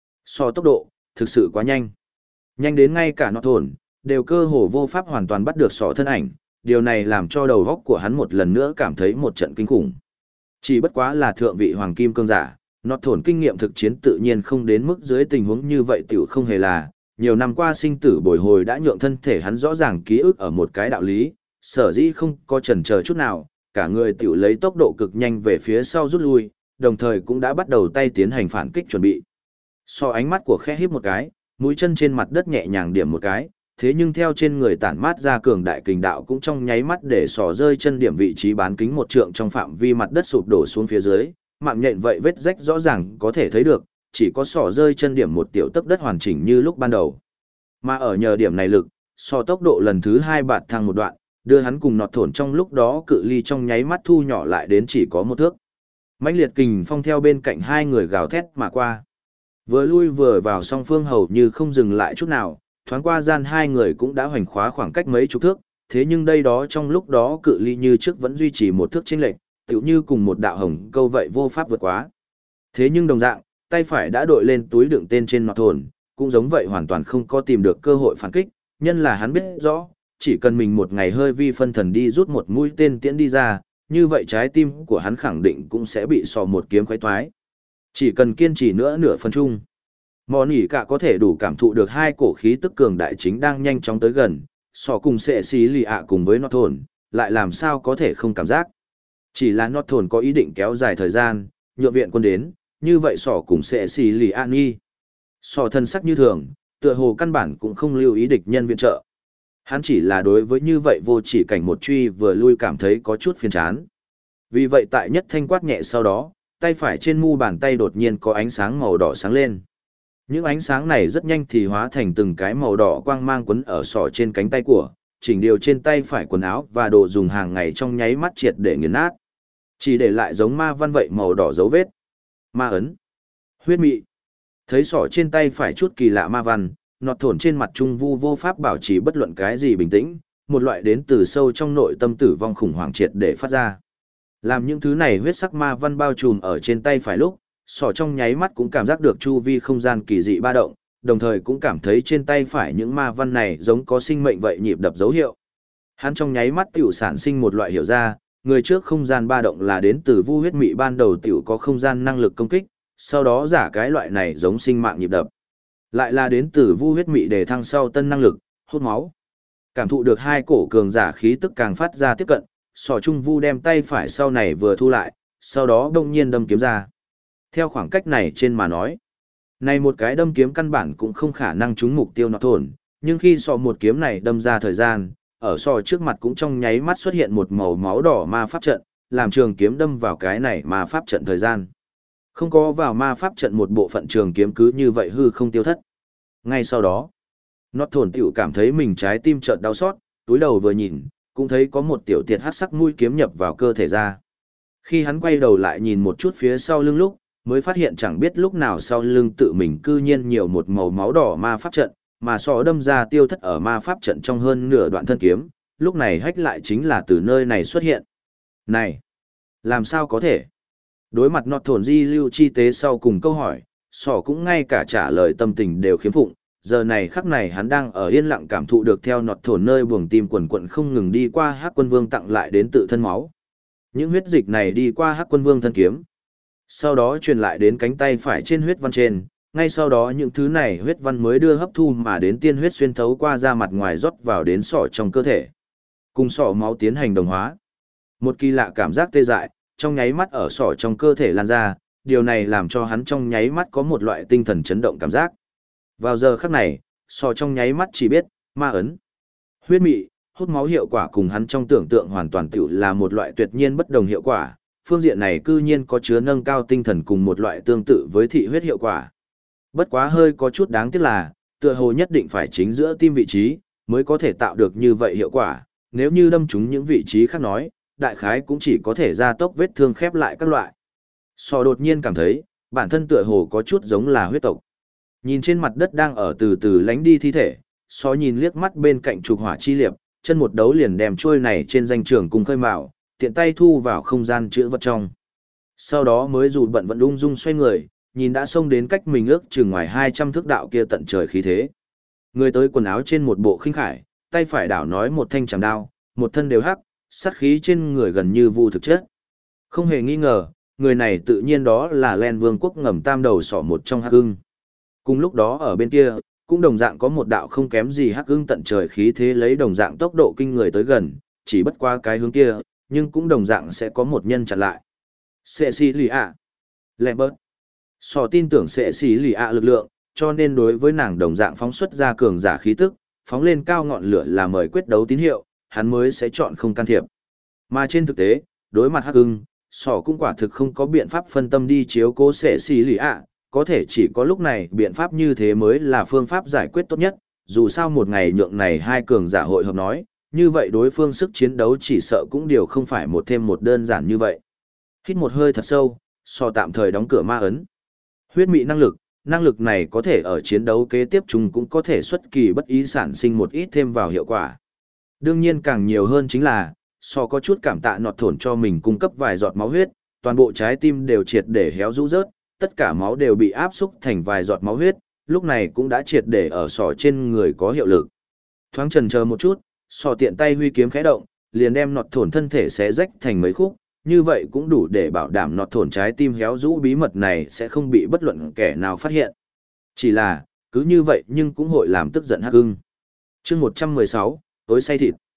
Sọ tốc độ, thực sự quá nhanh. Nhanh đến ngay cả nót thồn, đều cơ hồ vô pháp hoàn toàn bắt được sọ thân ảnh, điều này làm cho đầu óc của hắn một lần nữa cảm thấy một trận kinh khủng. Chỉ bất quá là thượng vị hoàng kim cương giả, nót thồn kinh nghiệm thực chiến tự nhiên không đến mức dưới tình huống như vậy tiểu không hề là, nhiều năm qua sinh tử bồi hồi đã nhượng thân thể hắn rõ ràng ký ức ở một cái đạo lý, sở dĩ không có chần chờ chút nào, cả người tiểu lấy tốc độ cực nhanh về phía sau rút lui, đồng thời cũng đã bắt đầu tay tiến hành phản kích chuẩn bị. So ánh mắt của khẽ híp một cái, mũi chân trên mặt đất nhẹ nhàng điểm một cái, thế nhưng theo trên người tản mát ra cường đại kình đạo cũng trong nháy mắt để sò rơi chân điểm vị trí bán kính 1 trượng trong phạm vi mặt đất sụp đổ xuống phía dưới, mạng nhện vậy vết rách rõ ràng có thể thấy được, chỉ có sò rơi chân điểm một tiểu tấc đất hoàn chỉnh như lúc ban đầu. Mà ở nhờ điểm này lực, so tốc độ lần thứ 2 bạt thăng một đoạn, đưa hắn cùng nọt thổn trong lúc đó cự ly trong nháy mắt thu nhỏ lại đến chỉ có 1 thước. Mãnh liệt kình phong theo bên cạnh hai người gào thét mà qua. Vừa lui vừa vào song phương hầu như không dừng lại chút nào, thoáng qua gian hai người cũng đã hoành khóa khoảng cách mấy chục thước, thế nhưng đây đó trong lúc đó cự ly như trước vẫn duy trì 1 thước chênh lệch, tựu như cùng một đạo hồng câu vậy vô pháp vượt quá. Thế nhưng đồng dạng, tay phải đã đội lên túi đựng tên trên nọt thổn, cũng giống vậy hoàn toàn không có tìm được cơ hội phản kích, nhân là hắn biết rõ, chỉ cần mình một ngày hơi vi phân thần đi rút một mũi tên tiễn đi ra, như vậy trái tim của hắn khẳng định cũng sẽ bị sò một kiếm khoái toái. Chỉ cần kiên trì nữa nửa phân chung. Mò nỉ cả có thể đủ cảm thụ được hai cổ khí tức cường đại chính đang nhanh chóng tới gần, sọ cùng sệ xì lì ạ cùng với nọt thồn, lại làm sao có thể không cảm giác. Chỉ là nọt thồn có ý định kéo dài thời gian, nhượng viện quân đến, như vậy sọ cùng sệ xì lì ạ nghi. Sọ thân sắc như thường, tựa hồ căn bản cũng không lưu ý địch nhân viện trợ. Hắn chỉ là đối với như vậy vô chỉ cảnh một truy vừa lui cảm thấy có chút phiền chán. Vì vậy tại nhất thanh quát nhẹ sau đó, tay phải trên mu bàn tay đột nhiên có ánh sáng màu đỏ sáng lên. Những ánh sáng này rất nhanh thì hóa thành từng cái màu đỏ quang mang quấn ở sọ trên cánh tay của, chỉnh điều trên tay phải quần áo và đồ dùng hàng ngày trong nháy mắt triệt để nghiền nát. Chỉ để lại giống ma văn vậy màu đỏ dấu vết. Ma ấn. Huyết mị. Thấy sọ trên tay phải chút kỳ lạ ma văn, nọt thổn trên mặt trung vu vô pháp bảo trì bất luận cái gì bình tĩnh, một loại đến từ sâu trong nội tâm tử vong khủng hoảng triệt để phát ra. Làm những thứ này huyết sắc ma văn bao trùm ở trên tay phải lúc, sọ trong nháy mắt cũng cảm giác được chu vi không gian kỳ dị ba động, đồng thời cũng cảm thấy trên tay phải những ma văn này giống có sinh mệnh vậy nhịp đập dấu hiệu. Hắn trong nháy mắt tiểu sản sinh một loại hiểu ra, người trước không gian ba động là đến từ vu huyết mị ban đầu tiểu có không gian năng lực công kích, sau đó giả cái loại này giống sinh mạng nhịp đập. Lại là đến từ vu huyết mị để thăng sau tân năng lực, hút máu. Cảm thụ được hai cổ cường giả khí tức càng phát ra tiếp cận, sọ trung vu đem tay phải sau này vừa thu lại, sau đó đông nhiên đâm kiếm ra. Theo khoảng cách này trên mà nói, này một cái đâm kiếm căn bản cũng không khả năng trúng mục tiêu nọt thổn, nhưng khi sọ một kiếm này đâm ra thời gian, ở sọ trước mặt cũng trong nháy mắt xuất hiện một màu máu đỏ ma pháp trận, làm trường kiếm đâm vào cái này ma pháp trận thời gian. Không có vào ma pháp trận một bộ phận trường kiếm cứ như vậy hư không tiêu thất. Ngay sau đó, nọt thổn tiểu cảm thấy mình trái tim chợt đau xót, túi đầu vừa nhìn, cũng thấy có một tiểu tiệt hắc sắc mũi kiếm nhập vào cơ thể ra. Khi hắn quay đầu lại nhìn một chút phía sau lưng lúc, mới phát hiện chẳng biết lúc nào sau lưng tự mình cư nhiên nhiều một màu máu đỏ ma pháp trận, mà sọ đâm ra tiêu thất ở ma pháp trận trong hơn nửa đoạn thân kiếm, lúc này hách lại chính là từ nơi này xuất hiện. Này, làm sao có thể? Đối mặt nọt thổn di lưu chi tế sau cùng câu hỏi, sọ cũng ngay cả trả lời tâm tình đều khiếm phụng, giờ này khắc này hắn đang ở yên lặng cảm thụ được theo nọt thổn nơi buồng tim quần quận không ngừng đi qua Hắc Quân Vương tặng lại đến tự thân máu. Những huyết dịch này đi qua Hắc Quân Vương thân kiếm, sau đó truyền lại đến cánh tay phải trên huyết văn trên, ngay sau đó những thứ này huyết văn mới đưa hấp thu mà đến tiên huyết xuyên thấu qua da mặt ngoài rót vào đến sọ trong cơ thể. Cùng sọ máu tiến hành đồng hóa. Một kỳ lạ cảm giác tê dại, trong nháy mắt ở sọ trong cơ thể lan ra, điều này làm cho hắn trong nháy mắt có một loại tinh thần chấn động cảm giác. Vào giờ khắc này, sọ trong nháy mắt chỉ biết, ma ấn, huyết mị, hút máu hiệu quả cùng hắn trong tưởng tượng hoàn toàn tiểu là một loại tuyệt nhiên bất đồng hiệu quả, phương diện này cư nhiên có chứa nâng cao tinh thần cùng một loại tương tự với thị huyết hiệu quả. Bất quá hơi có chút đáng tiếc là, tựa hồ nhất định phải chính giữa tim vị trí, mới có thể tạo được như vậy hiệu quả, nếu như đâm trúng những vị trí khác nói, đại khái cũng chỉ có thể gia tốc vết thương khép lại các loại. Sọ đột nhiên cảm thấy, bản thân tựa hồ có chút giống là huyết tộc. Nhìn trên mặt đất đang ở từ từ lánh đi thi thể, Sọ nhìn liếc mắt bên cạnh trục hỏa chi liệp, chân một đấu liền đem trôi này trên danh trường cùng khơi mạo, tiện tay thu vào không gian chữ vật trong. Sau đó mới dù bận vận ung dung xoay người, nhìn đã xông đến cách mình ước chừng ngoài 200 thước đạo kia tận trời khí thế. Người tới quần áo trên một bộ khinh khải, tay phải đảo nói một thanh chảm đao, một thân đều hắc, sát khí trên người gần như vu thực chất. Không hề nghi ngờ, người này tự nhiên đó là Len Vương quốc ngầm tam đầu sỏ một trong hắc ưng. Cùng lúc đó ở bên kia, cũng đồng dạng có một đạo không kém gì hắc ưng tận trời khí thế lấy đồng dạng tốc độ kinh người tới gần, chỉ bất qua cái hướng kia, nhưng cũng đồng dạng sẽ có một nhân chặn lại. Cecilia Lambert Sọ tin tưởng Cecilia lực lượng, cho nên đối với nàng đồng dạng phóng xuất ra cường giả khí tức, phóng lên cao ngọn lửa là mời quyết đấu tín hiệu, hắn mới sẽ chọn không can thiệp. Mà trên thực tế, đối mặt hắc ưng, Sọ cũng quả thực không có biện pháp phân tâm đi chiếu cố Cecilia, có thể chỉ có lúc này biện pháp như thế mới là phương pháp giải quyết tốt nhất, dù sao một ngày nhượng này hai cường giả hội hợp nói, như vậy đối phương sức chiến đấu chỉ sợ cũng điều không phải một thêm một đơn giản như vậy. Hít một hơi thật sâu, Sọ tạm thời đóng cửa ma ấn. Huyết mị năng lực này có thể ở chiến đấu kế tiếp chúng cũng có thể xuất kỳ bất ý sản sinh một ít thêm vào hiệu quả. Đương nhiên càng nhiều hơn chính là, Sọ có chút cảm tạ nọt thổn cho mình cung cấp vài giọt máu huyết, toàn bộ trái tim đều triệt để héo rũ rớt, tất cả máu đều bị áp xúc thành vài giọt máu huyết, lúc này cũng đã triệt để ở Sọ trên người có hiệu lực. Thoáng chần chờ một chút, Sọ tiện tay huy kiếm khẽ động, liền đem nọt thổn thân thể xé rách thành mấy khúc, như vậy cũng đủ để bảo đảm nọt thổn trái tim héo rũ bí mật này sẽ không bị bất luận kẻ nào phát hiện. Chỉ là, cứ như vậy nhưng cũng hội làm tức giận hắc ưng. Chương 116, tối say thịt.